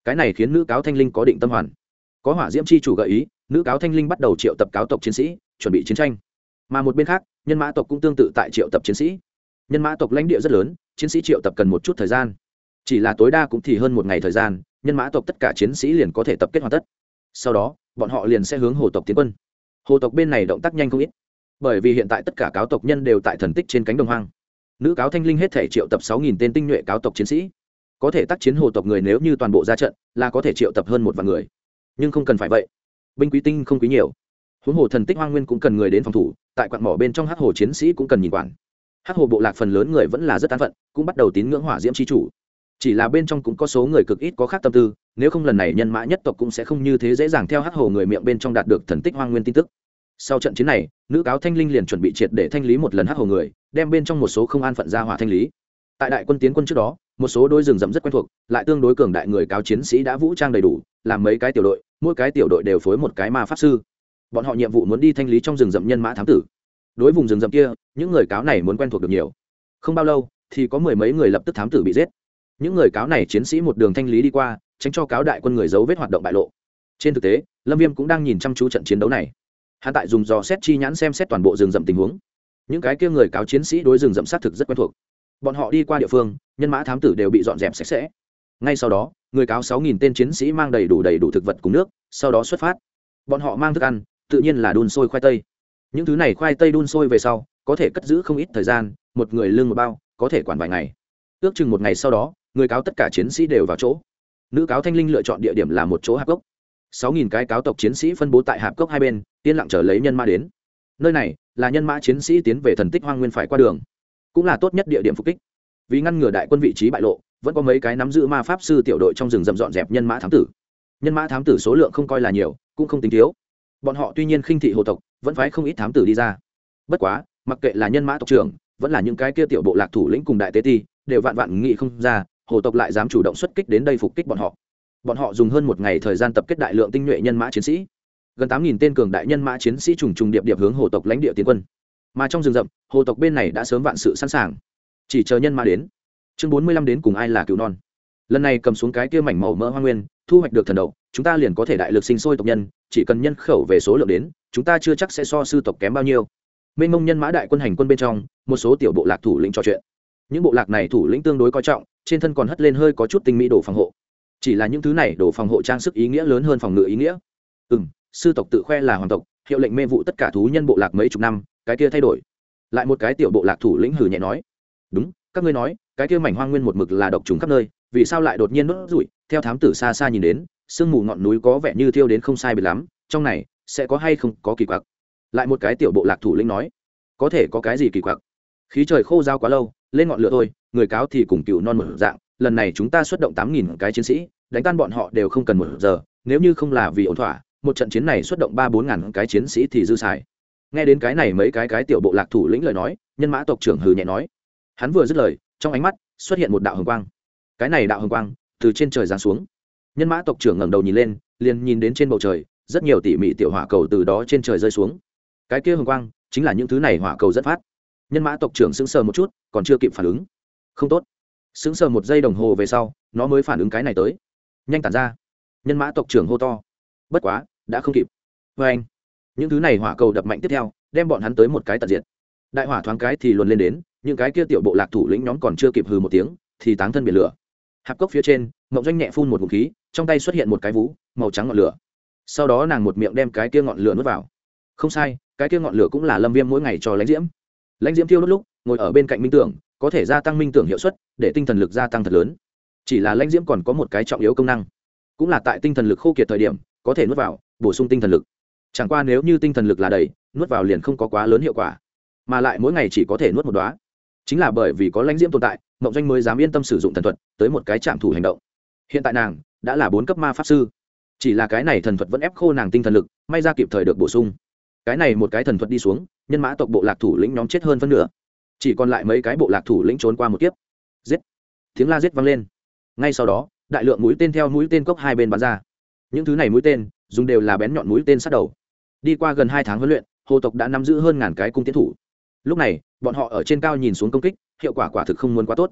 cái này khiến nữ cáo thanh linh có định tâm hoàn. Có hỏa diễm chi chủ gợi ý, nữ cáo thanh linh bắt đầu triệu tập cáo tộc chiến sĩ chuẩn bị chiến tranh. Mà một bên khác, nhân mã tộc cũng tương tự tại triệu tập chiến sĩ. Nhân mã tộc lãnh địa rất lớn, chiến sĩ triệu tập cần một chút thời gian, chỉ là tối đa cũng thì hơn một ngày thời gian, nhân mã tộc tất cả chiến sĩ liền có thể tập kết hoàn tất. Sau đó bọn họ liền sẽ hướng hồ tộc tiến quân. Hồ tộc bên này động tác nhanh không ít, bởi vì hiện tại tất cả cáo tộc nhân đều tại thần tích trên cánh đồng hoang. Nữ cáo thanh linh hết thể triệu tập 6.000 tên tinh nhuệ cáo tộc chiến sĩ, có thể tác chiến hồ tộc người nếu như toàn bộ ra trận là có thể triệu tập hơn 1 vạn người, nhưng không cần phải vậy, binh quý tinh không quý nhiều. Huống hồ thần tích hoang nguyên cũng cần người đến phòng thủ, tại quặng mỏ bên trong hắc hồ chiến sĩ cũng cần nhìn quản. Hắc hồ bộ lạc phần lớn người vẫn là rất an phận, cũng bắt đầu tín ngưỡng hỏa diễm chi chủ, chỉ là bên trong cũng có số người cực ít có khác tâm tư, nếu không lần này nhân mã nhất tộc cũng sẽ không như thế dễ dàng theo hắc hồ người miệng bên trong đạt được thần tích hoang nguyên tin tức. Sau trận chiến này, nữ cáo thanh linh liền chuẩn bị triệt để thanh lý một lần hắc hồ người, đem bên trong một số không an phận ra hỏa thanh lý. Tại đại quân tiến quân trước đó, một số đôi rừng rậm rất quen thuộc, lại tương đối cường đại người cáo chiến sĩ đã vũ trang đầy đủ, làm mấy cái tiểu đội, mỗi cái tiểu đội đều phối một cái ma pháp sư. Bọn họ nhiệm vụ muốn đi thanh lý trong rừng rậm nhân mã thám tử. Đối vùng rừng rậm kia, những người cáo này muốn quen thuộc được nhiều. Không bao lâu, thì có 10 mấy người lập tức thám tử bị giết. Những người cáo này chiến sĩ một đường thanh lý đi qua, tránh cho cáo đại quân người dấu vết hoạt động bại lộ. Trên thực tế, Lâm Viêm cũng đang nhìn chăm chú trận chiến đấu này. Hắn tại dùng dò xét chi nhãn xem xét toàn bộ rừng rậm tình huống. Những cái kia người cáo chiến sĩ đối rừng rậm sát thực rất quen thuộc. Bọn họ đi qua địa phương, nhân mã thám tử đều bị dọn dẹp sạch sẽ. Ngay sau đó, người cáo 6.000 tên chiến sĩ mang đầy đủ thực vật cùng nước, sau đó xuất phát. Bọn họ mang thức ăn, tự nhiên là đun sôi khoai tây. Những thứ này khoai tây đun sôi về sau, có thể cất giữ không ít thời gian, một người lương một bao, có thể quản vài ngày. Ước chừng một ngày sau đó, người cáo tất cả chiến sĩ đều vào chỗ. Nữ cáo thanh linh lựa chọn địa điểm là một chỗ hạp cốc. 6.000 cái cáo tộc chiến sĩ phân bố tại hạp cốc hai bên, yên lặng chờ lấy nhân mã đến. Nơi này là nhân mã chiến sĩ tiến về thần tích hoang nguyên phải qua đường, cũng là tốt nhất địa điểm phục kích. Vì ngăn ngừa đại quân vị trí bại lộ, vẫn có mấy cái nắm giữ ma pháp sư tiểu đội trong rừng rậm dọn dẹp nhân mã thám tử. Nhân mã thám tử số lượng không coi là nhiều, cũng không tính thiếu. Bọn họ tuy nhiên khinh thị hồ tộc, vẫn phái không ít thám tử đi ra. Bất quá, mặc kệ là nhân mã tộc trưởng, vẫn là những cái kia tiểu bộ lạc thủ lĩnh cùng đại tế ti, đều vạn nghĩ không ra, hồ tộc lại dám chủ động xuất kích đến đây phục kích bọn họ. Bọn họ dùng hơn một ngày thời gian tập kết đại lượng tinh nhuệ nhân mã chiến sĩ, gần 8.000 tên cường đại nhân mã chiến sĩ trùng điệp hướng hồ tộc lãnh địa tiến quân. Mà trong rừng rậm, hồ tộc bên này đã sớm vạn sự sẵn sàng, chỉ chờ nhân mã đến. Chương 45 đến cùng ai là cừu non. Lần này cầm xuống cái kia mảnh màu mỡ hoang nguyên, thu hoạch được thần đậu, chúng ta liền có thể đại lực sinh sôi tộc nhân, chỉ cần nhân khẩu về số lượng đến, chúng ta chưa chắc sẽ so sư tộc kém bao nhiêu. Mênh mông nhân mã đại quân hành quân bên trong, một số tiểu bộ lạc thủ lĩnh trò chuyện. Những bộ lạc này thủ lĩnh tương đối coi trọng, trên thân còn hất lên hơi có chút tinh mỹ đồ phòng hộ. Chỉ là những thứ này đồ phòng hộ trang sức ý nghĩa lớn hơn phòng ngự ý nghĩa. Sư tộc tự khoe là hoàng tộc, hiệu lệnh mê vụ tất cả thú nhân bộ lạc mấy chục năm, cái kia thay đổi. Lại một cái tiểu bộ lạc thủ lĩnh hừ nhẹ nói, đúng, các ngươi nói, cái kia mảnh hoang nguyên một mực là độc trùng khắp nơi, vì sao lại đột nhiên nốt rủi? Theo thám tử xa xa nhìn đến, sương mù ngọn núi có vẻ như thiêu đến không sai biệt lắm, trong này sẽ có hay không có kỳ quặc. Lại một cái tiểu bộ lạc thủ lĩnh nói, có thể có cái gì kỳ quặc? Khí trời khô rao quá lâu, lên ngọn lửa thôi. Người cáo thì cùng cừu non một dạng, lần này chúng ta xuất động 8.000 cái chiến sĩ, đánh tan bọn họ đều không cần 1 giờ, nếu như không là vì ổn thỏa, một trận chiến này xuất động 3-4 ngàn cái chiến sĩ thì dư xài. Nghe đến cái này mấy cái tiểu bộ lạc thủ lĩnh lời nói, nhân mã tộc trưởng hừ nhẹ nói. Hắn vừa dứt lời, trong ánh mắt xuất hiện một đạo hồng quang. Cái này đạo hồng quang từ trên trời giáng xuống. Nhân mã tộc trưởng ngẩng đầu nhìn lên, liền nhìn đến trên bầu trời rất nhiều tỉ mỉ tiểu hỏa cầu từ đó trên trời rơi xuống. Cái kia hồng quang chính là những thứ này hỏa cầu dẫn phát. Nhân mã tộc trưởng sững sờ một chút, còn chưa kịp phản ứng. Không tốt. Sững sờ 1 giây đồng hồ về sau, nó mới phản ứng cái này tới. Nhanh tản ra. Nhân mã tộc trưởng hô to. Bất quá, đã không kịp. Và anh, những thứ này hỏa cầu đập mạnh tiếp theo, đem bọn hắn tới một cái tận diệt. Đại hỏa thoáng cái thì luồn lên đến, những cái kia tiểu bộ lạc thủ lĩnh nhóm còn chưa kịp hừ một tiếng, thì táng thân biển lửa. Hạp cốc phía trên, Mộng Doanh nhẹ phun một ngụm khí, trong tay xuất hiện một cái vú màu trắng ngọn lửa. Sau đó nàng một miệng đem cái kia ngọn lửa nuốt vào. Không sai, cái kia ngọn lửa cũng là Lâm Viêm mỗi ngày cho lãnh diễm. Lãnh diễm thiêu đốt lúc, ngồi ở bên cạnh minh tưởng, có thể gia tăng minh tưởng hiệu suất, để tinh thần lực gia tăng thật lớn. Chỉ là lãnh diễm còn có một cái trọng yếu công năng, cũng là tại tinh thần lực khô kiệt thời điểm, có thể nuốt vào, bổ sung tinh thần lực. Chẳng qua nếu như tinh thần lực là đầy, nuốt vào liền không có quá lớn hiệu quả, mà lại mỗi ngày chỉ có thể nuốt một đóa. Chính là bởi vì có lãnh diễm tồn tại, Mộng Doanh mới dám yên tâm sử dụng thần thuật, tới một cái trạm thủ hành động. Hiện tại nàng đã là 4 cấp ma pháp sư, chỉ là cái này thần thuật vẫn ép khô nàng tinh thần lực, may ra kịp thời được bổ sung. Cái này một cái thần thuật đi xuống, nhân mã tộc bộ lạc thủ lĩnh nhóm chết hơn phân nửa, chỉ còn lại mấy cái bộ lạc thủ lĩnh trốn qua một kiếp. Giết! Tiếng la giết vang lên. Ngay sau đó, đại lượng mũi tên theo mũi tên cốc hai bên bắn ra. Những thứ này mũi tên dùng đều là bén nhọn mũi tên sát đầu. Đi qua gần 2 tháng huấn luyện, hồ tộc đã nắm giữ hơn ngàn cái cung tiến thủ. Lúc này, bọn họ ở trên cao nhìn xuống công kích, hiệu quả quả thực không muốn quá tốt.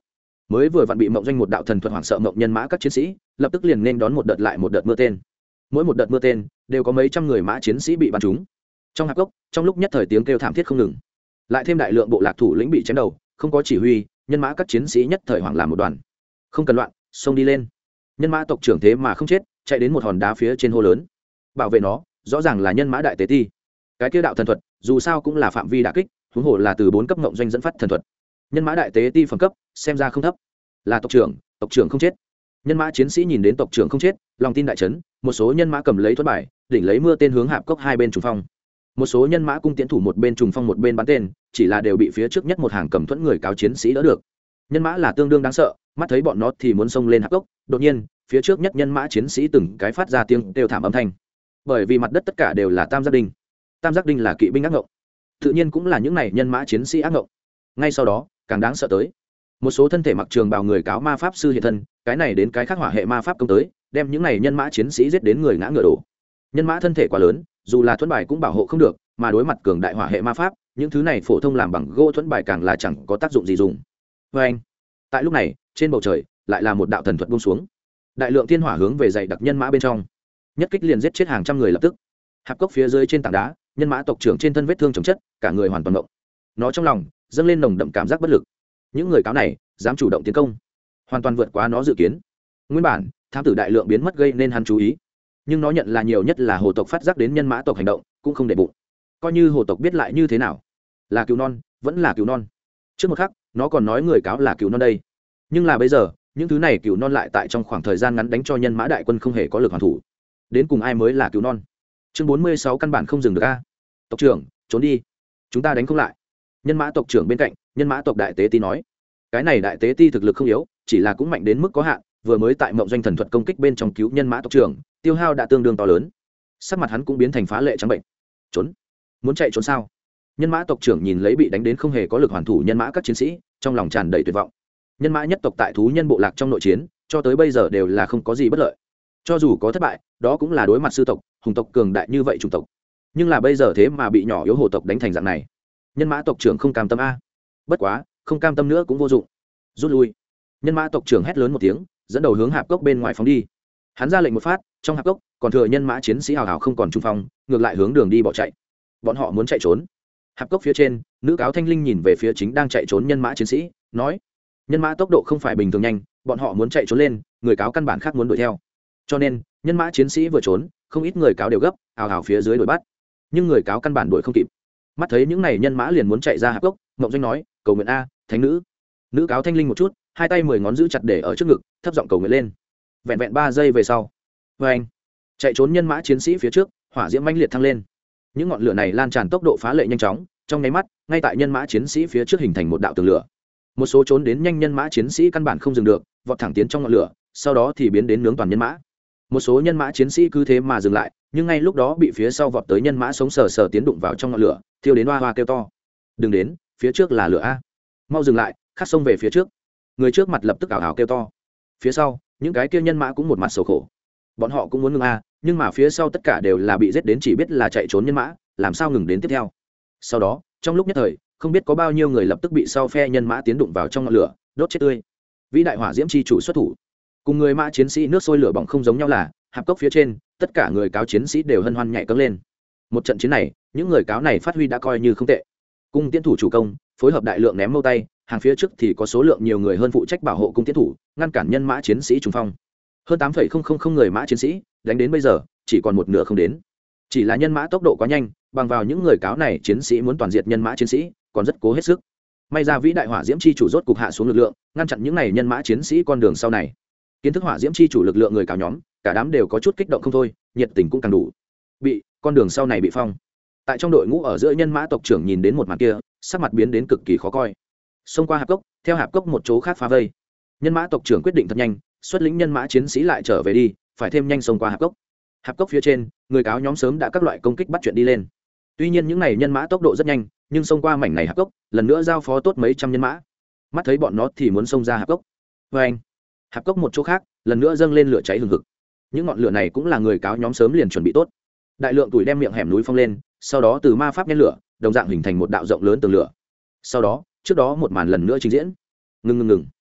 mới vừa vặn bị mộng doanh một đạo thần thuật hoảng sợ mộng nhân mã các chiến sĩ lập tức liền nên đón một đợt lại một đợt mưa tên. Mỗi một đợt mưa tên đều có mấy trăm người mã chiến sĩ bị bắn trúng. Trong hạp cốc, trong lúc nhất thời tiếng kêu thảm thiết không ngừng, lại thêm đại lượng bộ lạc thủ lĩnh bị chém đầu, không có chỉ huy, nhân mã các chiến sĩ nhất thời hoảng làm một đoàn. Không cần loạn, xông đi lên. Nhân mã tộc trưởng thế mà không chết, chạy đến một hòn đá phía trên hô lớn, bảo vệ nó. Rõ ràng là nhân mã đại tế ti. Cái kia đạo thần thuật dù sao cũng là phạm vi đả kích, huống hồ là từ 4 cấp ngộng doanh dẫn phát thần thuật. Nhân mã đại tế ti phẩm cấp xem ra không thấp. Là tộc trưởng không chết. Nhân mã chiến sĩ nhìn đến tộc trưởng không chết, lòng tin đại chấn. Một số nhân mã cầm lấy thuẫn bài, đỉnh lấy mưa tên hướng hạp cốc hai bên trùng phong. Một số nhân mã cung tiễn thủ một bên trùng phong một bên bắn tên, chỉ là đều bị phía trước nhất một hàng cầm thuẫn người cáo chiến sĩ đỡ được. Nhân mã là tương đương đáng sợ, mắt thấy bọn nó thì muốn xông lên hạp cốc, đột nhiên phía trước nhất nhân mã chiến sĩ từng cái phát ra tiếng kêu thảm âm thanh, bởi vì mặt đất tất cả đều là tam giác đinh. Tam giác đinh là kỵ binh ác ngộng, tự nhiên cũng là những này nhân mã chiến sĩ ác ngộng. Ngay sau đó càng đáng sợ tới, một số thân thể mặc trường bào người cáo ma pháp sư hiện thân, cái này đến cái khác hỏa hệ ma pháp công tới, đem những này nhân mã chiến sĩ giết đến người ngã ngựa đổ. Nhân mã thân thể quá lớn, dù là thuẫn bài cũng bảo hộ không được, mà đối mặt cường đại hỏa hệ ma pháp, những thứ này phổ thông làm bằng gỗ thuẫn bài càng là chẳng có tác dụng gì dùng. Vê anh, tại lúc này trên bầu trời lại là một đạo thần thuật buông xuống, đại lượng thiên hỏa hướng về dày đặc nhân mã bên trong, nhất kích liền giết chết hàng trăm người lập tức. Hạp cốc phía dưới trên tảng đá, nhân mã tộc trưởng trên thân vết thương chồng chất, cả người hoàn toàn ngộng. Nó trong lòng dâng lên nồng đậm cảm giác bất lực. Những người cáo này dám chủ động tiến công, hoàn toàn vượt quá nó dự kiến. Nguyên bản thám tử đại lượng biến mất gây nên hắn chú ý, nhưng nó nhận là nhiều nhất là hồ tộc phát giác đến nhân mã tộc hành động, cũng không để bụng. Coi như hồ tộc biết lại như thế nào, là cứu non vẫn là cứu non. Trước một khắc nó còn nói người cáo là cứu non đây, nhưng là bây giờ những thứ này cứu non lại tại trong khoảng thời gian ngắn đánh cho nhân mã đại quân không hề có lực hoàn thủ. Đến cùng ai mới là cứu non? Chương 46 căn bản không dừng được a. Tộc trưởng trốn đi, chúng ta đánh không lại. Nhân mã tộc trưởng bên cạnh, nhân mã tộc đại tế ti nói, cái này đại tế ti thực lực không yếu, chỉ là cũng mạnh đến mức có hạn, vừa mới tại mộng doanh thần thuật công kích bên trong cứu nhân mã tộc trưởng, tiêu hao đã tương đương to lớn. Sắc mặt hắn cũng biến thành phá lệ trắng bệnh. Trốn? Muốn chạy trốn sao? Nhân mã tộc trưởng nhìn lấy bị đánh đến không hề có lực hoàn thủ nhân mã các chiến sĩ, trong lòng tràn đầy tuyệt vọng. Nhân mã nhất tộc tại thú nhân bộ lạc trong nội chiến, cho tới bây giờ đều là không có gì bất lợi. Cho dù có thất bại, đó cũng là đối mặt sư tộc, hùng tộc cường đại như vậy chủng tộc. Nhưng là bây giờ thế mà bị nhỏ yếu hồ tộc đánh thành dạng này. Nhân mã tộc trưởng không cam tâm a. Bất quá, không cam tâm nữa cũng vô dụng. Rút lui. Nhân mã tộc trưởng hét lớn một tiếng, dẫn đầu hướng hạp cốc bên ngoài phóng đi. Hắn ra lệnh một phát, trong hạp cốc còn thừa nhân mã chiến sĩ hào hào không còn trung phong, ngược lại hướng đường đi bỏ chạy. Bọn họ muốn chạy trốn. Hạp cốc phía trên, nữ cáo thanh linh nhìn về phía chính đang chạy trốn nhân mã chiến sĩ, nói: nhân mã tốc độ không phải bình thường nhanh, bọn họ muốn chạy trốn lên, người cáo căn bản khác muốn đuổi theo. Cho nên nhân mã chiến sĩ vừa trốn, không ít người cáo đều gấp ào ào phía dưới đuổi bắt, nhưng người cáo căn bản đuổi không kịp. Mắt thấy những này nhân mã liền muốn chạy ra hạp cốc, Mộng Doanh nói: cầu nguyện a, thánh nữ. Nữ cáo thanh linh một chút, hai tay 10 ngón giữ chặt để ở trước ngực, thấp giọng cầu nguyện lên. Vẹn vẹn 3 giây về sau, vê anh, chạy trốn nhân mã chiến sĩ phía trước, hỏa diễm mãnh liệt thăng lên. Những ngọn lửa này lan tràn tốc độ phá lệ nhanh chóng, trong nháy mắt, ngay tại nhân mã chiến sĩ phía trước hình thành một đạo tường lửa. Một số trốn đến nhanh nhân mã chiến sĩ căn bản không dừng được, vọt thẳng tiến trong ngọn lửa, sau đó thì biến đến nướng toàn nhân mã. Một số nhân mã chiến sĩ cứ thế mà dừng lại, nhưng ngay lúc đó bị phía sau vọt tới nhân mã sống sờ sờ tiến đụng vào trong ngọn lửa, thiêu đến hoa hoa kêu to: đừng đến, phía trước là lửa a, mau dừng lại, khắc xông về phía trước. Người trước mặt lập tức ảo ảo kêu to, phía sau những cái kia nhân mã cũng một mặt sầu khổ, bọn họ cũng muốn ngừng a, nhưng mà phía sau tất cả đều là bị giết đến chỉ biết là chạy trốn nhân mã, làm sao ngừng đến tiếp theo. Sau đó trong lúc nhất thời, không biết có bao nhiêu người lập tức bị sau phe nhân mã tiến đụng vào trong ngọn lửa, đốt chết tươi. Vĩ đại hỏa diễm chi chủ xuất thủ, cùng người mã chiến sĩ nước sôi lửa bỏng không giống nhau là, hạp cốc phía trên tất cả người cáo chiến sĩ đều hân hoan nhảy cẫng lên. Một trận chiến này, những người cáo này phát huy đã coi như không tệ. Cung tiến thủ chủ công phối hợp đại lượng ném mâu tay, hàng phía trước thì có số lượng nhiều người hơn phụ trách bảo hộ cung tiến thủ, ngăn cản nhân mã chiến sĩ trùng phong. Hơn 8,000 người mã chiến sĩ, đánh đến bây giờ chỉ còn một nửa không đến. Chỉ là nhân mã tốc độ quá nhanh, bằng vào những người cáo này chiến sĩ muốn toàn diệt nhân mã chiến sĩ, còn rất cố hết sức. May ra vĩ đại hỏa diễm chi chủ rốt cục hạ xuống lực lượng, ngăn chặn những này nhân mã chiến sĩ con đường sau này. Kiến thức hỏa diễm chi chủ lực lượng người cáo nhóm, cả đám đều có chút kích động không thôi, nhiệt tình cũng càng đủ. Bị con đường sau này bị phong. Tại trong đội ngũ ở giữa nhân mã tộc trưởng nhìn đến một màn kia, sắc mặt biến đến cực kỳ khó coi. Xông qua hạp cốc, theo hạp cốc một chỗ khác phá vây. Nhân mã tộc trưởng quyết định thật nhanh, xuất lĩnh nhân mã chiến sĩ lại trở về đi, phải thêm nhanh xông qua hạp cốc. Hạp cốc phía trên, người cáo nhóm sớm đã các loại công kích bắt chuyện đi lên. Tuy nhiên những này nhân mã tốc độ rất nhanh, nhưng xông qua mảnh này hạp cốc, lần nữa giao phó tốt mấy trăm nhân mã. Mắt thấy bọn nó thì muốn xông ra hạp cốc. Vê anh, hạp cốc một chỗ khác, lần nữa dâng lên lửa cháy hừng hực. Những ngọn lửa này cũng là người cáo nhóm sớm liền chuẩn bị tốt. Đại lượng tuổi đem miệng hẻm núi phong lên, sau đó từ ma pháp nhen lửa, đồng dạng hình thành một đạo rộng lớn tường lửa. Sau đó, trước đó một màn lần nữa trình diễn. Ngừng.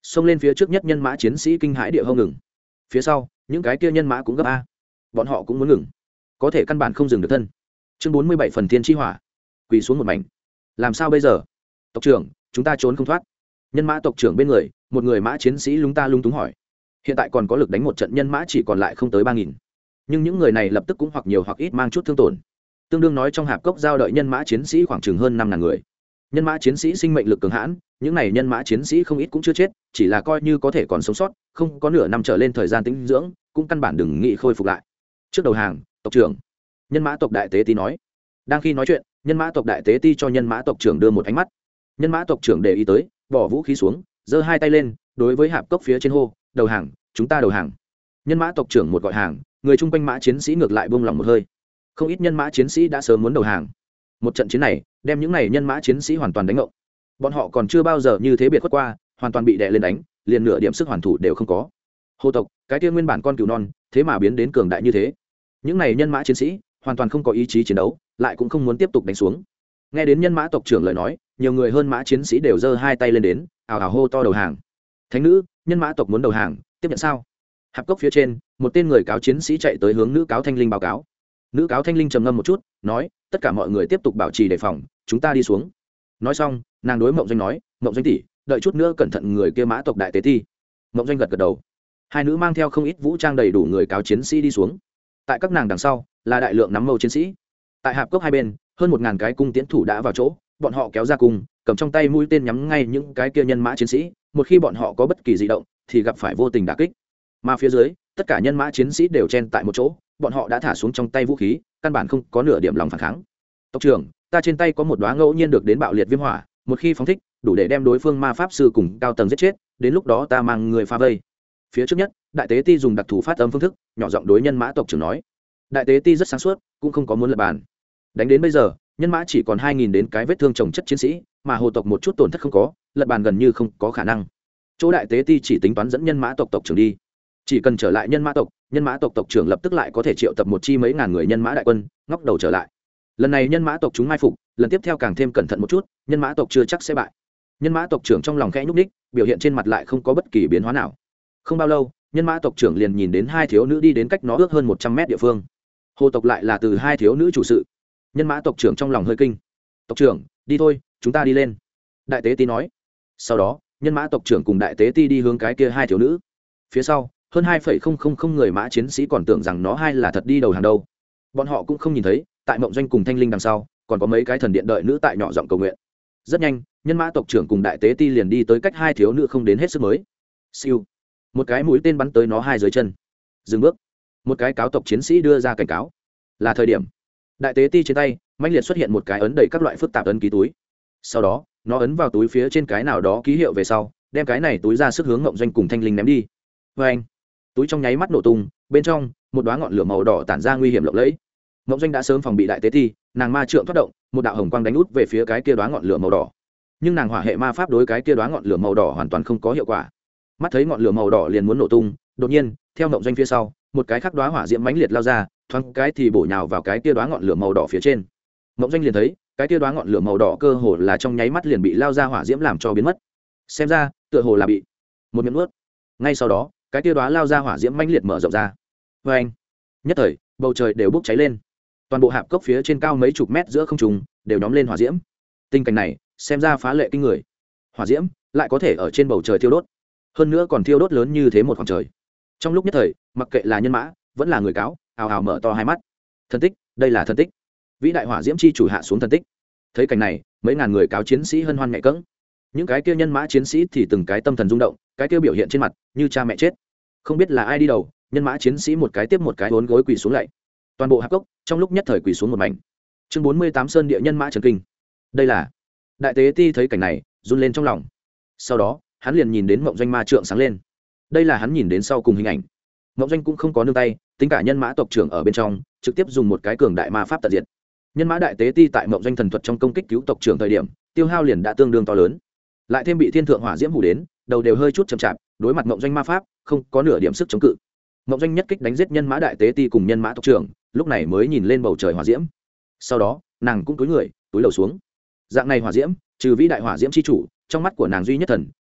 xông lên phía trước nhất nhân mã chiến sĩ kinh hãi địa hông ngừng. Phía sau những cái kia nhân mã cũng gấp a, bọn họ cũng muốn ngừng, có thể căn bản không dừng được thân. Chương 47 phần thiên chi hỏa, quỳ xuống một mảnh. Làm sao bây giờ? Tộc trưởng, chúng ta trốn không thoát. Nhân mã tộc trưởng bên người một người mã chiến sĩ lúng ta lung túng hỏi. Hiện tại còn có lực đánh một trận nhân mã chỉ còn lại không tới 3.000, nhưng những người này lập tức cũng hoặc nhiều hoặc ít mang chút thương tổn, tương đương nói trong hạp cốc giao đợi nhân mã chiến sĩ khoảng chừng hơn 5.000 người. Nhân mã chiến sĩ sinh mệnh lực cường hãn, những này nhân mã chiến sĩ không ít cũng chưa chết, chỉ là coi như có thể còn sống sót, không có nửa năm trở lên thời gian tĩnh dưỡng, cũng căn bản đừng nghĩ khôi phục lại. Trước đầu hàng, tộc trưởng. Nhân mã tộc đại tế ti nói. Đang khi nói chuyện, nhân mã tộc đại tế ti cho nhân mã tộc trưởng đưa một ánh mắt. Nhân mã tộc trưởng để ý tới, bỏ vũ khí xuống, giơ hai tay lên, đối với hạp cốc phía trên hô, đầu hàng, chúng ta đầu hàng. Nhân mã tộc trưởng một gọi hàng, người chung quanh mã chiến sĩ ngược lại buông lòng một hơi. Không ít nhân mã chiến sĩ đã sớm muốn đầu hàng. Một trận chiến này đem những này nhân mã chiến sĩ hoàn toàn đánh ngộng. Bọn họ còn chưa bao giờ như thế biệt khuất qua, hoàn toàn bị đè lên đánh, liền nửa điểm sức hoàn thủ đều không có. Hồ tộc, cái kia nguyên bản con cừu non, thế mà biến đến cường đại như thế. Những này nhân mã chiến sĩ hoàn toàn không có ý chí chiến đấu, lại cũng không muốn tiếp tục đánh xuống. Nghe đến nhân mã tộc trưởng lời nói, nhiều người hơn mã chiến sĩ đều giơ hai tay lên đến, ào ào hô to đầu hàng. Thánh nữ, nhân mã tộc muốn đầu hàng, tiếp nhận sao? Hạp cốc phía trên, một tên người cáo chiến sĩ chạy tới hướng nữ cáo thanh linh báo cáo. Nữ cáo thanh linh trầm ngâm một chút, nói, tất cả mọi người tiếp tục bảo trì đề phòng, chúng ta đi xuống. Nói xong, nàng đối Mộng Doanh nói, Mộng Doanh tỷ, đợi chút nữa cẩn thận người kia mã tộc đại tế ti. Mộng Doanh gật gật đầu. Hai nữ mang theo không ít vũ trang đầy đủ người cáo chiến sĩ đi xuống. Tại các nàng đằng sau là đại lượng nắm mâu chiến sĩ. Tại hạp cốc hai bên, hơn 1.000 cái cung tiễn thủ đã vào chỗ, bọn họ kéo ra cung, cầm trong tay mũi tên nhắm ngay những cái kia nhân mã chiến sĩ, một khi bọn họ có bất kỳ dị động thì gặp phải vô tình đả kích. Mà phía dưới, tất cả nhân mã chiến sĩ đều chen tại một chỗ, bọn họ đã thả xuống trong tay vũ khí, căn bản không có nửa điểm lòng phản kháng. Tộc trưởng, ta trên tay có một đóa ngẫu nhiên được đến bạo liệt viêm hỏa, một khi phóng thích, đủ để đem đối phương ma pháp sư cùng cao tầng giết chết, đến lúc đó ta mang người phá vây. Phía trước nhất, đại tế ti dùng đặc thù phát âm phương thức, nhỏ giọng đối nhân mã tộc trưởng nói. Đại tế ti rất sáng suốt, cũng không có muốn lập bàn. Đánh đến bây giờ, nhân mã chỉ còn 2.000 đến cái vết thương chồng chất chiến sĩ, mà hồ tộc một chút tổn thất không có, lật bàn gần như không có khả năng. Chỗ đại tế ti chỉ tính toán dẫn nhân mã tộc tộc trưởng đi, chỉ cần trở lại nhân mã tộc tộc trưởng lập tức lại có thể triệu tập một chi mấy ngàn người nhân mã đại quân, ngóc đầu trở lại. Lần này nhân mã tộc chúng mai phục, lần tiếp theo càng thêm cẩn thận một chút, nhân mã tộc chưa chắc sẽ bại. Nhân mã tộc trưởng trong lòng khẽ nhúc ních, biểu hiện trên mặt lại không có bất kỳ biến hóa nào. Không bao lâu, nhân mã tộc trưởng liền nhìn đến hai thiếu nữ đi đến cách nó ước hơn 100 mét địa phương. Hồ tộc lại là từ hai thiếu nữ chủ sự. Nhân mã tộc trưởng trong lòng hơi kinh. Tộc trưởng, đi thôi, chúng ta đi lên. Đại tế ti nói. Sau đó, nhân mã tộc trưởng cùng đại tế ti đi hướng cái kia hai thiếu nữ. Phía sau, hơn 2,000 người mã chiến sĩ còn tưởng rằng nó hai là thật đi đầu hàng đâu. Bọn họ cũng không nhìn thấy, tại Mộng Doanh cùng Thanh Linh đằng sau, còn có mấy cái thần điện đợi nữ tại nhỏ giọng cầu nguyện. Rất nhanh, nhân mã tộc trưởng cùng đại tế ti liền đi tới cách hai thiếu nữ không đến hết sức mới. Siêu, một cái mũi tên bắn tới nó hai dưới chân. Dừng bước. Một cái cáo tộc chiến sĩ đưa ra cảnh cáo. Là thời điểm. Đại tế ti trên tay mãnh liệt xuất hiện một cái ấn đầy các loại phức tạp ấn ký túi. Sau đó, nó ấn vào túi phía trên cái nào đó ký hiệu về sau, đem cái này túi ra sức hướng Mộng Doanh cùng Thanh Linh ném đi. Vê anh, túi trong nháy mắt nổ tung, bên trong một đóa ngọn lửa màu đỏ tản ra nguy hiểm lộng lẫy. Mộng Doanh đã sớm phòng bị đại tế ti, nàng ma trượng thoát động, một đạo hồng quang đánh út về phía cái kia đóa ngọn lửa màu đỏ. Nhưng nàng hỏa hệ ma pháp đối cái kia đóa ngọn lửa màu đỏ hoàn toàn không có hiệu quả. Mắt thấy ngọn lửa màu đỏ liền muốn nổ tung, đột nhiên, theo Mộng Doanh phía sau, một cái khác đóa hỏa diễm mãnh liệt lao ra, thoáng cái thì bổ nhào vào cái kia đóa ngọn lửa màu đỏ phía trên. Mộng Doanh liền thấy, cái kia đóa ngọn lửa màu đỏ cơ hồ là trong nháy mắt liền bị lao ra hỏa diễm làm cho biến mất. Xem ra, tựa hồ là bị một miệng nuốt. Ngay sau đó, cái kia đóa lao ra hỏa diễm mãnh liệt mở rộng ra. Và anh, nhất thời, bầu trời đều bốc cháy lên. Toàn bộ hạp cốc phía trên cao mấy chục mét giữa không trung đều nhóm lên hỏa diễm. Tình cảnh này, xem ra phá lệ kinh người. Hỏa diễm lại có thể ở trên bầu trời thiêu đốt, hơn nữa còn thiêu đốt lớn như thế một khoảng trời. Trong lúc nhất thời, mặc kệ là nhân mã, vẫn là người cáo, ào ào mở to hai mắt. Thần tích, đây là thần tích. Vĩ đại hỏa diễm chi chủ hạ xuống thần tích. Thấy cảnh này, mấy ngàn người cáo chiến sĩ hân hoan nhẹ cẫng. Những cái kia nhân mã chiến sĩ thì từng cái tâm thần rung động, cái kia biểu hiện trên mặt như cha mẹ chết. Không biết là ai đi đầu, nhân mã chiến sĩ một cái tiếp một cái uốn gối quỳ xuống lạy. Toàn bộ hạp cốc trong lúc nhất thời quỳ xuống một mảnh. Chương 48 Sơn địa nhân mã trần kinh. Đây là đại tế ti thấy cảnh này, run lên trong lòng. Sau đó, hắn liền nhìn đến Mộng Doanh ma trượng sáng lên. Đây là hắn nhìn đến sau cùng hình ảnh. Mộng Doanh cũng không có nương tay, tính cả nhân mã tộc trưởng ở bên trong, trực tiếp dùng một cái cường đại ma pháp tận diệt. Nhân mã đại tế ti tại Mộng Doanh thần thuật trong công kích cứu tộc trưởng thời điểm, tiêu hao liền đã tương đương to lớn. Lại thêm bị thiên thượng hỏa diễm hủ đến, đầu đều hơi chút chậm chạp, đối mặt Mộng Doanh ma pháp, không có nửa điểm sức chống cự. Mộng Doanh nhất kích đánh giết nhân mã đại tế ti cùng nhân mã tộc trưởng, lúc này mới nhìn lên bầu trời hỏa diễm. Sau đó, nàng cũng cúi người, túi lầu xuống. Dạng này hỏa diễm, trừ vĩ đại hỏa diễm chi chủ, trong mắt của nàng duy nhất thần,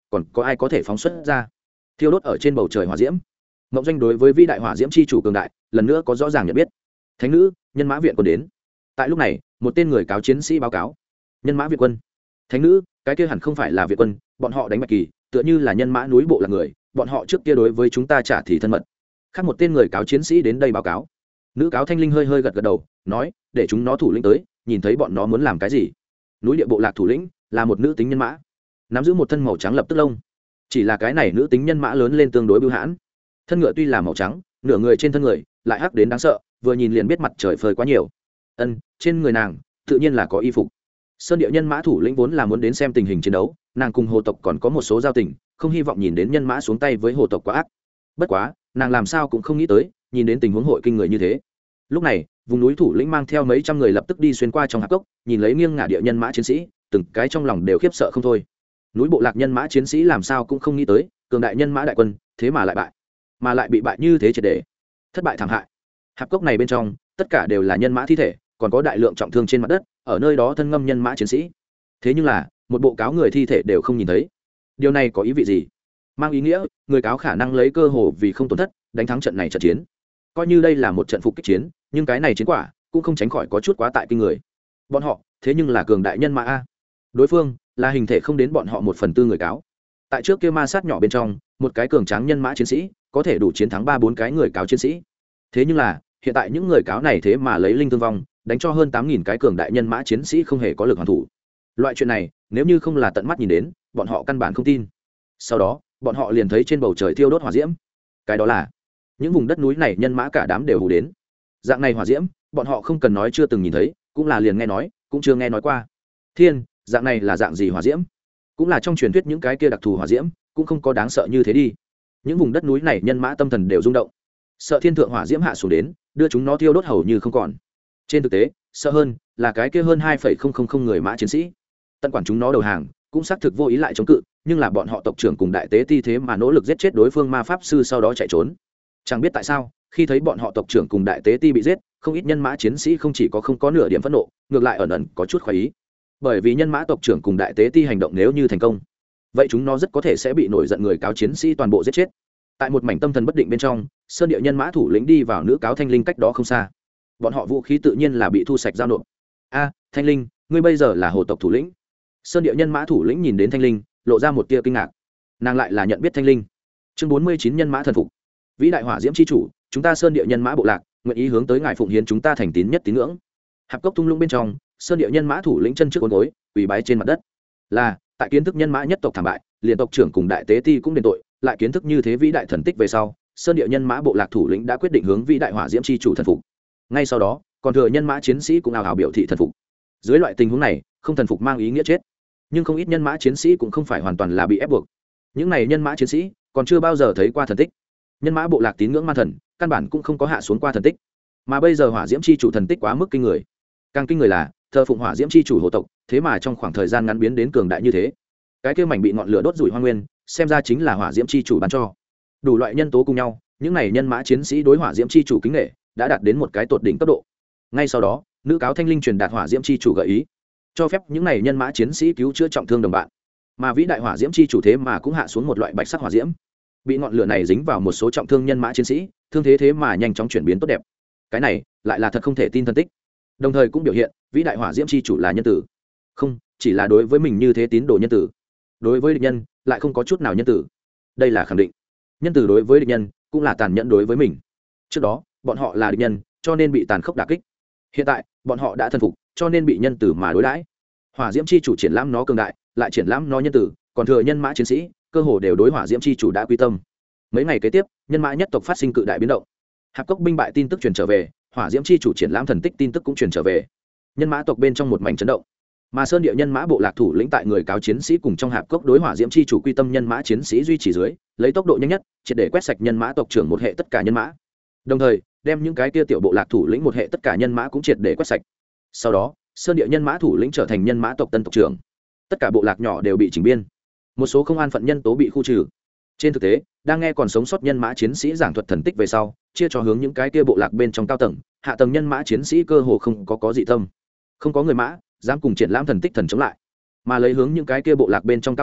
còn có ai có thể phóng xuất ra thiêu đốt ở trên bầu trời hỏa diễm. Mộng Doanh đối với vĩ đại hỏa diễm chi chủ cường đại lần nữa có rõ ràng nhận biết. Thánh nữ, nhân mã viện quân đến. Tại lúc này, một tên người cáo chiến sĩ báo cáo, nhân mã viện quân. Thánh nữ, cái kia hẳn không phải là viện quân, bọn họ đánh Bạch Kỳ, tựa như là nhân mã núi bộ là người, bọn họ trước kia đối với chúng ta trả thì thân mật. Khác một tên người cáo chiến sĩ đến đây báo cáo. Nữ cáo Thanh Linh hơi hơi gật gật đầu, nói, để chúng nó thủ lĩnh tới, nhìn thấy bọn nó muốn làm cái gì. Núi địa bộ lạc thủ lĩnh là một nữ tính nhân mã, nắm giữ một thân màu trắng lập tức lông. Chỉ là cái này nữ tính nhân mã lớn lên tương đối bưu hãn, thân ngựa tuy là màu trắng, nửa người trên thân người lại hắc đến đáng sợ, vừa nhìn liền biết mặt trời phơi quá nhiều. Trên người nàng tự nhiên là có y phục. Sơn địa nhân mã thủ lĩnh vốn là muốn đến xem tình hình chiến đấu, nàng cùng hồ tộc còn có một số giao tình, không hy vọng nhìn đến nhân mã xuống tay với hồ tộc quá ác. Bất quá nàng làm sao cũng không nghĩ tới, nhìn đến tình huống hội kinh người như thế. Lúc này vùng núi thủ lĩnh mang theo mấy trăm người lập tức đi xuyên qua trong hạp cốc, nhìn lấy nghiêng ngả địa nhân mã chiến sĩ, từng cái trong lòng đều khiếp sợ không thôi. Núi bộ lạc nhân mã chiến sĩ làm sao cũng không nghĩ tới, cường đại nhân mã đại quân thế mà lại bại, mà lại bị bại như thế triệt để, thất bại thảm hại. Hạp cốc này bên trong tất cả đều là nhân mã thi thể, còn có đại lượng trọng thương trên mặt đất, ở nơi đó thân ngâm nhân mã chiến sĩ. Thế nhưng là một bộ cáo người thi thể đều không nhìn thấy. Điều này có ý vị gì? Mang ý nghĩa người cáo khả năng lấy cơ hồ vì không tổn thất đánh thắng trận này trận chiến. Coi như đây là một trận phục kích chiến, nhưng cái này chiến quả cũng không tránh khỏi có chút quá tại kinh người. Bọn họ thế nhưng là cường đại nhân mã a, đối phương là hình thể không đến bọn họ 1/4 người cáo. Tại trước kia ma sát nhỏ bên trong, một cái cường tráng nhân mã chiến sĩ có thể đủ chiến thắng 3-4 cái người cáo chiến sĩ. Thế nhưng là hiện tại những người cáo này thế mà lấy linh thương vong, đánh cho hơn 8.000 cái cường đại nhân mã chiến sĩ không hề có lực hoàn thủ. Loại chuyện này nếu như không là tận mắt nhìn đến, bọn họ căn bản không tin. Sau đó bọn họ liền thấy trên bầu trời thiêu đốt hỏa diễm. Cái đó là những vùng đất núi này nhân mã cả đám đều hù đến. Dạng này hỏa diễm bọn họ không cần nói chưa từng nhìn thấy, cũng là liền nghe nói cũng chưa nghe nói qua. Thiên, dạng này là dạng gì hỏa diễm? Cũng là trong truyền thuyết những cái kia đặc thù hỏa diễm, cũng không có đáng sợ như thế đi. Những vùng đất núi này nhân mã tâm thần đều rung động, sợ thiên thượng hỏa diễm hạ xuống đến đưa chúng nó thiêu đốt hầu như không còn. Trên thực tế sợ hơn là cái kia hơn 2,000 người mã chiến sĩ, tận quản chúng nó đầu hàng cũng xác thực vô ý lại chống cự, nhưng là bọn họ tộc trưởng cùng đại tế ti thế mà nỗ lực giết chết đối phương ma pháp sư, sau đó chạy trốn. Chẳng biết tại sao khi thấy bọn họ tộc trưởng cùng đại tế ti bị giết, không ít nhân mã chiến sĩ không chỉ có không có nửa điểm phẫn nộ, ngược lại ẩn ẩn có chút khoái ý. Bởi vì nhân mã tộc trưởng cùng đại tế ti hành động nếu như thành công, vậy chúng nó rất có thể sẽ bị nổi giận người cáo chiến sĩ toàn bộ giết chết. Tại một mảnh tâm thần bất định bên trong, sơn địa nhân mã thủ lĩnh đi vào nữ cáo Thanh Linh cách đó không xa. Bọn họ vũ khí tự nhiên là bị thu sạch giao nộp. A, Thanh Linh, ngươi bây giờ là hồ tộc thủ lĩnh. Sơn địa nhân mã thủ lĩnh nhìn đến Thanh Linh, lộ ra một tia kinh ngạc. Nàng lại là nhận biết Thanh Linh. Chương 49 nhân mã thần phục. Vĩ đại hỏa diễm chi chủ, chúng ta sơn địa nhân mã bộ lạc nguyện ý hướng tới ngài phụng hiến chúng ta thành tín nhất tín ngưỡng. Hạp cốc thung lũng bên trong, sơn địa nhân mã thủ lĩnh chân trước uốn gối, quỳ bái trên mặt đất. Là tại kiến thức nhân mã nhất tộc thảm bại, liền tộc trưởng cùng đại tế ti cũng đền tội, lại kiến thức như thế vĩ đại thần tích về sau, sơn địa nhân mã bộ lạc thủ lĩnh đã quyết định hướng vĩ đại hỏa diễm chi chủ thần phục. Ngay sau đó còn thừa nhân mã chiến sĩ cũng ào ào biểu thị thần phục. Dưới loại tình huống này không thần phục mang ý nghĩa chết, nhưng không ít nhân mã chiến sĩ cũng không phải hoàn toàn là bị ép buộc. Những này nhân mã chiến sĩ còn chưa bao giờ thấy qua thần tích, nhân mã bộ lạc tín ngưỡng ma thần căn bản cũng không có hạ xuống qua thần tích, mà bây giờ hỏa diễm chi chủ thần tích quá mức kinh người. Càng kinh người là thờ phụng hỏa diễm chi chủ hộ tộc thế mà trong khoảng thời gian ngắn biến đến cường đại như thế. Cái kia mảnh bị ngọn lửa đốt rủi hoang nguyên xem ra chính là hỏa diễm chi chủ ban cho. Đủ loại nhân tố cùng nhau, những này nhân mã chiến sĩ đối hỏa diễm chi chủ kính nể đã đạt đến một cái tột đỉnh cấp độ. Ngay sau đó nữ cáo Thanh Linh truyền đạt hỏa diễm chi chủ gợi ý, cho phép những này nhân mã chiến sĩ cứu chữa trọng thương đồng bạn. Mà vĩ đại hỏa diễm chi chủ thế mà cũng hạ xuống một loại bạch sắc hỏa diễm, bị ngọn lửa này dính vào một số trọng thương nhân mã chiến sĩ, thương thế thế mà nhanh chóng chuyển biến tốt đẹp. Cái này lại là thật không thể tin thần tích, đồng thời cũng biểu hiện vĩ đại hỏa diễm chi chủ là nhân tử. Không chỉ là đối với mình như thế tín đồ nhân tử, đối với địch nhân lại không có chút nào nhân tử. Đây là khẳng định nhân tử đối với địch nhân cũng là tàn nhẫn đối với mình. Trước đó bọn họ là địch nhân cho nên bị tàn khốc đả kích, hiện tại bọn họ đã thần phục cho nên bị nhân tử mà đối đãi. Hỏa diễm chi chủ triển lãm nó cường đại, lại triển lãm nó nhân tử, còn thừa nhân mã chiến sĩ cơ hồ đều đối hỏa diễm chi chủ đã quy tâm. Mấy ngày kế tiếp nhân mã nhất tộc phát sinh cự đại biến động. Hạp cốc binh bại tin tức truyền trở về, hỏa diễm chi chủ triển lãm thần tích tin tức cũng truyền trở về. Nhân mã tộc bên trong một mảnh chấn động, mà sơn địa nhân mã bộ lạc thủ lĩnh tại người cáo chiến sĩ cùng trong hạp cốc đối hỏa diễm chi chủ quy tâm nhân mã chiến sĩ duy trì dưới, lấy tốc độ nhanh nhất triệt để quét sạch nhân mã tộc trưởng một hệ tất cả nhân mã, đồng thời đem những cái kia tiểu bộ lạc thủ lĩnh một hệ tất cả nhân mã cũng triệt để quét sạch. Sau đó sơn địa nhân mã thủ lĩnh trở thành nhân mã tộc tân tộc trưởng, tất cả bộ lạc nhỏ đều bị chỉnh biên, một số không an phận nhân tố bị khu trừ. Trên thực tế đang nghe còn sống sót nhân mã chiến sĩ giảng thuật thần tích về sau, chia cho hướng những cái kia bộ lạc bên trong cao tầng, hạ tầng nhân mã chiến sĩ cơ hồ không có dị tâm, không có người mã dám cùng triển lãm thần tích thần chống lại, mà lấy hướng những cái kia bộ lạc bên trong cao tầng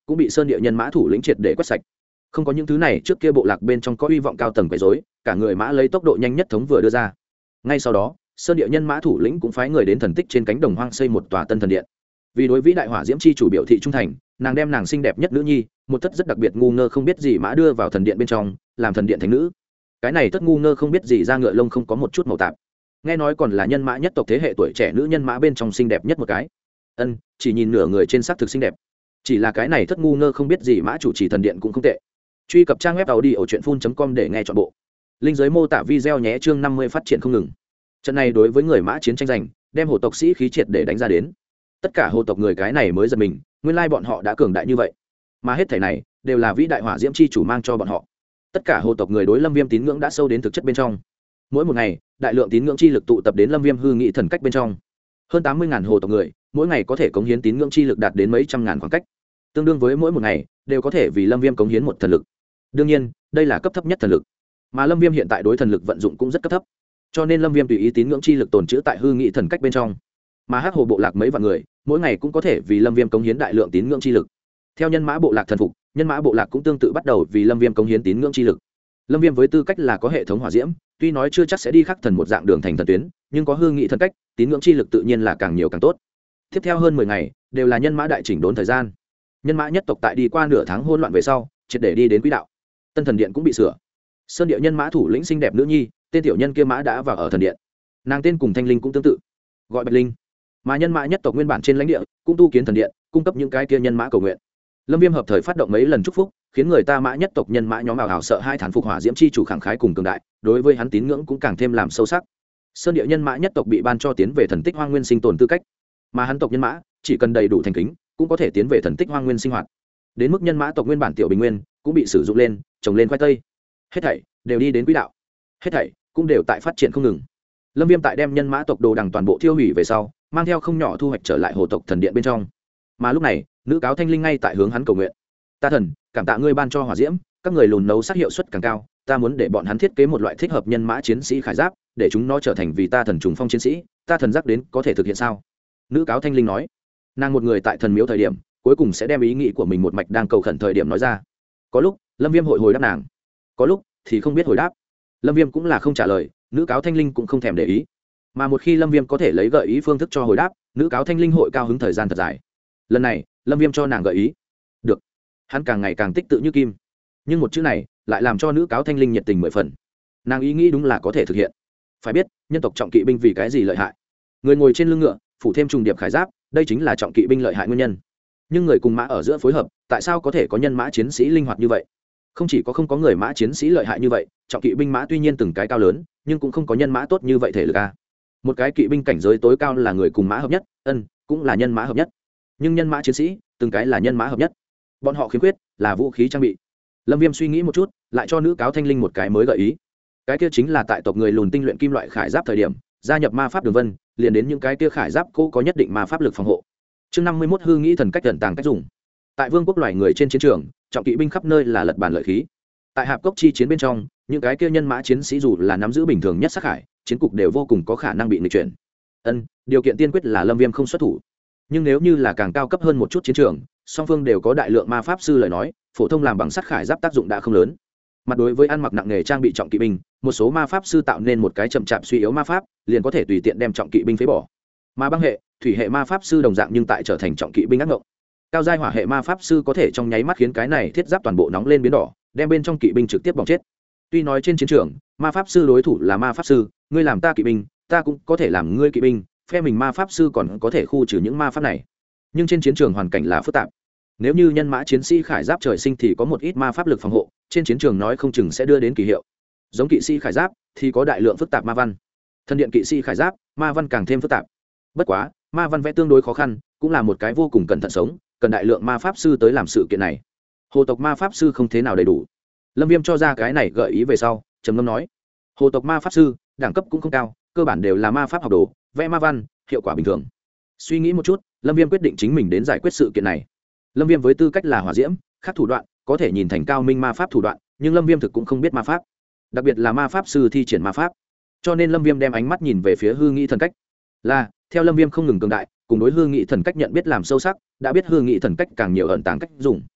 cũng bị sơn địa nhân mã thủ lĩnh triệt để quét sạch. Không có những thứ này, trước kia bộ lạc bên trong có hy vọng cao tầng quấy rối, cả người mã lấy tốc độ nhanh nhất thống vừa đưa ra. Ngay sau đó, sơn địa nhân mã thủ lĩnh cũng phái người đến thần tích trên cánh đồng hoang xây một tòa tân thần điện. Vì đối vĩ đại hỏa diễm chi chủ biểu thị trung thành, nàng đem nàng xinh đẹp nhất nữ nhi, một thất rất đặc biệt ngu ngơ không biết gì mã đưa vào thần điện bên trong, làm thần điện thánh nữ. Cái này thất ngu ngơ không biết gì ra ngựa lông không có một chút màu tạp, nghe nói còn là nhân mã nhất tộc thế hệ tuổi trẻ nữ nhân mã bên trong xinh đẹp nhất một cái. Chỉ nhìn nửa người trên sắc thực xinh đẹp. Chỉ là cái này thất ngu ngơ không biết gì mã chủ trì thần điện cũng không tệ. Truy cập trang web audiochuyenphun.com để nghe trọn bộ. Linh dưới mô tả video nhé. Chương 50 phát triển không ngừng. Trận này đối với người mã chiến tranh giành, đem hồ tộc sĩ khí triệt để đánh ra đến. Tất cả hồ tộc người cái này mới giật mình, nguyên lai bọn họ đã cường đại như vậy. Mà hết thảy này đều là vĩ đại hỏa diễm chi chủ mang cho bọn họ. Tất cả hồ tộc người đối Lâm Viêm tín ngưỡng đã sâu đến thực chất bên trong. Mỗi một ngày, đại lượng tín ngưỡng chi lực tụ tập đến Lâm Viêm hư nghị thần cách bên trong. Hơn 80.000 hồ tộc người, mỗi ngày có thể cống hiến tín ngưỡng chi lực đạt đến mấy trăm ngàn khoảng cách. Tương đương với mỗi một ngày đều có thể vì Lâm Viêm cống hiến một thần lực. Đương nhiên, đây là cấp thấp nhất thần lực. Mà Lâm Viêm hiện tại đối thần lực vận dụng cũng rất cấp thấp. Cho nên Lâm Viêm tùy ý tín ngưỡng chi lực tồn trữ tại hư nghị thần cách bên trong. Mà Hắc Hồ bộ lạc mấy vạn người, mỗi ngày cũng có thể vì Lâm Viêm cống hiến đại lượng tín ngưỡng chi lực. Theo nhân mã bộ lạc thần phục, nhân mã bộ lạc cũng tương tự bắt đầu vì Lâm Viêm cống hiến tín ngưỡng chi lực. Lâm Viêm với tư cách là có hệ thống hỏa diễm, tuy nói chưa chắc sẽ đi khắc thần một dạng đường thành thần tuyến, nhưng có hư nghị thần cách, tín ngưỡng chi lực tự nhiên là càng nhiều càng tốt. Tiếp theo hơn 10 ngày, đều là nhân mã đại chỉnh đốn thời gian. Nhân mã nhất tộc tại đi qua nửa tháng hỗn loạn về sau, triệt để đi đến quỹ đạo. Tân thần điện cũng bị sửa. Sơn địa nhân mã thủ lĩnh xinh đẹp nữ nhi, tên tiểu nhân kia mã đã vào ở thần điện. Nàng tên cùng Thanh Linh cũng tương tự, gọi Bạch Linh. Mà nhân mã nhất tộc nguyên bản trên lãnh địa cũng tu kiến thần điện, cung cấp những cái kia nhân mã cầu nguyện. Lâm Viêm hợp thời phát động mấy lần chúc phúc, khiến người ta mã nhất tộc nhân mã nhóm ảo ảo sợ hai thán phục hỏa diễm chi chủ khẳng khái cùng cường đại, đối với hắn tín ngưỡng cũng càng thêm làm sâu sắc. Sơn địa nhân mã nhất tộc bị ban cho tiến về thần tích hoang nguyên sinh tồn tư cách, mà hắn tộc nhân mã chỉ cần đầy đủ thành kính, cũng có thể tiến về thần tích hoang nguyên sinh hoạt. Đến mức nhân mã tộc nguyên bản tiểu bình nguyên cũng bị sử dụng lên, trồng lên khoai tây. Hết thảy đều đi đến quỹ đạo. Hết thảy cũng đều tại phát triển không ngừng. Lâm Viêm tại đem nhân mã tộc đồ đằng toàn bộ thiêu hủy về sau, mang theo không nhỏ thu hoạch trở lại hồ tộc thần điện bên trong. Mà lúc này, nữ cáo Thanh Linh ngay tại hướng hắn cầu nguyện. Ta thần, cảm tạ ngươi ban cho hỏa diễm, các người lùn nấu sát hiệu suất càng cao, ta muốn để bọn hắn thiết kế một loại thích hợp nhân mã chiến sĩ khải giáp, để chúng nó trở thành vì ta thần trùng phong chiến sĩ, ta thần giác đến có thể thực hiện sao? Nữ cáo Thanh Linh nói. Nàng một người tại thần miếu thời điểm, cuối cùng sẽ đem ý nghĩ của mình một mạch đang cầu khẩn thời điểm nói ra. Có lúc, Lâm Viêm hồi đáp nàng, có lúc thì không biết hồi đáp. Lâm Viêm cũng là không trả lời, nữ cáo Thanh Linh cũng không thèm để ý. Mà một khi Lâm Viêm có thể lấy gợi ý phương thức cho hồi đáp, nữ cáo Thanh Linh hội cao hứng thời gian thật dài. Lần này, Lâm Viêm cho nàng gợi ý. Được. Hắn càng ngày càng tích tự như kim. Nhưng một chữ này lại làm cho nữ cáo Thanh Linh nhiệt tình 10 phần. Nàng ý nghĩ đúng là có thể thực hiện. Phải biết, nhân tộc trọng kỵ binh vì cái gì lợi hại? Người ngồi trên lưng ngựa, phủ thêm trùng điệp khải giáp, đây chính là trọng kỵ binh lợi hại nguyên nhân. Nhưng người cùng mã ở giữa phối hợp, tại sao có thể có nhân mã chiến sĩ linh hoạt như vậy? Không chỉ có không có người mã chiến sĩ lợi hại như vậy, trọng kỵ binh mã tuy nhiên từng cái cao lớn, nhưng cũng không có nhân mã tốt như vậy thể lực a. Một cái kỵ binh cảnh giới tối cao là người cùng mã hợp nhất, cũng là nhân mã hợp nhất. Nhưng nhân mã chiến sĩ, từng cái là nhân mã hợp nhất. Bọn họ khiếm khuyết là vũ khí trang bị. Lâm Viêm suy nghĩ một chút, lại cho nữ cáo Thanh Linh một cái mới gợi ý. Cái kia chính là tại tộc người lùn tinh luyện kim loại khải giáp thời điểm, gia nhập ma pháp đường vân, liền đến những cái kia khải giáp cố có nhất định ma pháp lực phòng hộ. Chương 51 hư nghĩ thần cách tận tàng cách dùng. Tại vương quốc loài người trên chiến trường, trọng kỵ binh khắp nơi là lật bàn lợi khí. Tại hạp cốc chi chiến bên trong, những cái kia nhân mã chiến sĩ dù là nắm giữ bình thường nhất sát hải, chiến cục đều vô cùng có khả năng bị nghịch chuyển. Điều kiện tiên quyết là Lâm Viêm không xuất thủ. Nhưng nếu như là càng cao cấp hơn một chút chiến trường, song phương đều có đại lượng ma pháp sư lời nói, phổ thông làm bằng sắt khải giáp tác dụng đã không lớn. Mặt đối với ăn mặc nặng nghề trang bị trọng kỵ binh, một số ma pháp sư tạo nên một cái chậm chạp suy yếu ma pháp, liền có thể tùy tiện đem trọng kỵ binh phế bỏ. Mà băng hệ, thủy hệ ma pháp sư đồng dạng nhưng tại trở thành trọng kỵ binh ác ngộng. Cao giai hỏa hệ ma pháp sư có thể trong nháy mắt khiến cái này thiết giáp toàn bộ nóng lên biến đỏ, đem bên trong kỵ binh trực tiếp bỏng chết. Tuy nói trên chiến trường, ma pháp sư đối thủ là ma pháp sư, ngươi làm ta kỵ binh, ta cũng có thể làm ngươi kỵ binh, phe mình ma pháp sư còn có thể khu trừ những ma pháp này. Nhưng trên chiến trường hoàn cảnh là phức tạp. Nếu như nhân mã chiến sĩ khải giáp trời sinh thì có một ít ma pháp lực phòng hộ, trên chiến trường nói không chừng sẽ đưa đến kỳ hiệu. Giống kỵ sĩ khải giáp thì có đại lượng phức tạp ma văn. Thần điện kỵ sĩ khải giáp, ma văn càng thêm phức tạp. Bất quá, ma văn vẽ tương đối khó khăn, cũng là một cái vô cùng cẩn thận sống, cần đại lượng ma pháp sư tới làm sự kiện này. Hồ tộc ma pháp sư không thế nào đầy đủ. Lâm Viêm cho ra cái này gợi ý về sau, trầm ngâm nói: hồ tộc ma pháp sư đẳng cấp cũng không cao, cơ bản đều là ma pháp học đồ, vẽ ma văn, hiệu quả bình thường. Suy nghĩ một chút, Lâm Viêm quyết định chính mình đến giải quyết sự kiện này. Lâm Viêm với tư cách là hỏa diễm, khác thủ đoạn có thể nhìn thành cao minh ma pháp thủ đoạn, nhưng Lâm Viêm thực cũng không biết ma pháp, đặc biệt là ma pháp sư thi triển ma pháp. Cho nên Lâm Viêm đem ánh mắt nhìn về phía hư nghị thần cách. Là, theo Lâm Viêm không ngừng cường đại, cùng đối hư nghị thần cách nhận biết làm sâu sắc, đã biết hư nghị thần cách càng nhiều ẩn tàng cách dùng.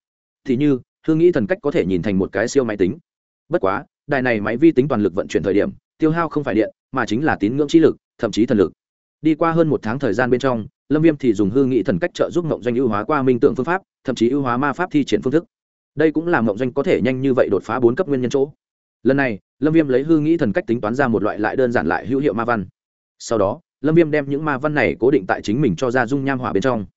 thì như hư nghĩ thần cách có thể nhìn thành một cái siêu máy tính. Bất quá đài này máy vi tính toàn lực vận chuyển thời điểm tiêu hao không phải điện mà chính là tín ngưỡng trí lực, thậm chí thần lực. Đi qua hơn 1 tháng thời gian bên trong, Lâm Viêm thì dùng hư nghĩ thần cách trợ giúp Mộng Doanh ưu hóa qua minh tượng phương pháp, thậm chí ưu hóa ma pháp thi triển phương thức. Đây cũng là Mộng Doanh có thể nhanh như vậy đột phá 4 cấp nguyên nhân chỗ. Lần này, Lâm Viêm lấy hư nghĩ thần cách tính toán ra một loại lại đơn giản lại hữu hiệu ma văn. Sau đó, Lâm Viêm đem những ma văn này cố định tại chính mình cho ra dung nham hỏa bên trong.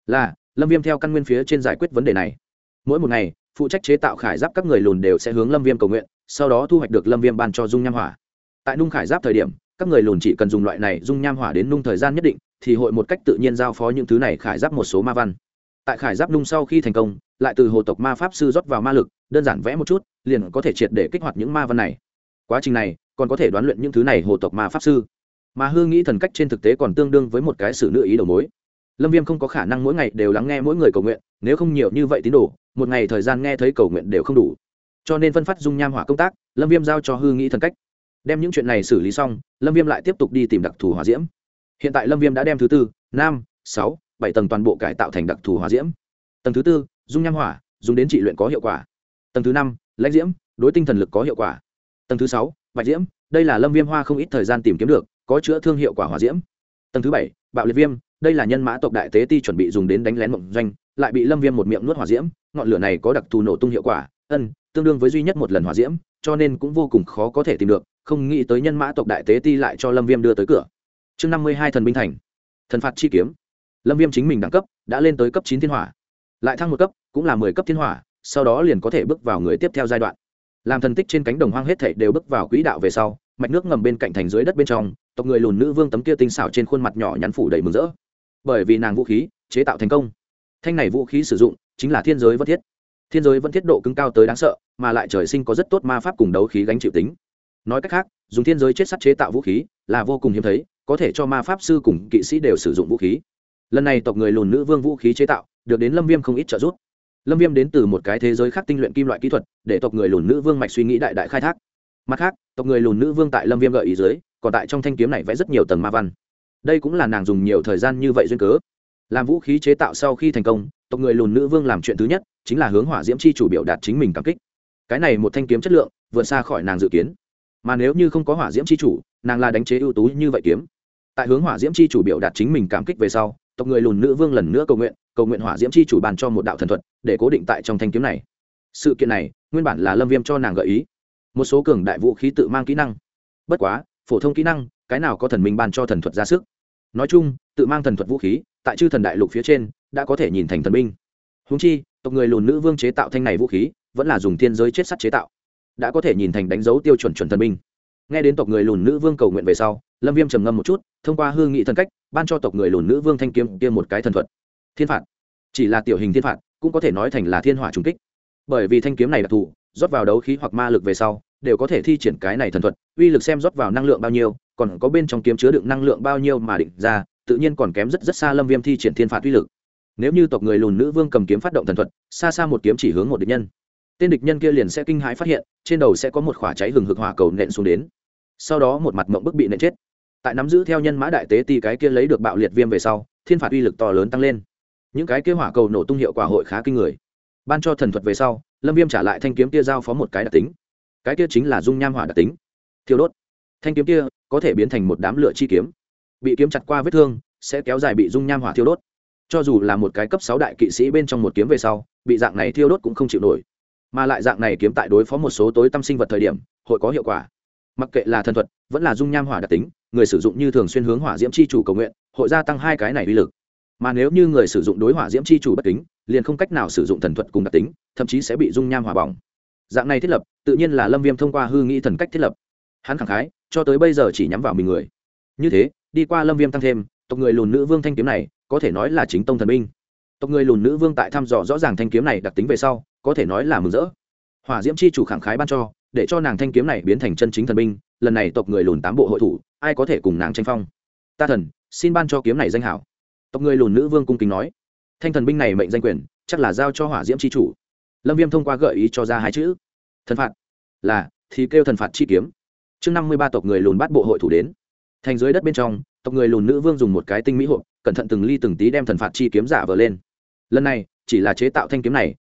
Lâm Viêm theo căn nguyên phía trên giải quyết vấn đề này. Mỗi một ngày, phụ trách chế tạo khải giáp các người lùn đều sẽ hướng Lâm Viêm cầu nguyện, sau đó thu hoạch được Lâm Viêm ban cho dung nham hỏa. Tại nung khải giáp thời điểm, các người lùn chỉ cần dùng loại này dung nham hỏa đến nung thời gian nhất định, thì hội một cách tự nhiên giao phó những thứ này khải giáp một số ma văn. Tại khải giáp nung sau khi thành công, lại từ hồ tộc ma pháp sư rót vào ma lực, đơn giản vẽ một chút, liền có thể triệt để kích hoạt những ma văn này. Quá trình này còn có thể đoán luyện những thứ này hồ tộc ma pháp sư. Mà hư nghĩ thần cách trên thực tế còn tương đương với một cái sự nữ ý đầu mối. Lâm Viêm không có khả năng mỗi ngày đều lắng nghe mỗi người cầu nguyện, nếu không nhiều như vậy tín đồ, một ngày thời gian nghe thấy cầu nguyện đều không đủ. Cho nên phân phát dung nham hỏa công tác, Lâm Viêm giao cho hư nghĩ thần cách. Đem những chuyện này xử lý xong, Lâm Viêm lại tiếp tục đi tìm đặc thù hỏa diễm. Hiện tại Lâm Viêm đã đem thứ 4, 5, 6, 7 tầng toàn bộ cải tạo thành đặc thù hỏa diễm. Tầng thứ 4, dung nham hỏa, dùng đến trị luyện có hiệu quả. Tầng thứ 5, lãnh diễm, đối tinh thần lực có hiệu quả. Tầng thứ 6, bạch diễm, đây là Lâm Viêm hoa không ít thời gian tìm kiếm được, có chữa thương hiệu quả hỏa diễm. Tầng thứ 7, bạo liệt viêm, đây là nhân mã tộc đại tế ti chuẩn bị dùng đến đánh lén Mộng Doanh, lại bị Lâm Viêm một miệng nuốt hỏa diễm, ngọn lửa này có đặc thù nổ tung hiệu quả, tương đương với duy nhất một lần hỏa diễm, cho nên cũng vô cùng khó có thể tìm được, không nghĩ tới nhân mã tộc đại tế ti lại cho Lâm Viêm đưa tới cửa. Chương 52 thần binh thành. Thần phạt chi kiếm. Lâm Viêm chính mình đẳng cấp đã lên tới cấp 9 thiên hỏa, lại thăng một cấp, cũng là 10 cấp thiên hỏa, sau đó liền có thể bước vào người tiếp theo giai đoạn. Làm thần tích trên cánh đồng hoang hết thảy đều bước vào quỹ đạo về sau, mạch nước ngầm bên cạnh thành dưới đất bên trong, tộc người lùn nữ vương tấm kia tinh xảo trên khuôn mặt nhỏ nhắn phủ đầy mừng rỡ. Bởi vì nàng vũ khí chế tạo thành công. Thanh này vũ khí sử dụng chính là thiên giới vân thiết. Thiên giới vân thiết độ cứng cao tới đáng sợ, mà lại trời sinh có rất tốt ma pháp cùng đấu khí gánh chịu tính. Nói cách khác, dùng thiên giới chết sắt chế tạo vũ khí là vô cùng hiếm thấy, có thể cho ma pháp sư cùng kỵ sĩ đều sử dụng vũ khí. Lần này tộc người lùn nữ vương vũ khí chế tạo được đến Lâm Viêm không ít trợ giúp. Lâm Viêm đến từ một cái thế giới khác tinh luyện kim loại kỹ thuật, để tộc người lùn nữ vương mạch suy nghĩ đại đại khai thác. Mặt khác, tộc người lùn nữ vương tại Lâm Viêm gợi ý dưới, còn tại trong thanh kiếm này vẽ rất nhiều tầng ma văn. Đây cũng là nàng dùng nhiều thời gian như vậy duyên cớ. Làm vũ khí chế tạo sau khi thành công, tộc người lùn nữ vương làm chuyện thứ nhất chính là hướng hỏa diễm chi chủ biểu đạt chính mình cảm kích. Cái này một thanh kiếm chất lượng vượt xa khỏi nàng dự kiến. Mà nếu như không có hỏa diễm chi chủ, nàng là đánh chế ưu tú như vậy kiếm. Tại hướng hỏa diễm chi chủ biểu đạt chính mình cảm kích về sau, tộc người lùn nữ vương lần nữa cầu nguyện hỏa diễm chi chủ ban cho một đạo thần thuật để cố định tại trong thanh kiếm này. Sự kiện này nguyên bản là Lâm Viêm cho nàng gợi ý, một số cường đại vũ khí tự mang kỹ năng. Bất quá phổ thông kỹ năng cái nào có thần minh ban cho thần thuật ra sức. Nói chung tự mang thần thuật vũ khí tại chư thần đại lục phía trên đã có thể nhìn thành thần binh. Huống chi tộc người lùn nữ vương chế tạo thanh này vũ khí vẫn là dùng thiên giới chết sắt chế tạo, đã có thể nhìn thành đánh dấu tiêu chuẩn thần binh. Nghe đến tộc người lùn nữ vương cầu nguyện về sau, Lâm Viêm trầm ngâm một chút, thông qua hư nghị thần cách ban cho tộc người lùn nữ vương thanh kiếm kia một cái thần thuật thiên phạt. Chỉ là tiểu hình thiên phạt cũng có thể nói thành là thiên hỏa trùng kích, bởi vì thanh kiếm này đặc thù, rót vào đấu khí hoặc ma lực về sau đều có thể thi triển cái này thần thuật, uy lực xem rót vào năng lượng bao nhiêu, còn có bên trong kiếm chứa đựng năng lượng bao nhiêu mà định ra, tự nhiên còn kém rất xa Lâm Viêm thi triển thiên phạt uy lực. Nếu như tộc người lùn nữ vương cầm kiếm phát động thần thuật, xa xa một kiếm chỉ hướng một địch nhân, tên địch nhân kia liền sẽ kinh hãi phát hiện trên đầu sẽ có một khỏa cháy hừng hực hỏa cầu nện xuống đến, sau đó một mặt mộng bức bị nện chết. Tại nắm giữ theo nhân mã đại tế ti cái kia lấy được bạo liệt viêm về sau, thiên phạt uy lực to lớn tăng lên, những cái kia hỏa cầu nổ tung hiệu quả hội khá kinh người. Ban cho thần thuật về sau, Lâm Viêm trả lại thanh kiếm kia giao phó một cái đặc tính, cái kia chính là dung nham hỏa đặc tính, thiêu đốt. Thanh kiếm kia có thể biến thành một đám lửa chi kiếm, bị kiếm chặt qua vết thương sẽ kéo dài bị dung nham hỏa thiêu đốt. Cho dù là một cái cấp 6 đại kỵ sĩ bên trong một kiếm về sau, bị dạng này thiêu đốt cũng không chịu nổi. Mà lại dạng này kiếm tại đối phó một số tối tâm sinh vật thời điểm, hội có hiệu quả. Mặc kệ là thần thuật, vẫn là dung nham hỏa đặc tính, người sử dụng như thường xuyên hướng hỏa diễm chi chủ cầu nguyện, hội gia tăng hai cái này uy lực. Mà nếu như người sử dụng đối hỏa diễm chi chủ bất kính, liền không cách nào sử dụng thần thuật cùng đặc tính, thậm chí sẽ bị dung nham hỏa bỏng. Dạng này thiết lập, tự nhiên là Lâm Viêm thông qua hư nghĩ thần cách thiết lập. Hắn khẳng khái, cho tới bây giờ chỉ nhắm vào mình người. Như thế, đi qua Lâm Viêm tăng thêm, tộc người lùn nữ vương thanh kiếm này, có thể nói là chính tông thần binh. Tộc người lùn nữ vương tại thăm dò rõ ràng thanh kiếm này đặc tính về sau, có thể nói là mừng rỡ. Hỏa diễm chi chủ khẳng khái ban cho, để cho nàng thanh kiếm này biến thành chân chính thần binh, lần này tộc người lùn 8 bộ hội thủ, ai có thể cùng nàng tranh phong. Ta thần, xin ban cho kiếm này danh hảo. Tộc người lùn nữ vương cung kính nói, thanh thần binh này mệnh danh quyền, chắc là giao cho hỏa diễm chi chủ. Lâm Viêm thông qua gợi ý cho ra hai chữ, thần phạt. Là thì kêu thần phạt chi kiếm. Chương 53 tộc người lùn bắt bộ hội thủ đến. Thành dưới đất bên trong, tộc người lùn nữ vương dùng một cái tinh mỹ hộp, cẩn thận từng ly từng tí đem thần phạt chi kiếm giả vờ lên. Lần này, chỉ là chế tạo thanh kiếm này,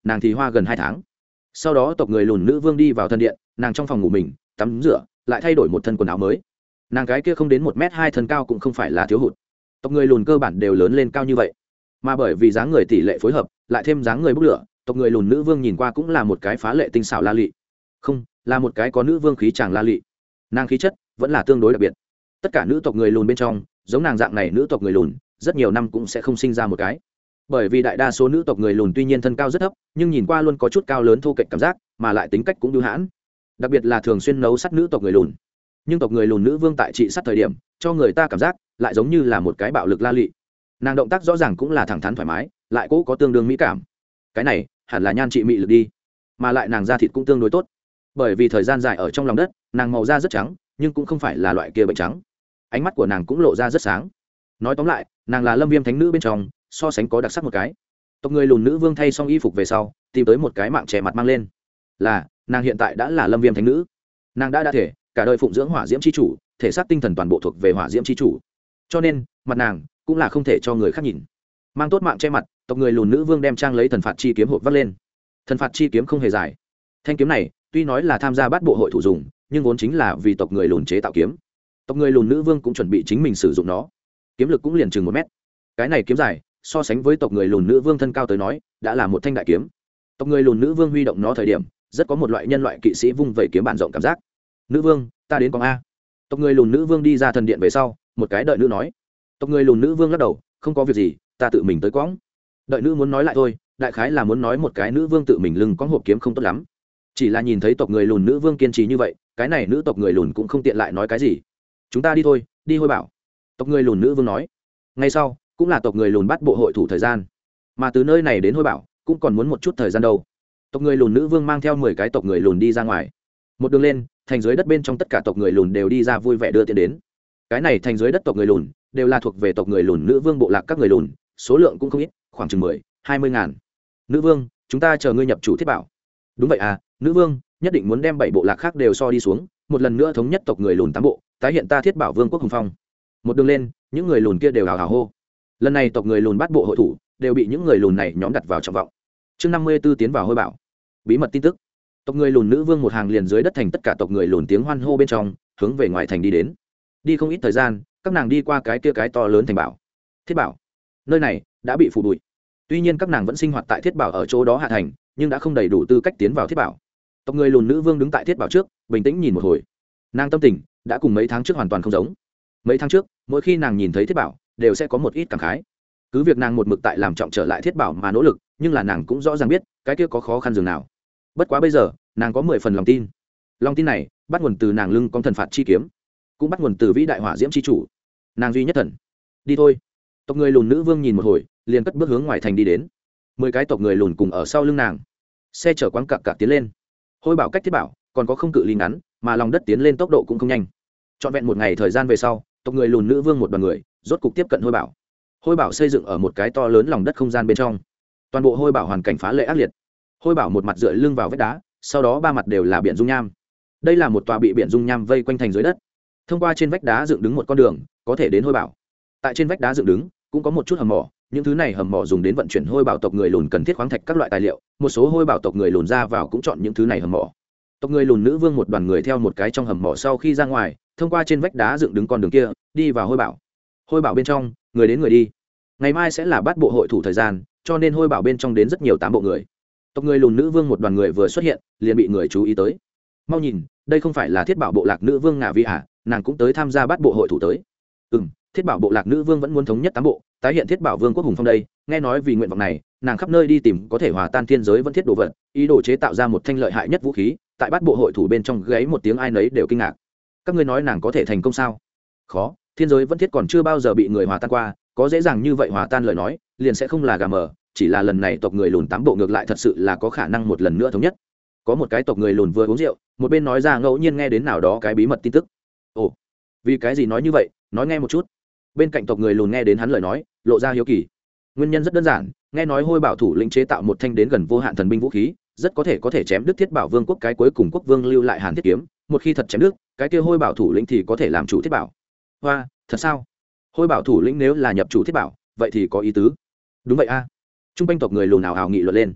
nàng thì hoa gần 2 tháng. Sau đó tộc người lùn nữ vương đi vào thần điện, nàng trong phòng ngủ mình tắm rửa, lại thay đổi một thân quần áo mới. Nàng cái kia không đến 1m2 thân cao cũng không phải là thiếu hụt. Tộc người lùn cơ bản đều lớn lên cao như vậy, mà bởi vì dáng người tỷ lệ phối hợp, lại thêm dáng người bốc lửa, tộc người lùn nữ vương nhìn qua cũng là một cái phá lệ tinh xảo la lị. Không, là một cái có nữ vương khí chàng la lị. Nàng khí chất vẫn là tương đối đặc biệt. Tất cả nữ tộc người lùn bên trong, giống nàng dạng này nữ tộc người lùn, rất nhiều năm cũng sẽ không sinh ra một cái. Bởi vì đại đa số nữ tộc người lùn tuy nhiên thân cao rất thấp, nhưng nhìn qua luôn có chút cao lớn thô kệch cảm giác, mà lại tính cách cũng bưu hãn. Đặc biệt là thường xuyên nấu sắt nữ tộc người lùn. Nhưng tộc người lùn nữ vương tại trị sắt thời điểm, cho người ta cảm giác lại giống như là một cái bạo lực la lị. Nàng động tác rõ ràng cũng là thẳng thắn thoải mái, lại cố có tương đương mỹ cảm. Cái này hẳn là nhan trị mị lực đi, mà lại nàng da thịt cũng tương đối tốt. Bởi vì thời gian dài ở trong lòng đất, nàng màu da rất trắng, nhưng cũng không phải là loại kia bệnh trắng. Ánh mắt của nàng cũng lộ ra rất sáng. Nói tóm lại, nàng là Lâm Viêm thánh nữ bên trong so sánh có đặc sắc một cái. Tộc người lùn nữ vương thay xong y phục về sau, tìm tới một cái mạng che mặt mang lên. Là, nàng hiện tại đã là Lâm Viêm thánh nữ. Nàng đã thể cả đời phụng dưỡng hỏa diễm chi chủ, thể xác tinh thần toàn bộ thuộc về hỏa diễm chi chủ. Cho nên, mặt nàng cũng là không thể cho người khác nhìn. Mang tốt mạng che mặt, tộc người lùn nữ vương đem trang lấy thần phạt chi kiếm hộp vắt lên. Thần phạt chi kiếm không hề dài. Thanh kiếm này, tuy nói là tham gia bát bộ hội thủ dùng, nhưng vốn chính là vì tộc người lùn chế tạo kiếm. Tộc người lùn nữ vương cũng chuẩn bị chính mình sử dụng nó. Kiếm lực cũng liền chừng 1 mét. Cái này kiếm dài, so sánh với tộc người lùn nữ vương thân cao tới nói, đã là một thanh đại kiếm. Tộc người lùn nữ vương huy động nó thời điểm, rất có một loại nhân loại kỵ sĩ vung vẩy kiếm bản rộng cảm giác. Nữ vương, ta đến con a. Tộc người lùn nữ vương đi ra thần điện về sau, một cái đợi nữ nói. Tộc người lùn nữ vương lắc đầu, không có việc gì, ta tự mình tới quõng. Đợi nữ muốn nói lại thôi, đại khái là muốn nói một cái nữ vương tự mình lưng có hộp kiếm không tốt lắm. Chỉ là nhìn thấy tộc người lùn nữ vương kiên trì như vậy, cái này nữ tộc người lùn cũng không tiện lại nói cái gì. Chúng ta đi thôi, đi hôi bảo. Tộc người lùn nữ vương nói. Ngay sau, cũng là tộc người lùn bắt bộ hội thủ thời gian, mà từ nơi này đến hôi bảo cũng còn muốn một chút thời gian đâu. Tộc người lùn nữ vương mang theo 10 cái tộc người lùn đi ra ngoài. Một đường lên, thành dưới đất bên trong tất cả tộc người lùn đều đi ra vui vẻ đưa tiền đến. Cái này thành dưới đất tộc người lùn đều là thuộc về tộc người lùn nữ vương bộ lạc các người lùn, số lượng cũng không ít, khoảng chừng 10-20 ngàn. Nữ vương, chúng ta chờ ngươi nhập chủ thiết bảo. Đúng vậy à, nữ vương, nhất định muốn đem 7 bộ lạc khác đều so đi xuống, một lần nữa thống nhất tộc người lùn 8 bộ, tái hiện ta thiết bảo vương quốc hùng phong. Một đường lên, những người lùn kia đều hào hào hô. Lần này tộc người lùn bắt bộ hội thủ đều bị những người lùn này nhóm đặt vào trọng vọng. Chương 54 tiến vào hôi bảo. Bí mật tin tức. Tộc người lùn nữ vương một hàng liền dưới đất thành tất cả tộc người lùn tiếng hoan hô bên trong, hướng về ngoài thành đi đến. Đi không ít thời gian, các nàng đi qua cái kia cái to lớn thành bảo. Thiết bảo. Nơi này đã bị phủ bụi. Tuy nhiên các nàng vẫn sinh hoạt tại thiết bảo ở chỗ đó hạ thành, nhưng đã không đầy đủ tư cách tiến vào thiết bảo. Tộc người lùn nữ vương đứng tại thiết bảo trước, bình tĩnh nhìn một hồi. Nàng tâm tình đã cùng mấy tháng trước hoàn toàn không giống. Mấy tháng trước, mỗi khi nàng nhìn thấy thiết bảo, đều sẽ có một ít cảm khái. Cứ việc nàng một mực tại làm trọng trở lại thiết bảo mà nỗ lực, nhưng là nàng cũng rõ ràng biết cái kia có khó khăn dường nào. Bất quá bây giờ, nàng có 10 phần lòng tin. Lòng tin này bắt nguồn từ nàng lưng con thần phạt chi kiếm, cũng bắt nguồn từ vĩ đại hỏa diễm chi chủ, nàng duy nhất thần. Đi thôi. Tộc người lùn nữ vương nhìn một hồi, liền cất bước hướng ngoài thành đi đến. 10 cái tộc người lùn cùng ở sau lưng nàng. Xe chở quáng cạc cạc tiến lên. Hôi bảo cách thiết bảo còn có không cự ly ngắn, mà lòng đất tiến lên tốc độ cũng không nhanh. Trọn vẹn một ngày thời gian về sau, tộc người lùn nữ vương một đoàn người rốt cục tiếp cận hôi bảo. Hôi bảo xây dựng ở một cái to lớn lòng đất không gian bên trong. Toàn bộ hôi bảo hoàn cảnh phá lệ ác liệt. Hôi bảo một mặt dựa lưng vào vách đá, sau đó 3 mặt đều là biển dung nham. Đây là một tòa bị biển dung nham vây quanh thành dưới đất. Thông qua trên vách đá dựng đứng một con đường, có thể đến hôi bảo. Tại trên vách đá dựng đứng cũng có một chút hầm mỏ, những thứ này hầm mỏ dùng đến vận chuyển hôi bảo tộc người lùn cần thiết khoáng thạch các loại tài liệu, một số hôi bảo tộc người lùn ra vào cũng chọn những thứ này hầm mỏ. Tộc người lùn nữ vương một đoàn người theo một cái trong hầm mỏ sau khi ra ngoài, thông qua trên vách đá dựng đứng con đường kia, đi vào hôi bảo. Hôi bảo bên trong, người đến người đi. Ngày mai sẽ là bát bộ hội thủ thời gian, cho nên hôi bảo bên trong đến rất nhiều 8 bộ người. Tộc người lùn nữ vương một đoàn người vừa xuất hiện, liền bị người chú ý tới. Mau nhìn, đây không phải là thiết bảo bộ lạc nữ vương Ngạ Vi à, nàng cũng tới tham gia bát bộ hội thủ tới. Thiết bảo bộ lạc nữ vương vẫn muốn thống nhất 8 bộ, tái hiện thiết bảo vương quốc hùng phong đây. Nghe nói vì nguyện vọng này, nàng khắp nơi đi tìm có thể hòa tan thiên giới vẫn thiết đồ vật, ý đồ chế tạo ra một thanh lợi hại nhất vũ khí. Tại bát bộ hội thủ bên trong gáy một tiếng ai nấy đều kinh ngạc. Các ngươi nói nàng có thể thành công sao? Khó, thiên giới vẫn thiết còn chưa bao giờ bị người hòa tan qua, có dễ dàng như vậy hòa tan lời nói, liền sẽ không là gà mờ. Chỉ là lần này tộc người lùn 8 bộ ngược lại thật sự là có khả năng một lần nữa thống nhất. Có một cái tộc người lùn vừa uống rượu, một bên nói ra ngẫu nhiên nghe đến nào đó cái bí mật tin tức. Ồ, vì cái gì nói như vậy, nói nghe một chút. Bên cạnh tộc người lùn nghe đến hắn lời nói, lộ ra hiếu kỳ. Nguyên nhân rất đơn giản, nghe nói hôi bảo thủ lĩnh chế tạo một thanh đến gần vô hạn thần binh vũ khí, rất có thể chém đứt thiết bảo vương quốc cái cuối cùng quốc vương lưu lại hàn thiết kiếm, một khi thật chém đứt, cái kia hôi bảo thủ lĩnh thì có thể làm chủ thiết bảo. Hoa, thật sao? Hôi bảo thủ lĩnh nếu là nhập chủ thiết bảo, vậy thì có ý tứ. Đúng vậy a. Trung quanh tộc người lùn ảo ảo nghị luận lên.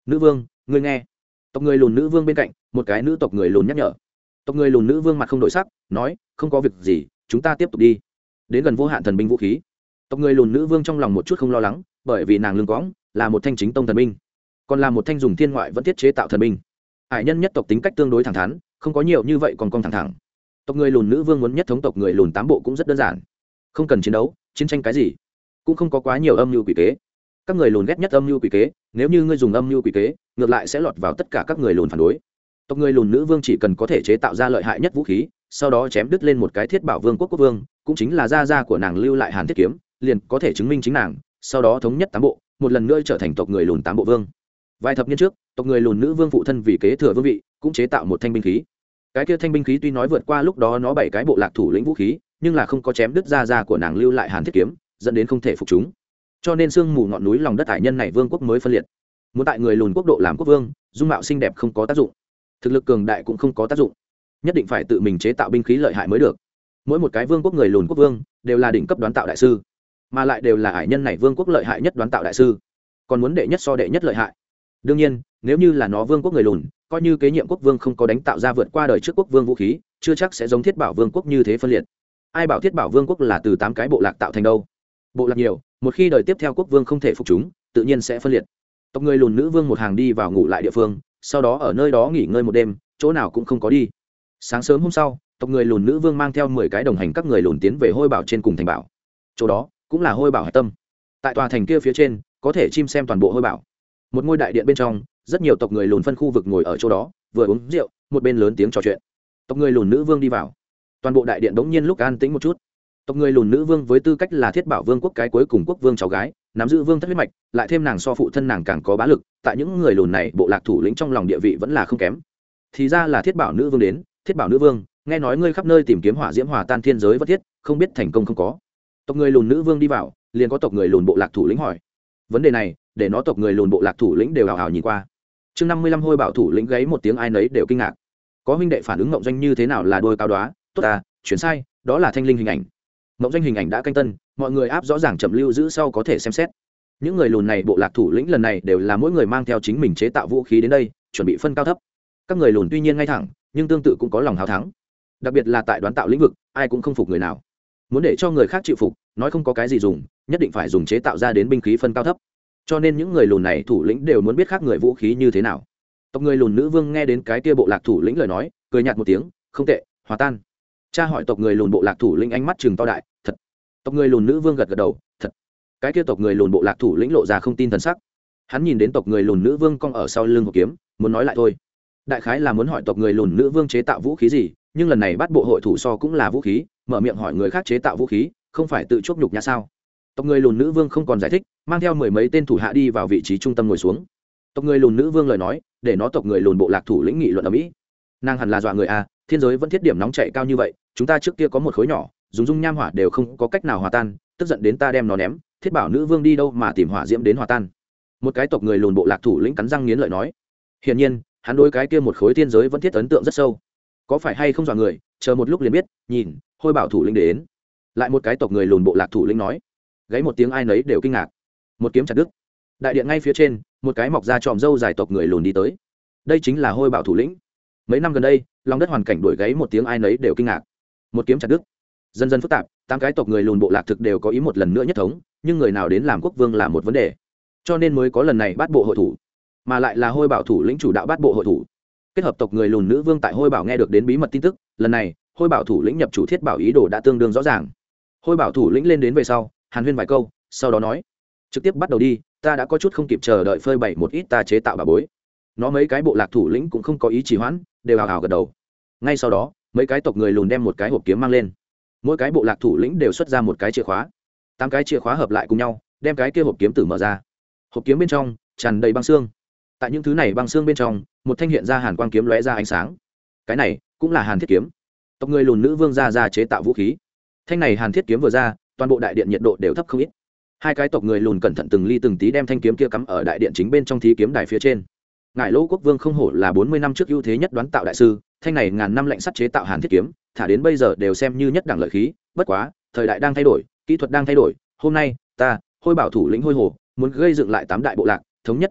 nữ vương ngươi nghe. Tộc người lùn nữ vương bên cạnh một cái nữ tộc người lùn nhắc nhở. Tộc người lùn nữ vương mặt không đổi sắc nói không có việc gì, chúng ta tiếp tục đi. Đến gần vô hạn thần binh vũ khí, tộc người lùn nữ vương trong lòng một chút không lo lắng, bởi vì nàng lưng cõng là một thanh chính tông thần binh, còn là một thanh dùng thiên ngoại vẫn thiết chế tạo thần binh. Hải nhân nhất tộc tính cách tương đối thẳng thắn, không có nhiều như vậy còn cong thẳng thẳng. Tộc người lùn nữ vương muốn nhất thống tộc người lùn tám bộ cũng rất đơn giản, không cần chiến đấu chiến tranh cái gì, cũng không có quá nhiều âm mưu quỷ kế. Các người lùn ghét nhất âm mưu quỷ kế, nếu như ngươi dùng âm mưu quỷ kế ngược lại sẽ lọt vào tất cả các người lùn phản đối. Tộc người lùn nữ vương chỉ cần có thể chế tạo ra lợi hại nhất vũ khí, sau đó chém đứt lên một cái thiết bảo vương quốc quốc vương, cũng chính là gia gia của nàng lưu lại hàn thiết kiếm, liền có thể chứng minh chính nàng, sau đó thống nhất tám bộ, một lần nữa trở thành tộc người lùn tám bộ vương. Vài thập niên trước, tộc người lùn nữ vương phụ thân vì kế thừa vương vị, cũng chế tạo một thanh binh khí. Cái kia thanh binh khí tuy nói vượt qua lúc đó nó 7 cái bộ lạc thủ lĩnh vũ khí, nhưng là không có chém đứt gia của nàng lưu lại hàn thiết kiếm, dẫn đến không thể phục chúng. Cho nên sương mù ngọn núi lòng đất hải nhân này vương quốc mới phân liệt. Muốn tại người lùn quốc độ làm quốc vương, dung mạo xinh đẹp không có tác dụng, thực lực cường đại cũng không có tác dụng, nhất định phải tự mình chế tạo binh khí lợi hại mới được. Mỗi một cái vương quốc người lùn quốc vương đều là đỉnh cấp đoán tạo đại sư, mà lại đều là hải nhân này vương quốc lợi hại nhất đoán tạo đại sư, còn muốn đệ nhất so đệ nhất lợi hại. Đương nhiên nếu như là nó vương quốc người lùn, coi như kế nhiệm quốc vương không có đánh tạo ra vượt qua đời trước quốc vương vũ khí, chưa chắc sẽ giống thiết bảo vương quốc như thế phân liệt. Ai bảo thiết bảo vương quốc là từ 8 cái bộ lạc tạo thành đâu. Bộ lạc nhiều, một khi đời tiếp theo quốc vương không thể phục chúng, tự nhiên sẽ phân liệt. Tộc người lùn nữ vương một hàng đi vào ngủ lại địa phương, sau đó ở nơi đó nghỉ ngơi một đêm, chỗ nào cũng không có đi. Sáng sớm hôm sau, tộc người lùn nữ vương mang theo 10 cái đồng hành các người lùn tiến về hôi bảo trên cùng thành bảo. Chỗ đó cũng là hôi bảo hải tâm. Tại tòa thành kia phía trên, có thể chim xem toàn bộ hôi bảo. Một ngôi đại điện bên trong, rất nhiều tộc người lùn phân khu vực ngồi ở chỗ đó, vừa uống rượu, một bên lớn tiếng trò chuyện. Tộc người lùn nữ vương đi vào, toàn bộ đại điện bỗng nhiên lúc an tĩnh một chút. Tộc người lùn nữ vương với tư cách là thiết bảo vương quốc cái cuối cùng quốc vương cháu gái, nắm giữ vương thất huyết mạch, lại thêm nàng so phụ thân nàng càng có bá lực, tại những người lùn này bộ lạc thủ lĩnh trong lòng địa vị vẫn là không kém. Thì ra là thiết bảo nữ vương đến. Thiết bảo nữ vương, nghe nói ngươi khắp nơi tìm kiếm hỏa diễm hòa tan thiên giới vật thiết, không biết thành công không có. Tộc người lùn nữ vương đi vào, liền có tộc người lùn bộ lạc thủ lĩnh hỏi vấn đề này, để nó tộc người lùn bộ lạc thủ lĩnh đều hào hào nhìn qua. Chương 55 hôi bảo thủ lĩnh gáy một tiếng, ai nấy đều kinh ngạc. Có huynh đệ phản ứng ngộng doanh như thế nào là đôi cao đoá, tốt à, chuyển sai, đó là thanh linh hình ảnh. Ngộng doanh hình ảnh đã canh tân, mọi người áp rõ ràng chậm lưu giữ sau có thể xem xét. Những người lùn này bộ lạc thủ lĩnh lần này đều là mỗi người mang theo chính mình chế tạo vũ khí đến đây, chuẩn bị phân cao thấp. Các người lùn tuy nhiên ngay thẳng, nhưng tương tự cũng có lòng hào thắng. Đặc biệt là tại đoán tạo lĩnh vực, ai cũng không phục người nào. Muốn để cho người khác chịu phục, nói không có cái gì dùng, nhất định phải dùng chế tạo ra đến binh khí phân cao thấp. Cho nên những người lùn này thủ lĩnh đều muốn biết khác người vũ khí như thế nào. Tộc người lùn nữ vương nghe đến cái kia bộ lạc thủ lĩnh lời nói, cười nhạt một tiếng, không tệ, hòa tan. Cha hỏi tộc người lùn bộ lạc thủ lĩnh ánh mắt trừng to đại, thật. Tộc người lùn nữ vương gật gật đầu, thật. Cái kia tộc người lùn bộ lạc thủ lĩnh lộ ra không tin thần sắc. Hắn nhìn đến tộc người lùn nữ vương cong ở sau lưng hộp kiếm, muốn nói lại thôi. Đại khái là muốn hỏi tộc người lùn nữ vương chế tạo vũ khí gì, nhưng lần này bắt bộ hội thủ so cũng là vũ khí, mở miệng hỏi người khác chế tạo vũ khí, không phải tự chuốc nhục nhã sao? Tộc người lùn nữ vương không còn giải thích, mang theo 10 mấy tên thủ hạ đi vào vị trí trung tâm ngồi xuống. Tộc người lùn nữ vương lời nói, để nó tộc người lùn bộ lạc thủ lĩnh nghị luận ở mỹ. Nàng hẳn là dọa người a, thiên giới vẫn thiết điểm nóng chạy cao như vậy, chúng ta trước kia có một khối nhỏ, dùng dung nham hỏa đều không có cách nào hòa tan, tức giận đến ta đem nó ném, thiết bảo nữ vương đi đâu mà tìm hỏa diễm đến hòa tan. Một cái tộc người lùn bộ lạc thủ lĩnh cắn răng nghiến lợi nói. Hiển nhiên, hắn đối cái kia một khối thiên giới vẫn thiết ấn tượng rất sâu. Có phải hay không dọa người, chờ một lúc liền biết, nhìn, hôi bảo thủ lĩnh đến. Lại một cái tộc người lùn bộ lạc thủ lĩnh nói. Gáy một tiếng ai nấy đều kinh ngạc. Một kiếm chặt đứt. Đại điện ngay phía trên, một cái mọc ra tròm râu dài tộc người lùn đi tới. Đây chính là hôi bảo thủ lĩnh. Mấy năm gần đây, lòng đất hoàn cảnh đuổi gáy một tiếng ai nấy đều kinh ngạc. Một kiếm chặt đứt. Dần dần phức tạp, 8 cái tộc người lùn bộ lạc thực đều có ý một lần nữa nhất thống, nhưng người nào đến làm quốc vương là một vấn đề. Cho nên mới có lần này bắt bộ hội thủ, mà lại là hôi bảo thủ lĩnh chủ đạo bắt bộ hội thủ. Kết hợp tộc người lùn nữ vương tại hôi bảo nghe được đến bí mật tin tức, lần này hôi bảo thủ lĩnh nhập chủ thiết bảo ý đồ đã tương đương rõ ràng. Hôi bảo thủ lĩnh lên đến về sau, hàn huyên vài câu, sau đó nói trực tiếp bắt đầu đi, ta đã có chút không kịp chờ đợi phơi bày một ít ta chế tạo bà bối. Nó mấy cái bộ lạc thủ lĩnh cũng không có ý trì hoãn, đều hào hào gật đầu. Ngay sau đó mấy cái tộc người lùn đem một cái hộp kiếm mang lên, mỗi cái bộ lạc thủ lĩnh đều xuất ra một cái chìa khóa, 8 cái chìa khóa hợp lại cùng nhau, đem cái kia hộp kiếm tử mở ra. Hộp kiếm bên trong tràn đầy băng xương, tại những thứ này băng xương bên trong, một thanh hiện ra hàn quang kiếm lóe ra ánh sáng. Cái này cũng là hàn thiết kiếm. Tộc người lùn nữ vương ra chế tạo vũ khí. Thanh này hàn thiết kiếm vừa ra, toàn bộ đại điện nhiệt độ đều thấp không ít. Hai cái tộc người lùn cẩn thận từng ly từng tí đem thanh kiếm kia cắm ở đại điện chính bên trong thí kiếm đài phía trên. Ngải Lỗ quốc vương không hổ là 40 năm trước ưu thế nhất đoán tạo đại sư, thanh này ngàn năm lạnh sắt chế tạo hàn thiết kiếm, thả đến bây giờ đều xem như nhất đẳng lợi khí. Bất quá, thời đại đang thay đổi, kỹ thuật đang thay đổi, hôm nay ta hôi bảo thủ lĩnh hôi hồ muốn gây dựng lại 8 đại bộ lạc, thống nhất 8 bộ,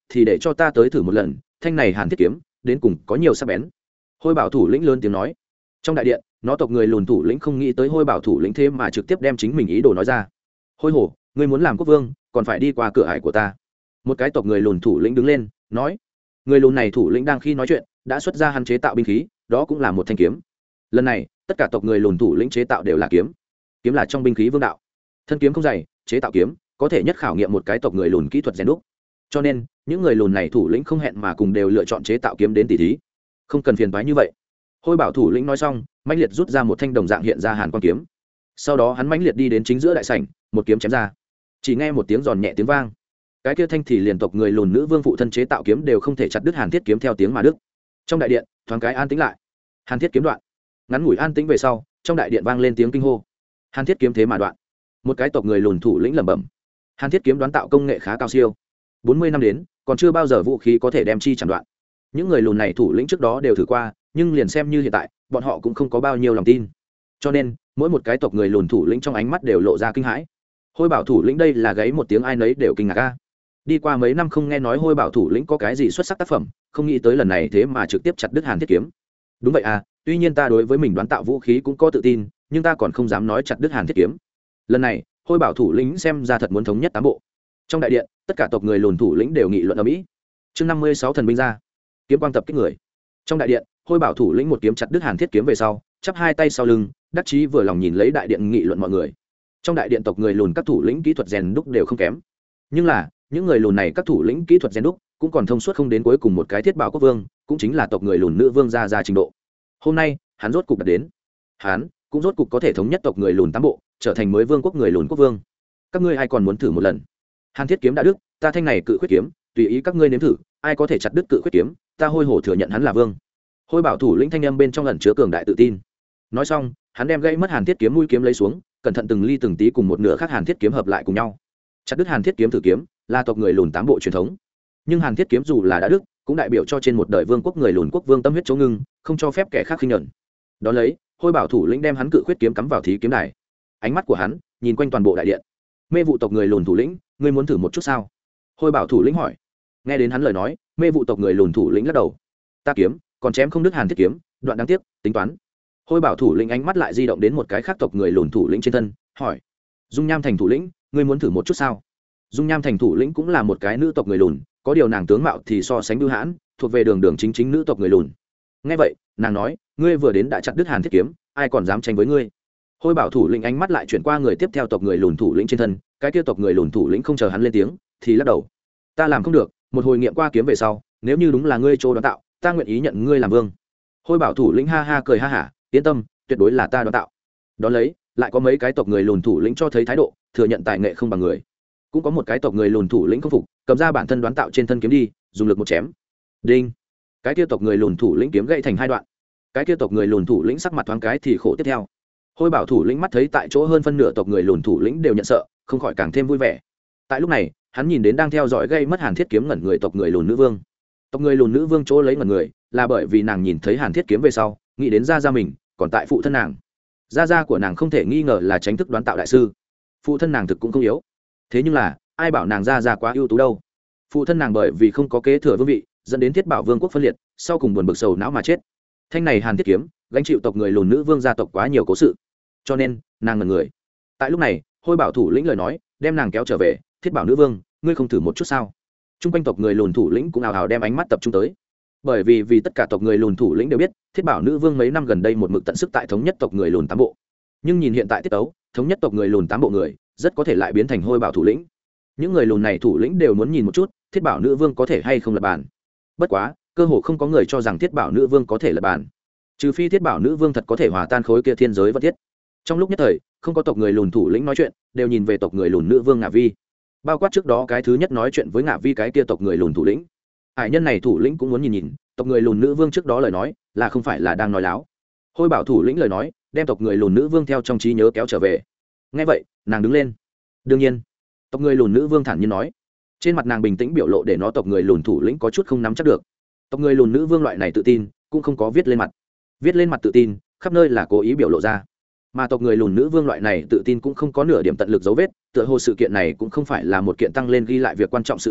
thì để cho ta tới thử một lần thanh này hàn thiết kiếm đến cùng có nhiều sắc bén. Hôi bảo thủ lĩnh lớn tiếng nói. Trong đại điện, nó tộc người lùn thủ lĩnh không nghĩ tới hôi bảo thủ lĩnh thế mà trực tiếp đem chính mình ý đồ nói ra. Hôi hổ, ngươi muốn làm quốc vương còn phải đi qua cửa ải của ta. Một cái tộc người lùn thủ lĩnh đứng lên nói. Người lùn này thủ lĩnh đang khi nói chuyện đã xuất ra hắn chế tạo binh khí, đó cũng là một thanh kiếm. Lần này tất cả tộc người lùn thủ lĩnh chế tạo đều là kiếm. Kiếm là trong binh khí vương đạo. Thân kiếm không dày, chế tạo kiếm có thể nhất khảo nghiệm một cái tộc người lùn kỹ thuật rèn đúc. Cho nên những người lùn này thủ lĩnh không hẹn mà cùng đều lựa chọn chế tạo kiếm đến tỉ thí. Không cần phiền toái như vậy. Hôi bảo thủ lĩnh nói xong, mãnh liệt rút ra một thanh đồng dạng hiện ra hàn quang kiếm. Sau đó hắn mãnh liệt đi đến chính giữa đại sảnh, một kiếm chém ra. Chỉ nghe một tiếng giòn nhẹ tiếng vang, cái kia thanh thì liền tộc người lùn nữ vương phụ thân chế tạo kiếm đều không thể chặt đứt hàn thiết kiếm theo tiếng mà đứt. Trong đại điện thoáng cái an tĩnh lại. Hàn thiết kiếm đoạn. Ngắn ngủi an tĩnh về sau, trong đại điện vang lên tiếng kinh hô. Hàn thiết kiếm thế mà đoạn. Một cái tộc người lùn thủ lĩnh lẩm bẩm. Hàn thiết kiếm đoán tạo công nghệ khá cao siêu. 40 năm đến, còn chưa bao giờ vũ khí có thể đem chi chặn đoạn. Những người lùn này thủ lĩnh trước đó đều thử qua, nhưng liền xem như hiện tại, bọn họ cũng không có bao nhiêu lòng tin. Cho nên, mỗi một cái tộc người lùn thủ lĩnh trong ánh mắt đều lộ ra kinh hãi. Hôi bảo thủ lĩnh đây là gáy một tiếng ai nấy đều kinh ngạc a. Đi qua mấy năm không nghe nói hôi bảo thủ lĩnh có cái gì xuất sắc tác phẩm, không nghĩ tới lần này thế mà trực tiếp chặt đứt hàn thiết kiếm. Đúng vậy à, tuy nhiên ta đối với mình đoán tạo vũ khí cũng có tự tin, nhưng ta còn không dám nói chặt đứt hàn thiết kiếm. Lần này, hôi bảo thủ lĩnh xem ra thật muốn thống nhất tám bộ. Trong đại điện, tất cả tộc người lùn thủ lĩnh đều nghị luận ở mỹ. Chương 56 thần binh ra, kiếm quang tập kích người. Trong đại điện, hôi bảo thủ lĩnh một kiếm chặt đứt hàn thiết kiếm về sau, chắp hai tay sau lưng, đắc chí vừa lòng nhìn lấy đại điện nghị luận mọi người. Trong đại điện tộc người lùn các thủ lĩnh kỹ thuật rèn đúc đều không kém, nhưng là những người lùn này các thủ lĩnh kỹ thuật rèn đúc cũng còn thông suốt không đến cuối cùng một cái thiết bảo quốc vương, cũng chính là tộc người lùn nữ vương ra trình độ. Hôm nay hắn rốt cục đạt đến, hắn cũng rốt cục có thể thống nhất tộc người lùn tám bộ, trở thành mới vương quốc người lùn quốc vương. Các ngươi ai còn muốn thử một lần? Hàn thiết kiếm đã đứt, ta thanh này cự khuyết kiếm tùy ý các ngươi nếm thử, ai có thể chặt đứt cự khuyết kiếm, ta hôi hổ thừa nhận hắn là vương. Hôi bảo thủ lĩnh thanh âm bên trong ẩn chứa cường đại tự tin. Nói xong, hắn đem gãy mất hàn thiết kiếm mũi kiếm lấy xuống, cẩn thận từng ly từng tí cùng một nửa khác hàn thiết kiếm hợp lại cùng nhau. Chặt đứt hàn thiết kiếm thử kiếm là tộc người lùn tám bộ truyền thống, nhưng hàn thiết kiếm dù là đã đứt cũng đại biểu cho trên một đời vương quốc người lùn quốc vương tâm huyết chỗ ngưng, không cho phép kẻ khác khinh nhẫn. Đón lấy, hôi bảo thủ lĩnh đem hắn cự khuyết kiếm cắm vào thí kiếm đài. Ánh mắt của hắn nhìn quanh toàn bộ đại điện. Mê vụ tộc người lùn thủ lĩnh, ngươi muốn thử một chút sao? Hôi bảo thủ lĩnh hỏi. Nghe đến hắn lời nói, mê vụ tộc người lùn thủ lĩnh lắc đầu. Ta kiếm còn chém không đứt hàn thiết kiếm, đoạn đáng tiếc, tính toán. Hôi bảo thủ lĩnh ánh mắt lại di động đến một cái khác tộc người lùn thủ lĩnh trên thân, hỏi. Dung nham thành thủ lĩnh, ngươi muốn thử một chút sao? Dung nham thành thủ lĩnh cũng là một cái nữ tộc người lùn, có điều nàng tướng mạo thì so sánh bưu hãn, thuộc về đường đường chính chính nữ tộc người lùn. Nghe vậy, nàng nói, ngươi vừa đến đã chặt đứt hàn thiết kiếm, ai còn dám tranh với ngươi? Hôi bảo thủ lĩnh ánh mắt lại chuyển qua người tiếp theo tộc người lùn thủ lĩnh trên thân, cái kia tộc người lùn thủ lĩnh không chờ hắn lên tiếng thì lắc đầu. Ta làm không được, một hồi nghiệm qua kiếm về sau, nếu như đúng là ngươi chỗ đoán tạo, ta nguyện ý nhận ngươi làm vương. Hôi bảo thủ lĩnh ha ha cười ha hả, yên tâm, tuyệt đối là ta đoán tạo. Đón lấy, lại có mấy cái tộc người lùn thủ lĩnh cho thấy thái độ, thừa nhận tài nghệ không bằng người. Cũng có một cái tộc người lùn thủ lĩnh không phục, cầm ra bản thân đoán tạo trên thân kiếm đi, dùng lực một chém. Đinh. Cái kia tộc người lùn thủ lĩnh kiếm gãy thành hai đoạn. Cái kia tộc người lùn thủ lĩnh sắc mặt thoáng cái thì khổ tiếp theo. Hôi bảo thủ lĩnh mắt thấy tại chỗ hơn phân nửa tộc người lùn thủ lĩnh đều nhận sợ, không khỏi càng thêm vui vẻ. Tại lúc này, hắn nhìn đến đang theo dõi gây mất hàn thiết kiếm ngẩn người tộc người lùn nữ vương. Tộc người lùn nữ vương chỗ lấy ngẩn người, là bởi vì nàng nhìn thấy hàn thiết kiếm về sau, nghĩ đến gia mình, còn tại phụ thân nàng. Gia của nàng không thể nghi ngờ là chính thức đoán tạo đại sư. Phụ thân nàng thực cũng không yếu. Thế nhưng là, ai bảo nàng gia quá ưu tú đâu? Phụ thân nàng bởi vì không có kế thừa vương vị, dẫn đến thiết bảo vương quốc phân liệt, sau cùng buồn bực sầu não mà chết. Thanh này hàn thiết kiếm gánh chịu tộc người lùn nữ vương gia tộc quá nhiều cố sự, cho nên nàng ngẩn người. Tại lúc này, hôi bảo thủ lĩnh lời nói đem nàng kéo trở về. Thiết bảo nữ vương, ngươi không thử một chút sao? Trung quanh tộc người lùn thủ lĩnh cũng ào ào đem ánh mắt tập trung tới, bởi vì tất cả tộc người lùn thủ lĩnh đều biết thiết bảo nữ vương mấy năm gần đây một mực tận sức tại thống nhất tộc người lùn tám bộ, nhưng nhìn hiện tại tiết tấu, thống nhất tộc người lùn tám bộ người rất có thể lại biến thành hôi bảo thủ lĩnh. Những người lùn này thủ lĩnh đều muốn nhìn một chút thiết bảo nữ vương có thể hay không lật bàn. Bất quá cơ hồ không có người cho rằng thiết bảo nữ vương có thể lật bàn, trừ phi thiết bảo nữ vương thật có thể hòa tan khối kia thiên giới vật thiết. Trong lúc nhất thời, không có tộc người lùn thủ lĩnh nói chuyện, đều nhìn về tộc người lùn nữ vương Ngạ Vi, bao quát trước đó cái thứ nhất nói chuyện với Ngạ Vi cái kia tộc người lùn thủ lĩnh. Hải nhân này thủ lĩnh cũng muốn nhìn tộc người lùn nữ vương trước đó lời nói là không phải là đang nói láo. Hôi bảo thủ lĩnh lời nói đem tộc người lùn nữ vương theo trong trí nhớ kéo trở về. Nghe vậy, nàng đứng lên. Đương nhiên, tộc người lùn nữ vương thản nhiên nói, trên mặt nàng bình tĩnh biểu lộ để nó tộc người lùn thủ lĩnh có chút không nắm chắc được. Tộc người lùn nữ vương loại này tự tin cũng không có viết lên mặt, viết lên mặt tự tin khắp nơi là cố ý biểu lộ ra, mà tộc người lùn nữ vương loại này tự tin cũng không có nửa điểm tận lực dấu vết. Tựa hồ sự kiện này cũng không phải là một kiện tăng lên ghi lại việc quan trọng sự tình,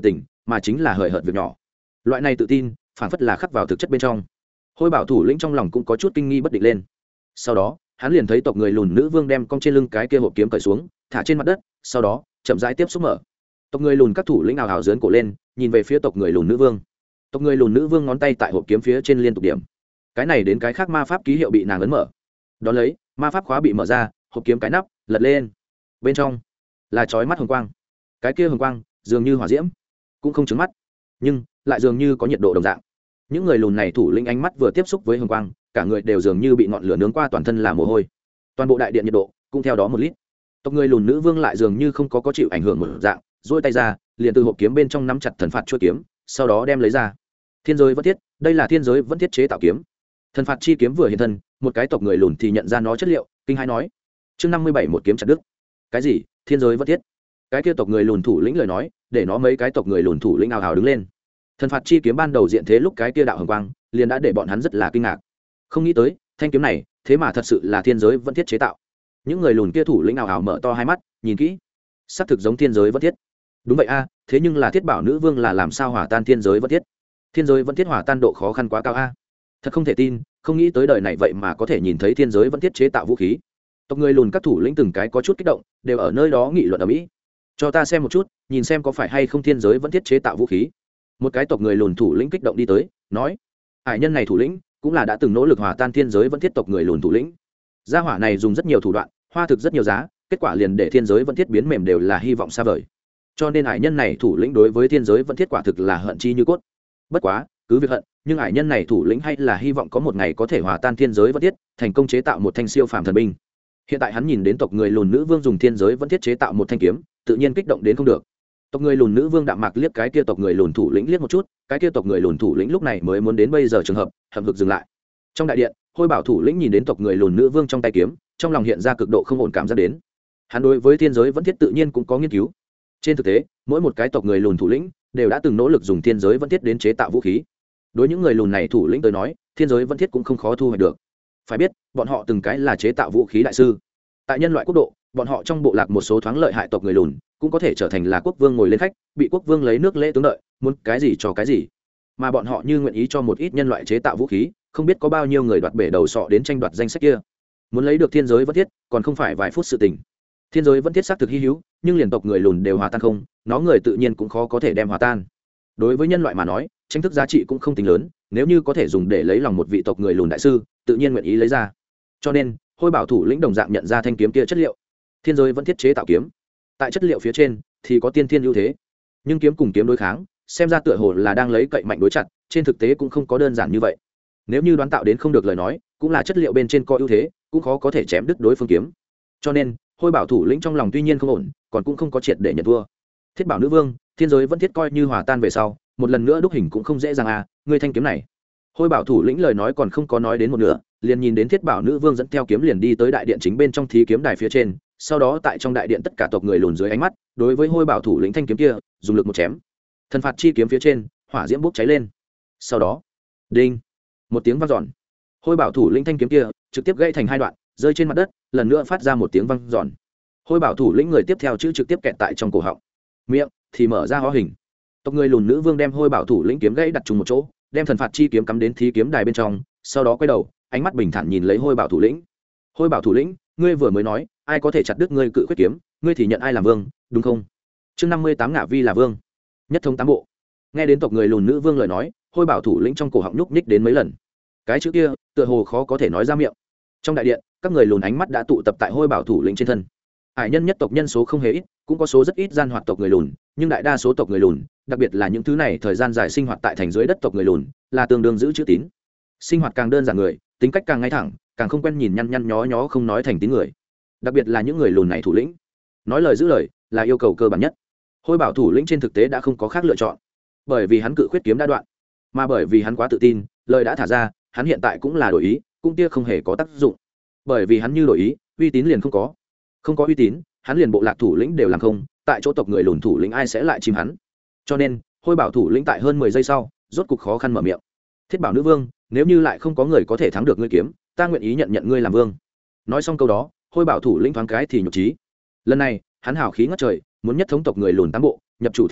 mà chính là hời hợt việc nhỏ. Loại này tự tin phản phất là khắc vào thực chất bên trong. Hôi bảo thủ lĩnh trong lòng cũng có chút kinh nghi bất định lên. Sau đó hắn liền thấy tộc người lùn nữ vương đem cong trên lưng cái kia hộp kiếm cởi xuống, thả trên mặt đất, sau đó chậm rãi tiếp xúc mở. Tộc người lùn các thủ lĩnh ào ào giớn cổ lên, nhìn về phía tộc người lùn nữ vương. Tộc người lùn nữ vương ngón tay tại hộp kiếm phía trên liên tục điểm. Cái này đến cái khác ma pháp ký hiệu bị nàng ấn mở. Đón lấy ma pháp khóa bị mở ra, hộp kiếm cái nắp lật lên, bên trong là chói mắt hồng quang. Cái kia hồng quang dường như hỏa diễm, cũng không trứng mắt, nhưng lại dường như có nhiệt độ đồng dạng. Những người lùn này thủ lĩnh ánh mắt vừa tiếp xúc với hồng quang, cả người đều dường như bị ngọn lửa nướng qua toàn thân là mồ hôi. Toàn bộ đại điện nhiệt độ cũng theo đó một lít. Tộc người lùn nữ vương lại dường như không có chịu ảnh hưởng một dạng, duỗi tay ra, liền từ hộp kiếm bên trong nắm chặt thần phạt chuôi kiếm, sau đó đem lấy ra. Thiên giới vẫn thiết, đây là thiên giới vẫn thiết chế tạo kiếm. Thần phạt chi kiếm vừa hiện thân, một cái tộc người lùn thì nhận ra nó chất liệu, kinh hãi nói: chương 57 một kiếm chặt đứt. Cái gì? Thiên giới vẫn thiết? Cái kia tộc người lùn thủ lĩnh lời nói, để nó mấy cái tộc người lùn thủ lĩnh ào ào đứng lên. Thần phạt chi kiếm ban đầu diện thế lúc cái kia đạo hồng quang, liền đã để bọn hắn rất là kinh ngạc. Không nghĩ tới, thanh kiếm này, thế mà thật sự là thiên giới vẫn thiết chế tạo. Những người lùn kia thủ lĩnh ào ào mở to hai mắt, nhìn kỹ. Xác thực giống thiên giới vẫn thiết. Đúng vậy a, thế nhưng là Thiết Bảo nữ vương là làm sao hòa tan thiên giới vẫn thiết? Thiên giới vẫn thiết hòa tan độ khó khăn quá cao a. Thật không thể tin, không nghĩ tới đời này vậy mà có thể nhìn thấy thiên giới vẫn thiết chế tạo vũ khí. Tộc người lùn các thủ lĩnh từng cái có chút kích động, đều ở nơi đó nghị luận ở mỹ. Cho ta xem một chút, nhìn xem có phải hay không thiên giới vẫn thiết chế tạo vũ khí. Một cái tộc người lùn thủ lĩnh kích động đi tới, nói: hải nhân này thủ lĩnh cũng là đã từng nỗ lực hòa tan thiên giới vẫn thiết tộc người lùn thủ lĩnh. Gia hỏa này dùng rất nhiều thủ đoạn, hoa thực rất nhiều giá, kết quả liền để thiên giới vẫn thiết biến mềm đều là hy vọng xa vời. Cho nên hải nhân này thủ lĩnh đối với thiên giới vẫn thiết quả thực là hận chi như cốt. Bất quá cứ việc hận, nhưng hải nhân này thủ lĩnh hay là hy vọng có một ngày có thể hòa tan thiên giới vẫn thiết, thành công chế tạo một thanh siêu phàm thần binh. Hiện tại hắn nhìn đến tộc người lùn nữ vương dùng thiên giới vẫn thiết chế tạo một thanh kiếm, tự nhiên kích động đến không được. Tộc người lùn nữ vương đạm mạc liếc cái kia tộc người lùn thủ lĩnh liếc một chút, cái kia tộc người lùn thủ lĩnh lúc này mới muốn đến bây giờ trường hợp hậm hực dừng lại. Trong đại điện, Hôi bảo thủ lĩnh nhìn đến tộc người lùn nữ vương trong tay kiếm, trong lòng hiện ra cực độ không ổn cảm giác đến. Hắn đối với thiên giới vẫn thiết tự nhiên cũng có nghiên cứu. Trên thực tế, mỗi một cái tộc người lùn thủ lĩnh đều đã từng nỗ lực dùng thiên giới vẫn thiết đến chế tạo vũ khí. Đối những người lùn này thủ lĩnh tới nói, thiên giới vẫn thiết cũng không khó thu hoạch được. Phải biết, bọn họ từng cái là chế tạo vũ khí đại sư. Tại nhân loại quốc độ, bọn họ trong bộ lạc một số thoáng lợi hại tộc người lùn cũng có thể trở thành là quốc vương ngồi lên khách, bị quốc vương lấy nước lễ tướng đợi, muốn cái gì cho cái gì. Mà bọn họ như nguyện ý cho một ít nhân loại chế tạo vũ khí, không biết có bao nhiêu người đoạt bể đầu sọ đến tranh đoạt danh sách kia. Muốn lấy được thiên giới vẫn thiết, còn không phải vài phút sự tình. Thiên giới vẫn thiết xác thực hy hữu, nhưng liền tộc người lùn đều hòa tan không, nó người tự nhiên cũng khó có thể đem hòa tan. Đối với nhân loại mà nói, tranh thức giá trị cũng không tính lớn, nếu như có thể dùng để lấy lòng một vị tộc người lùn đại sư, tự nhiên nguyện ý lấy ra. Cho nên, Hôi bảo thủ lĩnh đồng dạng nhận ra thanh kiếm kia chất liệu. Thiên giới vẫn thiết chế tạo kiếm, tại chất liệu phía trên thì có tiên thiên ưu thế, nhưng kiếm cùng kiếm đối kháng, xem ra tựa hồ là đang lấy cậy mạnh đối chặt, trên thực tế cũng không có đơn giản như vậy. Nếu như đoán tạo đến không được lời nói, cũng là chất liệu bên trên có ưu thế, cũng khó có thể chém đứt đối phương kiếm. Cho nên, Hôi bảo thủ lĩnh trong lòng tuy nhiên không ổn, còn cũng không có triệt để nhận thua. Thiết bảo nữ vương, thiên giới vẫn thiết coi như hòa tan về sau, một lần nữa đúc hình cũng không dễ dàng à, ngươi thanh kiếm này. Hôi bảo thủ lĩnh lời nói còn không có nói đến một nửa, liền nhìn đến Thiết bảo nữ vương dẫn theo kiếm liền đi tới đại điện chính bên trong thí kiếm đài phía trên, sau đó tại trong đại điện tất cả tộc người lùn dưới ánh mắt, đối với Hôi bảo thủ lĩnh thanh kiếm kia, dùng lực một chém. Thần phạt chi kiếm phía trên, hỏa diễm bốc cháy lên. Sau đó, đinh, một tiếng vang dọn. Hôi bảo thủ lĩnh thanh kiếm kia trực tiếp gãy thành hai đoạn, rơi trên mặt đất, lần nữa phát ra một tiếng vang dọn. Hôi bảo thủ lĩnh người tiếp theo chữ trực tiếp kẹt tại trong cổ họng, miệng thì mở ra hóa hình. Tộc người lùn nữ vương đem Hôi bảo thủ lĩnh kiếm gãy đặt trùng một chỗ, đem thần phạt chi kiếm cắm đến thí kiếm đài bên trong, sau đó quay đầu, ánh mắt bình thản nhìn lấy Hôi bảo thủ lĩnh. Hôi bảo thủ lĩnh, ngươi vừa mới nói ai có thể chặt đứt ngươi cự khuyết kiếm, ngươi thì nhận ai làm vương, đúng không? chương 58 ngạ vi là vương, nhất thống tám bộ. Nghe đến tộc người lùn nữ vương lời nói, Hôi bảo thủ lĩnh trong cổ họng nhúc nhích đến mấy lần, cái chữ kia tựa hồ khó có thể nói ra miệng. Trong đại điện, các người lùn ánh mắt đã tụ tập tại Hôi bảo thủ lĩnh trên thân. Hải nhân nhất tộc nhân số không hề ít, cũng có số rất ít gian hoạt tộc người lùn, nhưng đại đa số tộc người lùn, đặc biệt là những thứ này thời gian dài sinh hoạt tại thành dưới đất tộc người lùn, là tương đương giữ chữ tín. Sinh hoạt càng đơn giản người, tính cách càng ngay thẳng, càng không quen nhìn nhăn nhăn nhó nhó không nói thành tín người. Đặc biệt là những người lùn này thủ lĩnh, nói lời giữ lời là yêu cầu cơ bản nhất. Hôi bảo thủ lĩnh trên thực tế đã không có khác lựa chọn, bởi vì hắn cự khuyết kiếm đã đoạn, mà bởi vì hắn quá tự tin, lời đã thả ra, hắn hiện tại cũng là đổi ý, cũng tia không hề có tác dụng, bởi vì hắn như đổi ý, uy tín liền không có. Không có uy tín, hắn liền bộ lạc thủ lĩnh đều làm không, tại chỗ tộc người lùn thủ lĩnh ai sẽ lại chìm hắn. Cho nên, Hôi bảo thủ lĩnh tại hơn 10 giây sau, rốt cục khó khăn mở miệng. Thiết bảo nữ vương, nếu như lại không có người có thể thắng được ngươi kiếm, ta nguyện ý nhận ngươi làm vương. Nói xong câu đó, Hôi bảo thủ lĩnh thoáng cái thì nhục trí. Lần này, hắn hào khí ngất trời, muốn nhất thống tộc người lùn tám bộ, nhập chủ Thiết bảo,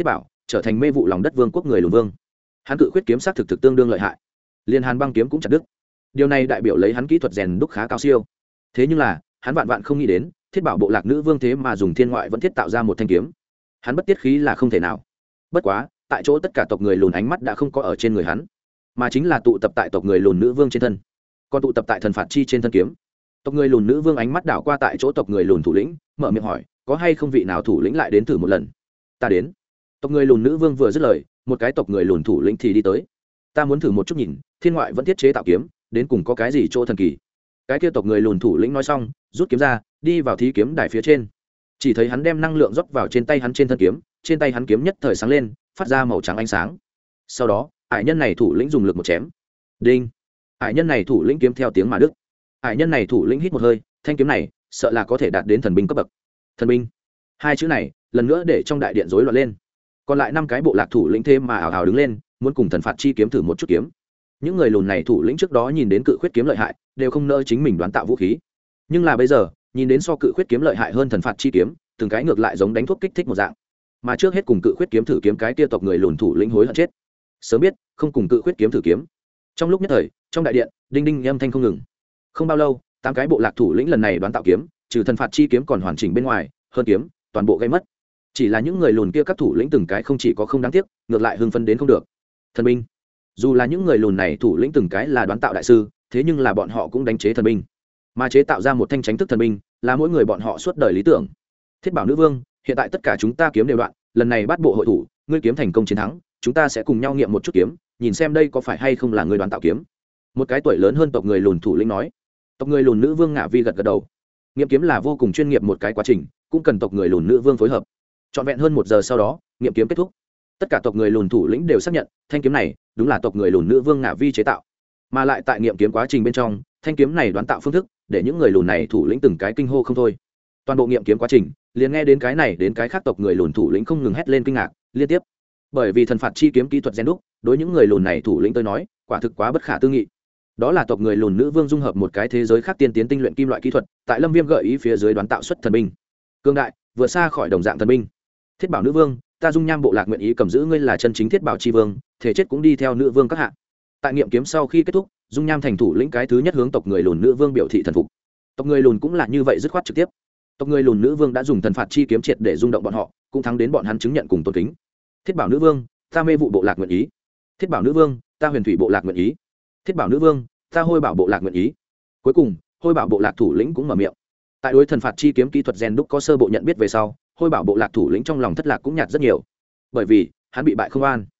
trở thành mê vụ lòng đất vương quốc người lùn vương. Hắn cự khuyết kiếm xác thực tương đương lợi hại, liên hàn băng kiếm cũng chặt đứt. Điều này đại biểu lấy hắn kỹ thuật rèn đúc khá cao siêu. Thế nhưng là hắn vạn vạn không nghĩ đến, Thiết Bảo bộ lạc nữ vương thế mà dùng thiên ngoại vẫn thiết tạo ra một thanh kiếm. Hắn bất tiết khí là không thể nào. Bất quá, tại chỗ tất cả tộc người lùn ánh mắt đã không có ở trên người hắn, mà chính là tụ tập tại tộc người lùn nữ vương trên thân, còn tụ tập tại thần phạt chi trên thân kiếm. Tộc người lùn nữ vương ánh mắt đảo qua tại chỗ tộc người lùn thủ lĩnh, mở miệng hỏi, có hay không vị nào thủ lĩnh lại đến thử một lần? Ta đến. Tộc người lùn nữ vương vừa dứt lời, một cái tộc người lùn thủ lĩnh thì đi tới. Ta muốn thử một chút nhìn, thiên ngoại vẫn thiết chế tạo kiếm, đến cùng có cái gì chỗ thần kỳ. Cái kia tộc người lùn thủ lĩnh nói xong, rút kiếm ra, đi vào thí kiếm đài phía trên. Chỉ thấy hắn đem năng lượng rót vào trên tay hắn trên thân kiếm, trên tay hắn kiếm nhất thời sáng lên, phát ra màu trắng ánh sáng. Sau đó, ải nhân này thủ lĩnh dùng lực một chém. Đinh. Ải nhân này thủ lĩnh kiếm theo tiếng mà đứt. Ải nhân này thủ lĩnh hít một hơi, thanh kiếm này sợ là có thể đạt đến thần binh cấp bậc. Thần binh. Hai chữ này lần nữa để trong đại điện rối loạn lên. Còn lại 5 cái bộ lạc thủ lĩnh thêm mà ảo ảo đứng lên, muốn cùng thần phạt chi kiếm thử một chút kiếm. Những người lùn này thủ lĩnh trước đó nhìn đến cự khuyết kiếm lợi hại, đều không nỡ chính mình đoán tạo vũ khí. Nhưng là bây giờ, nhìn đến so cự khuyết kiếm lợi hại hơn thần phạt chi kiếm, từng cái ngược lại giống đánh thuốc kích thích một dạng. Mà trước hết cùng cự khuyết kiếm thử kiếm cái kia tộc người lùn thủ lĩnh hối hận chết. Sớm biết, không cùng cự khuyết kiếm thử kiếm. Trong lúc nhất thời, trong đại điện, đinh đinh âm thanh không ngừng. Không bao lâu, 8 cái bộ lạc thủ lĩnh lần này đoán tạo kiếm, trừ thần phạt chi kiếm còn hoàn chỉnh bên ngoài, hơn kiếm, toàn bộ gây mất. Chỉ là những người lùn kia các thủ lĩnh từng cái không chỉ có không đáng tiếc, ngược lại hưng phấn đến không được. Thần binh. Dù là những người lùn này thủ lĩnh từng cái là đoán tạo đại sư, thế nhưng là bọn họ cũng đánh chế thần binh, mà chế tạo ra một thanh tránh thức thần binh là mỗi người bọn họ suốt đời lý tưởng. Thiết Bảo nữ vương, hiện tại tất cả chúng ta kiếm đều đoạn, lần này bắt bộ hội thủ, ngươi kiếm thành công chiến thắng, chúng ta sẽ cùng nhau nghiệm một chút kiếm, nhìn xem đây có phải hay không là người đoán tạo kiếm. Một cái tuổi lớn hơn tộc người lùn thủ lĩnh nói. Tộc người lùn nữ vương ngả vi gật gật đầu. Nghiệm kiếm là vô cùng chuyên nghiệp một cái quá trình, cũng cần tộc người lùn nữ vương phối hợp. Trọn vẹn hơn 1 giờ sau đó, nghiệm kiếm kết thúc. Tất cả tộc người lùn thủ lĩnh đều xác nhận, thanh kiếm này đúng là tộc người lùn nữ vương ngả vi chế tạo. Mà lại tại nghiệm kiếm quá trình bên trong, thanh kiếm này đoán tạo phương thức, để những người lùn này thủ lĩnh từng cái kinh hô không thôi. Toàn bộ nghiệm kiếm quá trình, liền nghe đến cái này đến cái khác tộc người lùn thủ lĩnh không ngừng hét lên kinh ngạc liên tiếp. Bởi vì thần phạt chi kiếm kỹ thuật gen đúc, đối những người lùn này thủ lĩnh tôi nói, quả thực quá bất khả tư nghị. Đó là tộc người lùn nữ vương dung hợp một cái thế giới khác tiên tiến tinh luyện kim loại kỹ thuật, tại Lâm Viêm gợi ý phía dưới đoán tạo xuất thần binh. Cương đại, vượt xa khỏi đồng dạng thần binh. Thiết Bảo nữ vương, ta Dung Nham bộ lạc nguyện ý cầm giữ ngươi là chân chính Thiết Bảo chi vương, thể chết cũng đi theo nữ vương các hạ. Tại nghiệm kiếm sau khi kết thúc, Dung Nham thành thủ lĩnh cái thứ nhất hướng tộc người lùn nữ vương biểu thị thần phục. Tộc người lùn cũng là như vậy dứt khoát trực tiếp. Tộc người lùn nữ vương đã dùng thần phạt chi kiếm triệt để rung động bọn họ, cũng thắng đến bọn hắn chứng nhận cùng tôn kính. Thiết Bảo nữ vương, ta mê vụ bộ lạc nguyện ý. Thiết Bảo nữ vương, ta huyền thủy bộ lạc nguyện ý. Thiết Bảo nữ vương, ta hôi bảo bộ lạc nguyện ý. Cuối cùng, hôi bảo bộ lạc thủ lĩnh cũng mở miệng. Tại đối thần phạt chi kiếm kỹ thuật gen đúc có sơ bộ nhận biết về sau, hôi bảo bộ lạc thủ lĩnh trong lòng thất lạc cũng nhạt rất nhiều, bởi vì hắn bị bại không an.